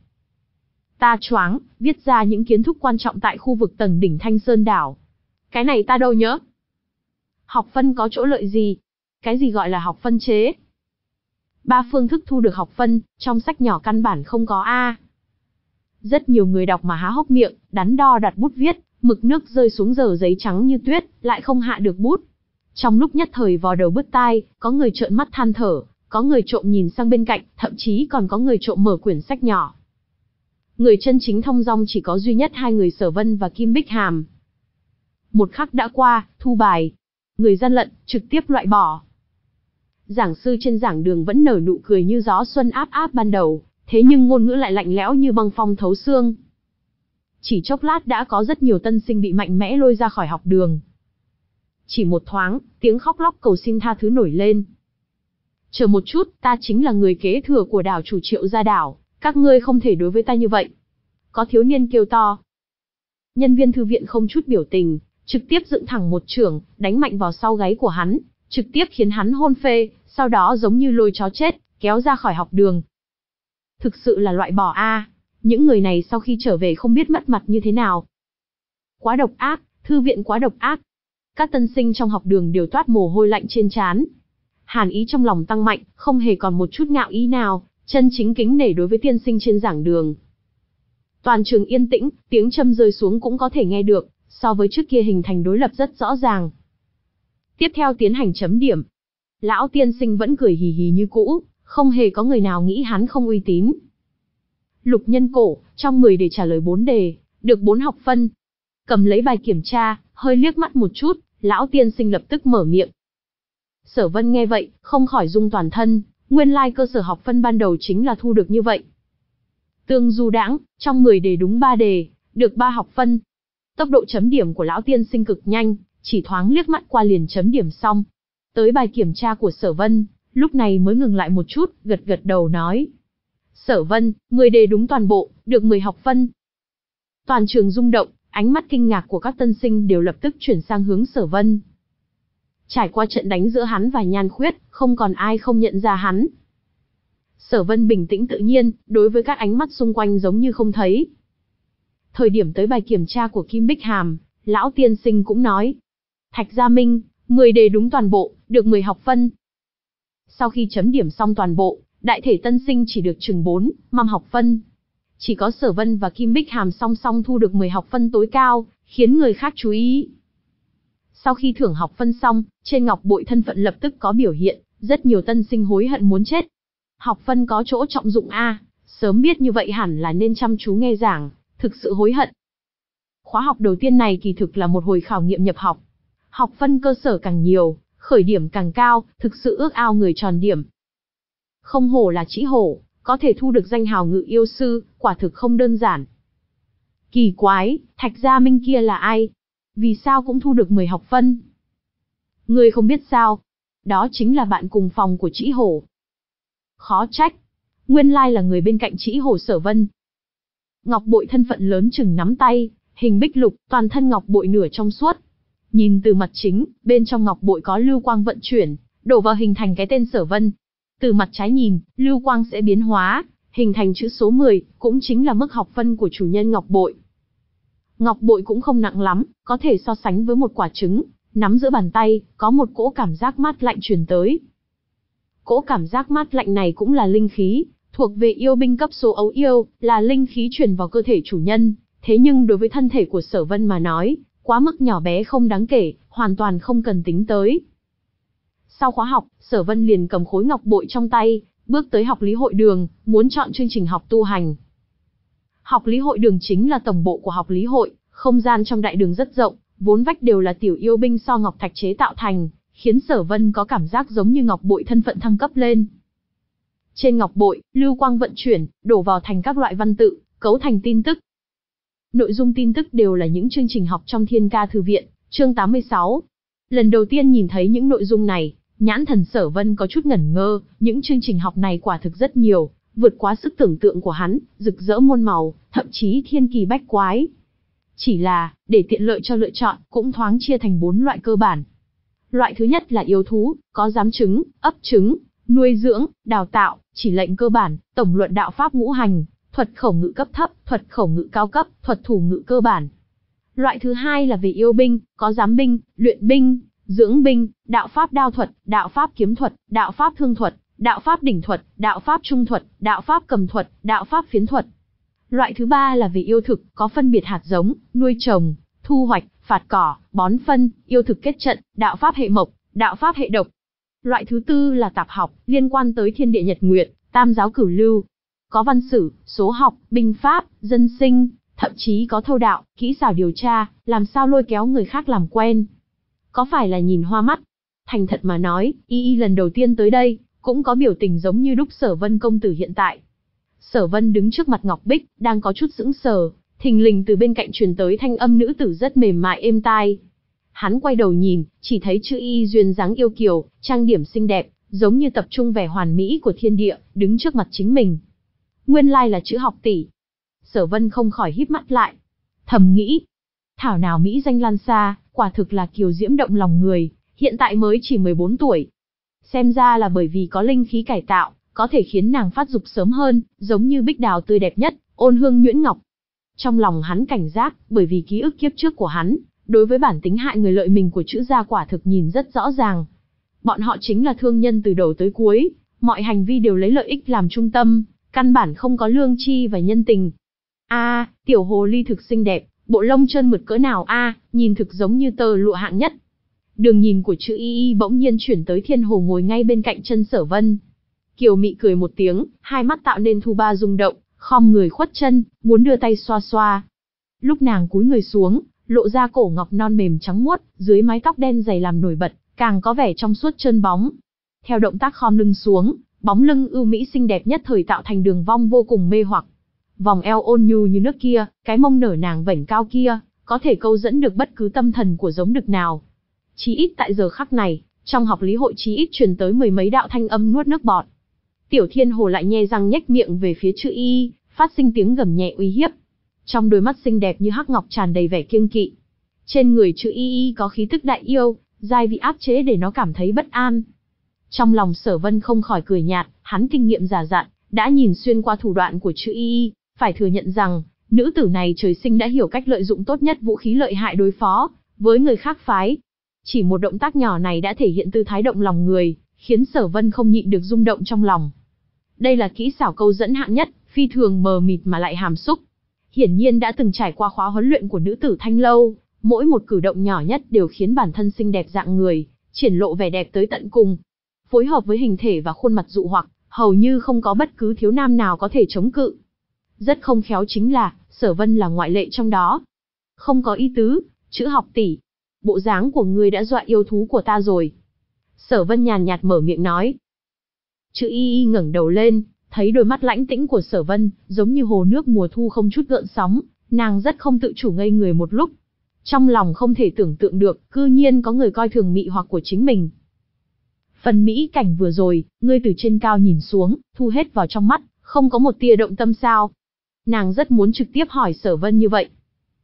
Ta choáng, viết ra những kiến thức quan trọng tại khu vực tầng đỉnh Thanh Sơn đảo. Cái này ta đâu nhớ. Học phân có chỗ lợi gì? Cái gì gọi là học phân chế? Ba phương thức thu được học phân, trong sách nhỏ căn bản không có a. Rất nhiều người đọc mà há hốc miệng, đắn đo đặt bút viết, mực nước rơi xuống giờ giấy trắng như tuyết, lại không hạ được bút. Trong lúc nhất thời vò đầu bứt tai, có người trợn mắt than thở, có người trộm nhìn sang bên cạnh, thậm chí còn có người trộm mở quyển sách nhỏ. Người chân chính thông dong chỉ có duy nhất hai người Sở Vân và Kim Bích Hàm. Một khắc đã qua, thu bài. Người gian lận, trực tiếp loại bỏ. Giảng sư trên giảng đường vẫn nở nụ cười như gió xuân áp áp ban đầu, thế nhưng ngôn ngữ lại lạnh lẽo như băng phong thấu xương. Chỉ chốc lát đã có rất nhiều tân sinh bị mạnh mẽ lôi ra khỏi học đường. Chỉ một thoáng, tiếng khóc lóc cầu xin tha thứ nổi lên. Chờ một chút, ta chính là người kế thừa của đảo chủ Triệu Gia Đảo, các ngươi không thể đối với ta như vậy. Có thiếu niên kêu to. Nhân viên thư viện không chút biểu tình, trực tiếp dựng thẳng một chưởng, đánh mạnh vào sau gáy của hắn, trực tiếp khiến hắn hôn phê, sau đó giống như lôi chó chết, kéo ra khỏi học đường. Thực sự là loại bỏ a, những người này sau khi trở về không biết mất mặt như thế nào. Quá độc ác, thư viện quá độc ác. Các tân sinh trong học đường đều toát mồ hôi lạnh trên trán. Hàn ý trong lòng tăng mạnh, không hề còn một chút ngạo ý nào, chân chính kính nể đối với tiên sinh trên giảng đường. Toàn trường yên tĩnh, tiếng châm rơi xuống cũng có thể nghe được, so với trước kia hình thành đối lập rất rõ ràng. Tiếp theo tiến hành chấm điểm. Lão tiên sinh vẫn cười hì hì như cũ, không hề có người nào nghĩ hắn không uy tín. Lục Nhân Cổ, trong mười đề trả lời bốn đề, được bốn học phân. Cầm lấy bài kiểm tra, hơi liếc mắt một chút, lão tiên sinh lập tức mở miệng. Sở Vân nghe vậy, không khỏi rung toàn thân, nguyên lai cơ sở học phân ban đầu chính là thu được như vậy. Tương du đãng, trong mười đề đúng ba đề, được ba học phân. Tốc độ chấm điểm của lão tiên sinh cực nhanh, chỉ thoáng liếc mắt qua liền chấm điểm xong. Tới bài kiểm tra của Sở Vân, lúc này mới ngừng lại một chút, gật gật đầu nói. Sở Vân, mười đề đúng toàn bộ, được mười học phân. Toàn trường rung động, ánh mắt kinh ngạc của các tân sinh đều lập tức chuyển sang hướng Sở Vân. Trải qua trận đánh giữa hắn và Nhan Khuyết, không còn ai không nhận ra hắn. Sở Vân bình tĩnh tự nhiên, đối với các ánh mắt xung quanh giống như không thấy. Thời điểm tới bài kiểm tra của Kim Bích Hàm, lão tiên sinh cũng nói. Thạch Gia Minh, mười đề đúng toàn bộ, được mười học phân. Sau khi chấm điểm xong toàn bộ, đại thể tân sinh chỉ được chừng bốn, năm học phân. Chỉ có Sở Vân và Kim Bích Hàm song song thu được mười học phân tối cao, khiến người khác chú ý. Sau khi thưởng học phân xong, trên ngọc bội thân phận lập tức có biểu hiện, rất nhiều tân sinh hối hận muốn chết. Học phân có chỗ trọng dụng a, sớm biết như vậy hẳn là nên chăm chú nghe giảng, thực sự hối hận. Khóa học đầu tiên này kỳ thực là một hồi khảo nghiệm nhập học. Học phân cơ sở càng nhiều, khởi điểm càng cao, thực sự ước ao người tròn điểm. Không hổ là Trĩ Hổ, có thể thu được danh hào ngự yêu sư, quả thực không đơn giản. Kỳ quái, Thạch Gia Minh kia là ai? Vì sao cũng thu được mười học phân? Ngươi không biết sao? Đó chính là bạn cùng phòng của Trĩ Hổ. Khó trách. Nguyên lai là người bên cạnh Trĩ Hổ Sở Vân. Ngọc bội thân phận lớn chừng nắm tay, hình bích lục, toàn thân ngọc bội nửa trong suốt. Nhìn từ mặt chính, bên trong ngọc bội có lưu quang vận chuyển, đổ vào hình thành cái tên Sở Vân. Từ mặt trái nhìn, lưu quang sẽ biến hóa, hình thành chữ số mười, cũng chính là mức học phân của chủ nhân ngọc bội. Ngọc bội cũng không nặng lắm, có thể so sánh với một quả trứng, nắm giữa bàn tay, có một cỗ cảm giác mát lạnh truyền tới. Cỗ cảm giác mát lạnh này cũng là linh khí, thuộc về yêu binh cấp số ấu yêu, là linh khí truyền vào cơ thể chủ nhân, thế nhưng đối với thân thể của Sở Vân mà nói, quá mức nhỏ bé không đáng kể, hoàn toàn không cần tính tới. Sau khóa học, Sở Vân liền cầm khối ngọc bội trong tay, bước tới học lý hội đường, muốn chọn chương trình học tu hành. Học lý hội đường chính là tổng bộ của học lý hội, không gian trong đại đường rất rộng, vốn vách đều là tiểu yêu binh so ngọc thạch chế tạo thành, khiến Sở Vân có cảm giác giống như ngọc bội thân phận thăng cấp lên. Trên ngọc bội, lưu quang vận chuyển, đổ vào thành các loại văn tự, cấu thành tin tức. Nội dung tin tức đều là những chương trình học trong Thiên Ca thư viện, chương tám mươi sáu. Lần đầu tiên nhìn thấy những nội dung này, nhãn thần Sở Vân có chút ngẩn ngơ, những chương trình học này quả thực rất nhiều, vượt quá sức tưởng tượng của hắn, rực rỡ muôn màu, thậm chí thiên kỳ bách quái. Chỉ là, để tiện lợi cho lựa chọn, cũng thoáng chia thành bốn loại cơ bản. Loại thứ nhất là yêu thú, có giám trứng, ấp trứng, nuôi dưỡng, đào tạo, chỉ lệnh cơ bản, tổng luận đạo pháp ngũ hành, thuật khẩu ngữ cấp thấp, thuật khẩu ngữ cao cấp, thuật thủ ngữ cơ bản. Loại thứ hai là về yêu binh, có giám binh, luyện binh, dưỡng binh, đạo pháp đao thuật, đạo pháp kiếm thuật, đạo pháp thương thuật, đạo pháp đỉnh thuật, đạo pháp trung thuật, đạo pháp cầm thuật, đạo pháp phiến thuật. Loại thứ ba là về yêu thực, có phân biệt hạt giống, nuôi trồng, thu hoạch, phạt cỏ, bón phân, yêu thực kết trận, đạo pháp hệ mộc, đạo pháp hệ độc. Loại thứ tư là tạp học, liên quan tới thiên địa nhật nguyệt, tam giáo cửu lưu. Có văn sử, số học, binh pháp, dân sinh, thậm chí có thâu đạo, kỹ xảo điều tra, làm sao lôi kéo người khác làm quen. Có phải là nhìn hoa mắt? Thành thật mà nói, y y lần đầu tiên tới đây, cũng có biểu tình giống như đúc Sở Vân công tử hiện tại. Sở Vân đứng trước mặt Ngọc Bích, đang có chút sững sờ, thình lình từ bên cạnh truyền tới thanh âm nữ tử rất mềm mại êm tai. Hắn quay đầu nhìn, chỉ thấy chữ y duyên dáng yêu kiều, trang điểm xinh đẹp, giống như tập trung vẻ hoàn mỹ của thiên địa, đứng trước mặt chính mình. Nguyên lai là chữ học tỷ. Sở Vân không khỏi híp mắt lại, thầm nghĩ, thảo nào mỹ danh lan xa, quả thực là kiều diễm động lòng người, hiện tại mới chỉ mười bốn tuổi. Xem ra là bởi vì có linh khí cải tạo, có thể khiến nàng phát dục sớm hơn, giống như bích đào tươi đẹp nhất, ôn hương nhuyễn ngọc. Trong lòng hắn cảnh giác, bởi vì ký ức kiếp trước của hắn, đối với bản tính hại người lợi mình của chữ gia quả thực nhìn rất rõ ràng. Bọn họ chính là thương nhân từ đầu tới cuối, mọi hành vi đều lấy lợi ích làm trung tâm, căn bản không có lương tri và nhân tình. A, tiểu hồ ly thực xinh đẹp, bộ lông trơn mượt cỡ nào a, nhìn thực giống như tơ lụa hạng nhất. Đường nhìn của chữ Y Y bỗng nhiên chuyển tới Thiên Hồ ngồi ngay bên cạnh chân Sở Vân. Kiều mị cười một tiếng, hai mắt tạo nên thu ba rung động, khom người khuất chân, muốn đưa tay xoa xoa. Lúc nàng cúi người xuống, lộ ra cổ ngọc non mềm trắng muốt, dưới mái tóc đen dày làm nổi bật, càng có vẻ trong suốt trơn bóng. Theo động tác khom lưng xuống, bóng lưng ưu mỹ xinh đẹp nhất thời tạo thành đường vong vô cùng mê hoặc. Vòng eo ôn nhu như nước kia, cái mông nở nàng vảnh cao kia, có thể câu dẫn được bất cứ tâm thần của giống đực nào. Chí ít tại giờ khắc này, trong học lý hội chí ít truyền tới mười mấy đạo thanh âm nuốt nước bọt. Tiểu Thiên Hồ lại nhe răng nhếch miệng về phía chữ Y, phát sinh tiếng gầm nhẹ uy hiếp. Trong đôi mắt xinh đẹp như hắc ngọc tràn đầy vẻ kiêng kỵ. Trên người chữ Y Y có khí tức đại yêu, giai vị áp chế để nó cảm thấy bất an. Trong lòng Sở Vân không khỏi cười nhạt, hắn kinh nghiệm già dặn, đã nhìn xuyên qua thủ đoạn của chữ Y Y, phải thừa nhận rằng, nữ tử này trời sinh đã hiểu cách lợi dụng tốt nhất vũ khí lợi hại đối phó với người khác phái. Chỉ một động tác nhỏ này đã thể hiện tư thái động lòng người, khiến Sở Vân không nhịn được rung động trong lòng. Đây là kỹ xảo câu dẫn hạng nhất, phi thường mờ mịt mà lại hàm xúc. Hiển nhiên đã từng trải qua khóa huấn luyện của nữ tử Thanh Lâu, mỗi một cử động nhỏ nhất đều khiến bản thân xinh đẹp dạng người triển lộ vẻ đẹp tới tận cùng. Phối hợp với hình thể và khuôn mặt dụ hoặc, hầu như không có bất cứ thiếu nam nào có thể chống cự. Rất không khéo chính là, Sở Vân là ngoại lệ trong đó. Không có ý tứ, chữ học tỷ, bộ dáng của ngươi đã dọa yêu thú của ta rồi. Sở Vân nhàn nhạt mở miệng nói. Chữ Y Y ngẩng đầu lên, thấy đôi mắt lãnh tĩnh của Sở Vân, giống như hồ nước mùa thu không chút gợn sóng, nàng rất không tự chủ ngây người một lúc. Trong lòng không thể tưởng tượng được, cư nhiên có người coi thường mị hoặc của chính mình. Phần mỹ cảnh vừa rồi, ngươi từ trên cao nhìn xuống, thu hết vào trong mắt, không có một tia động tâm sao? Nàng rất muốn trực tiếp hỏi Sở Vân như vậy.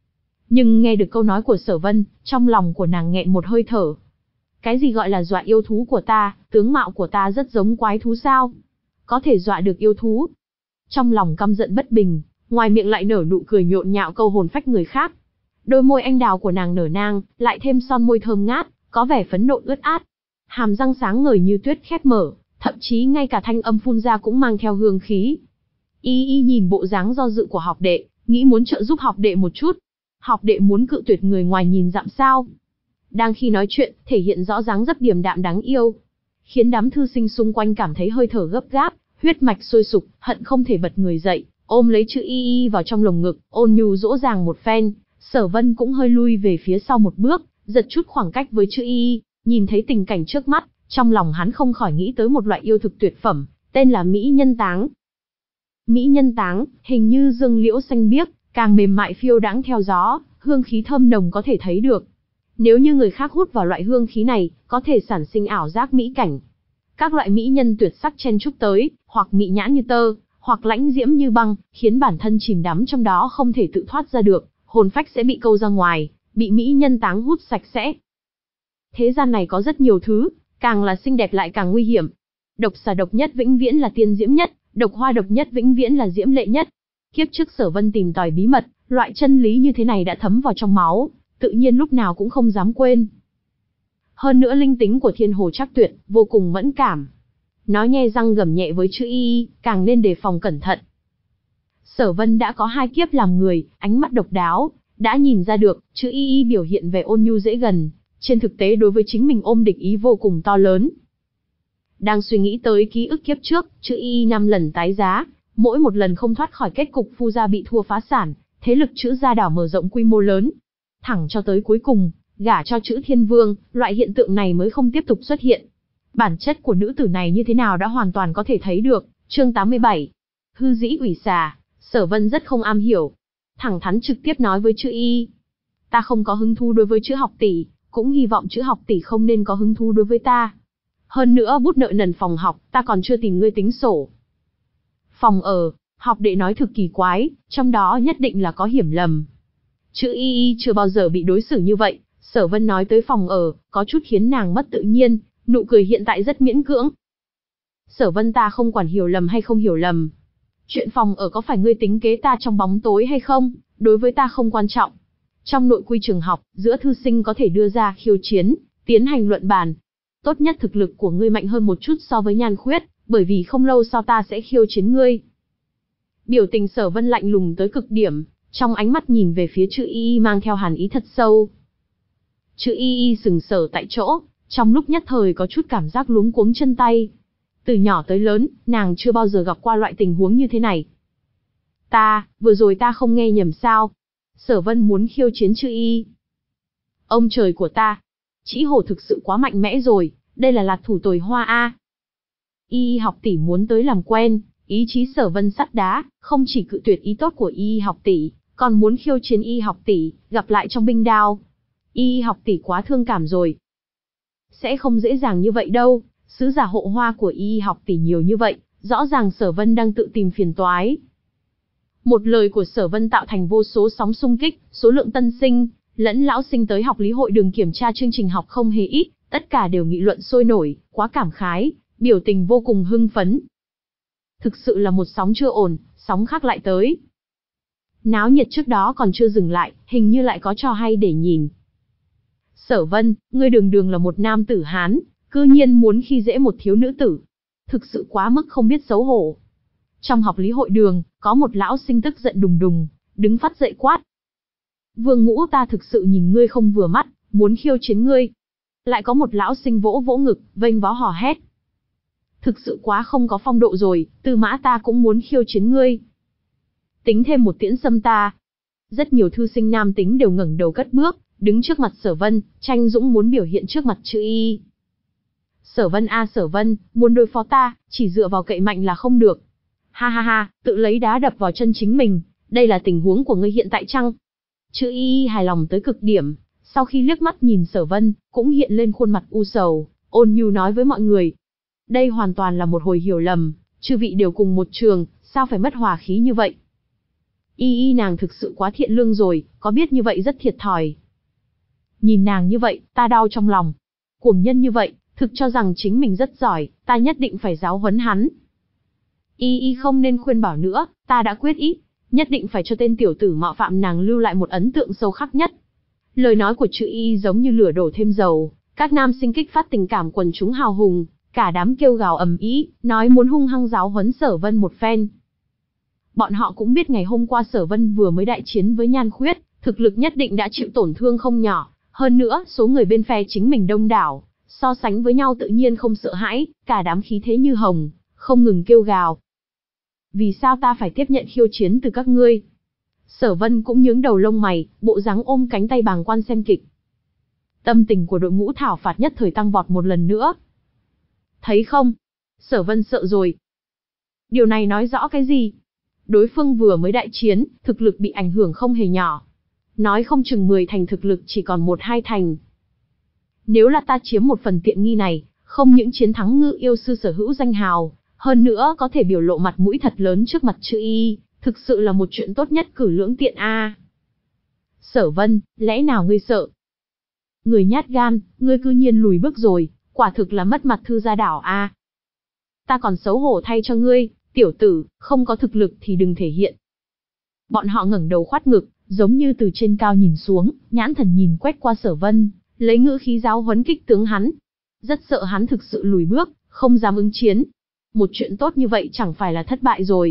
Nhưng nghe được câu nói của Sở Vân, trong lòng của nàng nghẹn một hơi thở. Cái gì gọi là dọa yêu thú của ta, tướng mạo của ta rất giống quái thú sao? Có thể dọa được yêu thú? Trong lòng căm giận bất bình, ngoài miệng lại nở nụ cười nhộn nhạo câu hồn phách người khác. Đôi môi anh đào của nàng nở nang, lại thêm son môi thơm ngát, có vẻ phấn nộ ướt át. Hàm răng sáng ngời như tuyết khép mở, thậm chí ngay cả thanh âm phun ra cũng mang theo hương khí. Y Y nhìn bộ dáng do dự của học đệ, nghĩ muốn trợ giúp học đệ một chút. Học đệ muốn cự tuyệt người ngoài nhìn dặm sao? Đang khi nói chuyện, thể hiện rõ dáng dấp điềm đạm đáng yêu, khiến đám thư sinh xung quanh cảm thấy hơi thở gấp gáp, huyết mạch sôi sục, hận không thể bật người dậy, ôm lấy chữ Y Y vào trong lồng ngực, ôn nhu dỗ dàng một phen. Sở Vân cũng hơi lui về phía sau một bước, giật chút khoảng cách với chữ Y Y, nhìn thấy tình cảnh trước mắt, trong lòng hắn không khỏi nghĩ tới một loại yêu thực tuyệt phẩm, tên là Mỹ Nhân Táng. Mỹ Nhân Táng, hình như dương liễu xanh biếc, càng mềm mại phiêu đãng theo gió, hương khí thơm nồng có thể thấy được. Nếu như người khác hút vào loại hương khí này, có thể sản sinh ảo giác mỹ cảnh. Các loại mỹ nhân tuyệt sắc chen chúc tới, hoặc mị nhãn như tơ, hoặc lãnh diễm như băng, khiến bản thân chìm đắm trong đó không thể tự thoát ra được, hồn phách sẽ bị câu ra ngoài, bị Mỹ Nhân Táng hút sạch sẽ. Thế gian này có rất nhiều thứ, càng là xinh đẹp lại càng nguy hiểm. Độc xà độc nhất vĩnh viễn là tiên diễm nhất, độc hoa độc nhất vĩnh viễn là diễm lệ nhất. Kiếp trước Sở Vân tìm tòi bí mật, loại chân lý như thế này đã thấm vào trong máu, tự nhiên lúc nào cũng không dám quên. Hơn nữa linh tính của Thiên Hồ chắc tuyệt, vô cùng mẫn cảm. Nó nhe răng gầm nhẹ với chữ Y Y, càng nên đề phòng cẩn thận. Sở Vân đã có hai kiếp làm người, ánh mắt độc đáo, đã nhìn ra được, chữ Y Y biểu hiện về ôn nhu dễ gần, trên thực tế đối với chính mình ôm địch ý vô cùng to lớn. Đang suy nghĩ tới ký ức kiếp trước, chữ Y Y năm lần tái giá, mỗi một lần không thoát khỏi kết cục phu gia bị thua phá sản, thế lực chữ gia đảo mở rộng quy mô lớn. Thẳng cho tới cuối cùng, gả cho chữ Thiên Vương, loại hiện tượng này mới không tiếp tục xuất hiện. Bản chất của nữ tử này như thế nào đã hoàn toàn có thể thấy được. Chương tám mươi bảy. Hư dĩ ủy xà. Sở Vân rất không am hiểu, thẳng thắn trực tiếp nói với chữ Y. Ta không có hứng thú đối với chữ học tỷ, cũng hy vọng chữ học tỷ không nên có hứng thú đối với ta. Hơn nữa bút nợ nần phòng học, ta còn chưa tìm ngươi tính sổ. Phòng ở, học đệ nói thực kỳ quái, trong đó nhất định là có hiểm lầm. Chữ Y Y chưa bao giờ bị đối xử như vậy, Sở Vân nói tới phòng ở, có chút khiến nàng mất tự nhiên, nụ cười hiện tại rất miễn cưỡng. Sở Vân, ta không quản hiểu lầm hay không hiểu lầm. Chuyện phòng ở có phải ngươi tính kế ta trong bóng tối hay không, đối với ta không quan trọng. Trong nội quy trường học, giữa thư sinh có thể đưa ra khiêu chiến, tiến hành luận bàn. Tốt nhất thực lực của ngươi mạnh hơn một chút so với Nhan Khuyết, bởi vì không lâu sau ta sẽ khiêu chiến ngươi. Biểu tình Sở Vân lạnh lùng tới cực điểm, trong ánh mắt nhìn về phía Trư Y Y mang theo hàn ý thật sâu. Trư Y Y sừng sờ tại chỗ, trong lúc nhất thời có chút cảm giác luống cuống chân tay. Từ nhỏ tới lớn, nàng chưa bao giờ gặp qua loại tình huống như thế này. Ta, vừa rồi ta không nghe nhầm sao? Sở Vân muốn khiêu chiến Trư Y. Ông trời của ta, Trĩ Hổ thực sự quá mạnh mẽ rồi, đây là lạc thủ tồi hoa a. Y Y học tỷ muốn tới làm quen, ý chí Sở Vân sắt đá, không chỉ cự tuyệt ý tốt của Y Y học tỷ, còn muốn khiêu chiến Y Y học tỷ, gặp lại trong binh đao. Y Y học tỷ quá thương cảm rồi. Sẽ không dễ dàng như vậy đâu, sứ giả hộ hoa của Y Y học tỷ nhiều như vậy, rõ ràng Sở Vân đang tự tìm phiền toái. Một lời của Sở Vân tạo thành vô số sóng xung kích, số lượng tân sinh, lẫn lão sinh tới học lý hội đường kiểm tra chương trình học không hề ít, tất cả đều nghị luận sôi nổi, quá cảm khái, biểu tình vô cùng hưng phấn. Thực sự là một sóng chưa ổn, sóng khác lại tới. Náo nhiệt trước đó còn chưa dừng lại, hình như lại có trò hay để nhìn. Sở Vân, ngươi đường đường là một nam tử Hán, cư nhiên muốn khi dễ một thiếu nữ tử. Thực sự quá mức không biết xấu hổ. Trong học lý hội đường, có một lão sinh tức giận đùng đùng, đứng phát dậy quát. Vương Ngũ ta thực sự nhìn ngươi không vừa mắt, muốn khiêu chiến ngươi. Lại có một lão sinh vỗ vỗ ngực, vênh váo hò hét. Thực sự quá không có phong độ rồi, Tư Mã ta cũng muốn khiêu chiến ngươi. Tính thêm một tiễn sâm ta. Rất nhiều thư sinh nam tính đều ngẩng đầu cất bước, đứng trước mặt Sở Vân, tranh dũng muốn biểu hiện trước mặt Trư Y. Sở Vân a Sở Vân, muốn đối phó ta, chỉ dựa vào cậy mạnh là không được. Ha ha ha, tự lấy đá đập vào chân chính mình, đây là tình huống của ngươi hiện tại chăng? Trư Y hài lòng tới cực điểm, sau khi liếc mắt nhìn Sở Vân, cũng hiện lên khuôn mặt u sầu, ôn nhu nói với mọi người. Đây hoàn toàn là một hồi hiểu lầm, chư vị đều cùng một trường, sao phải mất hòa khí như vậy? Y Y nàng thực sự quá thiện lương rồi, có biết như vậy rất thiệt thòi. Nhìn nàng như vậy, ta đau trong lòng. Cuồng nhân như vậy, thực cho rằng chính mình rất giỏi, ta nhất định phải giáo huấn hắn. Y Y không nên khuyên bảo nữa, ta đã quyết ý, nhất định phải cho tên tiểu tử mạo phạm nàng lưu lại một ấn tượng sâu khắc nhất. Lời nói của Trư Y giống như lửa đổ thêm dầu, các nam sinh kích phát tình cảm quần chúng hào hùng, cả đám kêu gào ầm ĩ, nói muốn hung hăng giáo huấn Sở Vân một phen. Bọn họ cũng biết ngày hôm qua Sở Vân vừa mới đại chiến với Nhan Khuyết, thực lực nhất định đã chịu tổn thương không nhỏ, hơn nữa số người bên phe chính mình đông đảo, so sánh với nhau tự nhiên không sợ hãi, cả đám khí thế như hồng, không ngừng kêu gào. Vì sao ta phải tiếp nhận khiêu chiến từ các ngươi? Sở Vân cũng nhướng đầu lông mày, bộ dáng ôm cánh tay bàng quan xem kịch. Tâm tình của đội ngũ thảo phạt nhất thời tăng vọt một lần nữa. Thấy không? Sở Vân sợ rồi. Điều này nói rõ cái gì? Đối phương vừa mới đại chiến, thực lực bị ảnh hưởng không hề nhỏ. Nói không chừng mười thành thực lực chỉ còn một hai thành. Nếu là ta chiếm một phần tiện nghi này, không những chiến thắng Ngự Yêu sư sở hữu danh hào, hơn nữa có thể biểu lộ mặt mũi thật lớn trước mặt Trư Y, thực sự là một chuyện tốt nhất cử lưỡng tiện a. Sở Vân, lẽ nào ngươi sợ? Người nhát gan, ngươi cư nhiên lùi bước rồi, quả thực là mất mặt Thư gia đảo a. Ta còn xấu hổ thay cho ngươi, tiểu tử, không có thực lực thì đừng thể hiện. Bọn họ ngẩng đầu khoát ngực, giống như từ trên cao nhìn xuống, nhãn thần nhìn quét qua Sở Vân, lấy ngữ khí giáo huấn kích tướng hắn. Rất sợ hắn thực sự lùi bước, không dám ứng chiến. Một chuyện tốt như vậy chẳng phải là thất bại rồi.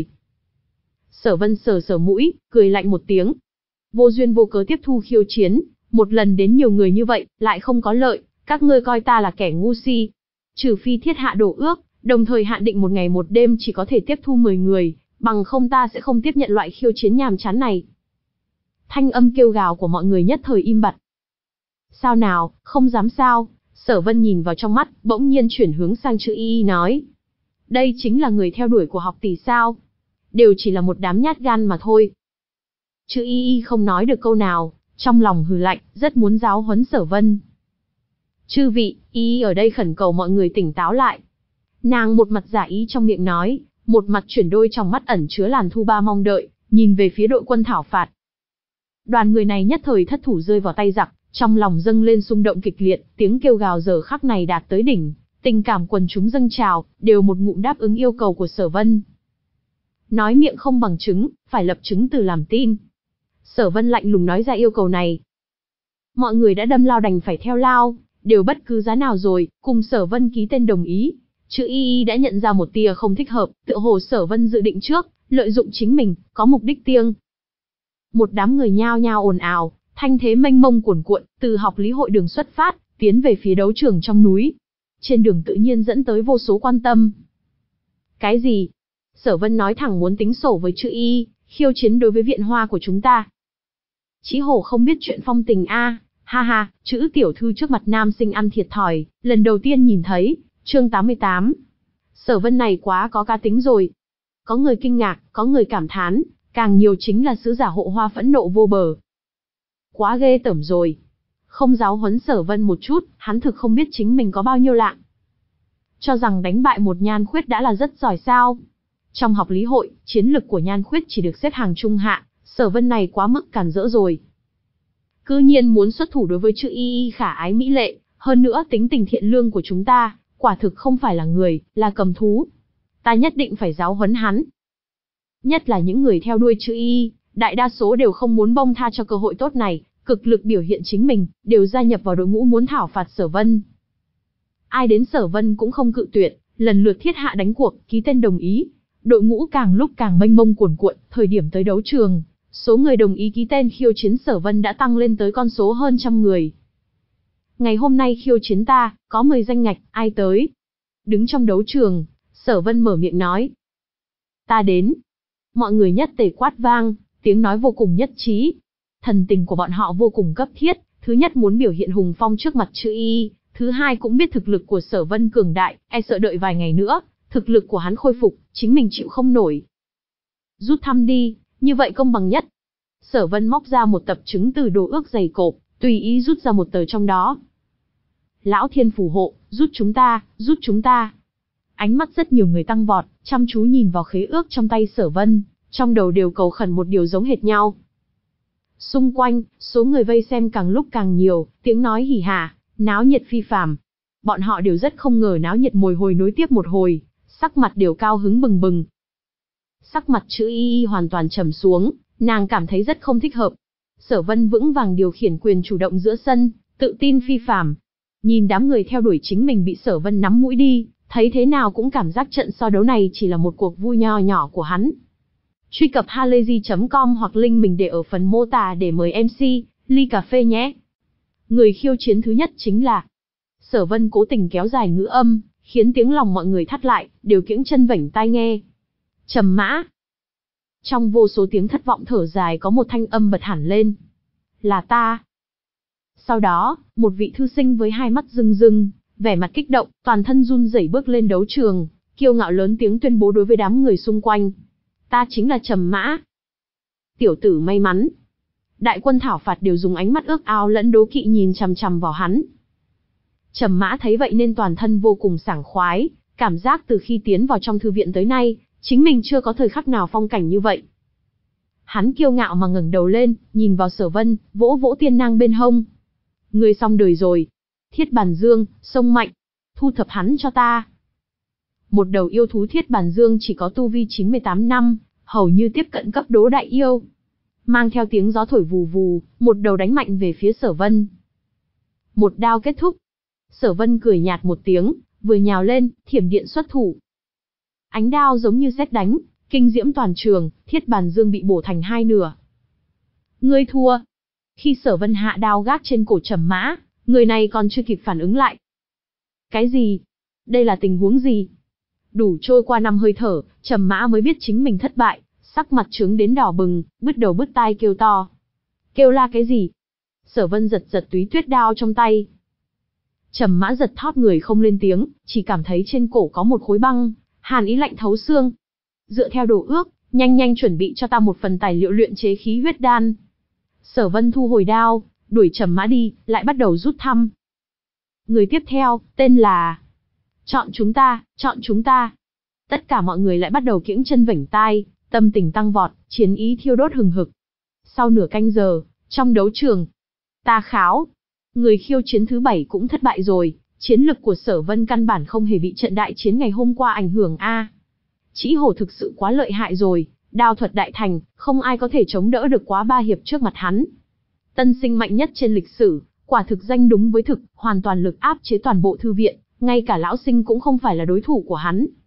Sở Vân sờ sờ mũi, cười lạnh một tiếng. Vô duyên vô cớ tiếp thu khiêu chiến, một lần đến nhiều người như vậy, lại không có lợi, các ngươi coi ta là kẻ ngu si. Trừ phi thiết hạ đổ ước, đồng thời hạn định một ngày một đêm chỉ có thể tiếp thu mười người, bằng không ta sẽ không tiếp nhận loại khiêu chiến nhàm chán này. Thanh âm kêu gào của mọi người nhất thời im bặt. Sao nào, không dám sao? Sở Vân nhìn vào trong mắt, bỗng nhiên chuyển hướng sang Trư Y nói. Đây chính là người theo đuổi của học tỷ sao? Đều chỉ là một đám nhát gan mà thôi. Trư Y không nói được câu nào, trong lòng hừ lạnh, rất muốn giáo huấn Sở Vân. Chư vị, Y ở đây khẩn cầu mọi người tỉnh táo lại. Nàng một mặt giả ý trong miệng nói, một mặt chuyển đôi trong mắt ẩn chứa làn thu ba mong đợi, nhìn về phía đội quân thảo phạt. Đoàn người này nhất thời thất thủ rơi vào tay giặc, trong lòng dâng lên xung động kịch liệt, tiếng kêu gào giờ khắc này đạt tới đỉnh, tình cảm quần chúng dâng trào, đều một ngụm đáp ứng yêu cầu của Sở Vân. Nói miệng không bằng chứng, phải lập chứng từ làm tin. Sở Vân lạnh lùng nói ra yêu cầu này. Mọi người đã đâm lao đành phải theo lao, đều bất cứ giá nào rồi, cùng Sở Vân ký tên đồng ý. Trư Y Y đã nhận ra một tia không thích hợp, tựa hồ Sở Vân dự định trước, lợi dụng chính mình, có mục đích riêng. Một đám người nhao nhao ồn ào, thanh thế mênh mông cuồn cuộn, từ học lý hội đường xuất phát, tiến về phía đấu trường trong núi. Trên đường tự nhiên dẫn tới vô số quan tâm. Cái gì? Sở Vân nói thẳng muốn tính sổ với chữ Y, khiêu chiến đối với viện hoa của chúng ta. Chí Hổ không biết chuyện phong tình a, ha ha, chữ tiểu thư trước mặt nam sinh ăn thiệt thòi, lần đầu tiên nhìn thấy. Chương tám mươi tám. Sở Vân này quá có cá tính rồi. Có người kinh ngạc, có người cảm thán, càng nhiều chính là sứ giả hộ hoa phẫn nộ vô bờ. Quá ghê tởm rồi. Không giáo huấn Sở Vân một chút, hắn thực không biết chính mình có bao nhiêu lạng. Cho rằng đánh bại một Nhan Khuyết đã là rất giỏi sao? Trong học lý hội, chiến lực của Nhan Khuyết chỉ được xếp hàng trung hạ, Sở Vân này quá mức cản rỡ rồi. Cư nhiên muốn xuất thủ đối với chữ Y Y khả ái mỹ lệ, hơn nữa tính tình thiện lương của chúng ta, quả thực không phải là người, là cầm thú. Ta nhất định phải giáo huấn hắn. Nhất là những người theo đuôi chữ Y, đại đa số đều không muốn bông tha cho cơ hội tốt này, cực lực biểu hiện chính mình, đều gia nhập vào đội ngũ muốn thảo phạt Sở Vân. Ai đến Sở Vân cũng không cự tuyệt, lần lượt thiết hạ đánh cuộc, ký tên đồng ý. Đội ngũ càng lúc càng mênh mông cuồn cuộn, thời điểm tới đấu trường, số người đồng ý ký tên khiêu chiến Sở Vân đã tăng lên tới con số hơn trăm người. Ngày hôm nay khiêu chiến ta, có mười danh ngạch, ai tới? Đứng trong đấu trường, Sở Vân mở miệng nói. Ta đến. Mọi người nhất tề quát vang, tiếng nói vô cùng nhất trí. Thần tình của bọn họ vô cùng cấp thiết, thứ nhất muốn biểu hiện hùng phong trước mặt chữ Y, thứ hai cũng biết thực lực của Sở Vân cường đại, e sợ đợi vài ngày nữa, thực lực của hắn khôi phục, chính mình chịu không nổi. Rút thăm đi, như vậy công bằng nhất. Sở Vân móc ra một tập chứng từ đồ ước dày cộp, tùy ý rút ra một tờ trong đó. Lão Thiên phù hộ, rút chúng ta, rút chúng ta. Ánh mắt rất nhiều người tăng vọt, chăm chú nhìn vào khế ước trong tay Sở Vân, trong đầu đều cầu khẩn một điều giống hệt nhau. Xung quanh, số người vây xem càng lúc càng nhiều, tiếng nói hỉ hả, náo nhiệt phi phàm. Bọn họ đều rất không ngờ náo nhiệt mồi hồi nối tiếp một hồi, sắc mặt đều cao hứng bừng bừng. Sắc mặt chữ Y Y hoàn toàn trầm xuống, nàng cảm thấy rất không thích hợp. Sở Vân vững vàng điều khiển quyền chủ động giữa sân, tự tin phi phàm. Nhìn đám người theo đuổi chính mình bị Sở Vân nắm mũi đi, thấy thế nào cũng cảm giác trận so đấu này chỉ là một cuộc vui nho nhỏ của hắn. Truy cập halayzi chấm com hoặc link mình để ở phần mô tả để mời em xê, ly cà phê nhé. Người khiêu chiến thứ nhất chính là Sở Vân cố tình kéo dài ngữ âm, khiến tiếng lòng mọi người thắt lại, đều kiễng chân vểnh tai nghe. Trầm Mã. Trong vô số tiếng thất vọng thở dài có một thanh âm bật hẳn lên. Là ta. Sau đó, một vị thư sinh với hai mắt rưng rưng, vẻ mặt kích động, toàn thân run rẩy bước lên đấu trường, kiêu ngạo lớn tiếng tuyên bố đối với đám người xung quanh. Ta chính là Trầm Mã. Tiểu tử may mắn. Đại quân thảo phạt đều dùng ánh mắt ước ao lẫn đố kỵ nhìn chằm chằm vào hắn. Trầm Mã thấy vậy nên toàn thân vô cùng sảng khoái, cảm giác từ khi tiến vào trong thư viện tới nay, chính mình chưa có thời khắc nào phong cảnh như vậy. Hắn kiêu ngạo mà ngẩng đầu lên, nhìn vào Sở Vân, vỗ vỗ tiên nang bên hông. Ngươi xong đời rồi. Thiết Bàn Dương, sông mạnh, thu thập hắn cho ta. Một đầu yêu thú Thiết Bàn Dương chỉ có tu vi chín mươi tám năm, hầu như tiếp cận cấp đố đại yêu. Mang theo tiếng gió thổi vù vù, một đầu đánh mạnh về phía Sở Vân. Một đao kết thúc. Sở Vân cười nhạt một tiếng, vừa nhào lên, thiểm điện xuất thủ. Ánh đao giống như sét đánh, kinh diễm toàn trường, Thiết Bàn Dương bị bổ thành hai nửa. Ngươi thua. Khi Sở Vân hạ đao gác trên cổ Trầm Mã, người này còn chưa kịp phản ứng lại. Cái gì? Đây là tình huống gì? Đủ trôi qua năm hơi thở, Trầm Mã mới biết chính mình thất bại, sắc mặt trướng đến đỏ bừng, bứt đầu bứt tai kêu to. Kêu la cái gì? Sở Vân giật giật túy tuyết đao trong tay. Trầm Mã giật thót người không lên tiếng, chỉ cảm thấy trên cổ có một khối băng, hàn ý lạnh thấu xương. Dựa theo đồ ước, nhanh nhanh chuẩn bị cho ta một phần tài liệu luyện chế khí huyết đan. Sở Vân thu hồi đao, đuổi Trầm Mã đi, lại bắt đầu rút thăm. Người tiếp theo, tên là... Chọn chúng ta, chọn chúng ta. Tất cả mọi người lại bắt đầu kiễng chân vểnh tai, tâm tình tăng vọt, chiến ý thiêu đốt hừng hực. Sau nửa canh giờ, trong đấu trường, ta kháo. Người khiêu chiến thứ bảy cũng thất bại rồi, chiến lực của Sở Vân căn bản không hề bị trận đại chiến ngày hôm qua ảnh hưởng a. Trĩ Hổ thực sự quá lợi hại rồi, đao thuật đại thành, không ai có thể chống đỡ được quá ba hiệp trước mặt hắn. Tân sinh mạnh nhất trên lịch sử, quả thực danh đúng với thực, hoàn toàn lực áp chế toàn bộ thư viện, ngay cả lão sinh cũng không phải là đối thủ của hắn.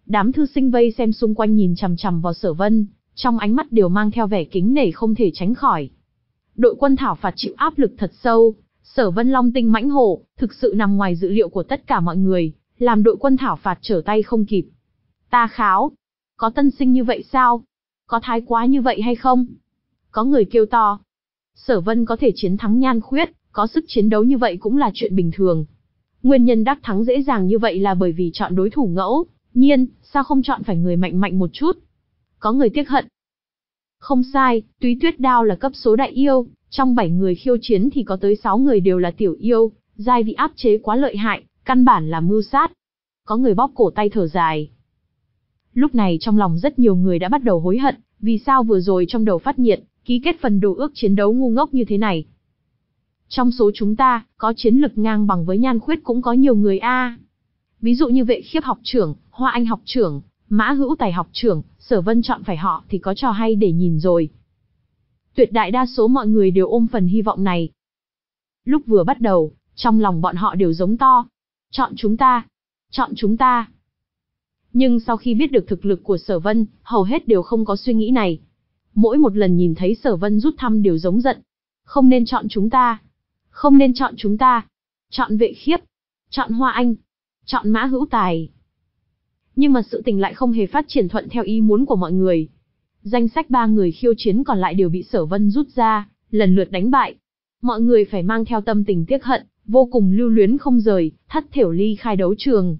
Đám thư sinh vây xem xung quanh nhìn chằm chằm vào Sở Vân, trong ánh mắt đều mang theo vẻ kính nể không thể tránh khỏi. Đội quân thảo phạt chịu áp lực thật sâu, Sở Vân long tinh mãnh hổ, thực sự nằm ngoài dự liệu của tất cả mọi người, làm đội quân thảo phạt trở tay không kịp. Ta kháo, có tân sinh như vậy sao? Có thái quá như vậy hay không? Có người kêu to. Sở Vân có thể chiến thắng Nhan Khuyết, có sức chiến đấu như vậy cũng là chuyện bình thường. Nguyên nhân đắc thắng dễ dàng như vậy là bởi vì chọn đối thủ ngẫu nhiên, sao không chọn phải người mạnh mạnh một chút? Có người tiếc hận. Không sai, Túy Tuyết Đao là cấp số đại yêu, trong bảy người khiêu chiến thì có tới sáu người đều là tiểu yêu, giai vị áp chế quá lợi hại, căn bản là mưu sát. Có người bóp cổ tay thở dài. Lúc này trong lòng rất nhiều người đã bắt đầu hối hận, vì sao vừa rồi trong đầu phát nhiệt, ký kết phần đồ ước chiến đấu ngu ngốc như thế này. Trong số chúng ta, có chiến lực ngang bằng với Nhan Khuyết cũng có nhiều người a. Ví dụ như Vệ Khiếp học trưởng, Hoa Anh học trưởng, Mã Hữu Tài học trưởng, Sở Vân chọn phải họ thì có trò hay để nhìn rồi. Tuyệt đại đa số mọi người đều ôm phần hy vọng này. Lúc vừa bắt đầu, trong lòng bọn họ đều giống to. Chọn chúng ta! Chọn chúng ta! Nhưng sau khi biết được thực lực của Sở Vân, hầu hết đều không có suy nghĩ này. Mỗi một lần nhìn thấy Sở Vân rút thăm đều giống giận. Không nên chọn chúng ta! Không nên chọn chúng ta! Chọn Vệ Khiếp! Chọn Hoa Anh! Chọn Mã Hữu Tài! Nhưng mà sự tình lại không hề phát triển thuận theo ý muốn của mọi người. Danh sách ba người khiêu chiến còn lại đều bị Sở Vân rút ra, lần lượt đánh bại. Mọi người phải mang theo tâm tình tiếc hận, vô cùng lưu luyến không rời, thất thểu ly khai đấu trường.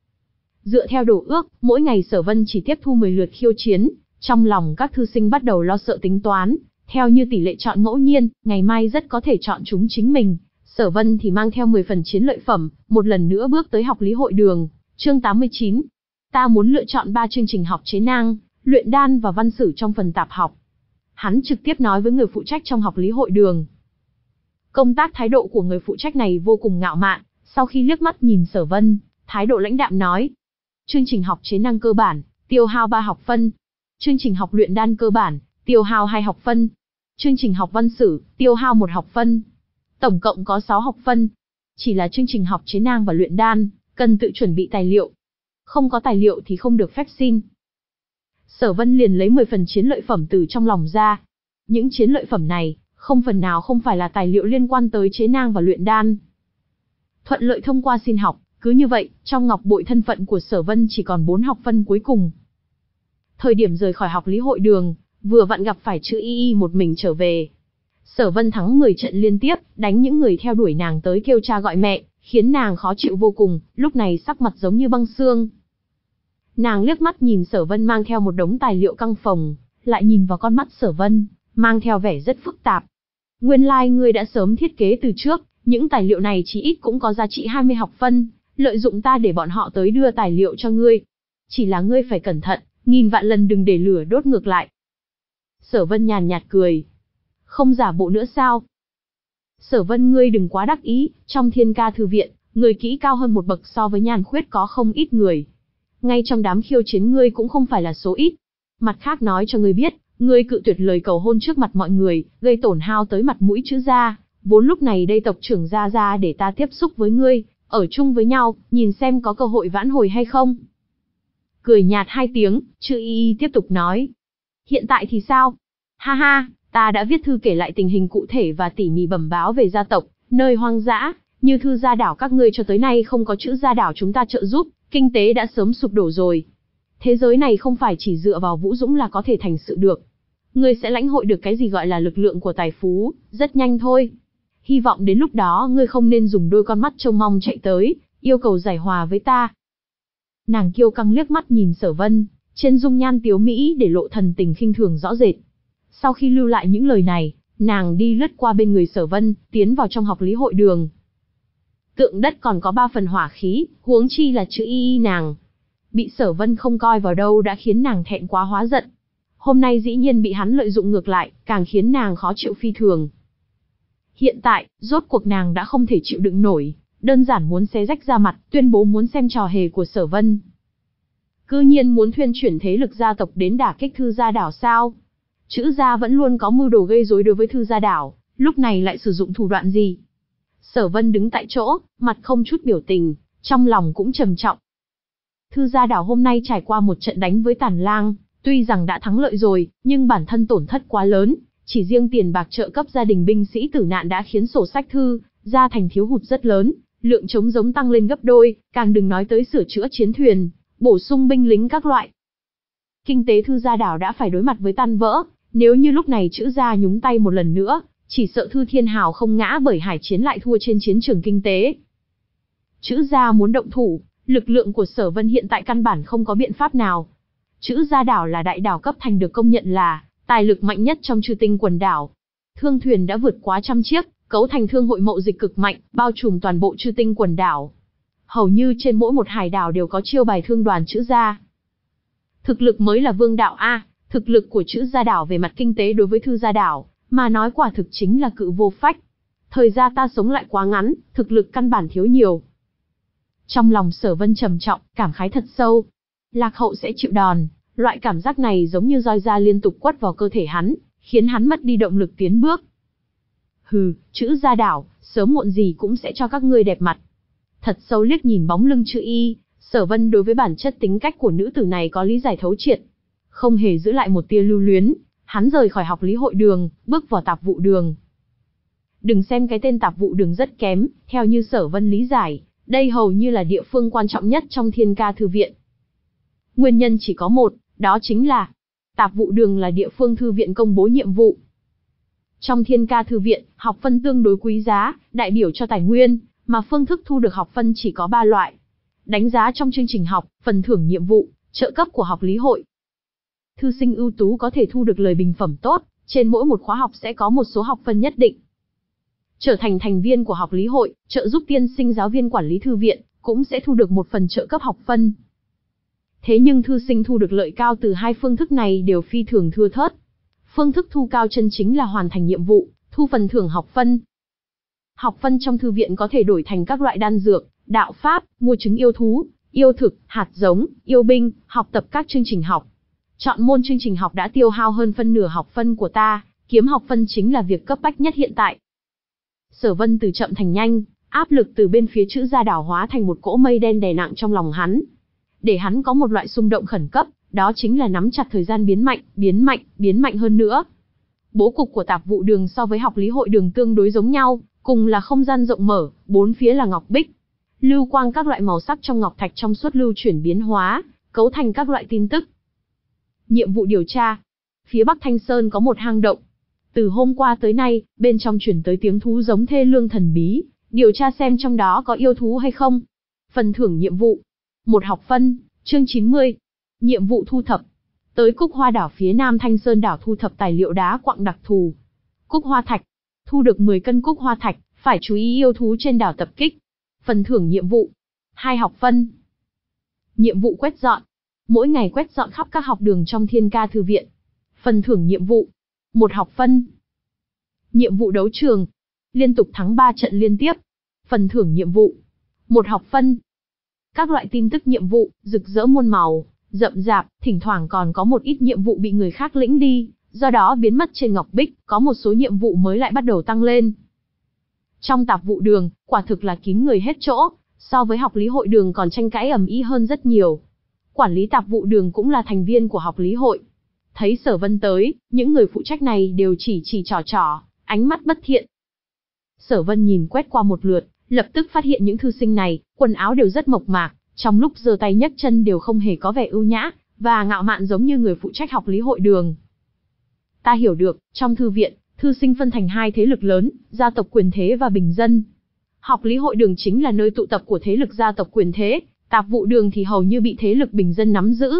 Dựa theo đồ ước, mỗi ngày Sở Vân chỉ tiếp thu mười lượt khiêu chiến, trong lòng các thư sinh bắt đầu lo sợ tính toán, theo như tỷ lệ chọn ngẫu nhiên, ngày mai rất có thể chọn chúng chính mình. Sở Vân thì mang theo mười phần chiến lợi phẩm, một lần nữa bước tới học lý hội đường. Chương tám mươi chín. Ta muốn lựa chọn ba chương trình học chế năng, luyện đan và văn sử trong phần tạp học. Hắn trực tiếp nói với người phụ trách trong học lý hội đường. Công tác thái độ của người phụ trách này vô cùng ngạo mạn, sau khi liếc mắt nhìn Sở Vân, thái độ lãnh đạm nói. Chương trình học chế năng cơ bản, tiêu hao ba học phân. Chương trình học luyện đan cơ bản, tiêu hao hai học phân. Chương trình học văn sử, tiêu hao một học phân. Tổng cộng có sáu học phân. Chỉ là chương trình học chế năng và luyện đan, cần tự chuẩn bị tài liệu. Không có tài liệu thì không được phép xin. Sở Vân liền lấy mười phần chiến lợi phẩm từ trong lòng ra. Những chiến lợi phẩm này, không phần nào không phải là tài liệu liên quan tới chế năng và luyện đan. Thuận lợi thông qua xin học, cứ như vậy, trong ngọc bội thân phận của Sở Vân chỉ còn bốn học phân cuối cùng. Thời điểm rời khỏi học lý hội đường, vừa vặn gặp phải Chữ Y Y một mình trở về. Sở Vân thắng mười trận liên tiếp, đánh những người theo đuổi nàng tới kêu cha gọi mẹ, khiến nàng khó chịu vô cùng, lúc này sắc mặt giống như băng xương. Nàng liếc mắt nhìn Sở Vân mang theo một đống tài liệu căng phồng, lại nhìn vào con mắt Sở Vân, mang theo vẻ rất phức tạp. Nguyên lai like ngươi đã sớm thiết kế từ trước, những tài liệu này chỉ ít cũng có giá trị hai mươi học phân, lợi dụng ta để bọn họ tới đưa tài liệu cho ngươi. Chỉ là ngươi phải cẩn thận, nghìn vạn lần đừng để lửa đốt ngược lại. Sở Vân nhàn nhạt cười. Không giả bộ nữa sao? Sở Vân ngươi đừng quá đắc ý, trong Thiên Ca thư viện, người kỹ cao hơn một bậc so với Nhan Khuyết có không ít người. Ngay trong đám khiêu chiến ngươi cũng không phải là số ít. Mặt khác nói cho ngươi biết, ngươi cự tuyệt lời cầu hôn trước mặt mọi người, gây tổn hao tới mặt mũi Chữ gia, vốn lúc này đây tộc trưởng gia gia để ta tiếp xúc với ngươi, ở chung với nhau, nhìn xem có cơ hội vãn hồi hay không. Cười nhạt hai tiếng, Chữ Y Y tiếp tục nói. Hiện tại thì sao? Ha ha, ta đã viết thư kể lại tình hình cụ thể và tỉ mỉ bẩm báo về gia tộc, nơi hoang dã, như thư gia đảo các ngươi cho tới nay không có Chữ gia đảo chúng ta trợ giúp, kinh tế đã sớm sụp đổ rồi. Thế giới này không phải chỉ dựa vào Vũ Dũng là có thể thành sự được. Ngươi sẽ lãnh hội được cái gì gọi là lực lượng của tài phú, rất nhanh thôi. Hy vọng đến lúc đó ngươi không nên dùng đôi con mắt trông mong chạy tới, yêu cầu giải hòa với ta. Nàng kiêu căng liếc mắt nhìn Sở Vân, trên dung nhan tiếu mỹ để lộ thần tình khinh thường rõ rệt. Sau khi lưu lại những lời này, nàng đi lướt qua bên người Sở Vân, tiến vào trong học lý hội đường. Tượng đất còn có ba phần hỏa khí, huống chi là Chữ Y Y nàng. Bị Sở Vân không coi vào đâu đã khiến nàng thẹn quá hóa giận. Hôm nay dĩ nhiên bị hắn lợi dụng ngược lại, càng khiến nàng khó chịu phi thường. Hiện tại, rốt cuộc nàng đã không thể chịu đựng nổi, đơn giản muốn xé rách ra mặt, tuyên bố muốn xem trò hề của Sở Vân. Cư nhiên muốn thuyên chuyển thế lực gia tộc đến đả kích Thư gia đảo sao? Chữ gia vẫn luôn có mưu đồ gây rối đối với Thư gia đảo, lúc này lại sử dụng thủ đoạn gì? Sở Vân đứng tại chỗ, mặt không chút biểu tình, trong lòng cũng trầm trọng. Thư Gia Đảo hôm nay trải qua một trận đánh với Tàn Lang, tuy rằng đã thắng lợi rồi, nhưng bản thân tổn thất quá lớn, chỉ riêng tiền bạc trợ cấp gia đình binh sĩ tử nạn đã khiến sổ sách Thư Gia thành thiếu hụt rất lớn, lượng trống giống tăng lên gấp đôi, càng đừng nói tới sửa chữa chiến thuyền, bổ sung binh lính các loại. Kinh tế Thư Gia Đảo đã phải đối mặt với tan vỡ, nếu như lúc này Trữ Gia nhúng tay một lần nữa, chỉ sợ Thư Thiên Hào không ngã bởi hải chiến lại thua trên chiến trường kinh tế. Trữ Gia muốn động thủ, lực lượng của Sở Vân hiện tại căn bản không có biện pháp nào. Trữ Gia Đảo là đại đảo cấp thành được công nhận là tài lực mạnh nhất trong Chư Tinh quần đảo. Thương thuyền đã vượt quá trăm chiếc, cấu thành thương hội mậu dịch cực mạnh, bao trùm toàn bộ Chư Tinh quần đảo. Hầu như trên mỗi một hải đảo đều có chiêu bài thương đoàn Trữ Gia. Thực lực mới là vương đạo a, thực lực của Trữ Gia Đảo về mặt kinh tế đối với Thư Gia Đảo mà nói quả thực chính là cự vô phách. Thời gian ta sống lại quá ngắn, thực lực căn bản thiếu nhiều. Trong lòng Sở Vân trầm trọng, cảm khái thật sâu. Lạc hậu sẽ chịu đòn, loại cảm giác này giống như roi da liên tục quất vào cơ thể hắn, khiến hắn mất đi động lực tiến bước. Hừ, Trữ Gia Đảo, sớm muộn gì cũng sẽ cho các ngươi đẹp mặt. Thật sâu liếc nhìn bóng lưng Trữ Y, Sở Vân đối với bản chất tính cách của nữ tử này có lý giải thấu triệt. Không hề giữ lại một tia lưu luyến, hắn rời khỏi học lý hội đường, bước vào tạp vụ đường. Đừng xem cái tên tạp vụ đường rất kém, theo như Sở Vân lý giải, đây hầu như là địa phương quan trọng nhất trong Thiên Ca thư viện. Nguyên nhân chỉ có một, đó chính là tạp vụ đường là địa phương thư viện công bố nhiệm vụ. Trong Thiên Ca thư viện, học phân tương đối quý giá, đại biểu cho tài nguyên, mà phương thức thu được học phân chỉ có ba loại. Đánh giá trong chương trình học, phần thưởng nhiệm vụ, trợ cấp của học lý hội. Thư sinh ưu tú có thể thu được lời bình phẩm tốt, trên mỗi một khóa học sẽ có một số học phân nhất định. Trở thành thành viên của học lý hội, trợ giúp tiên sinh giáo viên quản lý thư viện, cũng sẽ thu được một phần trợ cấp học phân. Thế nhưng thư sinh thu được lợi cao từ hai phương thức này đều phi thường thưa thớt. Phương thức thu cao chân chính là hoàn thành nhiệm vụ, thu phần thưởng học phân. Học phân trong thư viện có thể đổi thành các loại đan dược, đạo pháp, mua trứng yêu thú, yêu thực, hạt giống, yêu binh, học tập các chương trình học. Chọn môn chương trình học đã tiêu hao hơn phân nửa học phân của ta, kiếm học phân chính là việc cấp bách nhất hiện tại. Sở Vân từ chậm thành nhanh, áp lực từ bên phía Trữ Gia Đảo hóa thành một cỗ mây đen đè nặng trong lòng hắn. Để hắn có một loại xung động khẩn cấp, đó chính là nắm chặt thời gian biến mạnh, biến mạnh, biến mạnh hơn nữa. Bố cục của tạp vụ đường so với học lý hội đường tương đối giống nhau, cùng là không gian rộng mở, bốn phía là ngọc bích. Lưu quang các loại màu sắc trong ngọc thạch trong suốt lưu chuyển biến hóa, cấu thành các loại tin tức. Nhiệm vụ điều tra. Phía Bắc Thanh Sơn có một hang động. Từ hôm qua tới nay, bên trong chuyển tới tiếng thú giống thê lương thần bí, điều tra xem trong đó có yêu thú hay không. Phần thưởng nhiệm vụ. Một học phân, chương chín mươi. Nhiệm vụ thu thập. Tới Cúc Hoa đảo phía Nam Thanh Sơn đảo thu thập tài liệu đá quặng đặc thù. Cúc Hoa thạch. Thu được mười cân Cúc Hoa thạch, phải chú ý yêu thú trên đảo tập kích. Phần thưởng nhiệm vụ. Hai học phân. Nhiệm vụ quét dọn. Mỗi ngày quét dọn khắp các học đường trong Thiên Ca thư viện. Phần thưởng nhiệm vụ. Một học phân. Nhiệm vụ đấu trường. Liên tục thắng ba trận liên tiếp. Phần thưởng nhiệm vụ. Một học phân. Các loại tin tức nhiệm vụ, rực rỡ muôn màu, rậm rạp, thỉnh thoảng còn có một ít nhiệm vụ bị người khác lĩnh đi, do đó biến mất trên ngọc bích, có một số nhiệm vụ mới lại bắt đầu tăng lên. Trong tạp vụ đường, quả thực là kín người hết chỗ, so với học lý hội đường còn tranh cãi ầm ĩ hơn rất nhiều. Quản lý tạp vụ đường cũng là thành viên của học lý hội. Thấy Sở Vân tới, những người phụ trách này đều chỉ chỉ trò trò, ánh mắt bất thiện. Sở Vân nhìn quét qua một lượt, lập tức phát hiện những thư sinh này, quần áo đều rất mộc mạc, trong lúc giơ tay nhấc chân đều không hề có vẻ ưu nhã, và ngạo mạn giống như người phụ trách học lý hội đường. Ta hiểu được, trong thư viện, thư sinh phân thành hai thế lực lớn, gia tộc quyền thế và bình dân. Học lý hội đường chính là nơi tụ tập của thế lực gia tộc quyền thế, tạp vụ đường thì hầu như bị thế lực bình dân nắm giữ.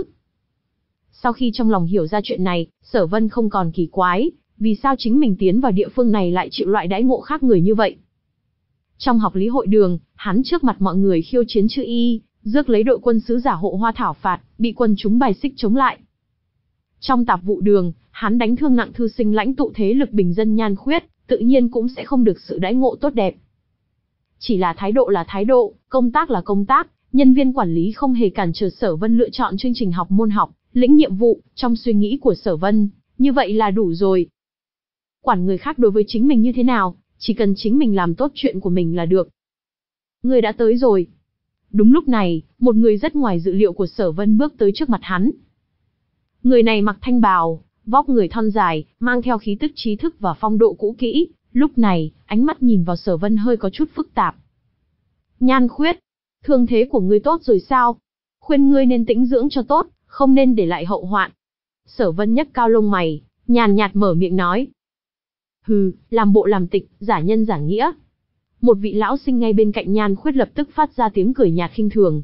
Sau khi trong lòng hiểu ra chuyện này, Sở Vân không còn kỳ quái, vì sao chính mình tiến vào địa phương này lại chịu loại đãi ngộ khác người như vậy. Trong học lý hội đường, hắn trước mặt mọi người khiêu chiến Trư Y, rước lấy đội quân sứ giả hộ hoa thảo phạt, bị quân chúng bài xích chống lại. Trong tạp vụ đường, hắn đánh thương nặng thư sinh lãnh tụ thế lực bình dân nhan khuyết, tự nhiên cũng sẽ không được sự đãi ngộ tốt đẹp. Chỉ là thái độ là thái độ, công tác là công tác, nhân viên quản lý không hề cản trở Sở Vân lựa chọn chương trình học môn học, lĩnh nhiệm vụ, trong suy nghĩ của Sở Vân, như vậy là đủ rồi. Quản người khác đối với chính mình như thế nào, chỉ cần chính mình làm tốt chuyện của mình là được. Người đã tới rồi. Đúng lúc này, một người rất ngoài dự liệu của Sở Vân bước tới trước mặt hắn. Người này mặc thanh bào, vóc người thon dài, mang theo khí tức trí thức và phong độ cũ kỹ, lúc này, ánh mắt nhìn vào Sở Vân hơi có chút phức tạp. Nhan Khuyết, thương thế của ngươi tốt rồi sao? Khuyên ngươi nên tĩnh dưỡng cho tốt, không nên để lại hậu hoạn. Sở Vân nhấc cao lông mày, nhàn nhạt mở miệng nói. Hừ, làm bộ làm tịch, giả nhân giả nghĩa. Một vị lão sinh ngay bên cạnh Nhan Khuyết lập tức phát ra tiếng cười nhạt khinh thường.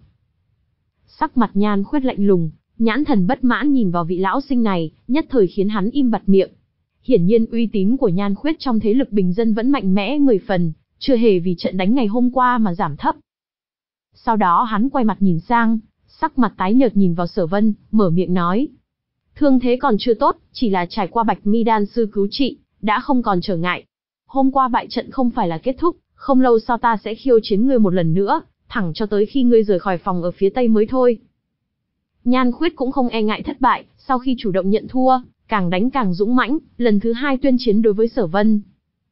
Sắc mặt Nhan Khuyết lạnh lùng, nhãn thần bất mãn nhìn vào vị lão sinh này, nhất thời khiến hắn im bặt miệng. Hiển nhiên uy tín của Nhan Khuyết trong thế lực bình dân vẫn mạnh mẽ người phần, chưa hề vì trận đánh ngày hôm qua mà giảm thấp. Sau đó hắn quay mặt nhìn sang, sắc mặt tái nhợt nhìn vào Sở Vân, mở miệng nói. Thương thế còn chưa tốt, chỉ là trải qua Bạch Mi đan sư cứu trị, đã không còn trở ngại. Hôm qua bại trận không phải là kết thúc, không lâu sau ta sẽ khiêu chiến ngươi một lần nữa, thẳng cho tới khi ngươi rời khỏi phòng ở phía tây mới thôi. Nhan Khuyết cũng không e ngại thất bại, sau khi chủ động nhận thua, càng đánh càng dũng mãnh, lần thứ hai tuyên chiến đối với Sở Vân.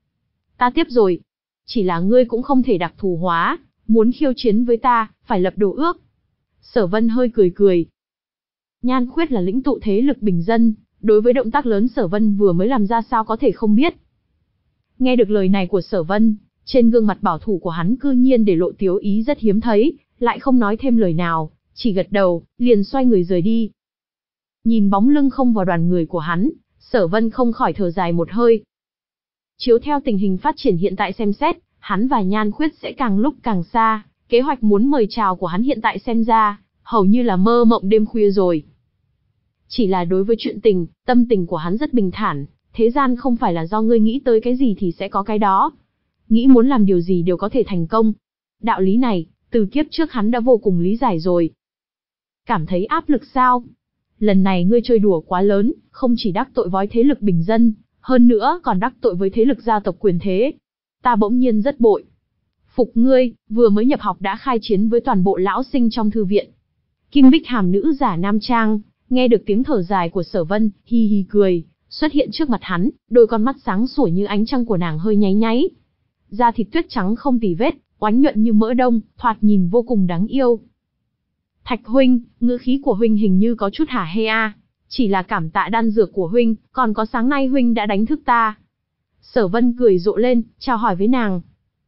Ta tiếp rồi. Chỉ là ngươi cũng không thể đặc thù hóa, muốn khiêu chiến với ta, phải lập đồ ước. Sở Vân hơi cười cười. Nhan Khuyết là lĩnh tụ thế lực bình dân, đối với động tác lớn Sở Vân vừa mới làm ra sao có thể không biết. Nghe được lời này của Sở Vân, trên gương mặt bảo thủ của hắn cư nhiên để lộ tiếu ý rất hiếm thấy, lại không nói thêm lời nào, chỉ gật đầu, liền xoay người rời đi. Nhìn bóng lưng không vào đoàn người của hắn, Sở Vân không khỏi thở dài một hơi. Chiếu theo tình hình phát triển hiện tại xem xét, hắn và Nhan Khuyết sẽ càng lúc càng xa, kế hoạch muốn mời chào của hắn hiện tại xem ra, hầu như là mơ mộng đêm khuya rồi. Chỉ là đối với chuyện tình, tâm tình của hắn rất bình thản, thế gian không phải là do ngươi nghĩ tới cái gì thì sẽ có cái đó. Nghĩ muốn làm điều gì đều có thể thành công. Đạo lý này, từ kiếp trước hắn đã vô cùng lý giải rồi. Cảm thấy áp lực sao? Lần này ngươi chơi đùa quá lớn, không chỉ đắc tội với thế lực bình dân, hơn nữa còn đắc tội với thế lực gia tộc quyền thế. Ta bỗng nhiên rất bội. Phục ngươi, vừa mới nhập học đã khai chiến với toàn bộ lão sinh trong thư viện. Kim Bích Hàm nữ giả nam trang, nghe được tiếng thở dài của Sở Vân, hi hi cười, xuất hiện trước mặt hắn, đôi con mắt sáng sủa như ánh trăng của nàng hơi nháy nháy. Da thịt tuyết trắng không tì vết, oánh nhuận như mỡ đông, thoạt nhìn vô cùng đáng yêu. Thạch huynh, ngữ khí của huynh hình như có chút hả hê a, chỉ là cảm tạ đan dược của huynh, còn có sáng nay huynh đã đánh thức ta. Sở Vân cười rộ lên, chào hỏi với nàng.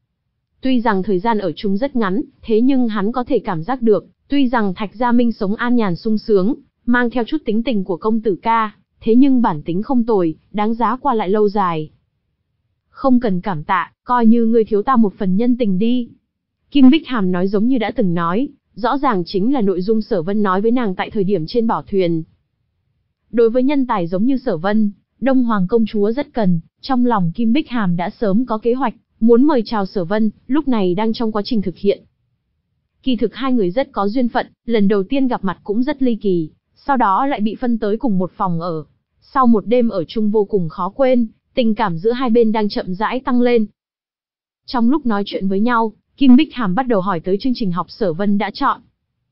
Tuy rằng thời gian ở chung rất ngắn, thế nhưng hắn có thể cảm giác được, tuy rằng Thạch Gia Minh sống an nhàn sung sướng, mang theo chút tính tình của công tử ca, thế nhưng bản tính không tồi, đáng giá qua lại lâu dài. Không cần cảm tạ, coi như ngươi thiếu ta một phần nhân tình đi. Kim Bích Hàm nói giống như đã từng nói, rõ ràng chính là nội dung Sở Vân nói với nàng tại thời điểm trên bảo thuyền. Đối với nhân tài giống như Sở Vân, Đông Hoàng công chúa rất cần, trong lòng Kim Bích Hàm đã sớm có kế hoạch, muốn mời chào Sở Vân, lúc này đang trong quá trình thực hiện. Kỳ thực hai người rất có duyên phận, lần đầu tiên gặp mặt cũng rất ly kỳ, sau đó lại bị phân tới cùng một phòng ở. Sau một đêm ở chung vô cùng khó quên, tình cảm giữa hai bên đang chậm rãi tăng lên. Trong lúc nói chuyện với nhau, Kim Bích Hàm bắt đầu hỏi tới chương trình học Sở Vân đã chọn.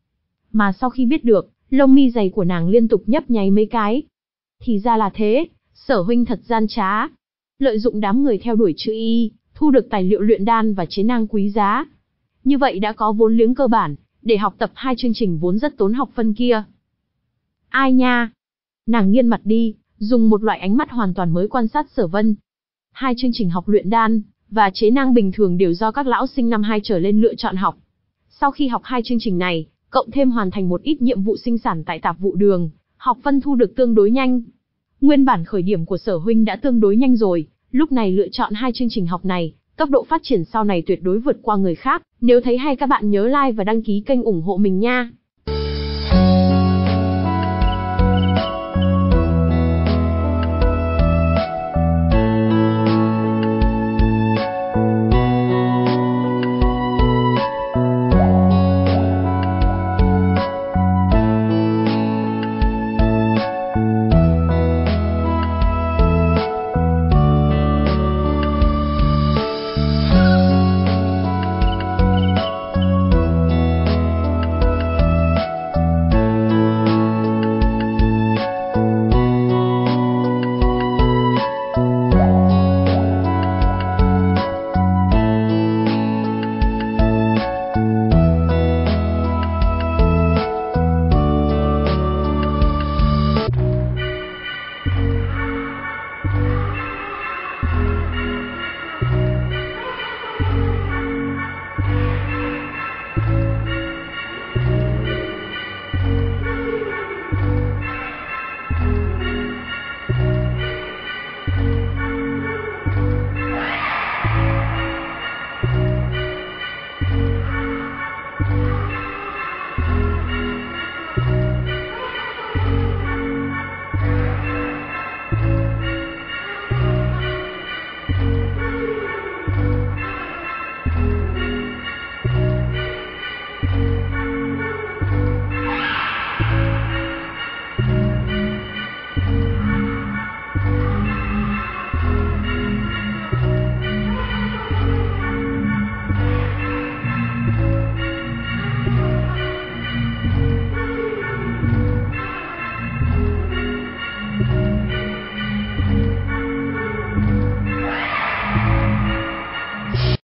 Mà sau khi biết được, lông mi dày của nàng liên tục nhấp nháy mấy cái. Thì ra là thế, Sở huynh thật gian trá. Lợi dụng đám người theo đuổi chữ y, thu được tài liệu luyện đan và chế năng quý giá. Như vậy đã có vốn liếng cơ bản, để học tập hai chương trình vốn rất tốn học phân kia. Ai nha? Nàng nghiêng mặt đi, dùng một loại ánh mắt hoàn toàn mới quan sát Sở Vân. Hai chương trình học luyện đan và chế năng bình thường đều do các lão sinh năm hai trở lên lựa chọn học. Sau khi học hai chương trình này, cộng thêm hoàn thành một ít nhiệm vụ sinh sản tại tạp vụ đường, học phân thu được tương đối nhanh. Nguyên bản khởi điểm của Sở huynh đã tương đối nhanh rồi, lúc này lựa chọn hai chương trình học này, tốc độ phát triển sau này tuyệt đối vượt qua người khác. Nếu thấy hay các bạn nhớ like và đăng ký kênh ủng hộ mình nha.